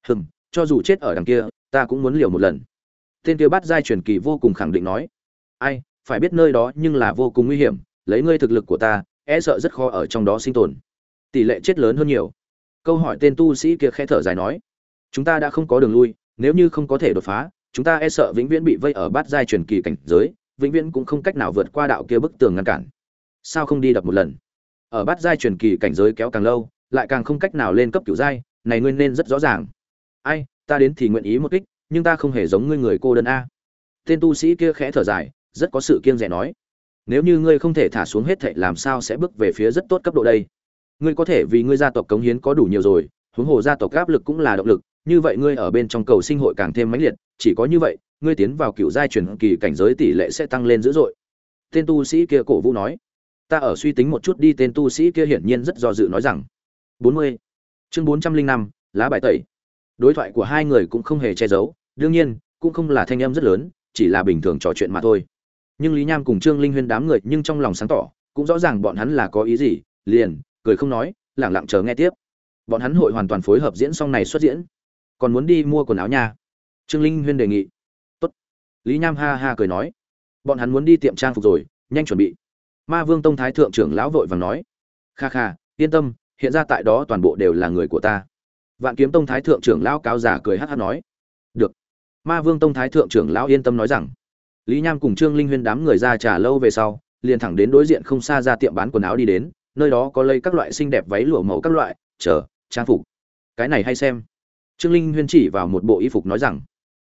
[SPEAKER 1] Cho dù chết ở đằng kia, ta cũng muốn liều một lần. Tên kia bắt giai truyền kỳ vô cùng khẳng định nói. Ai, phải biết nơi đó nhưng là vô cùng nguy hiểm, lấy ngươi thực lực của ta, e sợ rất khó ở trong đó sinh tồn. Tỷ lệ chết lớn hơn nhiều. Câu hỏi tên tu sĩ kia khẽ thở dài nói. Chúng ta đã không có đường lui, nếu như không có thể đột phá, chúng ta e sợ vĩnh viễn bị vây ở bát giai truyền kỳ cảnh giới, vĩnh viễn cũng không cách nào vượt qua đạo kia bức tường ngăn cản. Sao không đi đập một lần? Ở bát giai truyền kỳ cảnh giới kéo càng lâu, lại càng không cách nào lên cấp cửu giai, này ngươi nên rất rõ ràng. Ai, ta đến thì nguyện ý một kích, nhưng ta không hề giống ngươi người cô đơn a. Tên tu sĩ kia khẽ thở dài, rất có sự kiêng dè nói. Nếu như ngươi không thể thả xuống hết thảy, làm sao sẽ bước về phía rất tốt cấp độ đây? Ngươi có thể vì ngươi gia tộc cống hiến có đủ nhiều rồi, huống hồ gia tộc áp lực cũng là động lực, như vậy ngươi ở bên trong cầu sinh hội càng thêm mãnh liệt, chỉ có như vậy, ngươi tiến vào cựu giai truyền kỳ cảnh giới tỷ lệ sẽ tăng lên dữ dội. Tên tu sĩ kia cổ vũ nói. Ta ở suy tính một chút đi, tên tu sĩ kia hiển nhiên rất do dự nói rằng. 40. Chương 405, lá bài tẩy. Đối thoại của hai người cũng không hề che giấu, đương nhiên, cũng không là thanh âm rất lớn, chỉ là bình thường trò chuyện mà thôi. Nhưng Lý Nham cùng Trương Linh Huyên đám người nhưng trong lòng sáng tỏ, cũng rõ ràng bọn hắn là có ý gì, liền cười không nói, lặng lặng chờ nghe tiếp. Bọn hắn hội hoàn toàn phối hợp diễn xong này xuất diễn. Còn muốn đi mua quần áo nha. Trương Linh Huyên đề nghị. Tốt. Lý Nham ha ha cười nói. Bọn hắn muốn đi tiệm trang phục rồi, nhanh chuẩn bị. Ma Vương Tông thái thượng trưởng lão vội vàng nói. Kha kha, yên tâm, hiện ra tại đó toàn bộ đều là người của ta. Vạn Kiếm Tông thái thượng trưởng lão cáo giả cười hắc hắc nói. Được. Ma Vương Tông thái thượng trưởng lão yên tâm nói rằng. Lý Nham cùng Trương Linh Huyên đám người ra trà lâu về sau, liền thẳng đến đối diện không xa ra tiệm bán quần áo đi đến, nơi đó có lấy các loại xinh đẹp váy lụa màu các loại, chờ, trang phục. Cái này hay xem. Trương Linh Huyên chỉ vào một bộ y phục nói rằng,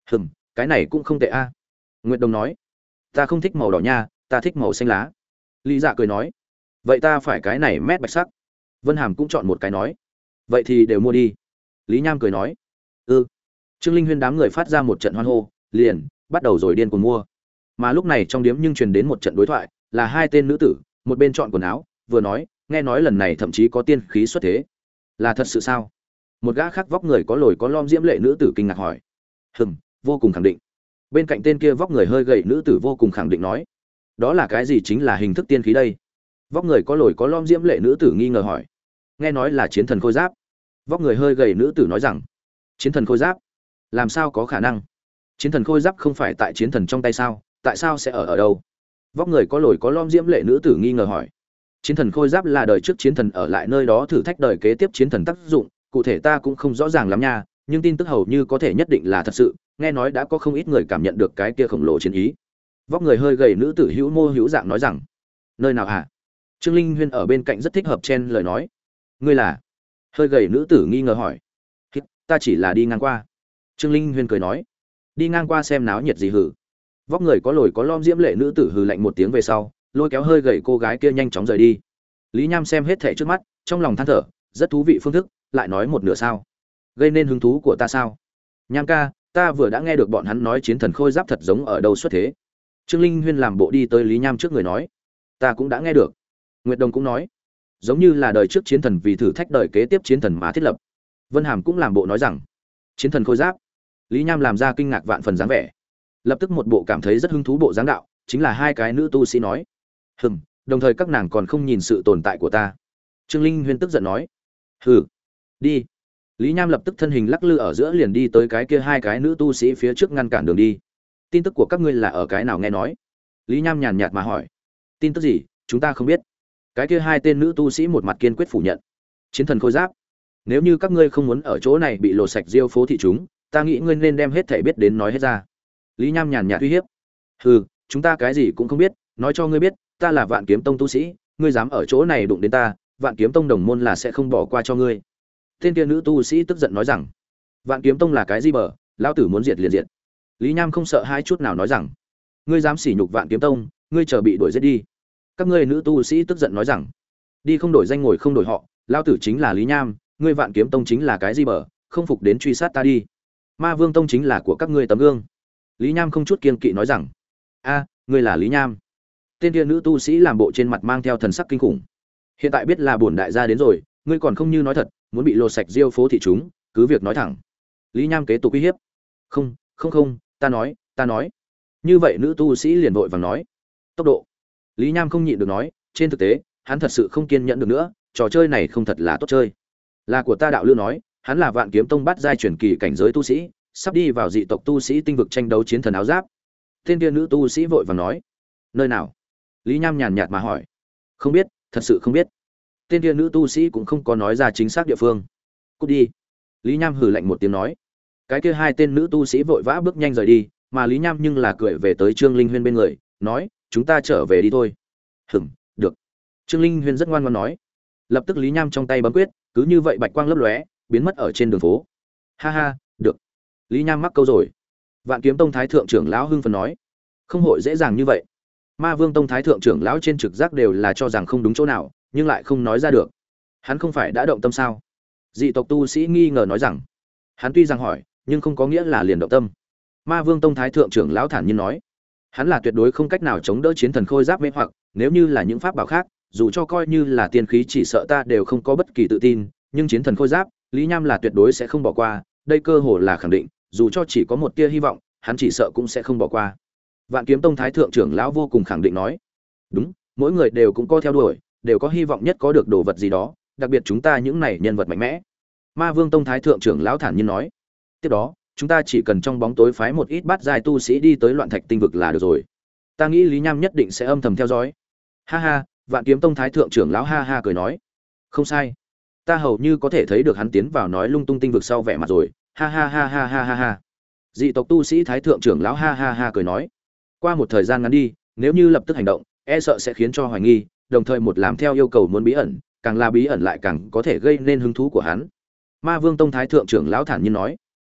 [SPEAKER 1] cái này cũng không tệ a. Nguyệt Đồng nói, ta không thích màu đỏ nha, ta thích màu xanh lá. Lý Dạ cười nói, vậy ta phải cái này mét bạch sắc. Vân Hàm cũng chọn một cái nói, vậy thì đều mua đi. Lý Nham cười nói, Trương Linh Huyên đám người phát ra một trận hoan hô, liền bắt đầu rồi điên cuồng mua. Mà lúc này trong điếm nhưng truyền đến một trận đối thoại, là hai tên nữ tử, một bên chọn quần áo, vừa nói, nghe nói lần này thậm chí có tiên khí xuất thế. Là thật sự sao? Một gã khác vóc người có lồi có lõm diễm lệ nữ tử kinh ngạc hỏi. Vô cùng khẳng định. Bên cạnh tên kia vóc người hơi gầy nữ tử vô cùng khẳng định nói. Đó là cái gì, chính là hình thức tiên khí đây? Vóc người có lồi có lõm diễm lệ nữ tử nghi ngờ hỏi. Nghe nói là chiến thần khôi giáp. Vóc người hơi gầy nữ tử nói rằng. Chiến thần khôi giáp? Làm sao có khả năng? Chiến thần khôi giáp không phải tại chiến thần trong tay sao? Tại sao sẽ ở đâu? Vóc người có lồi có lõm diễm lệ nữ tử nghi ngờ hỏi. Chiến thần khôi giáp là đời trước chiến thần ở lại nơi đó thử thách đời kế tiếp chiến thần tác dụng, cụ thể ta cũng không rõ ràng lắm nha, nhưng tin tức hầu như có thể nhất định là thật sự, nghe nói đã có không ít người cảm nhận được cái kia khổng lồ chiến ý. Vóc người hơi gầy nữ tử hữu mô hữu dạng nói rằng, nơi nào hả? Trương Linh Huyên ở bên cạnh rất thích hợp chen lời nói, Ngươi là? Hơi gầy nữ tử nghi ngờ hỏi. Ta chỉ là đi ngang qua. Trương Linh Huyên cười nói. Đi ngang qua xem náo nhiệt gì hử? Vóc người có lồi có lõm diễm lệ nữ tử hừ lạnh một tiếng về sau, lôi kéo hơi gầy cô gái kia nhanh chóng rời đi. Lý Nham xem hết thảy trước mắt, trong lòng than thở, rất thú vị phương thức, lại nói một nửa sao? Gây nên hứng thú của ta sao? Nham ca, ta vừa đã nghe được bọn hắn nói chiến thần khôi giáp thật giống ở đâu xuất thế. Trương Linh Huyên làm bộ đi tới Lý Nham trước người nói, ta cũng đã nghe được. Nguyệt Đồng cũng nói, giống như là đời trước chiến thần vì thử thách đời kế tiếp chiến thần mà thiết lập. Vân Hàm cũng làm bộ nói rằng, chiến thần khôi giáp. Lý Nham làm ra kinh ngạc vạn phần dáng vẻ, lập tức một bộ cảm thấy rất hứng thú bộ dáng đạo, chính là hai cái nữ tu sĩ nói. Đồng thời các nàng còn không nhìn sự tồn tại của ta. Trương Linh Huyên tức giận nói, hừ, đi. Lý Nham lập tức thân hình lắc lư ở giữa liền đi tới cái kia hai cái nữ tu sĩ phía trước ngăn cản đường đi. Tin tức của các ngươi là ở cái nào nghe nói? Lý Nham nhàn nhạt mà hỏi. Tin tức gì, chúng ta không biết. Cái kia hai tên nữ tu sĩ một mặt kiên quyết phủ nhận. Chiến thần khôi giáp. Nếu như các ngươi không muốn ở chỗ này bị lột sạch diêu phố thị chúng, ta nghĩ ngươi nên đem hết thảy biết đến nói hết ra. Lý Nham nhàn nhạt uy hiếp. Hừ, chúng ta cái gì cũng không biết, nói cho ngươi biết, ta là Vạn Kiếm Tông tu sĩ, ngươi dám ở chỗ này đụng đến ta, Vạn Kiếm Tông đồng môn là sẽ không bỏ qua cho ngươi. Tên kia nữ tu sĩ tức giận nói rằng, Vạn Kiếm Tông là cái gì bờ, lão tử muốn diệt liền diệt. Lý Nham không sợ hai chút nào nói rằng, ngươi dám sỉ nhục Vạn Kiếm Tông, ngươi chờ bị đuổi giết đi. Các ngươi nữ tu sĩ tức giận nói rằng, đi không đổi danh ngồi không đổi họ, lão tử chính là Lý Nham, ngươi Vạn Kiếm Tông chính là cái gì bờ, không phục đến truy sát ta đi. Ma Vương Tông chính là của các ngươi tấm gương. Lý Nham không chút kiên kỵ nói rằng, a, ngươi là Lý Nham. Tên kia nữ tu sĩ làm bộ trên mặt mang theo thần sắc kinh khủng. Hiện tại biết là bổn đại gia đến rồi, ngươi còn không như nói thật, muốn bị lột sạch diêu phố thị chúng, cứ việc nói thẳng. Lý Nham kế tục uy hiếp. Không, ta nói. Như vậy nữ tu sĩ liền vội vàng nói. Tốc độ. Lý Nham không nhịn được nói, trên thực tế, hắn thật sự không kiên nhẫn được nữa, trò chơi này không thật là tốt chơi. Là của ta đạo lữ nói, hắn là Vạn Kiếm Tông bát giai truyền kỳ cảnh giới tu sĩ, sắp đi vào dị tộc tu sĩ tinh vực tranh đấu chiến thần áo giáp. Tên kia nữ tu sĩ vội vàng nói. Nơi nào? Lý Nham nhàn nhạt mà hỏi. Không biết, thật sự không biết. Tên kia nữ tu sĩ cũng không có nói ra chính xác địa phương. Cút đi. Lý Nham hừ lạnh một tiếng nói. Cái kia hai tên nữ tu sĩ vội vã bước nhanh rời đi, mà Lý Nham nhưng là cười về tới Trương Linh Huyên bên người, nói, chúng ta trở về đi thôi. Được. Trương Linh Huyên rất ngoan ngoãn nói. Lập tức Lý Nham trong tay bấm quyết, cứ như vậy bạch quang lấp lóe, biến mất ở trên đường phố. Ha, được. Lý Nham mắc câu rồi. Vạn Kiếm Tông thái thượng trưởng lão hưng phấn nói, không hội dễ dàng như vậy. Ma Vương Tông thái thượng trưởng lão trên trực giác đều là cho rằng không đúng chỗ nào, nhưng lại không nói ra được. Hắn không phải đã động tâm sao? Dị tộc tu sĩ nghi ngờ nói rằng, hắn tuy rằng hỏi, nhưng không có nghĩa là liền động tâm. Ma Vương Tông thái thượng trưởng lão thản nhiên nói, hắn là tuyệt đối không cách nào chống đỡ chiến thần khôi giáp mê hoặc, nếu như là những pháp bảo khác, dù cho coi như là tiên khí chỉ sợ ta đều không có bất kỳ tự tin, nhưng chiến thần khôi giáp, Lý Nham là tuyệt đối sẽ không bỏ qua, đây cơ hồ là khẳng định, dù cho chỉ có một tia hy vọng, hắn chỉ sợ cũng sẽ không bỏ qua. Vạn Kiếm Tông thái thượng trưởng lão vô cùng khẳng định nói, đúng, mỗi người đều cũng có theo đuổi, đều có hy vọng nhất có được đồ vật gì đó, đặc biệt chúng ta những này nhân vật mạnh mẽ. Ma Vương Tông thái thượng trưởng lão thản nhiên nói, tiếp đó, chúng ta chỉ cần trong bóng tối phái một ít bát giai tu sĩ đi tới Loạn Thạch tinh vực là được rồi. Ta nghĩ Lý Nham nhất định sẽ âm thầm theo dõi. Ha, Vạn Kiếm Tông thái thượng trưởng lão ha cười nói, không sai, ta hầu như có thể thấy được hắn tiến vào nói lung tung tinh vực sau vẻ mặt rồi. Ha. Dị tộc tu sĩ thái thượng trưởng lão ha cười nói, qua một thời gian ngắn đi, nếu như lập tức hành động, e sợ sẽ khiến cho hoài nghi, đồng thời một làm theo yêu cầu muốn bí ẩn, càng là bí ẩn lại càng có thể gây nên hứng thú của hắn. Ma Vương Tông thái thượng trưởng lão thản nhiên nói,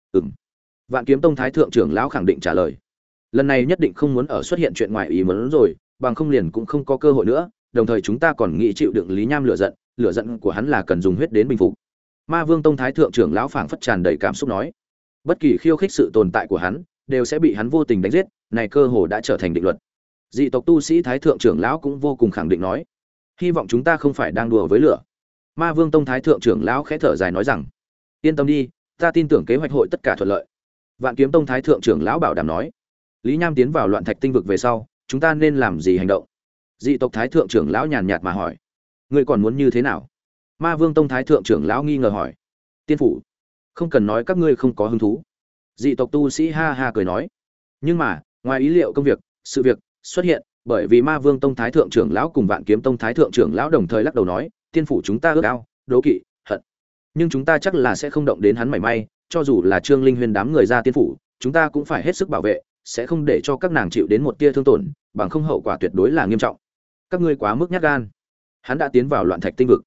[SPEAKER 1] Vạn Kiếm Tông thái thượng trưởng lão khẳng định trả lời, lần này nhất định không muốn ở xuất hiện chuyện ngoài ý muốn rồi, bằng không liền cũng không có cơ hội nữa, đồng thời chúng ta còn nghĩ chịu đựng Lý Nham lửa giận của hắn là cần dùng huyết đến bình phục. Ma Vương Tông thái thượng trưởng lão phảng phất tràn đầy cảm xúc nói, bất kỳ khiêu khích sự tồn tại của hắn đều sẽ bị hắn vô tình đánh giết, này cơ hồ đã trở thành định luật. Dị tộc tu sĩ thái thượng trưởng lão cũng vô cùng khẳng định nói, hy vọng chúng ta không phải đang đùa với lửa. Ma Vương Tông thái thượng trưởng lão khẽ thở dài nói rằng, yên tâm đi, ta tin tưởng kế hoạch hội tất cả thuận lợi. Vạn Kiếm Tông thái thượng trưởng lão bảo đảm nói, Lý Nham tiến vào Loạn Thạch tinh vực về sau, chúng ta nên làm gì hành động? Dị tộc thái thượng trưởng lão nhàn nhạt mà hỏi, ngươi còn muốn như thế nào? Ma Vương Tông thái thượng trưởng lão nghi ngờ hỏi, tiên phủ, không cần nói các ngươi không có hứng thú. Dị tộc tu sĩ ha cười nói, nhưng mà ngoài ý liệu công việc, sự việc xuất hiện, bởi vì Ma Vương Tông thái thượng trưởng lão cùng Vạn Kiếm Tông thái thượng trưởng lão đồng thời lắc đầu nói, tiên phủ chúng ta ước ao, đố kỵ, hận, nhưng chúng ta chắc là sẽ không động đến hắn mảy may, cho dù là Trương Linh Huyên đám người ra tiên phủ, chúng ta cũng phải hết sức bảo vệ, sẽ không để cho các nàng chịu đến một tia thương tổn, bằng không hậu quả tuyệt đối là nghiêm trọng. Các ngươi quá mức nhát gan. Hắn đã tiến vào Loạn Thạch tinh vực.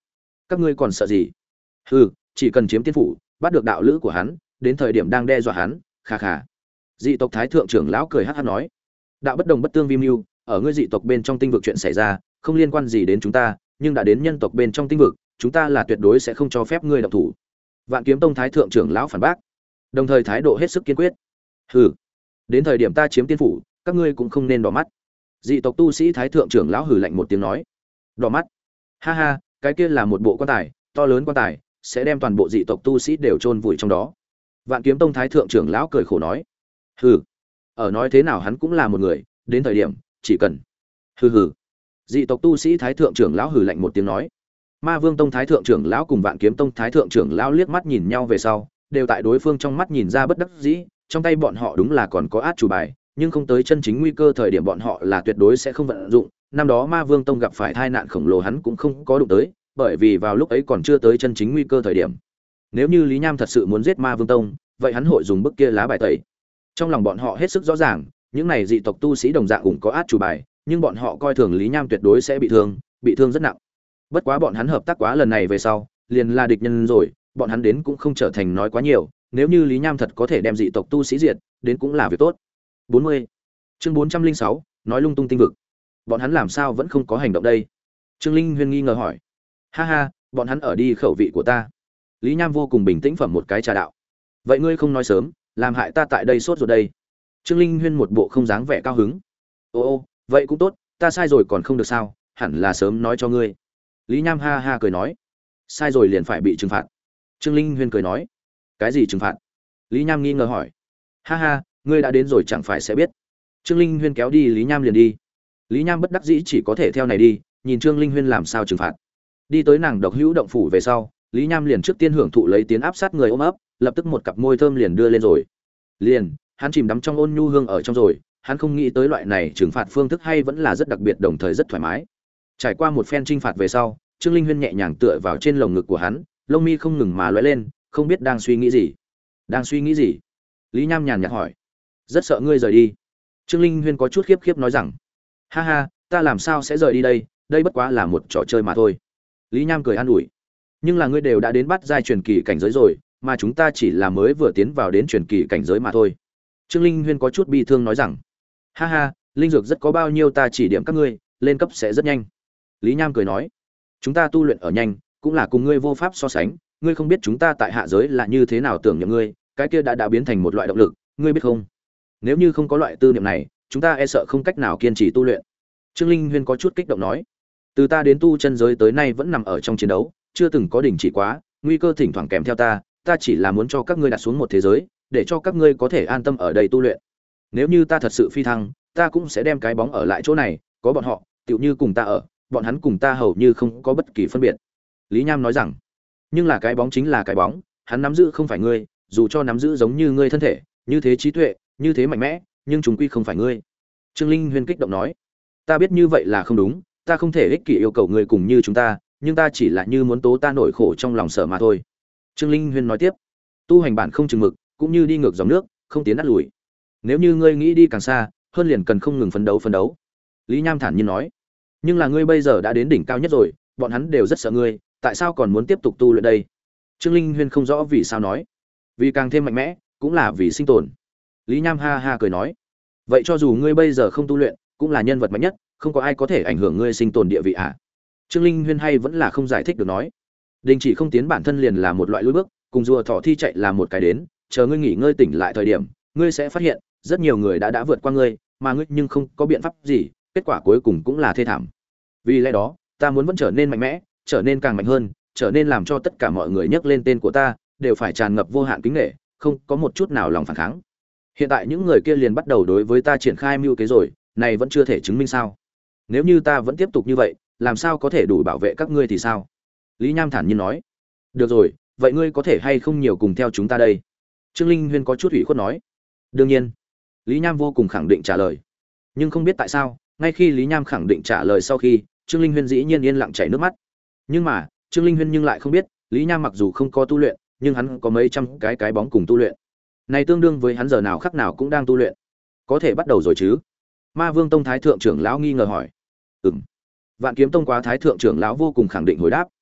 [SPEAKER 1] Các ngươi còn sợ gì? Hừ, chỉ cần chiếm tiên phủ, bắt được đạo lữ của hắn, đến thời điểm đang đe dọa hắn, khà khà. Dị tộc thái thượng trưởng lão cười hắc hắc nói, đạo bất đồng bất tương vi mưu, ở ngươi dị tộc bên trong tinh vực chuyện xảy ra, không liên quan gì đến chúng ta, nhưng đã đến nhân tộc bên trong tinh vực, chúng ta là tuyệt đối sẽ không cho phép ngươi động thủ. Vạn Kiếm Tông thái thượng trưởng lão phản bác, đồng thời thái độ hết sức kiên quyết. Hừ, đến thời điểm ta chiếm tiên phủ, các ngươi cũng không nên đỏ mắt. Dị tộc tu sĩ thái thượng trưởng lão hừ lạnh một tiếng nói, đỏ mắt? Ha ha, cái kia là một bộ quan tài, to lớn quan tài, sẽ đem toàn bộ dị tộc tu sĩ đều chôn vùi trong đó. Vạn Kiếm Tông thái thượng trưởng lão cười khổ nói, hừ, ở nói thế nào hắn cũng là một người, đến thời điểm chỉ cần hừ hừ. Dị tộc tu sĩ thái thượng trưởng lão hừ lạnh một tiếng nói. Ma Vương Tông thái thượng trưởng lão cùng Vạn Kiếm Tông thái thượng trưởng lão liếc mắt nhìn nhau về sau, đều tại đối phương trong mắt nhìn ra bất đắc dĩ, trong tay bọn họ đúng là còn có át chủ bài, nhưng không tới chân chính nguy cơ thời điểm bọn họ là tuyệt đối sẽ không vận dụng. Năm đó Ma Vương Tông gặp phải tai nạn khổng lồ hắn cũng không có đụng tới, bởi vì vào lúc ấy còn chưa tới chân chính nguy cơ thời điểm. Nếu như Lý Nham thật sự muốn giết Ma Vương Tông, vậy hắn hội dùng bức kia lá bài tẩy. Trong lòng bọn họ hết sức rõ ràng, những này dị tộc tu sĩ đồng dạng cũng có át chủ bài, nhưng bọn họ coi thường Lý Nham tuyệt đối sẽ bị thương rất nặng. Bất quá bọn hắn hợp tác quá lần này về sau, liền là địch nhân rồi, bọn hắn đến cũng không trở thành nói quá nhiều, nếu như Lý Nham thật có thể đem dị tộc tu sĩ diệt, đến cũng là việc tốt. 40. Chương 406, nói lung tung tinh vực. Bọn hắn làm sao vẫn không có hành động đây? Trương Linh Huyên nghi ngờ hỏi. Ha ha, bọn hắn ở đi khẩu vị của ta. Lý Nham vô cùng bình tĩnh phẩm một cái trà đạo. Vậy ngươi không nói sớm, làm hại ta tại đây sốt ruột đây. Trương Linh Huyên một bộ không dáng vẻ cao hứng. Ô, vậy cũng tốt, ta sai rồi còn không được sao, hẳn là sớm nói cho ngươi. Lý Nham ha ha cười nói, sai rồi liền phải bị trừng phạt. Trương Linh Huyên cười nói, cái gì trừng phạt? Lý Nham nghi ngờ hỏi. Ha ha, ngươi đã đến rồi chẳng phải sẽ biết. Trương Linh Huyên kéo đi Lý Nham liền đi. Lý Nham bất đắc dĩ chỉ có thể theo này đi, nhìn Trương Linh Huyên làm sao trừng phạt. Đi tới nàng độc hữu động phủ về sau, Lý Nham liền trước tiên hưởng thụ lấy tiến áp sát người ôm ấp, lập tức một cặp môi thơm liền đưa lên rồi. Liền, hắn chìm đắm trong ôn nhu hương ở trong rồi, hắn không nghĩ tới loại này trừng phạt phương thức hay vẫn là rất đặc biệt đồng thời rất thoải mái. Trải qua một phen trinh phạt về sau, Trương Linh Huyên nhẹ nhàng tựa vào trên lồng ngực của hắn, lông mi không ngừng mà lóe lên, không biết đang suy nghĩ gì. Đang suy nghĩ gì? Lý Nham nhàn nhạt hỏi. Rất sợ ngươi rời đi. Trương Linh Huyên có chút khiếp khiếp nói rằng, ha ha, ta làm sao sẽ rời đi đây, đây bất quá là một trò chơi mà thôi. Lý Nham cười an ủi. Nhưng là ngươi đều đã đến bắt giai truyền kỳ cảnh giới rồi, mà chúng ta chỉ là mới vừa tiến vào đến truyền kỳ cảnh giới mà thôi. Trương Linh Huyên có chút bi thương nói rằng, ha ha, linh dược rất có bao nhiêu ta chỉ điểm các ngươi, lên cấp sẽ rất nhanh. Lý Nham cười nói, chúng ta tu luyện ở nhanh, cũng là cùng ngươi vô pháp so sánh, ngươi không biết chúng ta tại hạ giới là như thế nào tưởng nhầm ngươi, cái kia đã biến thành một loại động lực, ngươi biết không? Nếu như không có loại tư niệm này, chúng ta e sợ không cách nào kiên trì tu luyện. Trương Linh Huyên có chút kích động nói, từ ta đến tu chân giới tới nay vẫn nằm ở trong chiến đấu, chưa từng có đình chỉ quá, nguy cơ thỉnh thoảng kèm theo ta chỉ là muốn cho các ngươi đặt xuống một thế giới, để cho các ngươi có thể an tâm ở đây tu luyện. Nếu như ta thật sự phi thăng, ta cũng sẽ đem cái bóng ở lại chỗ này, có bọn họ, tựu như cùng ta ở, bọn hắn cùng ta hầu như không có bất kỳ phân biệt. Lý Nham nói rằng, nhưng là cái bóng chính là cái bóng, hắn nắm giữ không phải ngươi, dù cho nắm giữ giống như ngươi thân thể, như thế trí tuệ, như thế mạnh mẽ, nhưng chúng quy không phải ngươi. Trương Linh Huyên kích động nói, ta biết như vậy là không đúng, ta không thể ích kỷ yêu cầu ngươi cùng như chúng ta, nhưng ta chỉ là như muốn tố ta nỗi khổ trong lòng sợ mà thôi. Trương Linh Huyên nói tiếp, tu hành bản không chừng mực, cũng như đi ngược dòng nước, không tiến nát lùi. Nếu như ngươi nghĩ đi càng xa, hơn liền cần không ngừng phấn đấu. Lý Nham thản nhiên nói, nhưng là ngươi bây giờ đã đến đỉnh cao nhất rồi, bọn hắn đều rất sợ ngươi, tại sao còn muốn tiếp tục tu luyện đây? Trương Linh Huyên không rõ vì sao nói, vì càng thêm mạnh mẽ, cũng là vì sinh tồn. Lý Nham ha ha cười nói, vậy cho dù ngươi bây giờ không tu luyện, cũng là nhân vật mạnh nhất, không có ai có thể ảnh hưởng ngươi sinh tồn địa vị à? Trương Linh Huyên hay vẫn là không giải thích được nói, đình chỉ không tiến bản thân liền là một loại lùi bước, cùng rùa thỏ thi chạy là một cái đến, chờ ngươi nghỉ ngơi tỉnh lại thời điểm, ngươi sẽ phát hiện, rất nhiều người đã vượt qua ngươi, mà ngươi nhưng không có biện pháp gì, kết quả cuối cùng cũng là thê thảm. Vì lẽ đó, ta muốn vẫn trở nên mạnh mẽ, trở nên càng mạnh hơn, trở nên làm cho tất cả mọi người nhắc lên tên của ta, đều phải tràn ngập vô hạn kính nể, không có một chút nào lòng phản kháng. Hiện tại những người kia liền bắt đầu đối với ta triển khai mưu kế rồi, này vẫn chưa thể chứng minh sao? Nếu như ta vẫn tiếp tục như vậy, làm sao có thể đủ bảo vệ các ngươi thì sao? Lý Nham thản nhiên nói. Được rồi, vậy ngươi có thể hay không nhiều cùng theo chúng ta đây? Trương Linh Huyên có chút ủy khuất nói. Đương nhiên. Lý Nham vô cùng khẳng định trả lời. Nhưng không biết tại sao, ngay khi Lý Nham khẳng định trả lời sau khi, Trương Linh Huyên dĩ nhiên yên lặng chảy nước mắt. Nhưng mà, Trương Linh Huyên nhưng lại không biết, Lý Nham mặc dù không có tu luyện, nhưng hắn có mấy trăm cái bóng cùng tu luyện. Này tương đương với hắn giờ nào khắc nào cũng đang tu luyện. Có thể bắt đầu rồi chứ? Ma Vương Tông thái thượng trưởng lão nghi ngờ hỏi. Vạn Kiếm Tông quá thái thượng trưởng lão vô cùng khẳng định hồi đáp.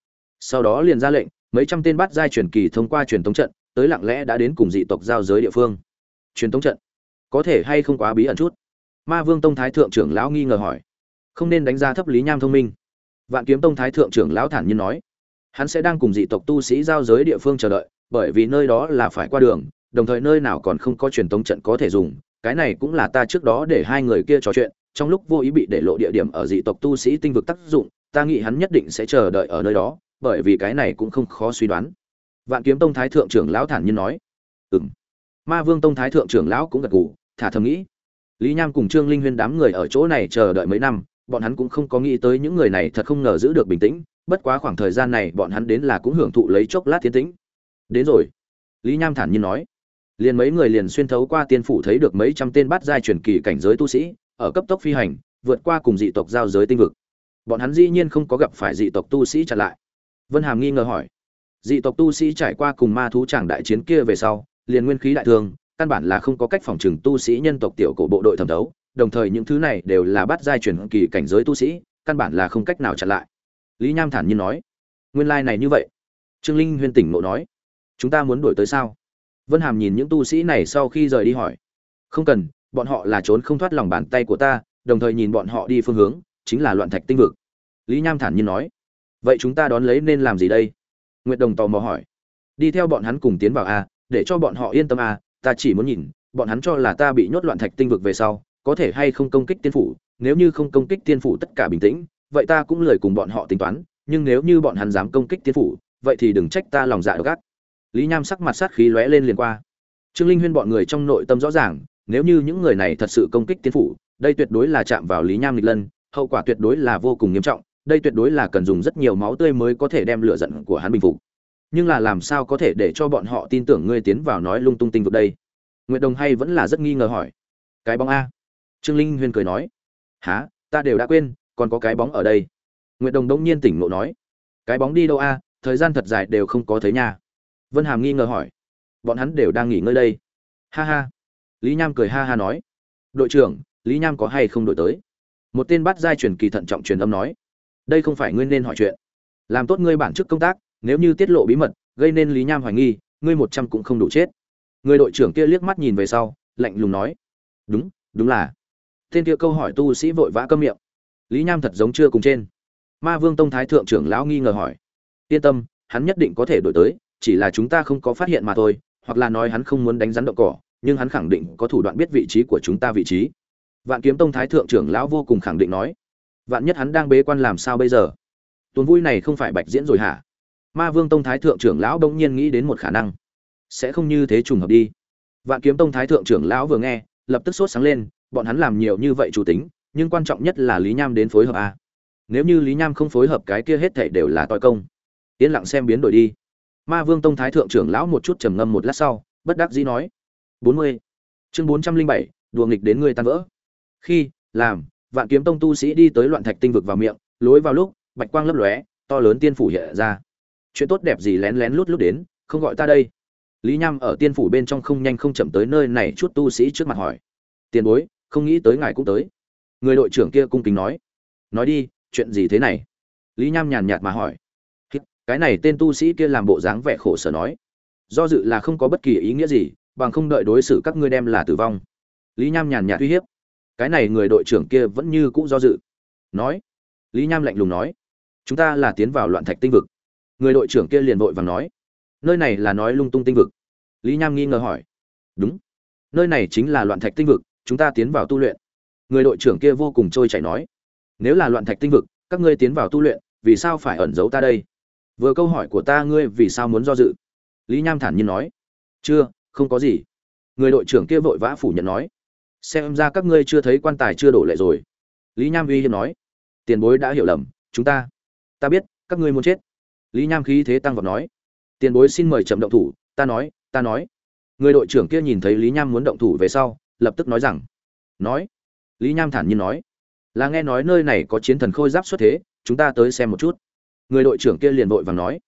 [SPEAKER 1] Sau đó liền ra lệnh, mấy trăm tên bát giai truyền kỳ thông qua truyền tống trận, tới lặng lẽ đã đến cùng dị tộc giao giới địa phương. Truyền tống trận, có thể hay không quá bí ẩn chút? Ma Vương Tông Thái thượng trưởng lão nghi ngờ hỏi. Không nên đánh giá thấp Lý Nham thông minh. Vạn Kiếm Tông Thái thượng trưởng lão thản nhiên nói, hắn sẽ đang cùng dị tộc tu sĩ giao giới địa phương chờ đợi, bởi vì nơi đó là phải qua đường, đồng thời nơi nào còn không có truyền tống trận có thể dùng, cái này cũng là ta trước đó để hai người kia trò chuyện, trong lúc vô ý bị để lộ địa điểm ở dị tộc tu sĩ tinh vực tác dụng, ta nghĩ hắn nhất định sẽ chờ đợi ở nơi đó, bởi vì cái này cũng không khó suy đoán. Vạn Kiếm Tông Thái thượng trưởng lão thản nhiên nói. Ừm. Ma Vương Tông Thái thượng trưởng lão cũng gật gù, thả thầm nghĩ. Lý Nham cùng Trương Linh Huyên đám người ở chỗ này chờ đợi mấy năm, bọn hắn cũng không có nghĩ tới những người này thật không ngờ giữ được bình tĩnh, bất quá khoảng thời gian này bọn hắn đến là cũng hưởng thụ lấy chốc lát tiến tĩnh. Đến rồi. Lý Nham thản nhiên nói. Liền mấy người liền xuyên thấu qua tiên phủ thấy được mấy trăm tên bát giai truyền kỳ cảnh giới tu sĩ, ở cấp tốc phi hành, vượt qua cùng dị tộc giao giới tinh vực. Bọn hắn dĩ nhiên không có gặp phải dị tộc tu sĩ chặn lại. Vân Hàm nghi ngờ hỏi, dị tộc tu sĩ trải qua cùng ma thú tràng đại chiến kia về sau, liền nguyên khí đại thương, căn bản là không có cách phòng trừng tu sĩ nhân tộc tiểu cổ bộ đội thẩm thấu, đồng thời những thứ này đều là bát giai truyền kỳ cảnh giới tu sĩ, căn bản là không cách nào chặn lại. Lý Nham thản nhiên nói, nguyên lai này như vậy. Trương Linh Huyên tỉnh ngộ nói, chúng ta muốn đuổi tới sao? Vân Hàm nhìn những tu sĩ này sau khi rời đi hỏi, không cần, bọn họ là trốn không thoát lòng bàn tay của ta, đồng thời nhìn bọn họ đi phương hướng chính là loạn thạch tinh vực. Lý Nham thản nhiên nói, vậy chúng ta đón lấy nên làm gì đây? Nguyệt Đồng tò mò hỏi, đi theo bọn hắn cùng tiến vào a, để cho bọn họ yên tâm a, ta chỉ muốn nhìn bọn hắn cho là ta bị nhốt loạn thạch tinh vực về sau có thể hay không công kích tiên phủ, nếu như không công kích tiên phủ tất cả bình tĩnh, vậy ta cũng lười cùng bọn họ tính toán, nhưng nếu như bọn hắn dám công kích tiên phủ, vậy thì đừng trách ta lòng dạ độc ác. Lý Nham sắc mặt sát khí lóe lên liền qua. Trương Linh Huyên bọn người trong nội tâm rõ ràng, nếu như những người này thật sự công kích tiên phủ, đây tuyệt đối là chạm vào Lý Nham nghịch lân, hậu quả tuyệt đối là vô cùng nghiêm trọng, đây tuyệt đối là cần dùng rất nhiều máu tươi mới có thể đem lửa giận của hắn bình phục. Nhưng là làm sao có thể để cho bọn họ tin tưởng ngươi tiến vào nói lung tung tinh vực đây? Nguyệt Đồng hay vẫn là rất nghi ngờ hỏi. Cái bóng a? Trương Linh Huyên cười nói. Hả, ta đều đã quên, còn có cái bóng ở đây. Nguyệt Đồng đống nhiên tỉnh ngộ nói. Cái bóng đi đâu a? Thời gian thật dài đều không có thấy nha. Vân Hàm nghi ngờ hỏi. Bọn hắn đều đang nghỉ ngơi đây. Ha ha. Lý Nham cười ha ha nói. Đội trưởng, Lý Nham có hay không đội tới? Một tên bát giai truyền kỳ thận trọng truyền âm nói. Đây không phải ngươi nên hỏi chuyện. Làm tốt ngươi bản chức công tác, nếu như tiết lộ bí mật, gây nên Lý Nham hoài nghi, ngươi 100 cũng không đủ chết. Người đội trưởng kia liếc mắt nhìn về sau, lạnh lùng nói. Đúng, đúng là. Tên kia câu hỏi tu sĩ vội vã câm miệng. Lý Nham thật giống chưa cùng trên. Ma Vương Tông Thái thượng trưởng lão nghi ngờ hỏi. Yên tâm, hắn nhất định có thể đổi tới, chỉ là chúng ta không có phát hiện mà thôi, hoặc là nói hắn không muốn đánh rắn động cỏ, nhưng hắn khẳng định có thủ đoạn biết vị trí của chúng ta vị trí. Vạn Kiếm Tông Thái thượng trưởng lão vô cùng khẳng định nói. Vạn nhất hắn đang bế quan làm sao bây giờ? Tuần vui này không phải bạch diễn rồi hả? Ma Vương Tông Thái thượng trưởng lão đông nhiên nghĩ đến một khả năng. Sẽ không như thế trùng hợp đi. Vạn Kiếm Tông Thái thượng trưởng lão vừa nghe, lập tức sốt sáng lên, bọn hắn làm nhiều như vậy chủ tính, nhưng quan trọng nhất là Lý Nham đến phối hợp a. Nếu như Lý Nham không phối hợp cái kia hết thảy đều là toi công. Yên lặng xem biến đổi đi. Ma Vương Tông Thái thượng trưởng lão một chút trầm ngâm một lát sau, bất đắc dĩ nói: 40. Chương 407, đùa nghịch đến ngươi tan vỡ. Khi làm Vạn Kiếm Tông tu sĩ đi tới loạn thạch tinh vực vào miệng, lối vào lúc, bạch quang lấp lóe, to lớn tiên phủ hiện ra. Chuyện tốt đẹp gì lén lén lút lút đến, không gọi ta đây. Lý Nham ở tiên phủ bên trong không nhanh không chậm tới nơi này chút tu sĩ trước mặt hỏi: Tiền bối, không nghĩ tới ngài cũng tới. Người đội trưởng kia cung kính nói: Nói đi, chuyện gì thế này? Lý Nham nhàn nhạt mà hỏi. Cái này tên tu sĩ kia làm bộ dáng vẻ khổ sở nói: Do dự là không có bất kỳ ý nghĩa gì, bằng không đợi đối xử các ngươi đem là tử vong. Lý Nham nhàn nhạt uy hiếp. Cái này người đội trưởng kia vẫn như cũ do dự. Nói. Lý Nham lạnh lùng nói: Chúng ta là tiến vào loạn thạch tinh vực. Người đội trưởng kia liền vội vàng nói: Nơi này là nói lung tung tinh vực. Lý Nham nghi ngờ hỏi: Đúng, nơi này chính là loạn thạch tinh vực, chúng ta tiến vào tu luyện. Người đội trưởng kia vô cùng trôi chảy nói: Nếu là loạn thạch tinh vực, các ngươi tiến vào tu luyện, vì sao phải ẩn giấu ta đây? Vừa câu hỏi của ta ngươi vì sao muốn do dự? Lý Nham thản nhiên nói: Chưa, không có gì. Người đội trưởng kia vội vã phủ nhận nói: Xem ra các ngươi chưa thấy quan tài chưa đổ lệ rồi. Lý Nham uy hiếp nói: Tiền bối đã hiểu lầm, chúng ta biết các ngươi muốn chết. Lý Nham khí thế tăng vọt nói: Tiền bối xin mời chậm động thủ, ta nói. Người đội trưởng kia nhìn thấy Lý Nham muốn động thủ về sau, lập tức nói rằng: Nói. Lý Nham thản nhiên nói: Là nghe nói nơi này có chiến thần khôi giáp xuất thế, chúng ta tới xem một chút. Người đội trưởng kia liền vội vàng nói: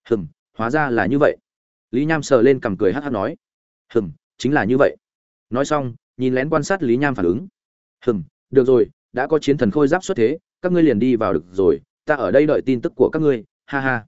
[SPEAKER 1] Hóa ra là như vậy. Lý Nham sờ lên cằm cười hắc hắc nói: Chính là như vậy. Nói xong, nhìn lén quan sát Lý Nham phản ứng. Được rồi, đã có chiến thần khôi giáp xuất thế, các ngươi liền đi vào được rồi, ta ở đây đợi tin tức của các ngươi, ha ha.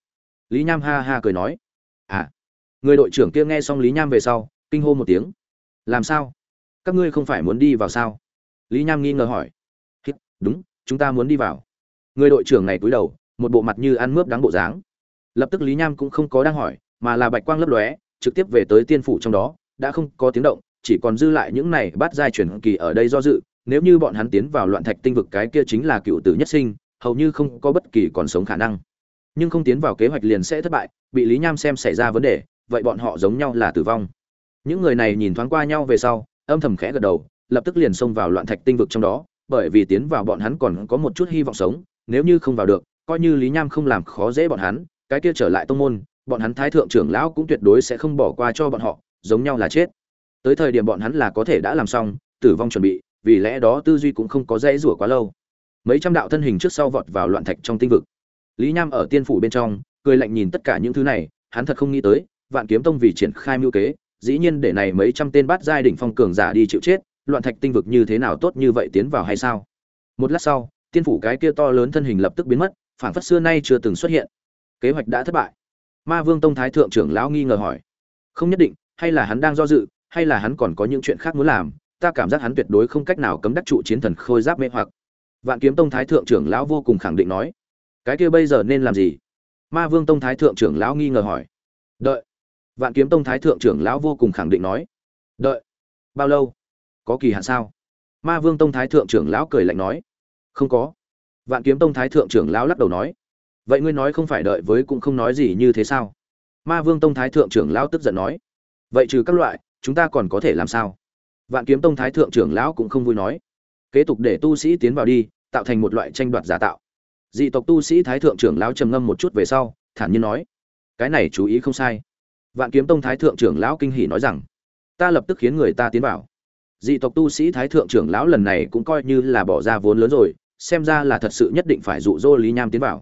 [SPEAKER 1] Lý Nham ha ha cười nói. À, người đội trưởng kia nghe xong Lý Nham về sau, kinh hô một tiếng. Làm sao? Các ngươi không phải muốn đi vào sao? Lý Nham nghi ngờ hỏi. Đúng, chúng ta muốn đi vào. Người đội trưởng này cúi đầu, một bộ mặt như ăn mướp đắng bộ dáng. Lập tức Lý Nham cũng không có đang hỏi, mà là bạch quang lấp lóe, trực tiếp về tới tiên phủ trong đó, đã không có tiếng động, chỉ còn dư lại những này bát giai chuyển kỳ ở đây do dự, nếu như bọn hắn tiến vào loạn thạch tinh vực cái kia chính là cựu tử nhất sinh, hầu như không có bất kỳ còn sống khả năng. Nhưng không tiến vào kế hoạch liền sẽ thất bại, bị Lý Nham xem xảy ra vấn đề, vậy bọn họ giống nhau là tử vong. Những người này nhìn thoáng qua nhau về sau, âm thầm khẽ gật đầu, lập tức liền xông vào loạn thạch tinh vực trong đó, bởi vì tiến vào bọn hắn còn có một chút hy vọng sống, nếu như không vào được, coi như Lý Nham không làm khó dễ bọn hắn, cái kia trở lại tông môn, bọn hắn thái thượng trưởng lão cũng tuyệt đối sẽ không bỏ qua cho bọn họ, giống nhau là chết. Tới thời điểm bọn hắn là có thể đã làm xong tử vong chuẩn bị, vì lẽ đó tư duy cũng không có dễ rủa quá lâu. Mấy trăm đạo thân hình trước sau vọt vào loạn thạch trong tinh vực. Lý Nham ở tiên phủ bên trong, cười lạnh nhìn tất cả những thứ này, hắn thật không nghĩ tới, Vạn Kiếm Tông vì triển khai mưu kế, dĩ nhiên để này mấy trăm tên bát giai đỉnh phong cường giả đi chịu chết, loạn thạch tinh vực như thế nào tốt như vậy tiến vào hay sao? Một lát sau, tiên phủ cái kia to lớn thân hình lập tức biến mất, phảng phất xưa nay chưa từng xuất hiện. Kế hoạch đã thất bại. Ma Vương Tông thái thượng trưởng lão nghi ngờ hỏi. Không nhất định, hay là hắn đang do dự, hay là hắn còn có những chuyện khác muốn làm, ta cảm giác hắn tuyệt đối không cách nào cấm đắc trụ chiến thần khôi giáp mê hoặc. Vạn Kiếm Tông thái thượng trưởng lão vô cùng khẳng định nói. Cái kia bây giờ nên làm gì? Ma Vương Tông thái thượng trưởng lão nghi ngờ hỏi. Đợi. Vạn Kiếm Tông thái thượng trưởng lão vô cùng khẳng định nói. Đợi. Bao lâu? Có kỳ hạn sao? Ma Vương Tông thái thượng trưởng lão cười lạnh nói. Không có. Vạn Kiếm Tông thái thượng trưởng lão lắc đầu nói. Vậy ngươi nói không phải đợi với cũng không nói gì như thế sao? Ma Vương Tông thái thượng trưởng lão tức giận nói. Vậy trừ các loại, chúng ta còn có thể làm sao? Vạn Kiếm Tông thái thượng trưởng lão cũng không vui nói. Kế tục để tu sĩ tiến vào đi, tạo thành một loại tranh đoạt giả tạo. Dị tộc tu sĩ thái thượng trưởng lão trầm ngâm một chút về sau, thản nhiên nói. Cái này chú ý không sai. Vạn Kiếm Tông thái thượng trưởng lão kinh hỉ nói rằng, ta lập tức khiến người ta tiến vào. Dị tộc tu sĩ thái thượng trưởng lão lần này cũng coi như là bỏ ra vốn lớn rồi, xem ra là thật sự nhất định phải dụ dỗ Lý Nham tiến vào.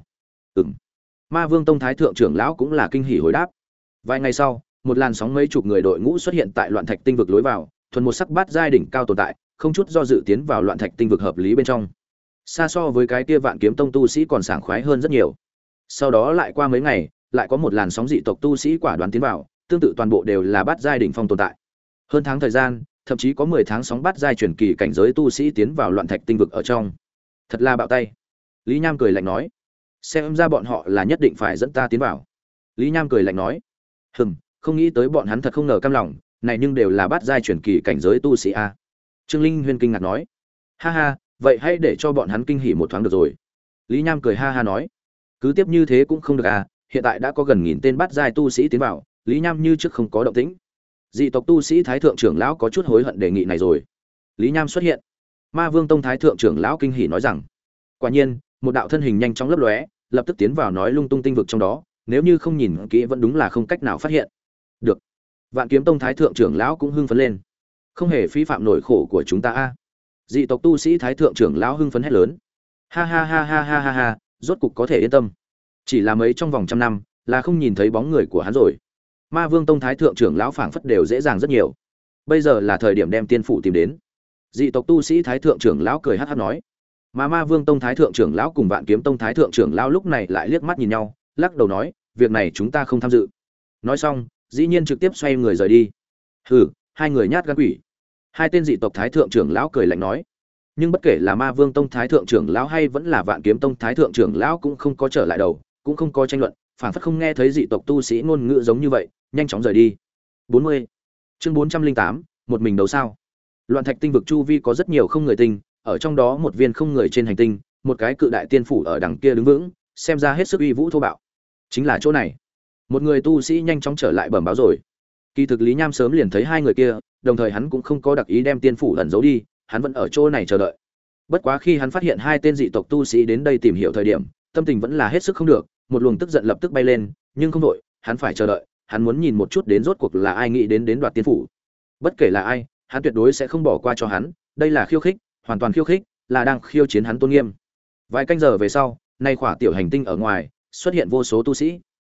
[SPEAKER 1] Ma Vương Tông thái thượng trưởng lão cũng là kinh hỉ hồi đáp. Vài ngày sau, một làn sóng mấy chục người đội ngũ xuất hiện tại loạn thạch tinh vực lối vào, thuần một sắc bát giai đỉnh cao tồn tại, không chút do dự tiến vào loạn thạch tinh vực hợp lý bên trong. Xa so với cái kia Vạn Kiếm Tông tu sĩ còn sảng khoái hơn rất nhiều. Sau đó lại qua mấy ngày, lại có một làn sóng dị tộc tu sĩ quả đoán tiến vào, tương tự toàn bộ đều là bát giai đỉnh phong tồn tại. Hơn tháng thời gian, thậm chí có 10 tháng sóng bát giai truyền kỳ cảnh giới tu sĩ tiến vào loạn thạch tinh vực ở trong. Thật là bạo tay. Lý Nham cười lạnh nói, xem ra bọn họ là nhất định phải dẫn ta tiến vào. Lý Nham cười lạnh nói, không nghĩ tới bọn hắn thật không ngờ cam lòng, này nhưng đều là bát giai truyền kỳ cảnh giới tu sĩ a. Trương Linh Huyên kinh ngạc nói, ha ha, vậy hãy để cho bọn hắn kinh hỉ một thoáng được rồi. Lý Nham cười ha ha nói, cứ tiếp như thế cũng không được à, hiện tại đã có gần 1000 tên bát giai tu sĩ tiến vào, Lý Nham như trước không có động tĩnh. Dị tộc tu sĩ thái thượng trưởng lão có chút hối hận đề nghị này rồi. Lý Nham xuất hiện. Ma Vương Tông thái thượng trưởng lão kinh hỉ nói rằng, quả nhiên, một đạo thân hình nhanh chóng lấp lóe, lập tức tiến vào nói lung tung tinh vực trong đó, nếu như không nhìn kỹ vẫn đúng là không cách nào phát hiện. Được. Vạn Kiếm Tông thái thượng trưởng lão cũng hưng phấn lên. Không hề phí phạm nỗi khổ của chúng ta a. Dị tộc tu sĩ thái thượng trưởng lão hưng phấn hét lớn. Ha ha ha ha ha ha ha, rốt cục có thể yên tâm. Chỉ là mấy trong vòng trăm năm, là không nhìn thấy bóng người của hắn rồi. Ma Vương Tông thái thượng trưởng lão phảng phất đều dễ dàng rất nhiều. Bây giờ là thời điểm đem tiên phủ tìm đến. Dị tộc tu sĩ thái thượng trưởng lão cười hắc hắc nói. Mà Ma Vương Tông thái thượng trưởng lão cùng Vạn Kiếm Tông thái thượng trưởng lão lúc này lại liếc mắt nhìn nhau, lắc đầu nói, việc này chúng ta không tham dự. Nói xong, dĩ nhiên trực tiếp xoay người rời đi. Hừ, hai người nhát gan quỷ. Hai tên dị tộc thái thượng trưởng lão cười lạnh nói. Nhưng bất kể là Ma Vương Tông thái thượng trưởng lão hay vẫn là Vạn Kiếm Tông thái thượng trưởng lão cũng không có trở lại đầu, cũng không có tranh luận, phản phất không nghe thấy dị tộc tu sĩ ngôn ngữ giống như vậy, nhanh chóng rời đi. 40. Chương 408, một mình đấu sao? Loạn thạch tinh vực chu vi có rất nhiều không người tinh, ở trong đó một viên không người trên hành tinh, một cái cự đại tiên phủ ở đằng kia đứng vững, xem ra hết sức uy vũ thô bạo. Chính là chỗ này. Một người tu sĩ nhanh chóng trở lại bẩm báo rồi. Kỳ thực Lý Nham sớm liền thấy hai người kia, đồng thời hắn cũng không có đặc ý đem tiên phủ ẩn giấu đi, hắn vẫn ở chỗ này chờ đợi. Bất quá khi hắn phát hiện hai tên dị tộc tu sĩ đến đây tìm hiểu thời điểm, tâm tình vẫn là hết sức không được, một luồng tức giận lập tức bay lên, nhưng không đổi, hắn phải chờ đợi, hắn muốn nhìn một chút đến rốt cuộc là ai nghĩ đến đoạt tiên phủ. Bất kể là ai, hắn tuyệt đối sẽ không bỏ qua cho hắn, đây là khiêu khích, hoàn toàn khiêu khích, là đang khiêu chiến hắn tôn nghiêm. Vài canh giờ về sau, nay khỏa tiểu hành tinh ở ngoài, xuất hiện vô số tu sĩ.